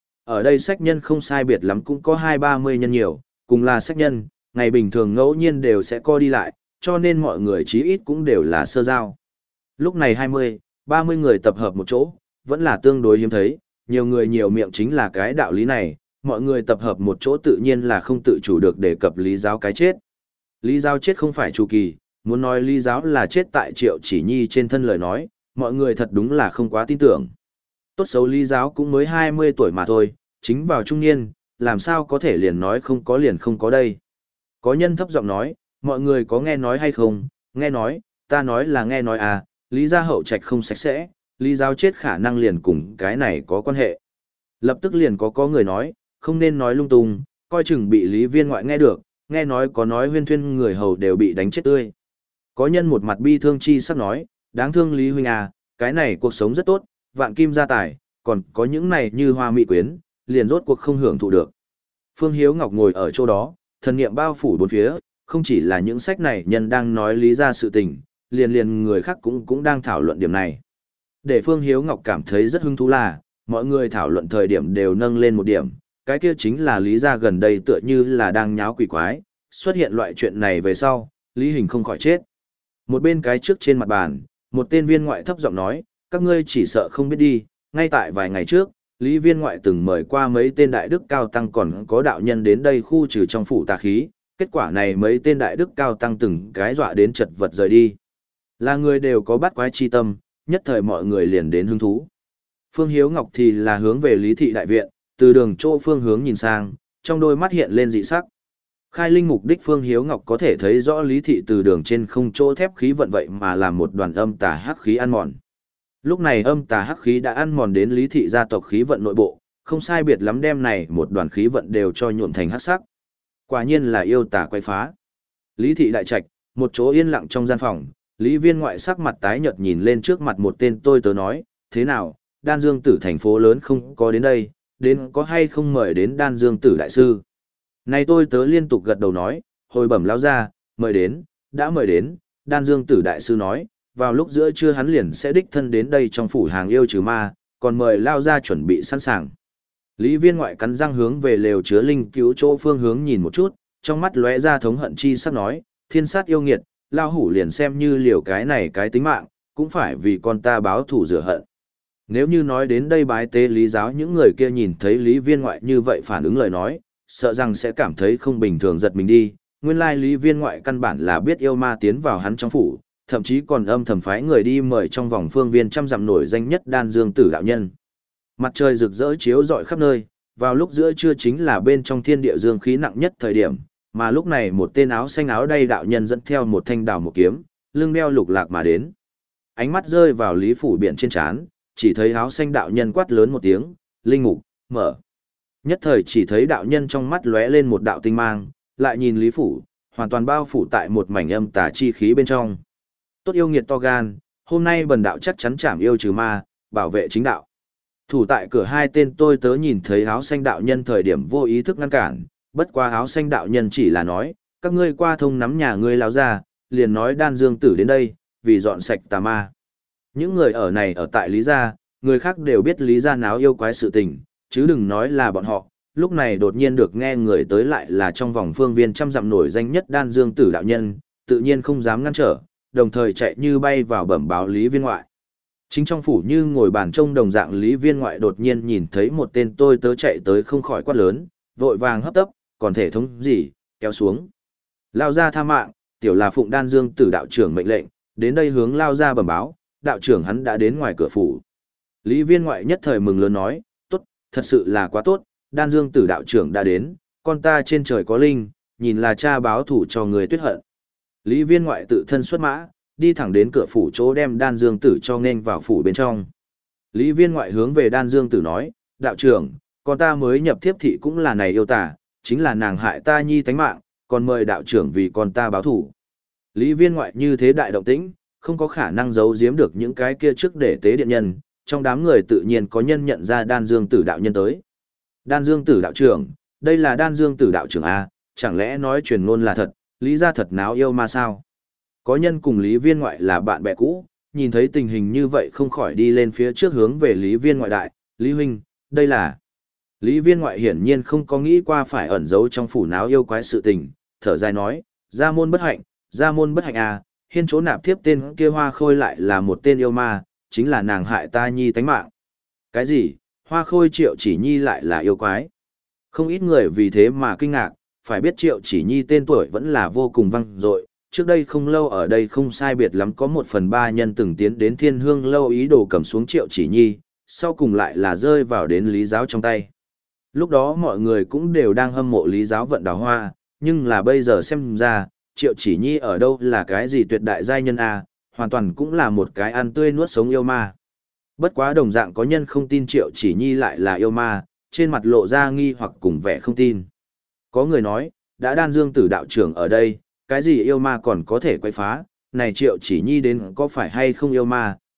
Ở đây sách nhân không sai biệt lắm cũng có hai ba mươi nhân nhiều, cùng là sách nhân, ngày bình thường ngẫu nhiên đều sẽ co đi lại, cho nên mọi người chí ít cũng đều là sơ giao. Lúc này hai mươi, ba mươi người tập hợp một chỗ, vẫn là tương đối hiếm thấy, nhiều người nhiều miệng chính là cái đạo lý này, mọi người tập hợp một chỗ tự nhiên là không tự chủ được đề cập Lý Giáo cái chết. Lý Giáo chết không phải Chu Kỳ, muốn nói Lý Giáo là chết tại Triệu Chỉ Nhi trên thân lời nói, mọi người thật đúng là không quá tin tưởng. Tốt xấu Lý Giáo cũng mới hai mươi tuổi mà thôi, chính vào trung niên, làm sao có thể liền nói không có liền không có đây. Có nhân thấp giọng nói, mọi người có nghe nói hay không, nghe nói, ta nói là nghe nói à, Lý gia hậu trạch không sạch sẽ, Lý Giáo chết khả năng liền cùng cái này có quan hệ. Lập tức liền có có người nói, không nên nói lung tung, coi chừng bị Lý Viên ngoại nghe được, nghe nói có nói huyên thuyên người hầu đều bị đánh chết tươi. Có nhân một mặt bi thương chi sắp nói, đáng thương Lý huynh à, cái này cuộc sống rất tốt, vạn kim gia tài, còn có những này như hoa mỹ quyến, liền rốt cuộc không hưởng thụ được. Phương Hiếu Ngọc ngồi ở chỗ đó, thần niệm bao phủ bốn phía, không chỉ là những sách này nhân đang nói lý ra sự tình, liền liền người khác cũng cũng đang thảo luận điểm này. Để Phương Hiếu Ngọc cảm thấy rất hứng thú là, mọi người thảo luận thời điểm đều nâng lên một điểm, cái kia chính là lý ra gần đây tựa như là đang nháo quỷ quái, xuất hiện loại chuyện này về sau, Lý Hình không khỏi chết. Một bên cái trước trên mặt bàn, một tên viên ngoại thấp giọng nói, các ngươi chỉ sợ không biết đi, ngay tại vài ngày trước, Lý viên ngoại từng mời qua mấy tên đại đức cao tăng còn có đạo nhân đến đây khu trừ trong phủ tà khí, kết quả này mấy tên đại đức cao tăng từng cái dọa đến chật vật rời đi. Là người đều có bắt quái chi tâm, nhất thời mọi người liền đến hứng thú. Phương Hiếu Ngọc thì là hướng về Lý thị đại viện, từ đường chỗ phương hướng nhìn sang, trong đôi mắt hiện lên dị sắc. Khai linh mục đích Phương Hiếu Ngọc có thể thấy rõ Lý thị từ đường trên không chỗ thép khí vận vậy mà làm một đoàn âm tà hắc khí ăn mòn. Lúc này âm tà hắc khí đã ăn mòn đến Lý thị gia tộc khí vận nội bộ, không sai biệt lắm đem này một đoàn khí vận đều cho nhuộm thành hắc sắc. Quả nhiên là yêu tà quay phá. Lý thị đại trạch, một chỗ yên lặng trong gian phòng, Lý viên ngoại sắc mặt tái nhợt nhìn lên trước mặt một tên tôi tớ nói, thế nào, Đan Dương Tử thành phố lớn không có đến đây, đến có hay không mời đến Đan Dương Tử đại sư. Này tôi tớ liên tục gật đầu nói, hồi bẩm lão ra, mời đến, đã mời đến, Đan Dương Tử đại sư nói, vào lúc giữa trưa hắn liền sẽ đích thân đến đây trong phủ hàng yêu trừ ma, còn mời lao ra chuẩn bị sẵn sàng. Lý viên ngoại cắn răng hướng về lều chứa linh cứu chỗ phương hướng nhìn một chút, trong mắt lóe ra thống hận chi sắc nói, thiên sát yêu nghiệt, lao hủ liền xem như liều cái này cái tính mạng, cũng phải vì con ta báo thù rửa hận. Nếu như nói đến đây bái tế lý giáo những người kia nhìn thấy lý viên ngoại như vậy phản ứng lời nói, sợ rằng sẽ cảm thấy không bình thường giật mình đi, nguyên lai lý viên ngoại căn bản là biết yêu ma tiến vào hắn trong phủ, thậm chí còn âm thầm phái người đi mời trong vòng phương viên trăm dặm nổi danh nhất Đan Dương Tử đạo nhân. Mặt trời rực rỡ chiếu rọi khắp nơi, vào lúc giữa trưa chính là bên trong thiên địa dương khí nặng nhất thời điểm, mà lúc này một tên áo xanh áo đay đạo nhân dẫn theo một thanh đào một kiếm, lưng đeo lục lạc mà đến. Ánh mắt rơi vào Lý phủ biển trên trán, chỉ thấy áo xanh đạo nhân quát lớn một tiếng, linh mục, mở. Nhất thời chỉ thấy đạo nhân trong mắt lóe lên một đạo tinh mang, lại nhìn Lý phủ, hoàn toàn bao phủ tại một mảnh âm tà chi khí bên trong. Tốt yêu nghiệt to gan, hôm nay bần đạo chắc chắn chảm yêu trừ ma, bảo vệ chính đạo. Thủ tại cửa hai tên tôi tớ nhìn thấy áo xanh đạo nhân thời điểm vô ý thức ngăn cản, bất qua áo xanh đạo nhân chỉ là nói, các ngươi qua thông nắm nhà ngươi lao ra, liền nói Đan Dương Tử đến đây, vì dọn sạch tà ma. Những người ở này ở tại Lý Gia, người khác đều biết Lý Gia náo yêu quái sự tình, chứ đừng nói là bọn họ, lúc này đột nhiên được nghe người tới lại là trong vòng phương viên trăm dặm nổi danh nhất Đan Dương Tử đạo nhân, tự nhiên không dám ngăn trở, đồng thời chạy như bay vào bẩm báo Lý viên ngoại. Chính trong phủ như ngồi bàn trông đồng dạng Lý viên ngoại đột nhiên nhìn thấy một tên tôi tớ chạy tới không khỏi quát lớn, vội vàng hấp tấp, còn thể thống gì, kéo xuống. Lao ra tha mạng, tiểu là phụng Đan Dương Tử đạo trưởng mệnh lệnh, đến đây hướng lao ra bẩm báo, đạo trưởng hắn đã đến ngoài cửa phủ. Lý viên ngoại nhất thời mừng lớn nói, tốt, thật sự là quá tốt, Đan Dương Tử đạo trưởng đã đến, con ta trên trời có linh, nhìn là cha báo thủ cho người tuyết hận. Lý viên ngoại tự thân xuất mã, đi thẳng đến cửa phủ chỗ đem Đan Dương Tử cho nên vào phủ bên trong. Lý viên ngoại hướng về Đan Dương Tử nói, đạo trưởng, con ta mới nhập thiếp thị cũng là này yêu tả, chính là nàng hại ta nhi tánh mạng, còn mời đạo trưởng vì con ta báo thủ. Lý viên ngoại như thế đại động tĩnh, không có khả năng giấu giếm được những cái kia trước để tế điện nhân, trong đám người tự nhiên có nhân nhận ra Đan Dương Tử đạo nhân tới. Đan Dương Tử đạo trưởng, đây là Đan Dương Tử đạo trưởng A, chẳng lẽ nói truyền ngôn là thật, Lý gia thật náo yêu ma sao? Có nhân cùng Lý viên ngoại là bạn bè cũ, nhìn thấy tình hình như vậy không khỏi đi lên phía trước hướng về Lý viên ngoại đại, Lý huynh, đây là... Lý viên ngoại hiển nhiên không có nghĩ qua phải ẩn giấu trong phủ náo yêu quái sự tình, thở dài nói, gia môn bất hạnh, gia môn bất hạnh à, hiên chỗ nạp thiếp tên kia hoa khôi lại là một tên yêu ma, chính là nàng hại ta nhi tánh mạng. Cái gì, hoa khôi Triệu Chỉ Nhi lại là yêu quái? Không ít người vì thế mà kinh ngạc, phải biết Triệu Chỉ Nhi tên tuổi vẫn là vô cùng vang dội. Trước đây không lâu ở đây không sai biệt lắm có một phần ba nhân từng tiến đến Thiên Hương lâu ý đồ cầm xuống Triệu Chỉ Nhi, sau cùng lại là rơi vào đến Lý giáo trong tay. Lúc đó mọi người cũng đều đang hâm mộ Lý giáo vận đào hoa, nhưng là bây giờ xem ra, Triệu Chỉ Nhi ở đâu là cái gì tuyệt đại giai nhân a, hoàn toàn cũng là một cái ăn tươi nuốt sống yêu ma. Bất quá đồng dạng có nhân không tin Triệu Chỉ Nhi lại là yêu ma, trên mặt lộ ra nghi hoặc cùng vẻ không tin. Có người nói, đã Đan Dương Tử đạo trưởng ở đây, cái gì yêu ma còn có thể quấy phá, này Triệu Chỉ Nhi đến có phải hay không yêu ma,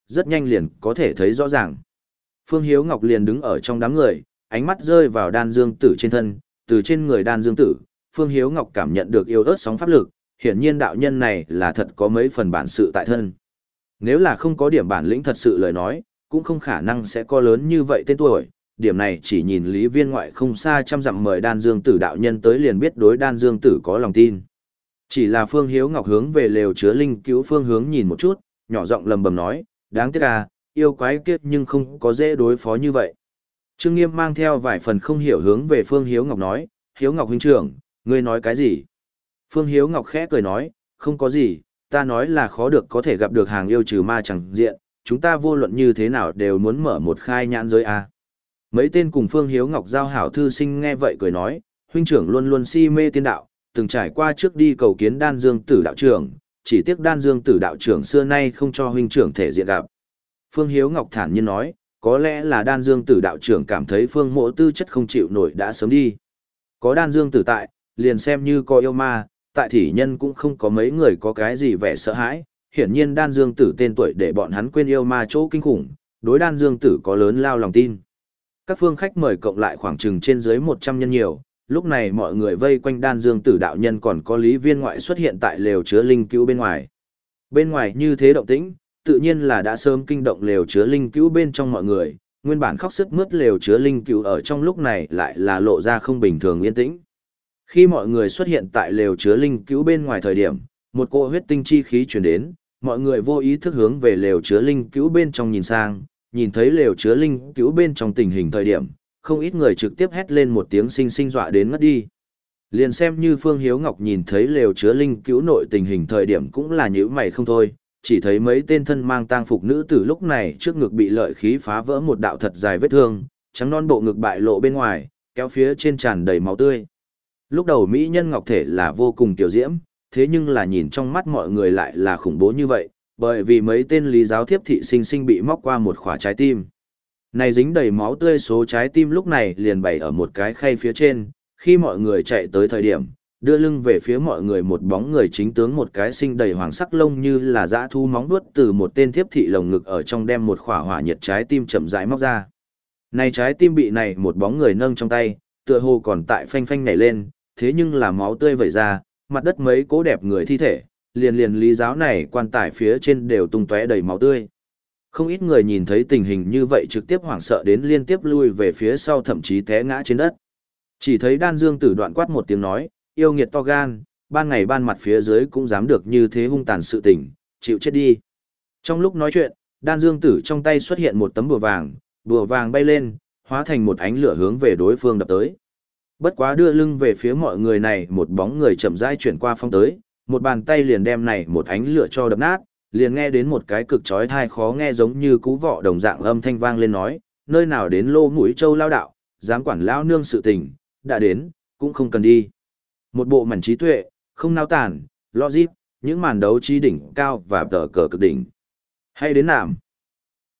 rất nhanh liền có thể thấy rõ ràng. Phương Hiếu Ngọc liền đứng ở trong đám người, ánh mắt rơi vào đan dương tử trên thân, từ trên người đan dương tử, Phương Hiếu Ngọc cảm nhận được yêu ớt sóng pháp lực, hiển nhiên đạo nhân này là thật có mấy phần bản sự tại thân. Nếu là không có điểm bản lĩnh thật sự lời nói, cũng không khả năng sẽ có lớn như vậy tên tuổi, điểm này chỉ nhìn Lý Viên ngoại không xa trăm dặm mời đan dương tử đạo nhân tới liền biết đối đan dương tử có lòng tin. Chỉ là Phương Hiếu Ngọc hướng về lều chứa linh cứu phương hướng nhìn một chút, nhỏ giọng lầm bầm nói, đáng tiếc à, yêu quái kiếp nhưng không có dễ đối phó như vậy. Trương Nghiêm mang theo vài phần không hiểu hướng về Phương Hiếu Ngọc nói, Hiếu Ngọc huynh trưởng, ngươi nói cái gì? Phương Hiếu Ngọc khẽ cười nói, không có gì, ta nói là khó được có thể gặp được hàng yêu trừ ma chẳng diện, chúng ta vô luận như thế nào đều muốn mở một khai nhãn giới a. Mấy tên cùng Phương Hiếu Ngọc giao hảo thư sinh nghe vậy cười nói, huynh trưởng luôn luôn si mê tiên đạo, từng trải qua trước đi cầu kiến Đan Dương Tử đạo trưởng, chỉ tiếc Đan Dương Tử đạo trưởng xưa nay không cho huynh trưởng thể diện gặp. Phương Hiếu Ngọc thản nhiên nói, có lẽ là Đan Dương Tử đạo trưởng cảm thấy Phương Mộ tư chất không chịu nổi đã sớm đi. Có Đan Dương Tử tại, liền xem như có yêu ma, tại thị nhân cũng không có mấy người có cái gì vẻ sợ hãi, hiển nhiên Đan Dương Tử tên tuổi để bọn hắn quên yêu ma chỗ kinh khủng, đối Đan Dương Tử có lớn lao lòng tin. Các phương khách mời cộng lại khoảng chừng trên dưới một trăm nhân nhiều, lúc này mọi người vây quanh Đan Dương Tử đạo nhân còn có Lý Viên ngoại xuất hiện tại lều chứa linh cứu bên ngoài. Bên ngoài như thế động tĩnh, tự nhiên là đã sớm kinh động lều chứa linh cứu bên trong mọi người, nguyên bản khóc sức mướt lều chứa linh cứu ở trong lúc này lại là lộ ra không bình thường yên tĩnh. Khi mọi người xuất hiện tại lều chứa linh cứu bên ngoài thời điểm, một cỗ huyết tinh chi khí truyền đến, mọi người vô ý thức hướng về lều chứa linh cứu bên trong nhìn sang, nhìn thấy lều chứa linh cứu bên trong tình hình thời điểm, không ít người trực tiếp hét lên một tiếng sinh sinh dọa đến ngất đi. Liền xem như Phương Hiếu Ngọc nhìn thấy lều chứa linh cứu nội tình hình thời điểm cũng là nhíu mày không thôi, chỉ thấy mấy tên thân mang tang phục nữ tử lúc này trước ngực bị lợi khí phá vỡ một đạo thật dài vết thương, trắng non bộ ngực bại lộ bên ngoài, kéo phía trên tràn đầy máu tươi. Lúc đầu mỹ nhân ngọc thể là vô cùng tiểu diễm, thế nhưng là nhìn trong mắt mọi người lại là khủng bố như vậy, bởi vì mấy tên lý giáo thiếp thị sinh sinh bị móc qua một khỏa trái tim. Này dính đầy máu tươi số trái tim lúc này liền bày ở một cái khay phía trên, khi mọi người chạy tới thời điểm, đưa lưng về phía mọi người một bóng người chính tướng một cái sinh đầy hoàng sắc lông như là dã thu móng vuốt từ một tên thiếp thị lồng ngực ở trong đem một khỏa hỏa nhiệt trái tim chậm rãi móc ra. Này trái tim bị này một bóng người nâng trong tay, tựa hồ còn tại phanh phanh nhảy lên, thế nhưng là máu tươi vẩy ra, mặt đất mấy cố đẹp người thi thể, liền liền lý giáo này quan tài phía trên đều tung tóe đầy máu tươi. Không ít người nhìn thấy tình hình như vậy trực tiếp hoảng sợ đến liên tiếp lui về phía sau thậm chí té ngã trên đất. Chỉ thấy Đan Dương Tử đoạn quát một tiếng nói, yêu nghiệt to gan, ban ngày ban mặt phía dưới cũng dám được như thế hung tàn sự tình, chịu chết đi. Trong lúc nói chuyện, Đan Dương Tử trong tay xuất hiện một tấm bùa vàng, bùa vàng bay lên, hóa thành một ánh lửa hướng về đối phương đập tới. Bất quá đưa lưng về phía mọi người này một bóng người chậm rãi chuyển qua phong tới, một bàn tay liền đem này một ánh lửa cho đập nát, liền nghe đến một cái cực chói tai khó nghe giống như cú vọ đồng dạng âm thanh vang lên nói, nơi nào đến lô mũi châu lao đạo, dám quản lao nương sự tình, đã đến, cũng không cần đi. Một bộ mảnh trí tuệ, không nao tản, logic, những màn đấu trí đỉnh cao và tờ cờ cực đỉnh. Hay đến nàm.